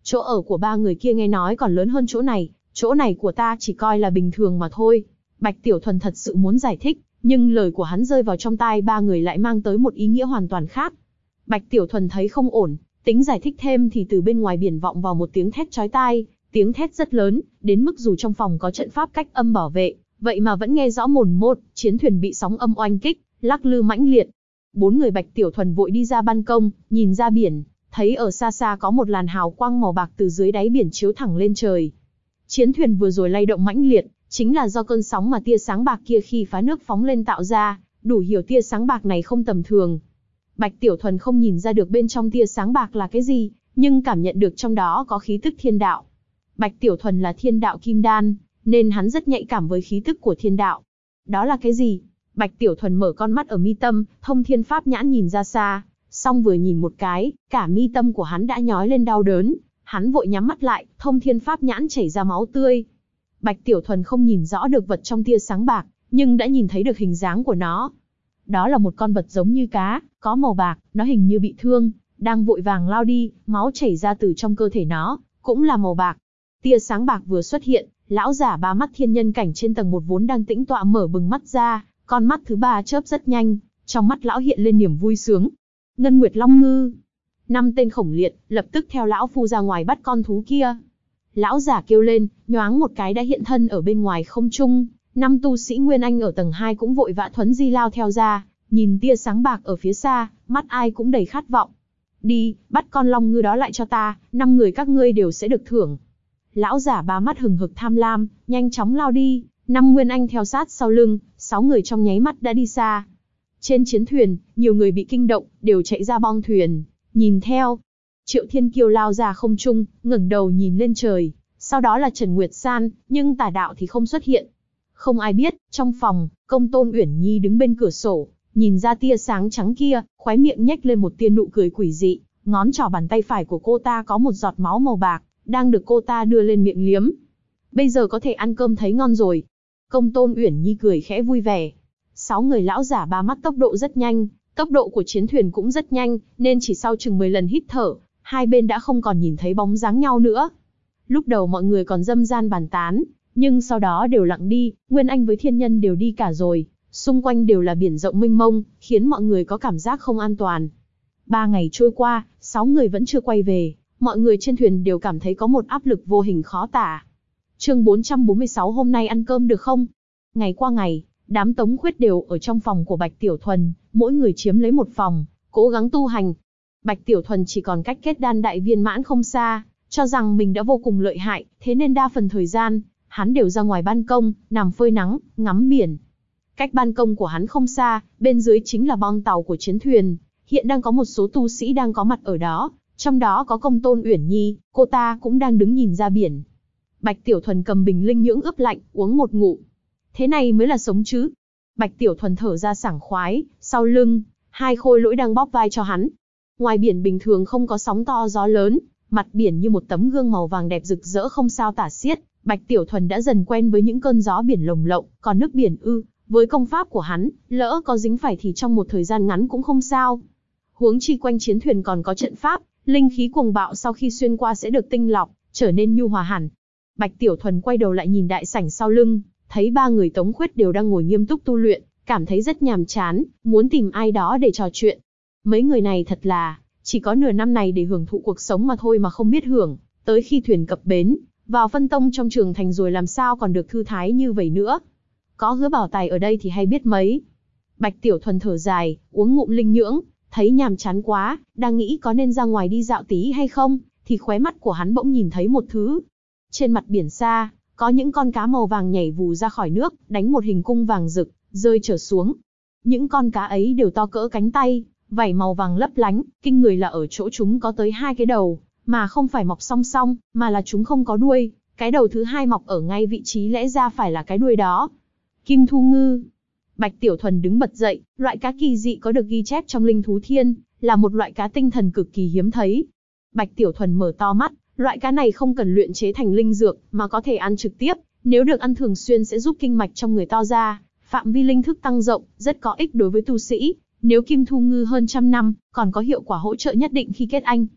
Speaker 1: Chỗ ở của ba người kia nghe nói còn lớn hơn chỗ này của ta chỉ coi là bình thường mà thôi. Bạch Tiểu Thuần thật sự muốn giải thích, nhưng lời của hắn rơi vào trong tai ba người lại mang tới một ý nghĩa hoàn toàn khác. Bạch Tiểu Thuần thấy không ổn, tính giải thích thêm thì từ bên ngoài biển vọng vào một tiếng thét chói tai, tiếng thét rất lớn, đến mức dù trong phòng có trận pháp cách âm bảo vệ, vậy mà vẫn nghe rõ mồn một, chiến thuyền bị sóng âm oanh kích, lắc lư mãnh liệt. Bốn người Bạch Tiểu Thuần vội đi ra ban công, nhìn ra biển, thấy ở xa xa có một làn hào quang màu bạc từ dưới đáy biển chiếu thẳng lên trời. Chiến thuyền vừa rồi lay động mãnh liệt, chính là do cơn sóng mà tia sáng bạc kia khi phá nước phóng lên tạo ra, đủ hiểu tia sáng bạc này không tầm thường. Bạch Tiểu Thuần không nhìn ra được bên trong tia sáng bạc là cái gì, nhưng cảm nhận được trong đó có khí tức thiên đạo. Bạch Tiểu Thuần là thiên đạo kim đan, nên hắn rất nhạy cảm với khí tức của thiên đạo. Đó là cái gì? Bạch Tiểu Thuần mở con mắt ở mi tâm, thông thiên pháp nhãn nhìn ra xa, xong vừa nhìn một cái, cả mi tâm của hắn đã nhói lên đau đớn, hắn vội nhắm mắt lại, thông thiên pháp nhãn chảy ra máu tươi. Bạch Tiểu Thuần không nhìn rõ được vật trong tia sáng bạc, nhưng đã nhìn thấy được hình dáng của nó. Đó là một con vật giống như cá, có màu bạc, nó hình như bị thương, đang vội vàng lao đi, máu chảy ra từ trong cơ thể nó, cũng là màu bạc. Tia sáng bạc vừa xuất hiện, lão giả ba mắt thiên nhân cảnh trên tầng 1 vốn đang tĩnh tọa mở bừng mắt ra, con mắt thứ ba chớp rất nhanh, trong mắt lão hiện lên niềm vui sướng. Ngân Nguyệt Long Ngư. 5 tên khổng liệt, lập tức theo lão phu ra ngoài bắt con thú kia. Lão giả kêu lên, nhoáng một cái đã hiện thân ở bên ngoài không trung. 5 tu sĩ Nguyên Anh ở tầng 2 cũng vội vã thuấn di lao theo ra, nhìn tia sáng bạc ở phía xa, mắt ai cũng đầy khát vọng. Đi, bắt con long ngư đó lại cho ta, 5 người các ngươi đều sẽ được thưởng. Lão giả ba mắt hừng hực tham lam, nhanh chóng lao đi, 5 Nguyên Anh theo sát sau lưng, 6 người trong nháy mắt đã đi xa. Trên chiến thuyền, nhiều người bị kinh động, đều chạy ra bong thuyền, nhìn theo. Triệu Thiên Kiêu lao ra không trung, ngẩng đầu nhìn lên trời, sau đó là Trần Nguyệt San, nhưng Tà Đạo thì không xuất hiện. Không ai biết, trong phòng, Công Tôn Uyển Nhi đứng bên cửa sổ, nhìn ra tia sáng trắng kia, khóe miệng nhếch lên một tia nụ cười quỷ dị, ngón trỏ bàn tay phải của cô ta có một giọt máu màu bạc, đang được cô ta đưa lên miệng liếm. Bây giờ có thể ăn cơm thấy ngon rồi. Công Tôn Uyển Nhi cười khẽ vui vẻ. 6 người lão giả ba mắt tốc độ rất nhanh, tốc độ của chiến thuyền cũng rất nhanh, nên chỉ sau chừng 10 lần hít thở, hai bên đã không còn nhìn thấy bóng dáng nhau nữa. Lúc đầu mọi người còn dâm gian bàn tán, nhưng sau đó đều lặng đi, Nguyên Anh với thiên nhân đều đi cả rồi, xung quanh đều là biển rộng mênh mông, khiến mọi người có cảm giác không an toàn. 3 ngày trôi qua, 6 người vẫn chưa quay về, mọi người trên thuyền đều cảm thấy có một áp lực vô hình khó tả. Chương 446 hôm nay ăn cơm được không? Ngày qua ngày, đám Tống Khuyết đều ở trong phòng của Bạch Tiểu Thuần, mỗi người chiếm lấy một phòng, cố gắng tu hành. Bạch Tiểu Thuần chỉ còn cách kết đan đại viên mãn không xa, cho rằng mình đã vô cùng lợi hại, thế nên đa phần thời gian, hắn đều ra ngoài ban công, nằm phơi nắng, ngắm biển. Cách ban công của hắn không xa, bên dưới chính là bong tàu của chiến thuyền, hiện đang có một số tu sĩ đang có mặt ở đó, trong đó có Công Tôn Uyển Nhi, cô ta cũng đang đứng nhìn ra biển. Bạch Tiểu Thuần cầm bình linh nhưỡng ướp lạnh, uống một ngụm. Thế này mới là sống chứ. Bạch Tiểu Thuần thở ra sảng khoái, sau lưng, 2 khôi lỗi đang bóp vai cho hắn. Ngoài biển bình thường không có sóng to gió lớn, mặt biển như một tấm gương màu vàng đẹp rực rỡ không sao tả xiết. Bạch Tiểu Thuần đã dần quen với những cơn gió biển lồng lộng, còn nước biển với công pháp của hắn, lỡ có dính phải thì trong một thời gian ngắn cũng không sao. Huống chi quanh chiến thuyền còn có trận pháp, linh khí cuồng bạo sau khi xuyên qua sẽ được tinh lọc, trở nên nhu hòa hẳn. Bạch Tiểu Thuần quay đầu lại nhìn đại sảnh sau lưng, thấy 3 người Tống Khuyết đều đang ngồi nghiêm túc tu luyện, cảm thấy rất nhàm chán, muốn tìm ai đó để trò chuyện. Mấy người này thật là, chỉ có nửa năm này để hưởng thụ cuộc sống mà thôi mà không biết hưởng, tới khi thuyền cập bến, vào phân tông trong trường thành rồi làm sao còn được thư thái như vậy nữa. Có Hứa Bảo Tài ở đây thì hay biết mấy. Bạch Tiểu Thuần thở dài, uống ngụm linh nhưỡng, thấy nhàm chán quá, đang nghĩ có nên ra ngoài đi dạo tí hay không, thì khóe mắt của hắn bỗng nhìn thấy một thứ. Trên mặt biển xa, có những con cá màu vàng nhảy vù ra khỏi nước, đánh một hình cung vàng rực, rơi trở xuống. Những con cá ấy đều to cỡ cánh tay, vảy màu vàng lấp lánh, kinh người là ở chỗ chúng có tới 2 cái đầu, mà không phải mọc song song, mà là chúng không có đuôi, cái đầu thứ 2 mọc ở ngay vị trí lẽ ra phải là cái đuôi đó. Kim Thu Ngư. Bạch Tiểu Thuần đứng bật dậy, loại cá kỳ dị có được ghi chép trong Linh Thú Thiên, là một loại cá tinh thần cực kỳ hiếm thấy. Bạch Tiểu Thuần mở to mắt, loại cá này không cần luyện chế thành linh dược, mà có thể ăn trực tiếp, nếu được ăn thường xuyên sẽ giúp kinh mạch trong người to ra, phạm vi linh thức tăng rộng, rất có ích đối với tu sĩ. Nếu Kim Thu Ngư hơn 100 năm, còn có hiệu quả hỗ trợ nhất định khi kết anh.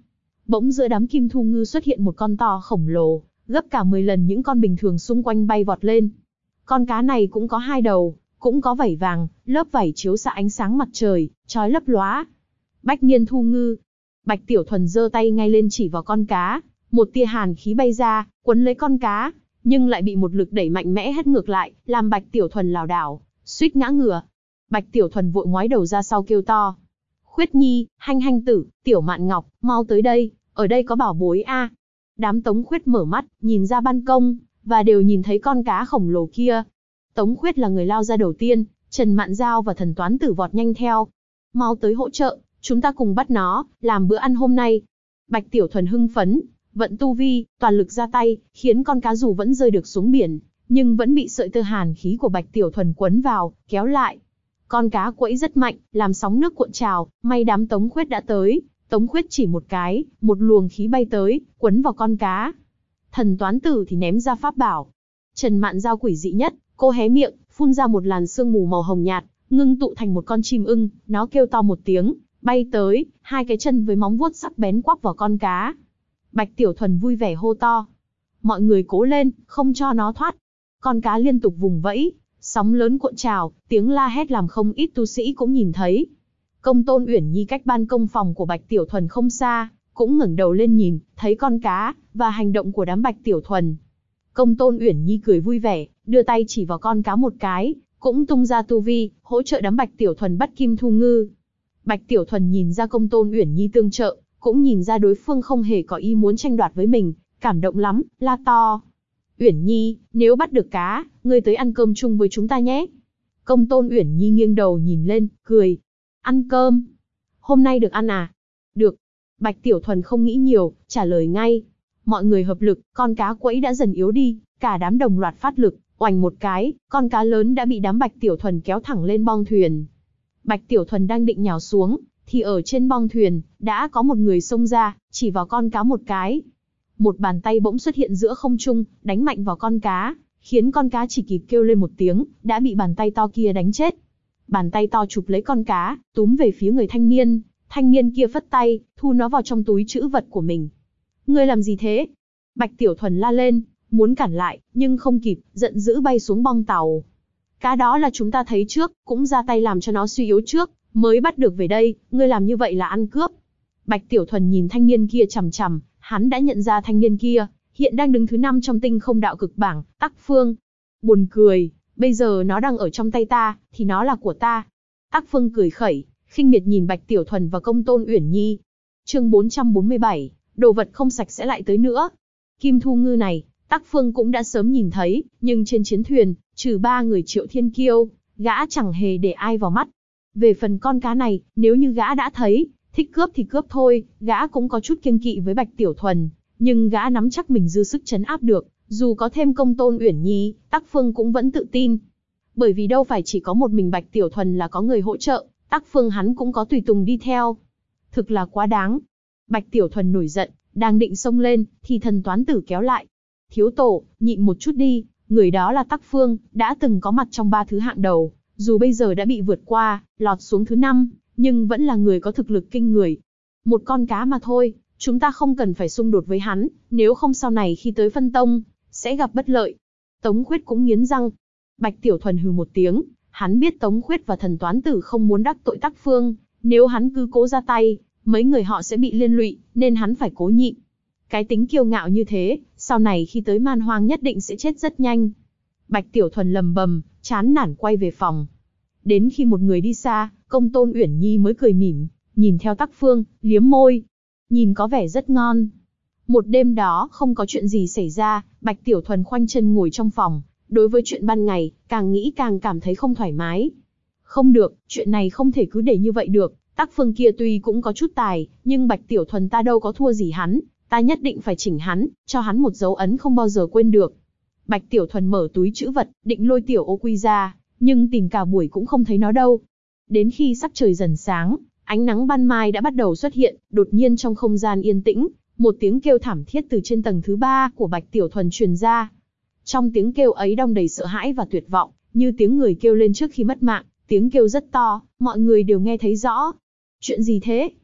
Speaker 1: Bỗng giữa đám kim thu ngư xuất hiện một con to khổng lồ, gấp cả 10 lần những con bình thường xung quanh bay vọt lên. Con cá này cũng có 2 đầu, cũng có vảy vàng, lớp vảy chiếu xạ ánh sáng mặt trời, chói lấp lóa. Bách niên thu ngư. Bạch Tiểu Thuần giơ tay ngay lên chỉ vào con cá, một tia hàn khí bay ra, quấn lấy con cá, nhưng lại bị một lực đẩy mạnh mẽ hất ngược lại, làm Bạch Tiểu Thuần lảo đảo, suýt ngã ngửa. Bạch Tiểu Thuần vội ngoái đầu ra sau kêu to: Khuyết Nhi, Hanh Hanh tử, Tiểu Mạn Ngọc, mau tới đây, ở đây có bảo bối a. Đám Tống Khuyết mở mắt, nhìn ra ban công, và đều nhìn thấy con cá khổng lồ kia. Tống Khuyết là người lao ra đầu tiên, Trần Mạn Giao và Thần Toán Tử vọt nhanh theo. Mau tới hỗ trợ, chúng ta cùng bắt nó, làm bữa ăn hôm nay. Bạch Tiểu Thuần hưng phấn, vận tu vi, toàn lực ra tay, khiến con cá dù vẫn rơi được xuống biển, nhưng vẫn bị sợi tơ hàn khí của Bạch Tiểu Thuần quấn vào, kéo lại. Con cá quẫy rất mạnh, làm sóng nước cuộn trào, may đám Tống Khuyết đã tới. Tống Khuyết chỉ một cái, một luồng khí bay tới, quấn vào con cá. Thần Toán Tử thì ném ra pháp bảo. Trần Mạn Giao quỷ dị nhất, cô hé miệng, phun ra một làn sương mù màu hồng nhạt, ngưng tụ thành một con chim ưng, nó kêu to một tiếng, bay tới, 2 cái chân với móng vuốt sắc bén quắp vào con cá. Bạch Tiểu Thuần vui vẻ hô to: Mọi người cố lên, không cho nó thoát. Con cá liên tục vùng vẫy, sóng lớn cuộn trào, tiếng la hét làm không ít tu sĩ cũng nhìn thấy. Công Tôn Uyển Nhi cách ban công phòng của Bạch Tiểu Thuần không xa, cũng ngẩng đầu lên nhìn, thấy con cá, và hành động của đám Bạch Tiểu Thuần. Công Tôn Uyển Nhi cười vui vẻ, đưa tay chỉ vào con cá một cái, cũng tung ra tu vi, hỗ trợ đám Bạch Tiểu Thuần bắt kim thu ngư. Bạch Tiểu Thuần nhìn ra Công Tôn Uyển Nhi tương trợ, cũng nhìn ra đối phương không hề có ý muốn tranh đoạt với mình, cảm động lắm, la to: Uyển Nhi, nếu bắt được cá, ngươi tới ăn cơm chung với chúng ta nhé. Công Tôn Uyển Nhi nghiêng đầu nhìn lên, cười: Ăn cơm? Hôm nay được ăn à? Được. Bạch Tiểu Thuần không nghĩ nhiều, trả lời ngay. Mọi người hợp lực, con cá quẫy đã dần yếu đi, cả đám đồng loạt phát lực, oành một cái, con cá lớn đã bị đám Bạch Tiểu Thuần kéo thẳng lên bong thuyền. Bạch Tiểu Thuần đang định nhào xuống, thì ở trên bong thuyền, đã có một người xông ra, chỉ vào con cá một cái. Một bàn tay bỗng xuất hiện giữa không trung, đánh mạnh vào con cá, khiến con cá chỉ kịp kêu lên một tiếng, đã bị bàn tay to kia đánh chết. Bàn tay to chụp lấy con cá, túm về phía người thanh niên kia phất tay, thu nó vào trong túi trữ vật của mình. Ngươi làm gì thế? Bạch Tiểu Thuần la lên, muốn cản lại, nhưng không kịp, giận dữ bay xuống bong tàu. Cá đó là chúng ta thấy trước, cũng ra tay làm cho nó suy yếu trước, mới bắt được về đây, ngươi làm như vậy là ăn cướp. Bạch Tiểu Thuần nhìn thanh niên kia chằm chằm, hắn đã nhận ra thanh niên kia, hiện đang đứng thứ 5 trong tinh không đạo cực bảng, Tắc Phương. Buồn cười, bây giờ nó đang ở trong tay ta, thì nó là của ta. Tắc Phương cười khẩy, khinh miệt nhìn Bạch Tiểu Thuần và Công Tôn Uyển Nhi. Chương 447, đồ vật không sạch sẽ lại tới nữa. Kim thu ngư này, Tắc Phương cũng đã sớm nhìn thấy, nhưng trên chiến thuyền, trừ 3 người Triệu Thiên Kiêu, gã chẳng hề để ai vào mắt. Về phần con cá này, nếu như gã đã thấy, thích cướp thì cướp thôi, gã cũng có chút kiêng kỵ với Bạch Tiểu Thuần, nhưng gã nắm chắc mình dư sức trấn áp được, dù có thêm Công Tôn Uyển Nhi, Tắc Phương cũng vẫn tự tin. Bởi vì đâu phải chỉ có một mình Bạch Tiểu Thuần là có người hỗ trợ, Tắc Phương hắn cũng có tùy tùng đi theo. Thực là quá đáng. Bạch Tiểu Thuần nổi giận, đang định xông lên, thì Thần Toán Tử kéo lại. Thiếu tổ, nhịn một chút đi, người đó là Tắc Phương, đã từng có mặt trong 3 thứ hạng đầu, dù bây giờ đã bị vượt qua, lọt xuống thứ 5, nhưng vẫn là người có thực lực kinh người. Một con cá mà thôi, chúng ta không cần phải xung đột với hắn, nếu không sau này khi tới phân tông, sẽ gặp bất lợi. Tống Khuyết cũng nghiến răng. Bạch Tiểu Thuần hừ một tiếng, hắn biết Tống Khuyết và Thần Toán Tử không muốn đắc tội Tắc Phương, nếu hắn cứ cố ra tay, mấy người họ sẽ bị liên lụy, nên hắn phải cố nhịn. Cái tính kiêu ngạo như thế, sau này khi tới man hoang nhất định sẽ chết rất nhanh. Bạch Tiểu Thuần lầm bầm, chán nản quay về phòng. Đến khi một người đi xa, Công Tôn Uyển Nhi mới cười mỉm, nhìn theo Tắc Phương, liếm môi. Nhìn có vẻ rất ngon. Một đêm đó không có chuyện gì xảy ra, Bạch Tiểu Thuần khoanh chân ngồi trong phòng. Đối với chuyện ban ngày, càng nghĩ càng cảm thấy không thoải mái. Không được, chuyện này không thể cứ để như vậy được. Tắc Phương kia tuy cũng có chút tài, nhưng Bạch Tiểu Thuần ta đâu có thua gì hắn. Ta nhất định phải chỉnh hắn, cho hắn một dấu ấn không bao giờ quên được. Bạch Tiểu Thuần mở túi trữ vật, định lôi Tiểu Ô Quy ra, nhưng tìm cả buổi cũng không thấy nó đâu. Đến khi sắc trời dần sáng, ánh nắng ban mai đã bắt đầu xuất hiện, đột nhiên trong không gian yên tĩnh, một tiếng kêu thảm thiết từ trên tầng thứ 3 của Bạch Tiểu Thuần truyền ra. Trong tiếng kêu ấy đong đầy sợ hãi và tuyệt vọng, như tiếng người kêu lên trước khi mất mạng, tiếng kêu rất to, mọi người đều nghe thấy rõ. Chuyện gì thế?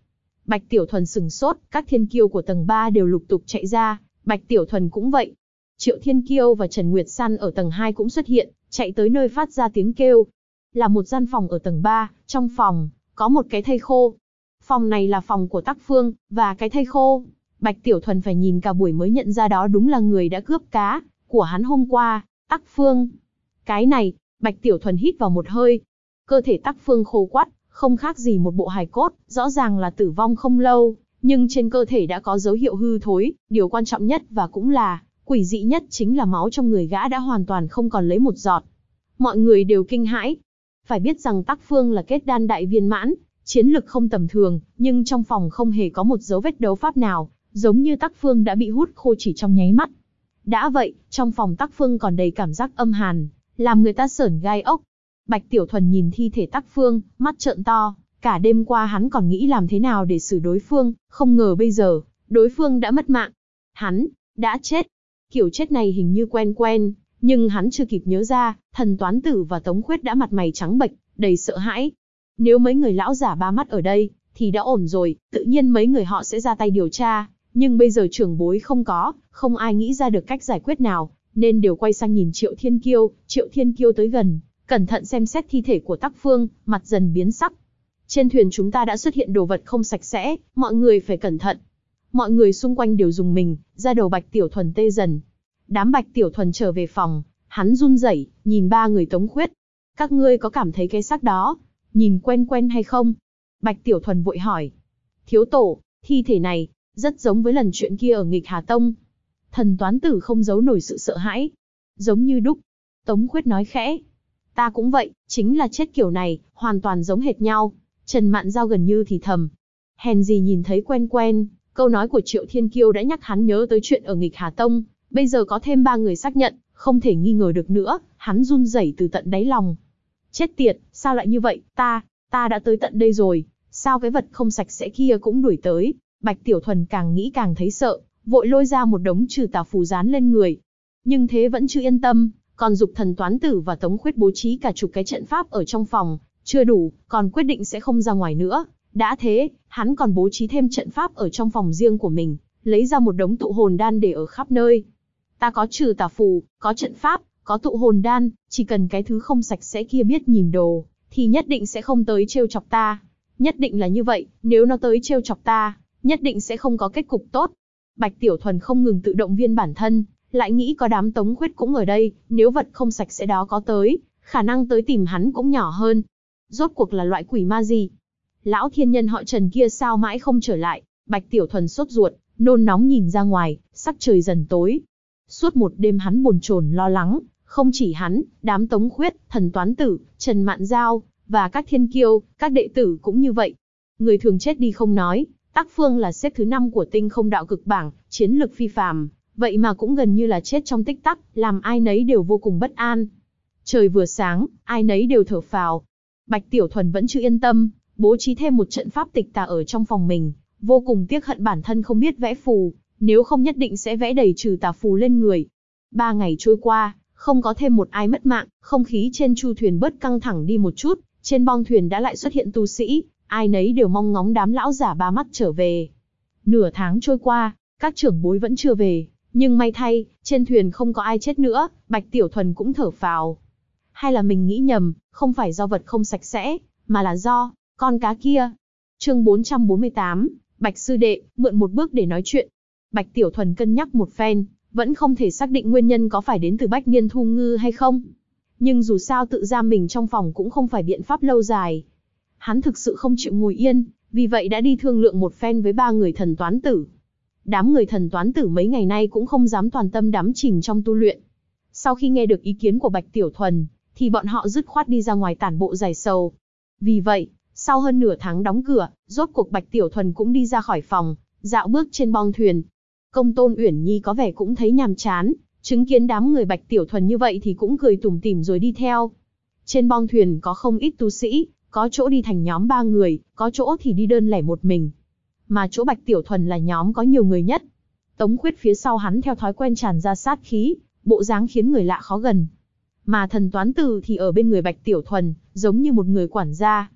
Speaker 1: Bạch Tiểu Thuần sừng sốt, các thiên kiêu của tầng 3 đều lục tục chạy ra, Bạch Tiểu Thuần cũng vậy. Triệu Thiên Kiêu và Trần Nguyệt San ở tầng 2 cũng xuất hiện, chạy tới nơi phát ra tiếng kêu. Là một gian phòng ở tầng 3, trong phòng, có một cái thây khô. Phòng này là phòng của Tắc Phương, và cái thây khô. Bạch Tiểu Thuần phải nhìn cả buổi mới nhận ra đó đúng là người đã cướp cá của hắn hôm qua, Tắc Phương. Cái này, Bạch Tiểu Thuần hít vào một hơi. Cơ thể Tắc Phương khô quắt, không khác gì một bộ hài cốt, rõ ràng là tử vong không lâu, nhưng trên cơ thể đã có dấu hiệu hư thối, điều quan trọng nhất và cũng là quỷ dị nhất chính là máu trong người gã đã hoàn toàn không còn lấy một giọt. Mọi người đều kinh hãi. Phải biết rằng Tắc Phương là kết đan đại viên mãn, chiến lực không tầm thường, nhưng trong phòng không hề có một dấu vết đấu pháp nào, giống như Tắc Phương đã bị hút khô chỉ trong nháy mắt. Đã vậy, trong phòng Tắc Phương còn đầy cảm giác âm hàn, làm người ta sởn gai ốc. Bạch Tiểu Thuần nhìn thi thể Tắc Phương, mắt trợn to, cả đêm qua hắn còn nghĩ làm thế nào để xử đối phương, không ngờ bây giờ, đối phương đã mất mạng. Hắn đã chết. Kiểu chết này hình như quen quen, nhưng hắn chưa kịp nhớ ra, Thần Toán Tử và Tống Khuyết đã mặt mày trắng bệch, đầy sợ hãi. Nếu mấy người lão giả ba mắt ở đây, thì đã ổn rồi, tự nhiên mấy người họ sẽ ra tay điều tra, nhưng bây giờ trưởng bối không có, không ai nghĩ ra được cách giải quyết nào, nên đều quay sang nhìn Triệu Thiên Kiêu. Triệu Thiên Kiêu tới gần, cẩn thận xem xét thi thể của Tắc Phương, mặt dần biến sắc. Trên thuyền chúng ta đã xuất hiện đồ vật không sạch sẽ, mọi người phải cẩn thận. Mọi người xung quanh đều rùng mình, da đầu Bạch Tiểu Thuần tê dần. Đám Bạch Tiểu Thuần trở về phòng, hắn run rẩy, nhìn ba người Tống Khuyết. Các ngươi có cảm thấy cái xác đó nhìn quen quen hay không? Bạch Tiểu Thuần vội hỏi. Thiếu tổ, thi thể này rất giống với lần chuyện kia ở Nghịch Hà Tông. Thần Toán Tử không giấu nổi sự sợ hãi. Giống như đúc. Tống Khuyết nói khẽ. Ta cũng vậy, chính là chết kiểu này, hoàn toàn giống hệt nhau. Trần Mạn Giao gần như thì thầm. Hèn gì nhìn thấy quen quen, câu nói của Triệu Thiên Kiêu đã nhắc hắn nhớ tới chuyện ở Nghịch Hà Tông. Bây giờ có thêm 3 người xác nhận, không thể nghi ngờ được nữa, hắn run rẩy từ tận đáy lòng. Chết tiệt, sao lại như vậy, ta đã tới tận đây rồi, sao cái vật không sạch sẽ kia cũng đuổi tới. Bạch Tiểu Thuần càng nghĩ càng thấy sợ, vội lôi ra một đống trừ tà phù dán lên người. Nhưng thế vẫn chưa yên tâm, còn giục Thần Toán Tử và Tống Khuyết bố trí cả chục cái trận pháp ở trong phòng, chưa đủ, còn quyết định sẽ không ra ngoài nữa. Đã thế, hắn còn bố trí thêm trận pháp ở trong phòng riêng của mình, lấy ra một đống tụ hồn đan để ở khắp nơi. Ta có trừ tà phù, có trận pháp, có tụ hồn đan, chỉ cần cái thứ không sạch sẽ kia biết nhìn đồ, thì nhất định sẽ không tới trêu chọc ta. Nhất định là như vậy, nếu nó tới trêu chọc ta, nhất định sẽ không có kết cục tốt. Bạch Tiểu Thuần không ngừng tự động viên bản thân, lại nghĩ có đám Tống Khuyết cũng ở đây, nếu vật không sạch sẽ đó có tới, khả năng tới tìm hắn cũng nhỏ hơn. Rốt cuộc là loại quỷ ma gì? Lão thiên nhân họ Trần kia sao mãi không trở lại? Bạch Tiểu Thuần sốt ruột, nôn nóng nhìn ra ngoài, sắc trời dần tối. Suốt một đêm hắn bồn chồn lo lắng, không chỉ hắn, đám Tống Khuyết, Thần Toán Tử, Trần Mạn Giao, và các thiên kiêu, các đệ tử cũng như vậy. Người thường chết đi không nói, Tắc Phương là xếp thứ 5 của tinh không đạo cực bảng, chiến lực phi phàm, vậy mà cũng gần như là chết trong tích tắc, làm ai nấy đều vô cùng bất an. Trời vừa sáng, ai nấy đều thở phào. Bạch Tiểu Thuần vẫn chưa yên tâm, bố trí thêm một trận pháp tịch tà ở trong phòng mình, vô cùng tiếc hận bản thân không biết vẽ phù, nếu không nhất định sẽ vẽ đầy trừ tà phù lên người. 3 ngày trôi qua, không có thêm một ai mất mạng, không khí trên chu thuyền bớt căng thẳng đi một chút, trên bong thuyền đã lại xuất hiện tu sĩ, ai nấy đều mong ngóng đám lão giả ba mắt trở về. Nửa tháng trôi qua, các trưởng bối vẫn chưa về, nhưng may thay, trên thuyền không có ai chết nữa, Bạch Tiểu Thuần cũng thở phào. Hay là mình nghĩ nhầm, không phải do vật không sạch sẽ, mà là do con cá kia. Chương 448, Bạch sư đệ, mượn một bước để nói chuyện. Bạch Tiểu Thuần cân nhắc một phen, vẫn không thể xác định nguyên nhân có phải đến từ Bách Niên Thu Ngư hay không. Nhưng dù sao tự giam mình trong phòng cũng không phải biện pháp lâu dài. Hắn thực sự không chịu ngồi yên, vì vậy đã đi thương lượng một phen với 3 người Thần Toán Tử. Đám người Thần Toán Tử mấy ngày nay cũng không dám toàn tâm đắm chìm trong tu luyện. Sau khi nghe được ý kiến của Bạch Tiểu Thuần, thì bọn họ dứt khoát đi ra ngoài tản bộ giải sầu. Vì vậy, sau hơn nửa tháng đóng cửa, rốt cuộc Bạch Tiểu Thuần cũng đi ra khỏi phòng, dạo bước trên bong thuyền. Công Tôn Uyển Nhi có vẻ cũng thấy nhàm chán, chứng kiến đám người Bạch Tiểu Thuần như vậy thì cũng cười tủm tỉm rồi đi theo. Trên bong thuyền có không ít tu sĩ, có chỗ đi thành nhóm 3 người, có chỗ thì đi đơn lẻ một mình. Mà chỗ Bạch Tiểu Thuần là nhóm có nhiều người nhất. Tống Khuyết phía sau hắn theo thói quen tràn ra sát khí, bộ dáng khiến người lạ khó gần. Mà Thần Toán Tử thì ở bên người Bạch Tiểu Thuần, giống như một người quản gia.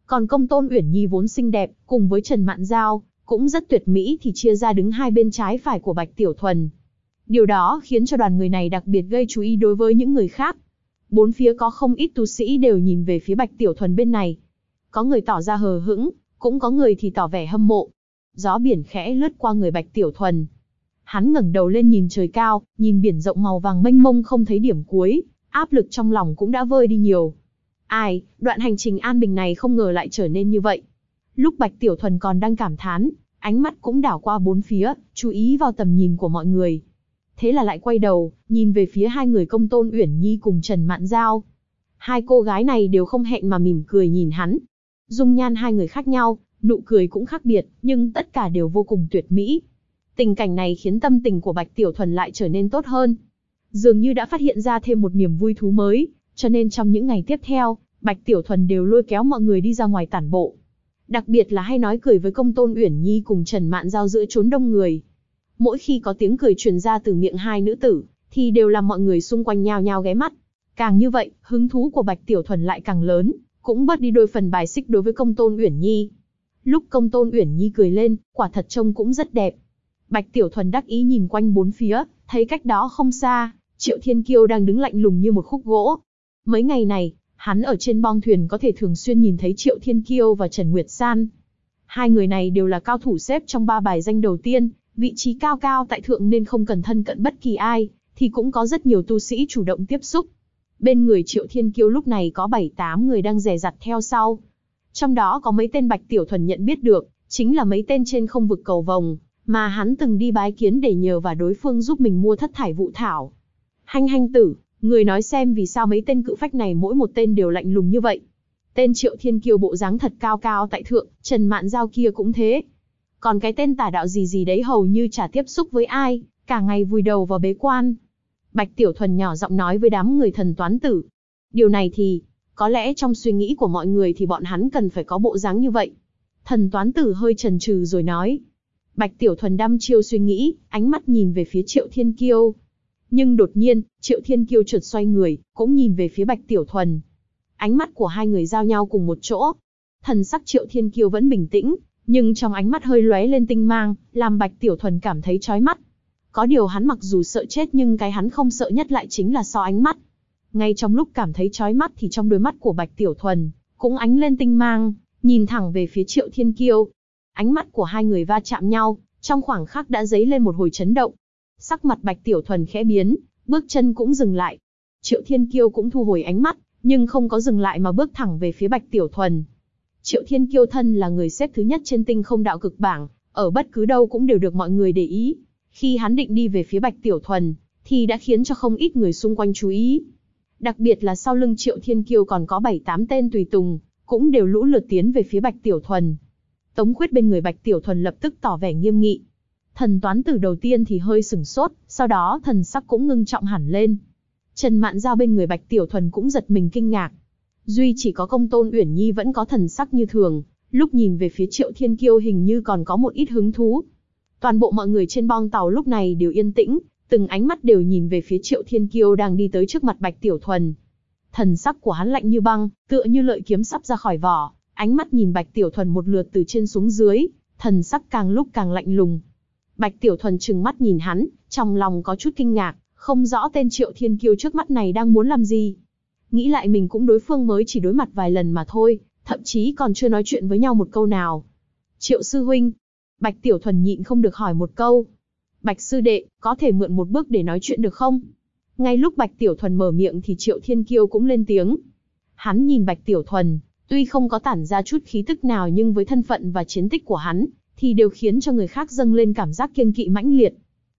Speaker 1: Còn Công Tôn Uyển Nhi vốn xinh đẹp, cùng với Trần Mạn Giao, cũng rất tuyệt mỹ thì chia ra đứng hai bên trái phải của Bạch Tiểu Thuần. Điều đó khiến cho đoàn người này đặc biệt gây chú ý đối với những người khác. Bốn phía có không ít tu sĩ đều nhìn về phía Bạch Tiểu Thuần bên này. Có người tỏ ra hờ hững, cũng có người thì tỏ vẻ hâm mộ. Gió biển khẽ lướt qua người Bạch Tiểu Thuần. Hắn ngẩng đầu lên nhìn trời cao, nhìn biển rộng màu vàng mênh mông không thấy điểm cuối, áp lực trong lòng cũng đã vơi đi nhiều. Ai, đoạn hành trình an bình này không ngờ lại trở nên như vậy. Lúc Bạch Tiểu Thuần còn đang cảm thán, ánh mắt cũng đảo qua bốn phía, chú ý vào tầm nhìn của mọi người. Thế là lại quay đầu, nhìn về phía hai người Công Tôn Uyển Nhi cùng Trần Mạn Giao. Hai cô gái này đều không hẹn mà mỉm cười nhìn hắn. Dung nhan hai người khác nhau, nụ cười cũng khác biệt, nhưng tất cả đều vô cùng tuyệt mỹ. Tình cảnh này khiến tâm tình của Bạch Tiểu Thuần lại trở nên tốt hơn. Dường như đã phát hiện ra thêm một niềm vui thú mới, cho nên trong những ngày tiếp theo, Bạch Tiểu Thuần đều lôi kéo mọi người đi ra ngoài tản bộ. Đặc biệt là hay nói cười với Công Tôn Uyển Nhi cùng Trần Mạn Giao giữa chốn đông người. Mỗi khi có tiếng cười truyền ra từ miệng hai nữ tử, thì đều làm mọi người xung quanh nhao nhao ghé mắt. Càng như vậy, hứng thú của Bạch Tiểu Thuần lại càng lớn, cũng bớt đi đôi phần bài xích đối với Công Tôn Uyển Nhi. Lúc Công Tôn Uyển Nhi cười lên, quả thật trông cũng rất đẹp. Bạch Tiểu Thuần đắc ý nhìn quanh bốn phía, thấy cách đó không xa, Triệu Thiên Kiêu đang đứng lạnh lùng như một khúc gỗ. Mấy ngày này, hắn ở trên bong thuyền có thể thường xuyên nhìn thấy Triệu Thiên Kiêu và Trần Nguyệt San. Hai người này đều là cao thủ xếp trong ba bài danh đầu tiên, vị trí cao cao tại thượng nên không cần thân cận bất kỳ ai, thì cũng có rất nhiều tu sĩ chủ động tiếp xúc. Bên người Triệu Thiên Kiêu lúc này có 7-8 người đang dè dặt theo sau. Trong đó có mấy tên Bạch Tiểu Thuần nhận biết được, chính là mấy tên trên không vực cầu vồng, mà hắn từng đi bái kiến để nhờ và đối phương giúp mình mua thất thải vụ thảo. Hanh tử, người nói xem vì sao mấy tên cự phách này mỗi một tên đều lạnh lùng như vậy. Tên Triệu Thiên Kiêu bộ dáng thật cao cao tại thượng, Trần Mạn Giao kia cũng thế. Còn cái tên tà đạo gì đấy hầu như chả tiếp xúc với ai, cả ngày vùi đầu vào bế quan. Bạch Tiểu Thuần nhỏ giọng nói với đám người Thần Toán Tử. Điều này thì, có lẽ trong suy nghĩ của mọi người thì bọn hắn cần phải có bộ dáng như vậy. Thần Toán Tử hơi chần chừ rồi nói. Bạch Tiểu Thuần đăm chiêu suy nghĩ, ánh mắt nhìn về phía Triệu Thiên Kiêu. Nhưng đột nhiên, Triệu Thiên Kiêu chợt xoay người, cũng nhìn về phía Bạch Tiểu Thuần. Ánh mắt của hai người giao nhau cùng một chỗ. Thần sắc Triệu Thiên Kiêu vẫn bình tĩnh, nhưng trong ánh mắt hơi lóe lên tinh mang, làm Bạch Tiểu Thuần cảm thấy chói mắt. Có điều hắn mặc dù sợ chết nhưng cái hắn không sợ nhất lại chính là so ánh mắt. Ngay trong lúc cảm thấy chói mắt thì trong đôi mắt của Bạch Tiểu Thuần cũng ánh lên tinh mang, nhìn thẳng về phía Triệu Thiên Kiêu. Ánh mắt của hai người va chạm nhau, trong khoảng khắc đã dấy lên một hồi chấn động. Sắc mặt Bạch Tiểu Thuần khẽ biến, bước chân cũng dừng lại. Triệu Thiên Kiêu cũng thu hồi ánh mắt, nhưng không có dừng lại mà bước thẳng về phía Bạch Tiểu Thuần. Triệu Thiên Kiêu thân là người xếp thứ nhất trên tinh không đạo cực bảng, ở bất cứ đâu cũng đều được mọi người để ý. Khi hắn định đi về phía Bạch Tiểu Thuần, thì đã khiến cho không ít người xung quanh chú ý. Đặc biệt là sau lưng Triệu Thiên Kiêu còn có 7-8 tên tùy tùng, cũng đều lũ lượt tiến về phía Bạch Tiểu Thuần. Tống Khuyết bên người Bạch Tiểu Thuần lập tức tỏ vẻ nghiêm nghị. Thần Toán Tử đầu tiên thì hơi sửng sốt, sau đó thần sắc cũng ngưng trọng hẳn lên. Trần Mạn Giao bên người Bạch Tiểu Thuần cũng giật mình kinh ngạc. Duy chỉ có Công Tôn Uyển Nhi vẫn có thần sắc như thường, lúc nhìn về phía Triệu Thiên Kiêu hình như còn có một ít hứng thú. Toàn bộ mọi người trên bong tàu lúc này đều yên tĩnh, từng ánh mắt đều nhìn về phía Triệu Thiên Kiêu đang đi tới trước mặt Bạch Tiểu Thuần. Thần sắc của hắn lạnh như băng, tựa như lợi kiếm sắp ra khỏi vỏ, ánh mắt nhìn Bạch Tiểu Thuần một lượt từ trên xuống dưới, thần sắc càng lúc càng lạnh lùng. Bạch Tiểu Thuần trừng mắt nhìn hắn, trong lòng có chút kinh ngạc, không rõ tên Triệu Thiên Kiêu trước mắt này đang muốn làm gì. Nghĩ lại mình cũng đối phương mới chỉ đối mặt vài lần mà thôi, thậm chí còn chưa nói chuyện với nhau một câu nào. Triệu sư huynh. Bạch Tiểu Thuần nhịn không được hỏi một câu. Bạch sư đệ, có thể mượn một bước để nói chuyện được không? Ngay lúc Bạch Tiểu Thuần mở miệng thì Triệu Thiên Kiêu cũng lên tiếng. Hắn nhìn Bạch Tiểu Thuần, tuy không có tản ra chút khí tức nào nhưng với thân phận và chiến tích của hắn, thì đều khiến cho người khác dâng lên cảm giác kiêng kỵ mãnh liệt.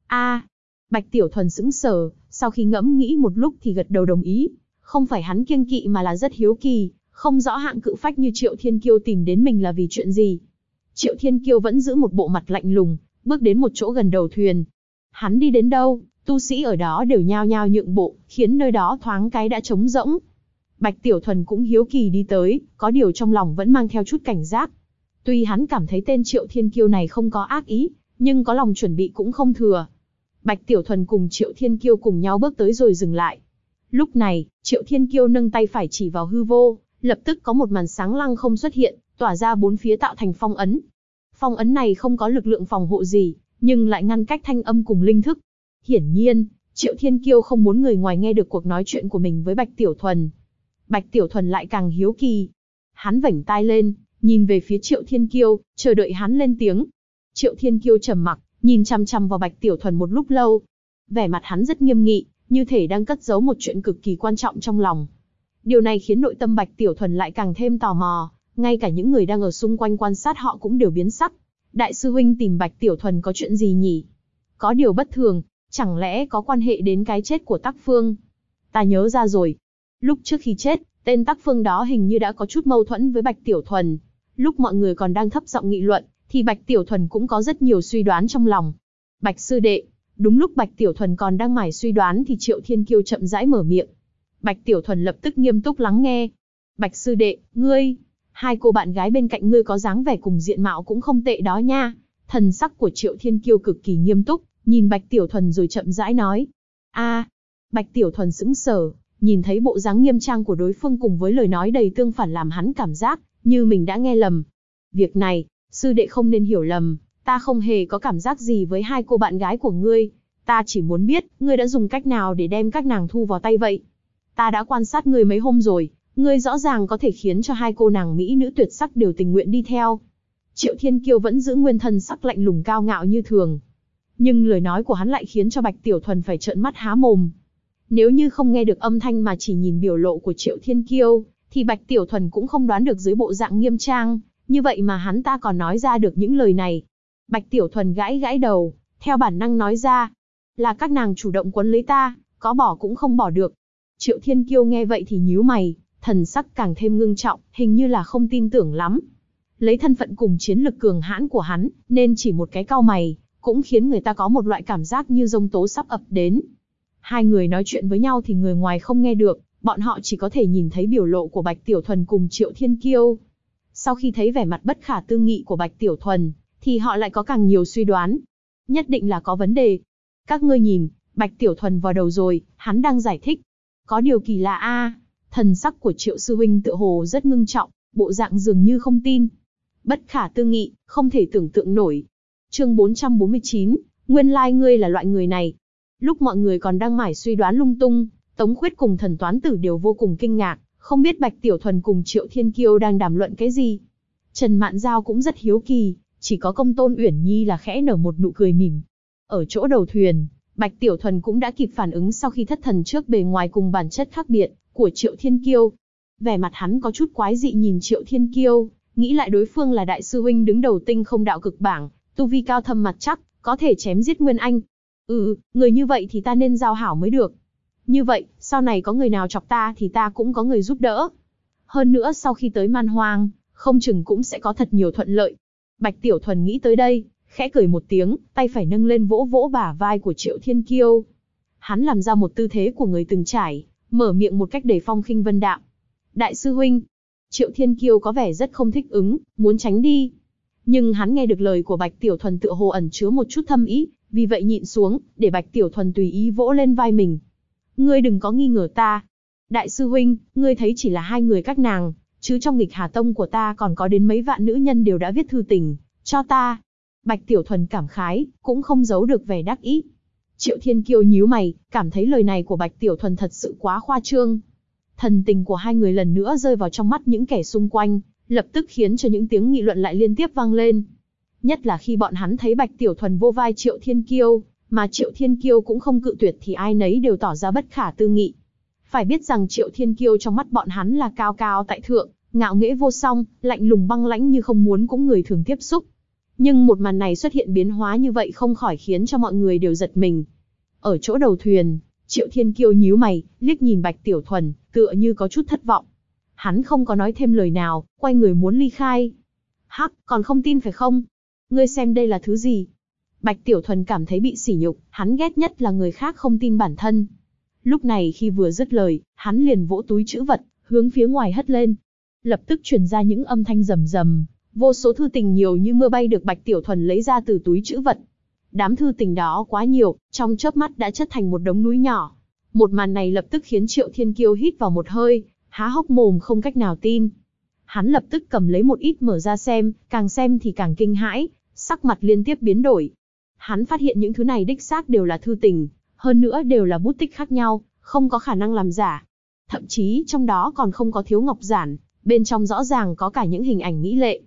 Speaker 1: Bạch Tiểu Thuần sững sờ, sau khi ngẫm nghĩ một lúc thì gật đầu đồng ý. Không phải hắn kiêng kỵ mà là rất hiếu kỳ, không rõ hạng cự phách như Triệu Thiên Kiêu tìm đến mình là vì chuyện gì. Triệu Thiên Kiêu vẫn giữ một bộ mặt lạnh lùng, bước đến một chỗ gần đầu thuyền. Hắn đi đến đâu, tu sĩ ở đó đều nhao nhao nhượng bộ, khiến nơi đó thoáng cái đã trống rỗng. Bạch Tiểu Thuần cũng hiếu kỳ đi tới, có điều trong lòng vẫn mang theo chút cảnh giác. Tuy hắn cảm thấy tên Triệu Thiên Kiêu này không có ác ý, nhưng có lòng chuẩn bị cũng không thừa. Bạch Tiểu Thuần cùng Triệu Thiên Kiêu cùng nhau bước tới rồi dừng lại. Lúc này, Triệu Thiên Kiêu nâng tay phải chỉ vào hư vô, Lập tức có một màn sáng lăng không xuất hiện, tỏa ra bốn phía tạo thành phong ấn. Phong ấn này không có lực lượng phòng hộ gì, nhưng lại ngăn cách thanh âm cùng linh thức. Hiển nhiên, Triệu Thiên Kiêu không muốn người ngoài nghe được cuộc nói chuyện của mình với Bạch Tiểu Thuần. Bạch Tiểu Thuần lại càng hiếu kỳ. Hắn vểnh tai lên, nhìn về phía Triệu Thiên Kiêu, chờ đợi hắn lên tiếng. Triệu Thiên Kiêu trầm mặc, nhìn chằm chằm vào Bạch Tiểu Thuần một lúc lâu. Vẻ mặt hắn rất nghiêm nghị, như thể đang cất giấu một chuyện cực kỳ quan trọng trong lòng. Điều này khiến nội tâm Bạch Tiểu Thuần lại càng thêm tò mò, ngay cả những người đang ở xung quanh quan sát họ cũng đều biến sắc. Đại sư huynh tìm Bạch Tiểu Thuần có chuyện gì nhỉ? Có điều bất thường, chẳng lẽ có quan hệ đến cái chết của Tắc Phương? Ta nhớ ra rồi. Lúc trước khi chết, tên Tắc Phương đó hình như đã có chút mâu thuẫn với Bạch Tiểu Thuần. Lúc mọi người còn đang thấp giọng nghị luận, thì Bạch Tiểu Thuần cũng có rất nhiều suy đoán trong lòng. Bạch sư đệ, đúng lúc Bạch Tiểu Thuần còn đang mải suy đoán thì Triệu Thiên Kiêu chậm rãi mở miệng. Bạch Tiểu Thuần lập tức nghiêm túc lắng nghe. Bạch sư đệ, ngươi, hai cô bạn gái bên cạnh ngươi có dáng vẻ cùng diện mạo cũng không tệ đó nha. Thần sắc của Triệu Thiên Kiêu cực kỳ nghiêm túc, nhìn Bạch Tiểu Thuần rồi chậm rãi nói. Bạch Tiểu Thuần sững sờ, nhìn thấy bộ dáng nghiêm trang của đối phương cùng với lời nói đầy tương phản làm hắn cảm giác như mình đã nghe lầm. Việc này, sư đệ không nên hiểu lầm, ta không hề có cảm giác gì với hai cô bạn gái của ngươi. Ta chỉ muốn biết, ngươi đã dùng cách nào để đem các nàng thu vào tay vậy? Ta đã quan sát ngươi mấy hôm rồi, ngươi rõ ràng có thể khiến cho hai cô nàng mỹ nữ tuyệt sắc đều tình nguyện đi theo. Triệu Thiên Kiêu vẫn giữ nguyên thân sắc lạnh lùng cao ngạo như thường. Nhưng lời nói của hắn lại khiến cho Bạch Tiểu Thuần phải trợn mắt há mồm. Nếu như không nghe được âm thanh mà chỉ nhìn biểu lộ của Triệu Thiên Kiêu, thì Bạch Tiểu Thuần cũng không đoán được dưới bộ dạng nghiêm trang, như vậy mà hắn ta còn nói ra được những lời này. Bạch Tiểu Thuần gãi gãi đầu, theo bản năng nói ra. Là các nàng chủ động quấn lấy ta, có bỏ cũng không bỏ được. Triệu Thiên Kiêu nghe vậy thì nhíu mày, thần sắc càng thêm ngưng trọng, hình như là không tin tưởng lắm. Lấy thân phận cùng chiến lực cường hãn của hắn, nên chỉ một cái cau mày, cũng khiến người ta có một loại cảm giác như giông tố sắp ập đến. Hai người nói chuyện với nhau thì người ngoài không nghe được, bọn họ chỉ có thể nhìn thấy biểu lộ của Bạch Tiểu Thuần cùng Triệu Thiên Kiêu. Sau khi thấy vẻ mặt bất khả tư nghị của Bạch Tiểu Thuần, thì họ lại có càng nhiều suy đoán. Nhất định là có vấn đề. Các ngươi nhìn, Bạch Tiểu Thuần vào đầu rồi, hắn đang giải thích. Có điều kỳ lạ thần sắc của Triệu sư huynh tựa hồ rất ngưng trọng, bộ dạng dường như không tin. Bất khả tư nghị, không thể tưởng tượng nổi. Chương 449, nguyên lai ngươi là loại người này. Lúc mọi người còn đang mải suy đoán lung tung, Tống Khuyết cùng Thần Toán Tử đều vô cùng kinh ngạc, không biết Bạch Tiểu Thuần cùng Triệu Thiên Kiêu đang đàm luận cái gì. Trần Mạn Giao cũng rất hiếu kỳ, chỉ có Công Tôn Uyển Nhi là khẽ nở một nụ cười mỉm. Ở chỗ đầu thuyền, Bạch Tiểu Thuần cũng đã kịp phản ứng sau khi thất thần trước bề ngoài cùng bản chất khác biệt của Triệu Thiên Kiêu. Vẻ mặt hắn có chút quái dị nhìn Triệu Thiên Kiêu, nghĩ lại đối phương là đại sư huynh đứng đầu Tinh Không Đạo Cực bảng, tu vi cao thâm mặt chắc, có thể chém giết Nguyên Anh. Người như vậy thì ta nên giao hảo mới được. Như vậy, sau này có người nào chọc ta thì ta cũng có người giúp đỡ. Hơn nữa sau khi tới Man Hoang, không chừng cũng sẽ có thật nhiều thuận lợi. Bạch Tiểu Thuần nghĩ tới đây, khẽ cười một tiếng, tay phải nâng lên vỗ vỗ bả vai của Triệu Thiên Kiêu. Hắn làm ra một tư thế của người từng trải, mở miệng một cách đầy phong khinh vân đạm. Đại sư huynh. Triệu Thiên Kiêu có vẻ rất không thích ứng, muốn tránh đi. Nhưng hắn nghe được lời của Bạch Tiểu Thuần tựa hồ ẩn chứa một chút thâm ý, vì vậy nhịn xuống, để Bạch Tiểu Thuần tùy ý vỗ lên vai mình. Ngươi đừng có nghi ngờ ta. Đại sư huynh, ngươi thấy chỉ là hai người các nàng, chứ trong nghịch Hà Tông của ta còn có đến mấy vạn nữ nhân đều đã viết thư tình cho ta. Bạch Tiểu Thuần cảm khái, cũng không giấu được vẻ đắc ý. Triệu Thiên Kiêu nhíu mày, cảm thấy lời này của Bạch Tiểu Thuần thật sự quá khoa trương. Thần tình của hai người lần nữa rơi vào trong mắt những kẻ xung quanh, lập tức khiến cho những tiếng nghị luận lại liên tiếp vang lên. Nhất là khi bọn hắn thấy Bạch Tiểu Thuần vô vai Triệu Thiên Kiêu, mà Triệu Thiên Kiêu cũng không cự tuyệt thì ai nấy đều tỏ ra bất khả tư nghị. Phải biết rằng Triệu Thiên Kiêu trong mắt bọn hắn là cao cao tại thượng, ngạo nghễ vô song, lạnh lùng băng lãnh như không muốn cũng người thường tiếp xúc. Nhưng một màn này xuất hiện biến hóa như vậy không khỏi khiến cho mọi người đều giật mình. Ở chỗ đầu thuyền, Triệu Thiên Kiêu nhíu mày, liếc nhìn Bạch Tiểu Thuần, tựa như có chút thất vọng. Hắn không có nói thêm lời nào, quay người muốn ly khai. Hắc, còn không tin phải không? Ngươi xem đây là thứ gì? Bạch Tiểu Thuần cảm thấy bị sỉ nhục, hắn ghét nhất là người khác không tin bản thân. Lúc này khi vừa dứt lời, hắn liền vỗ túi trữ vật, hướng phía ngoài hất lên. Lập tức truyền ra những âm thanh rầm rầm, vô số thư tình nhiều như mưa bay được Bạch Tiểu Thuần lấy ra từ túi trữ vật. Đám thư tình đó quá nhiều, trong chớp mắt đã chất thành một đống núi nhỏ. Một màn này lập tức khiến Triệu Thiên Kiêu hít vào một hơi, há hốc mồm không cách nào tin. Hắn lập tức cầm lấy một ít mở ra xem thì càng kinh hãi, sắc mặt liên tiếp biến đổi. Hắn phát hiện những thứ này đích xác đều là thư tình, hơn nữa đều là bút tích khác nhau, không có khả năng làm giả. Thậm chí trong đó còn không có thiếu ngọc giản, bên trong rõ ràng có cả những hình ảnh mỹ lệ.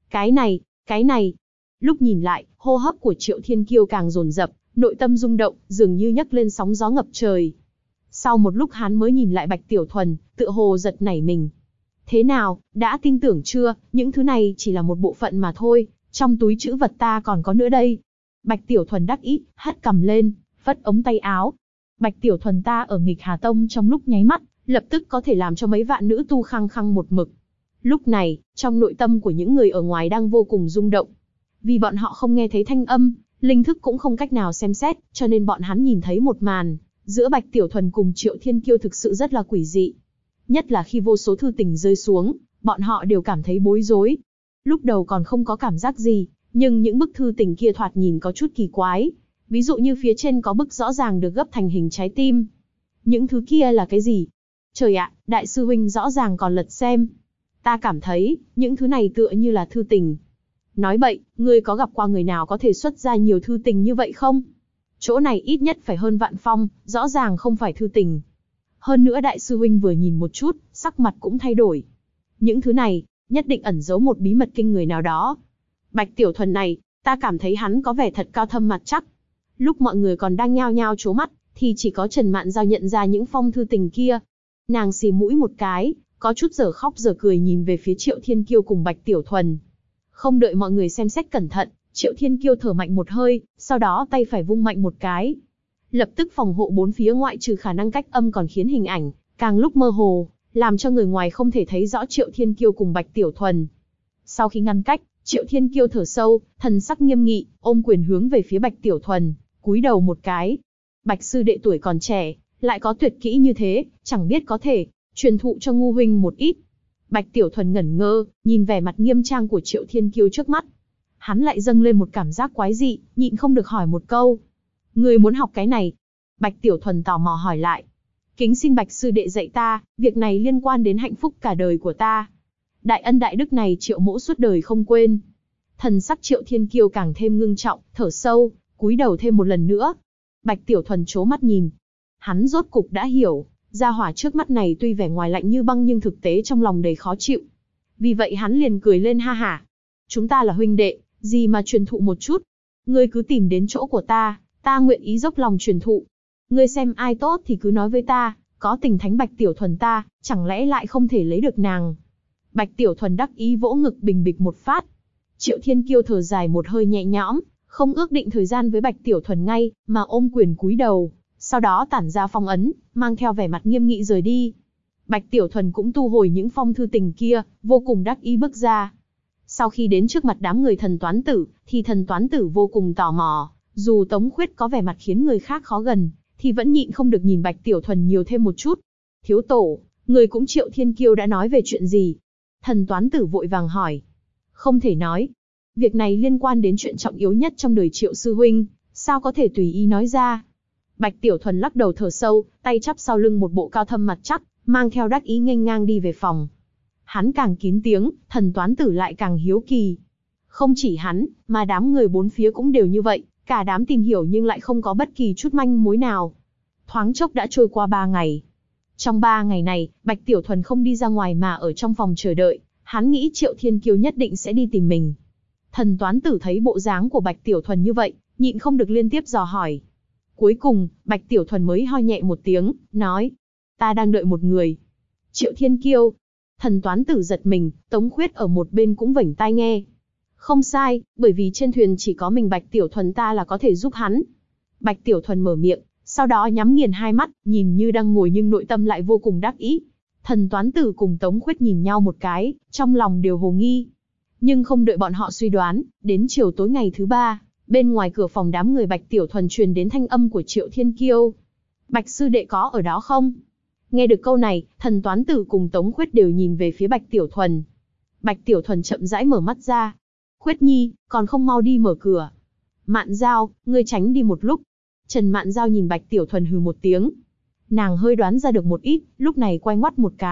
Speaker 1: Cái này. Lúc nhìn lại, hô hấp của Triệu Thiên Kiêu càng dồn dập, nội tâm rung động, dường như nhấc lên sóng gió ngập trời. Sau một lúc hắn mới nhìn lại Bạch Tiểu Thuần, tựa hồ giật nảy mình. Thế nào, đã tin tưởng chưa, những thứ này chỉ là một bộ phận mà thôi, trong túi trữ vật ta còn có nữa đây. Bạch Tiểu Thuần đắc ý, hất cằm lên, phất ống tay áo. Bạch Tiểu Thuần ta ở Nghịch Hà Tông trong lúc nháy mắt, lập tức có thể làm cho mấy vạn nữ tu khăng khăng một mực. Lúc này, trong nội tâm của những người ở ngoài đang vô cùng rung động. Vì bọn họ không nghe thấy thanh âm, linh thức cũng không cách nào xem xét, cho nên bọn hắn nhìn thấy một màn, giữa Bạch Tiểu Thuần cùng Triệu Thiên Kiêu thực sự rất là quỷ dị. Nhất là khi vô số thư tình rơi xuống, bọn họ đều cảm thấy bối rối. Lúc đầu còn không có cảm giác gì, nhưng những bức thư tình kia thoạt nhìn có chút kỳ quái. Ví dụ như phía trên có bức rõ ràng được gấp thành hình trái tim. Những thứ kia là cái gì? Trời ạ, đại sư huynh rõ ràng còn lật xem. Ta cảm thấy, những thứ này tựa như là thư tình. Nói bậy, ngươi có gặp qua người nào có thể xuất ra nhiều thư tình như vậy không? Chỗ này ít nhất phải hơn vạn phong, rõ ràng không phải thư tình. Hơn nữa đại sư huynh vừa nhìn một chút, sắc mặt cũng thay đổi. Những thứ này, nhất định ẩn giấu một bí mật kinh người nào đó. Bạch Tiểu Thuần này, ta cảm thấy hắn có vẻ thật cao thâm mặt chắc. Lúc mọi người còn đang nhao nhao trố mắt, thì chỉ có Trần Mạn Giao nhận ra những phong thư tình kia. Nàng xì mũi một cái, có chút dở khóc dở cười nhìn về phía Triệu Thiên Kiêu cùng Bạch Tiểu Thuần. Không đợi mọi người xem xét cẩn thận, Triệu Thiên Kiêu thở mạnh một hơi, sau đó tay phải vung mạnh một cái. Lập tức phòng hộ bốn phía ngoại trừ khả năng cách âm còn khiến hình ảnh càng lúc mơ hồ, làm cho người ngoài không thể thấy rõ Triệu Thiên Kiêu cùng Bạch Tiểu Thuần. Sau khi ngăn cách, Triệu Thiên Kiêu thở sâu, thần sắc nghiêm nghị, ôm quyền hướng về phía Bạch Tiểu Thuần, cúi đầu một cái. Bạch sư đệ tuổi còn trẻ, lại có tuyệt kỹ như thế, chẳng biết có thể truyền thụ cho ngu huynh một ít. Bạch Tiểu Thuần ngẩn ngơ, nhìn vẻ mặt nghiêm trang của Triệu Thiên Kiêu trước mắt. Hắn lại dâng lên một cảm giác quái dị, nhịn không được hỏi một câu. Người muốn học cái này? Bạch Tiểu Thuần tò mò hỏi lại. Kính xin Bạch sư đệ dạy ta, việc này liên quan đến hạnh phúc cả đời của ta. Đại ân đại đức này Triệu mỗ suốt đời không quên. Thần sắc Triệu Thiên Kiêu càng thêm ngưng trọng, thở sâu, cúi đầu thêm một lần nữa. Bạch Tiểu Thuần trố mắt nhìn. Hắn rốt cục đã hiểu, gia hỏa trước mắt này tuy vẻ ngoài lạnh như băng nhưng thực tế trong lòng đầy khó chịu. Vì vậy hắn liền cười lên ha hả. Chúng ta là huynh đệ, gì mà truyền thụ một chút. Ngươi cứ tìm đến chỗ của ta nguyện ý dốc lòng truyền thụ. Ngươi xem ai tốt thì cứ nói với ta, có tình thánh Bạch Tiểu Thuần ta, chẳng lẽ lại không thể lấy được nàng. Bạch Tiểu Thuần đắc ý vỗ ngực bình bịch một phát. Triệu Thiên Kiêu thở dài một hơi nhẹ nhõm, không ước định thời gian với Bạch Tiểu Thuần ngay, mà ôm quyền cúi đầu, sau đó tản ra phong ấn, mang theo vẻ mặt nghiêm nghị rời đi. Bạch Tiểu Thuần cũng thu hồi những phong thư tình kia, vô cùng đắc ý bước ra. Sau khi đến trước mặt đám người Thần Toán Tử, thì Thần Toán Tử vô cùng tò mò, dù Tống Khuyết có vẻ mặt khiến người khác khó gần, thì vẫn nhịn không được nhìn Bạch Tiểu Thuần nhiều thêm một chút. Thiếu tổ, người cũng Triệu Thiên Kiêu đã nói về chuyện gì? Thần Toán Tử vội vàng hỏi. Không thể nói. Việc này liên quan đến chuyện trọng yếu nhất trong đời Triệu sư huynh, sao có thể tùy ý nói ra? Bạch Tiểu Thuần lắc đầu thở sâu, tay chắp sau lưng một bộ cao thâm mặt chắc, mang theo đắc ý nghênh ngang đi về phòng. Hắn càng kín tiếng, Thần Toán Tử lại càng hiếu kỳ. Không chỉ hắn, mà đám người bốn phía cũng đều như vậy, cả đám tìm hiểu nhưng lại không có bất kỳ chút manh mối nào. Thoáng chốc đã trôi qua 3 ngày. Trong 3 ngày này, Bạch Tiểu Thuần không đi ra ngoài mà ở trong phòng chờ đợi, hắn nghĩ Triệu Thiên Kiêu nhất định sẽ đi tìm mình. Thần Toán Tử thấy bộ dáng của Bạch Tiểu Thuần như vậy, nhịn không được liên tiếp dò hỏi. Cuối cùng, Bạch Tiểu Thuần mới ho nhẹ một tiếng, nói. Ta đang đợi một người. Triệu Thiên Kiêu. Thần Toán Tử giật mình, Tống Khuyết ở một bên cũng vểnh tai nghe. Không sai, bởi vì trên thuyền chỉ có mình Bạch Tiểu Thuần ta là có thể giúp hắn. Bạch Tiểu Thuần mở miệng, sau đó nhắm nghiền hai mắt, nhìn như đang ngồi nhưng nội tâm lại vô cùng đắc ý. Thần Toán Tử cùng Tống Khuyết nhìn nhau một cái, trong lòng đều hồ nghi. Nhưng không đợi bọn họ suy đoán, đến chiều tối ngày thứ 3, bên ngoài cửa phòng đám người Bạch Tiểu Thuần truyền đến thanh âm của Triệu Thiên Kiêu. Bạch sư đệ có ở đó không? Nghe được câu này, Thần Toán Tử cùng Tống Khuyết đều nhìn về phía Bạch Tiểu Thuần. Bạch Tiểu Thuần chậm rãi mở mắt ra. Khuyết nhi, còn không mau đi mở cửa. Mạn Giao, ngươi tránh đi một lúc. Trần Mạn Giao nhìn Bạch Tiểu Thuần hừ một tiếng. Nàng hơi đoán ra được một ít, lúc này quay ngoắt một cái,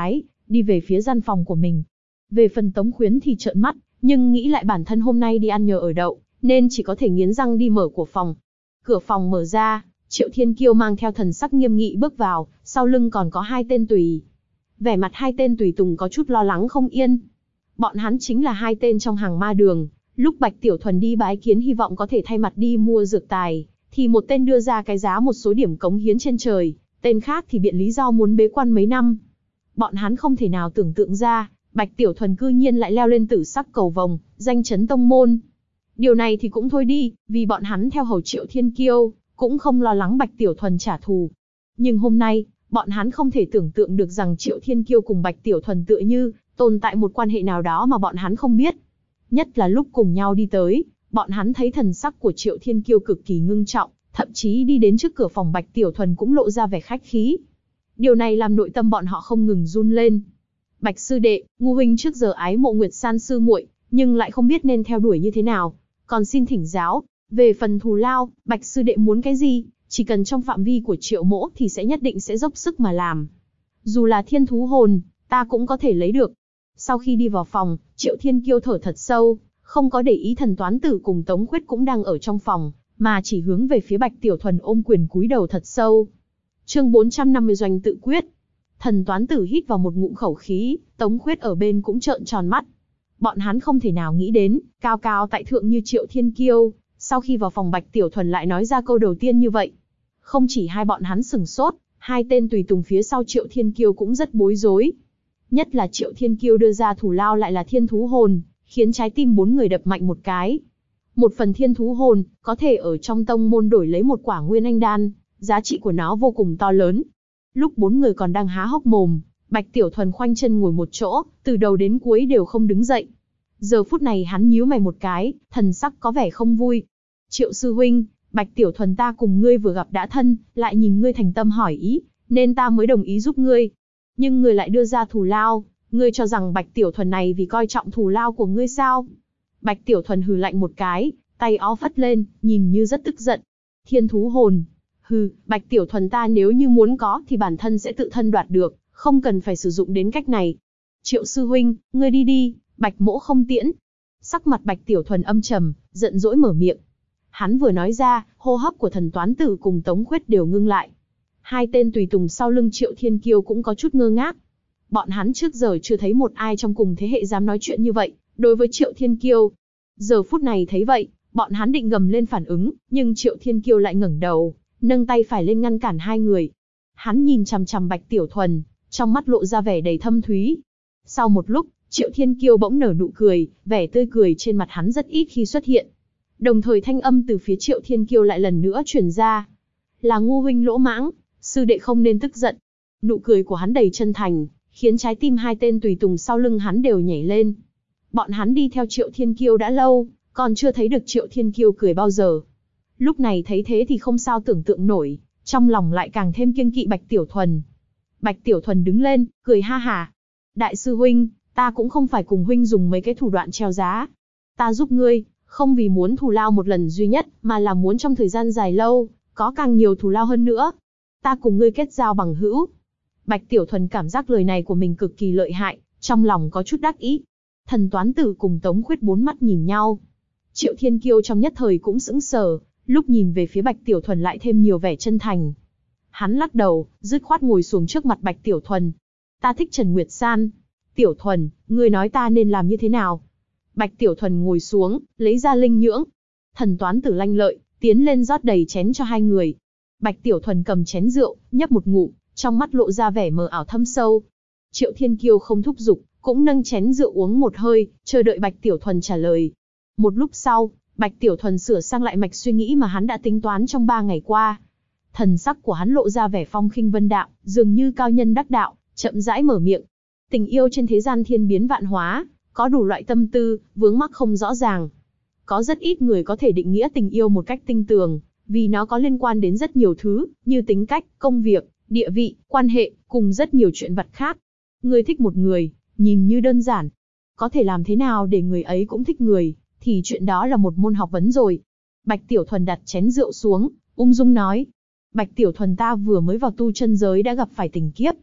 Speaker 1: đi về phía gian phòng của mình. Về phần Tống Khuyến thì trợn mắt, nhưng nghĩ lại bản thân hôm nay đi ăn nhờ ở đậu, nên chỉ có thể nghiến răng đi mở của phòng. Cửa phòng mở ra, Triệu Thiên Kiêu mang theo thần sắc nghiêm nghị bước vào, sau lưng còn có hai tên tùy. Vẻ mặt hai tên tùy tùng có chút lo lắng không yên. Bọn hắn chính là hai tên trong hàng ma đường, lúc Bạch Tiểu Thuần đi bái kiến hy vọng có thể thay mặt đi mua dược tài, thì một tên đưa ra cái giá một số điểm cống hiến trên trời, tên khác thì biện lý do muốn bế quan mấy năm. Bọn hắn không thể nào tưởng tượng ra, Bạch Tiểu Thuần cư nhiên lại leo lên tử sắc cầu vồng, danh chấn tông môn. Điều này thì cũng thôi đi, vì bọn hắn theo hầu Triệu Thiên Kiêu, cũng không lo lắng Bạch Tiểu Thuần trả thù. Nhưng hôm nay, bọn hắn không thể tưởng tượng được rằng Triệu Thiên Kiêu cùng Bạch Tiểu Thuần tựa như tồn tại một quan hệ nào đó mà bọn hắn không biết. Nhất là lúc cùng nhau đi tới, bọn hắn thấy thần sắc của Triệu Thiên Kiêu cực kỳ ngưng trọng, thậm chí đi đến trước cửa phòng Bạch Tiểu Thuần cũng lộ ra vẻ khách khí. Điều này làm nội tâm bọn họ không ngừng run lên. Bạch sư đệ, Ngu huynh trước giờ ái mộ Nguyệt San sư muội, nhưng lại không biết nên theo đuổi như thế nào, còn xin thỉnh giáo. Về phần thù lao, Bạch sư đệ muốn cái gì, chỉ cần trong phạm vi của Triệu mỗ thì sẽ nhất định sẽ dốc sức mà làm. Dù là thiên thú hồn, ta cũng có thể lấy được. Sau khi đi vào phòng, Triệu Thiên Kiêu thở thật sâu, không có để ý Thần Toán Tử cùng Tống Khuyết cũng đang ở trong phòng, mà chỉ hướng về phía Bạch Tiểu Thuần ôm quyền cúi đầu thật sâu. Chương 450 Doanh tự quyết. Thần Toán Tử hít vào một ngụm khẩu khí, Tống Khuyết ở bên cũng trợn tròn mắt. Bọn hắn không thể nào nghĩ đến, cao cao tại thượng như Triệu Thiên Kiêu, sau khi vào phòng Bạch Tiểu Thuần lại nói ra câu đầu tiên như vậy. Không chỉ hai bọn hắn sửng sốt, hai tên tùy tùng phía sau Triệu Thiên Kiêu cũng rất bối rối. Nhất là Triệu Thiên Kiêu đưa ra thù lao lại là thiên thú hồn, khiến trái tim bốn người đập mạnh một cái. Một phần thiên thú hồn, có thể ở trong tông môn đổi lấy một quả nguyên anh đan, giá trị của nó vô cùng to lớn. Lúc bốn người còn đang há hốc mồm, Bạch Tiểu Thuần khoanh chân ngồi một chỗ, từ đầu đến cuối đều không đứng dậy. Giờ phút này hắn nhíu mày một cái, thần sắc có vẻ không vui. Triệu sư huynh, Bạch Tiểu Thuần ta cùng ngươi vừa gặp đã thân, lại nhìn ngươi thành tâm hỏi ý, nên ta mới đồng ý giúp ngươi. Nhưng ngươi lại đưa ra thù lao, ngươi cho rằng Bạch Tiểu Thuần này vì coi trọng thù lao của ngươi sao? Bạch Tiểu Thuần hừ lạnh một cái, tay ó phất lên, nhìn như rất tức giận. Thiên thú hồn. Hừ, Bạch Tiểu Thuần ta nếu như muốn có thì bản thân sẽ tự thân đoạt được, không cần phải sử dụng đến cách này. Triệu sư huynh, ngươi đi đi, Bạch mỗ không tiễn. Sắc mặt Bạch Tiểu Thuần âm trầm, giận dỗi mở miệng. Hắn vừa nói ra, hô hấp của Thần Toán Tử cùng Tống Khuyết đều ngưng lại. Hai tên tùy tùng sau lưng Triệu Thiên Kiêu cũng có chút ngơ ngác. Bọn hắn trước giờ chưa thấy một ai trong cùng thế hệ dám nói chuyện như vậy, đối với Triệu Thiên Kiêu. Giờ phút này thấy vậy, bọn hắn định gầm lên phản ứng, nhưng Triệu Thiên Kiêu lại ngẩng đầu, nâng tay phải lên ngăn cản hai người. Hắn nhìn chằm chằm Bạch Tiểu Thuần, trong mắt lộ ra vẻ đầy thâm thúy. Sau một lúc, Triệu Thiên Kiêu bỗng nở nụ cười, vẻ tươi cười trên mặt hắn rất ít khi xuất hiện. Đồng thời thanh âm từ phía Triệu Thiên Kiêu lại lần nữa truyền ra. Là Ngu huynh lỗ mãng, sư đệ không nên tức giận. Nụ cười của hắn đầy chân thành, khiến trái tim hai tên tùy tùng sau lưng hắn đều nhảy lên. Bọn hắn đi theo Triệu Thiên Kiêu đã lâu, còn chưa thấy được Triệu Thiên Kiêu cười bao giờ. Lúc này thấy thế thì không sao tưởng tượng nổi, trong lòng lại càng thêm kiêng kỵ Bạch Tiểu Thuần. Bạch Tiểu Thuần đứng lên, cười ha hả. Đại sư huynh, ta cũng không phải cùng huynh dùng mấy cái thủ đoạn treo giá. Ta giúp ngươi, không vì muốn thù lao một lần duy nhất, mà là muốn trong thời gian dài lâu, có càng nhiều thù lao hơn nữa. Ta cùng ngươi kết giao bằng hữu. Bạch Tiểu Thuần cảm giác lời này của mình cực kỳ lợi hại, trong lòng có chút đắc ý. Thần Toán Tử cùng Tống Khuyết bốn mắt nhìn nhau. Triệu Thiên Kiêu trong nhất thời cũng sững sờ, lúc nhìn về phía Bạch Tiểu Thuần lại thêm nhiều vẻ chân thành. Hắn lắc đầu, dứt khoát ngồi xuống trước mặt Bạch Tiểu Thuần. Ta thích Trần Nguyệt San. Tiểu Thuần, ngươi nói ta nên làm như thế nào? Bạch Tiểu Thuần ngồi xuống, lấy ra linh nhưỡng. Thần Toán Tử lanh lợi, tiến lên rót đầy chén cho hai người. Bạch Tiểu Thuần cầm chén rượu, nhấp một ngụm, trong mắt lộ ra vẻ mờ ảo thâm sâu. Triệu Thiên Kiêu không thúc giục, cũng nâng chén rượu uống một hơi, chờ đợi Bạch Tiểu Thuần trả lời. Một lúc sau, Bạch Tiểu Thuần sửa sang lại mạch suy nghĩ mà hắn đã tính toán trong 3 ngày qua. Thần sắc của hắn lộ ra vẻ phong khinh vân đạm, dường như cao nhân đắc đạo, chậm rãi mở miệng. Tình yêu trên thế gian thiên biến vạn hóa, có đủ loại tâm tư, vướng mắc không rõ ràng. Có rất ít người có thể định nghĩa tình yêu một cách tinh tường, vì nó có liên quan đến rất nhiều thứ, như tính cách, công việc, địa vị, quan hệ, cùng rất nhiều chuyện vặt khác. Người thích một người, nhìn như đơn giản. Có thể làm thế nào để người ấy cũng thích người, thì chuyện đó là một môn học vấn rồi. Bạch Tiểu Thuần đặt chén rượu xuống, ung dung nói. Bạch Tiểu Thuần ta vừa mới vào tu chân giới đã gặp phải tình kiếp.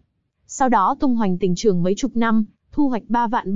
Speaker 1: Sau đó tung hoành tình trường mấy chục năm, thu hoạch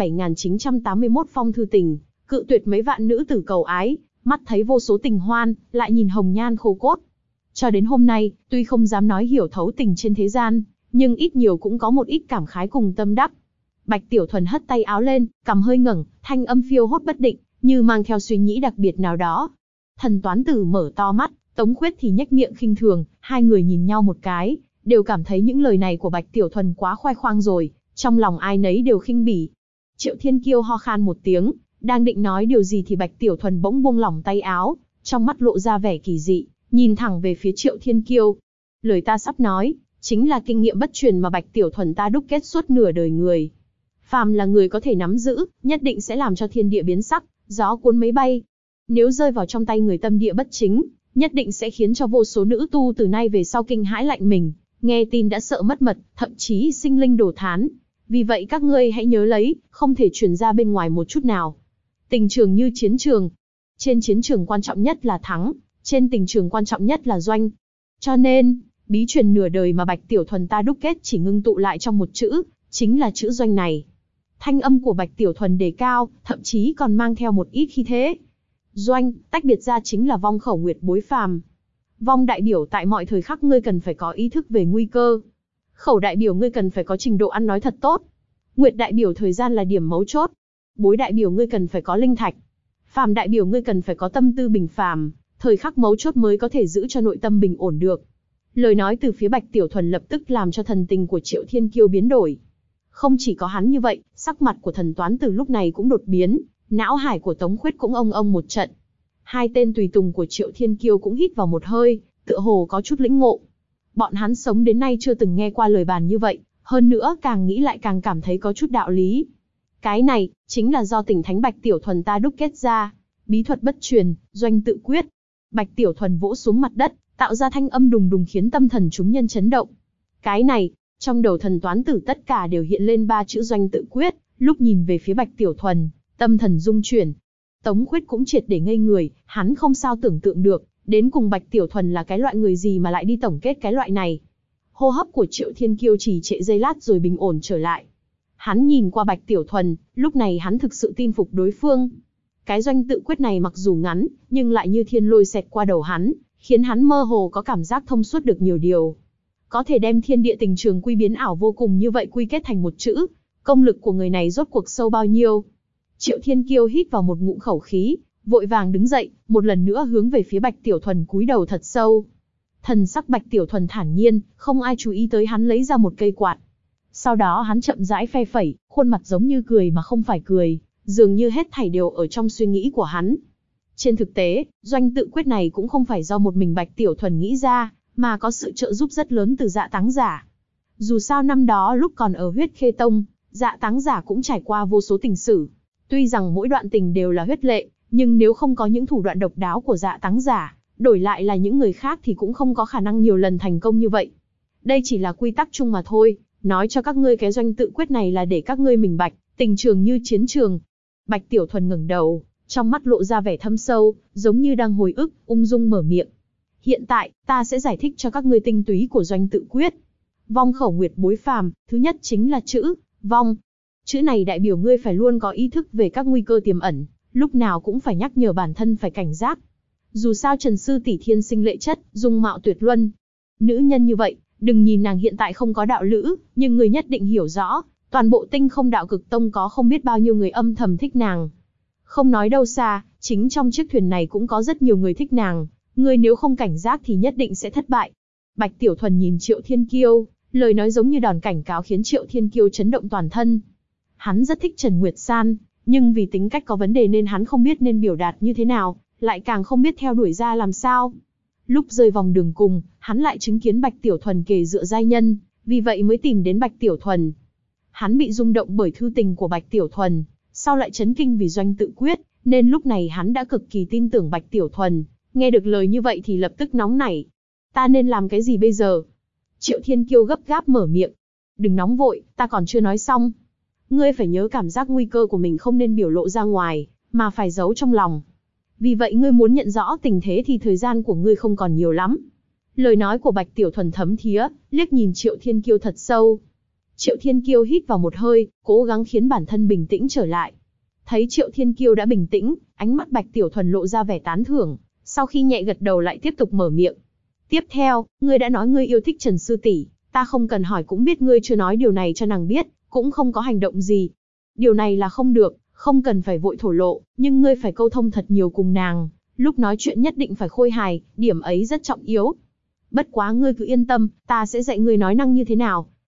Speaker 1: 3.007.981 phong thư tình, cự tuyệt mấy vạn nữ tử cầu ái, mắt thấy vô số tình hoan, lại nhìn hồng nhan khô cốt. Cho đến hôm nay, tuy không dám nói hiểu thấu tình trên thế gian, nhưng ít nhiều cũng có một ít cảm khái cùng tâm đắc. Bạch Tiểu Thuần hất tay áo lên, cằm hơi ngẩng, thanh âm phiêu hốt bất định, như mang theo suy nghĩ đặc biệt nào đó. Thần Toán Tử mở to mắt, Tống Khuyết thì nhếch miệng khinh thường, hai người nhìn nhau một cái, đều cảm thấy những lời này của Bạch Tiểu Thuần quá khoe khoang rồi, trong lòng ai nấy đều khinh bỉ. Triệu Thiên Kiêu ho khan một tiếng, đang định nói điều gì thì Bạch Tiểu Thuần bỗng buông lỏng tay áo, trong mắt lộ ra vẻ kỳ dị, nhìn thẳng về phía Triệu Thiên Kiêu. Lời ta sắp nói, chính là kinh nghiệm bất truyền mà Bạch Tiểu Thuần ta đúc kết suốt nửa đời người. Phàm là người có thể nắm giữ, nhất định sẽ làm cho thiên địa biến sắc, gió cuốn mấy bay. Nếu rơi vào trong tay người tâm địa bất chính, nhất định sẽ khiến cho vô số nữ tu từ nay về sau kinh hãi lạnh mình, nghe tin đã sợ mất mật, thậm chí sinh linh đổ thán. Vì vậy các ngươi hãy nhớ lấy, không thể truyền ra bên ngoài một chút nào. Tình trường như chiến trường. Trên chiến trường quan trọng nhất là thắng, trên tình trường quan trọng nhất là doanh. Cho nên, bí truyền nửa đời mà Bạch Tiểu Thuần ta đúc kết chỉ ngưng tụ lại trong một chữ, chính là chữ doanh này. Thanh âm của Bạch Tiểu Thuần đề cao, thậm chí còn mang theo một ít khí thế. Doanh, tách biệt ra chính là vong khẩu nguyệt bối phàm. Vong đại biểu tại mọi thời khắc ngươi cần phải có ý thức về nguy cơ. Khẩu đại biểu ngươi cần phải có trình độ ăn nói thật tốt. Nguyệt đại biểu thời gian là điểm mấu chốt. Bối đại biểu ngươi cần phải có linh thạch. Phàm đại biểu ngươi cần phải có tâm tư bình phàm, thời khắc mấu chốt mới có thể giữ cho nội tâm bình ổn được. Lời nói từ phía Bạch Tiểu Thuần lập tức làm cho thần tình của Triệu Thiên Kiêu biến đổi. Không chỉ có hắn như vậy, sắc mặt của Thần Toán Tử lúc này cũng đột biến, não hải của Tống Khuyết cũng ông ông một trận. Hai tên tùy tùng của Triệu Thiên Kiêu cũng hít vào một hơi, tựa hồ có chút lĩnh ngộ. Bọn hắn sống đến nay chưa từng nghe qua lời bàn như vậy, hơn nữa càng nghĩ lại càng cảm thấy có chút đạo lý. Cái này, chính là do Tỉnh Thánh Bạch Tiểu Thuần ta đúc kết ra. Bí thuật bất truyền, doanh tự quyết. Bạch Tiểu Thuần vỗ xuống mặt đất, tạo ra thanh âm đùng đùng khiến tâm thần chúng nhân chấn động. Cái này, trong đầu Thần Toán Tử tất cả đều hiện lên ba chữ doanh tự quyết, lúc nhìn về phía Bạch Tiểu Thuần, tâm thần rung chuyển. Tống Khuyết cũng triệt để ngây người, hắn không sao tưởng tượng được, đến cùng Bạch Tiểu Thuần là cái loại người gì mà lại đi tổng kết cái loại này. Hô hấp của Triệu Thiên Kiêu trì trệ giây lát rồi bình ổn trở lại. Hắn nhìn qua Bạch Tiểu Thuần, lúc này hắn thực sự tin phục đối phương. Cái doanh tự quyết này mặc dù ngắn, nhưng lại như thiên lôi xẹt qua đầu hắn, khiến hắn mơ hồ có cảm giác thông suốt được nhiều điều. Có thể đem thiên địa tình trường quy biến ảo vô cùng như vậy quy kết thành một chữ, công lực của người này rốt cuộc sâu bao nhiêu. Triệu Thiên Kiêu hít vào một ngụm khẩu khí, vội vàng đứng dậy, một lần nữa hướng về phía Bạch Tiểu Thuần cúi đầu thật sâu. Thần sắc Bạch Tiểu Thuần thản nhiên, không ai chú ý tới hắn lấy ra một cây quạt. Sau đó hắn chậm rãi phe phẩy, khuôn mặt giống như cười mà không phải cười, dường như hết thảy đều ở trong suy nghĩ của hắn. Trên thực tế, doanh tự quyết này cũng không phải do một mình Bạch Tiểu Thuần nghĩ ra, mà có sự trợ giúp rất lớn từ Dạ Táng Giả. Dù sao năm đó lúc còn ở Huyết Khê Tông, Dạ Táng Giả cũng trải qua vô số tình sử. Tuy rằng mỗi đoạn tình đều là huyết lệ, nhưng nếu không có những thủ đoạn độc đáo của Dạ Táng Giả, đổi lại là những người khác thì cũng không có khả năng nhiều lần thành công như vậy. Đây chỉ là quy tắc chung mà thôi, nói cho các ngươi cái doanh tự quyết này là để các ngươi minh bạch, tình trường như chiến trường. Bạch Tiểu Thuần ngẩng đầu, trong mắt lộ ra vẻ thâm sâu, giống như đang hồi ức, ung dung mở miệng. Hiện tại, ta sẽ giải thích cho các ngươi tinh túy của doanh tự quyết. Vong khẩu nguyệt bối phàm, thứ nhất chính là chữ vong. Chữ này đại biểu ngươi phải luôn có ý thức về các nguy cơ tiềm ẩn, lúc nào cũng phải nhắc nhở bản thân phải cảnh giác. Dù sao Trần sư tỷ thiên sinh lệ chất, dung mạo tuyệt luân. Nữ nhân như vậy, đừng nhìn nàng hiện tại không có đạo lữ, nhưng người nhất định hiểu rõ, toàn bộ Tinh Không Đạo Cực Tông có không biết bao nhiêu người âm thầm thích nàng. Không nói đâu xa, chính trong chiếc thuyền này cũng có rất nhiều người thích nàng, ngươi nếu không cảnh giác thì nhất định sẽ thất bại. Bạch Tiểu Thuần nhìn Triệu Thiên Kiêu, lời nói giống như đòn cảnh cáo khiến Triệu Thiên Kiêu chấn động toàn thân. Hắn rất thích Trần Nguyệt San, nhưng vì tính cách có vấn đề nên hắn không biết nên biểu đạt như thế nào, lại càng không biết theo đuổi ra làm sao. Lúc rơi vòng đường cùng, hắn lại chứng kiến Bạch Tiểu Thuần kề dựa giai nhân, vì vậy mới tìm đến Bạch Tiểu Thuần. Hắn bị rung động bởi thư tình của Bạch Tiểu Thuần, sau lại chấn kinh vì doanh tự quyết, nên lúc này hắn đã cực kỳ tin tưởng Bạch Tiểu Thuần. Nghe được lời như vậy thì lập tức nóng nảy. Ta nên làm cái gì bây giờ? Triệu Thiên Kiêu gấp gáp mở miệng. Đừng nóng vội, ta còn chưa nói xong. Ngươi phải nhớ cảm giác nguy cơ của mình không nên biểu lộ ra ngoài, mà phải giấu trong lòng. Vì vậy ngươi muốn nhận rõ tình thế thì thời gian của ngươi không còn nhiều lắm. Lời nói của Bạch Tiểu Thuần thấm thía, liếc nhìn Triệu Thiên Kiêu thật sâu. Triệu Thiên Kiêu hít vào một hơi, cố gắng khiến bản thân bình tĩnh trở lại. Thấy Triệu Thiên Kiêu đã bình tĩnh, ánh mắt Bạch Tiểu Thuần lộ ra vẻ tán thưởng, sau khi nhẹ gật đầu lại tiếp tục mở miệng. Tiếp theo, ngươi đã nói ngươi yêu thích Trần sư tỷ, ta không cần hỏi cũng biết ngươi chưa nói điều này cho nàng biết, cũng không có hành động gì. Điều này là không được, không cần phải vội thổ lộ, nhưng ngươi phải câu thông thật nhiều cùng nàng, lúc nói chuyện nhất định phải khôi hài, điểm ấy rất trọng yếu. Bất quá ngươi cứ yên tâm, ta sẽ dạy ngươi nói năng như thế nào,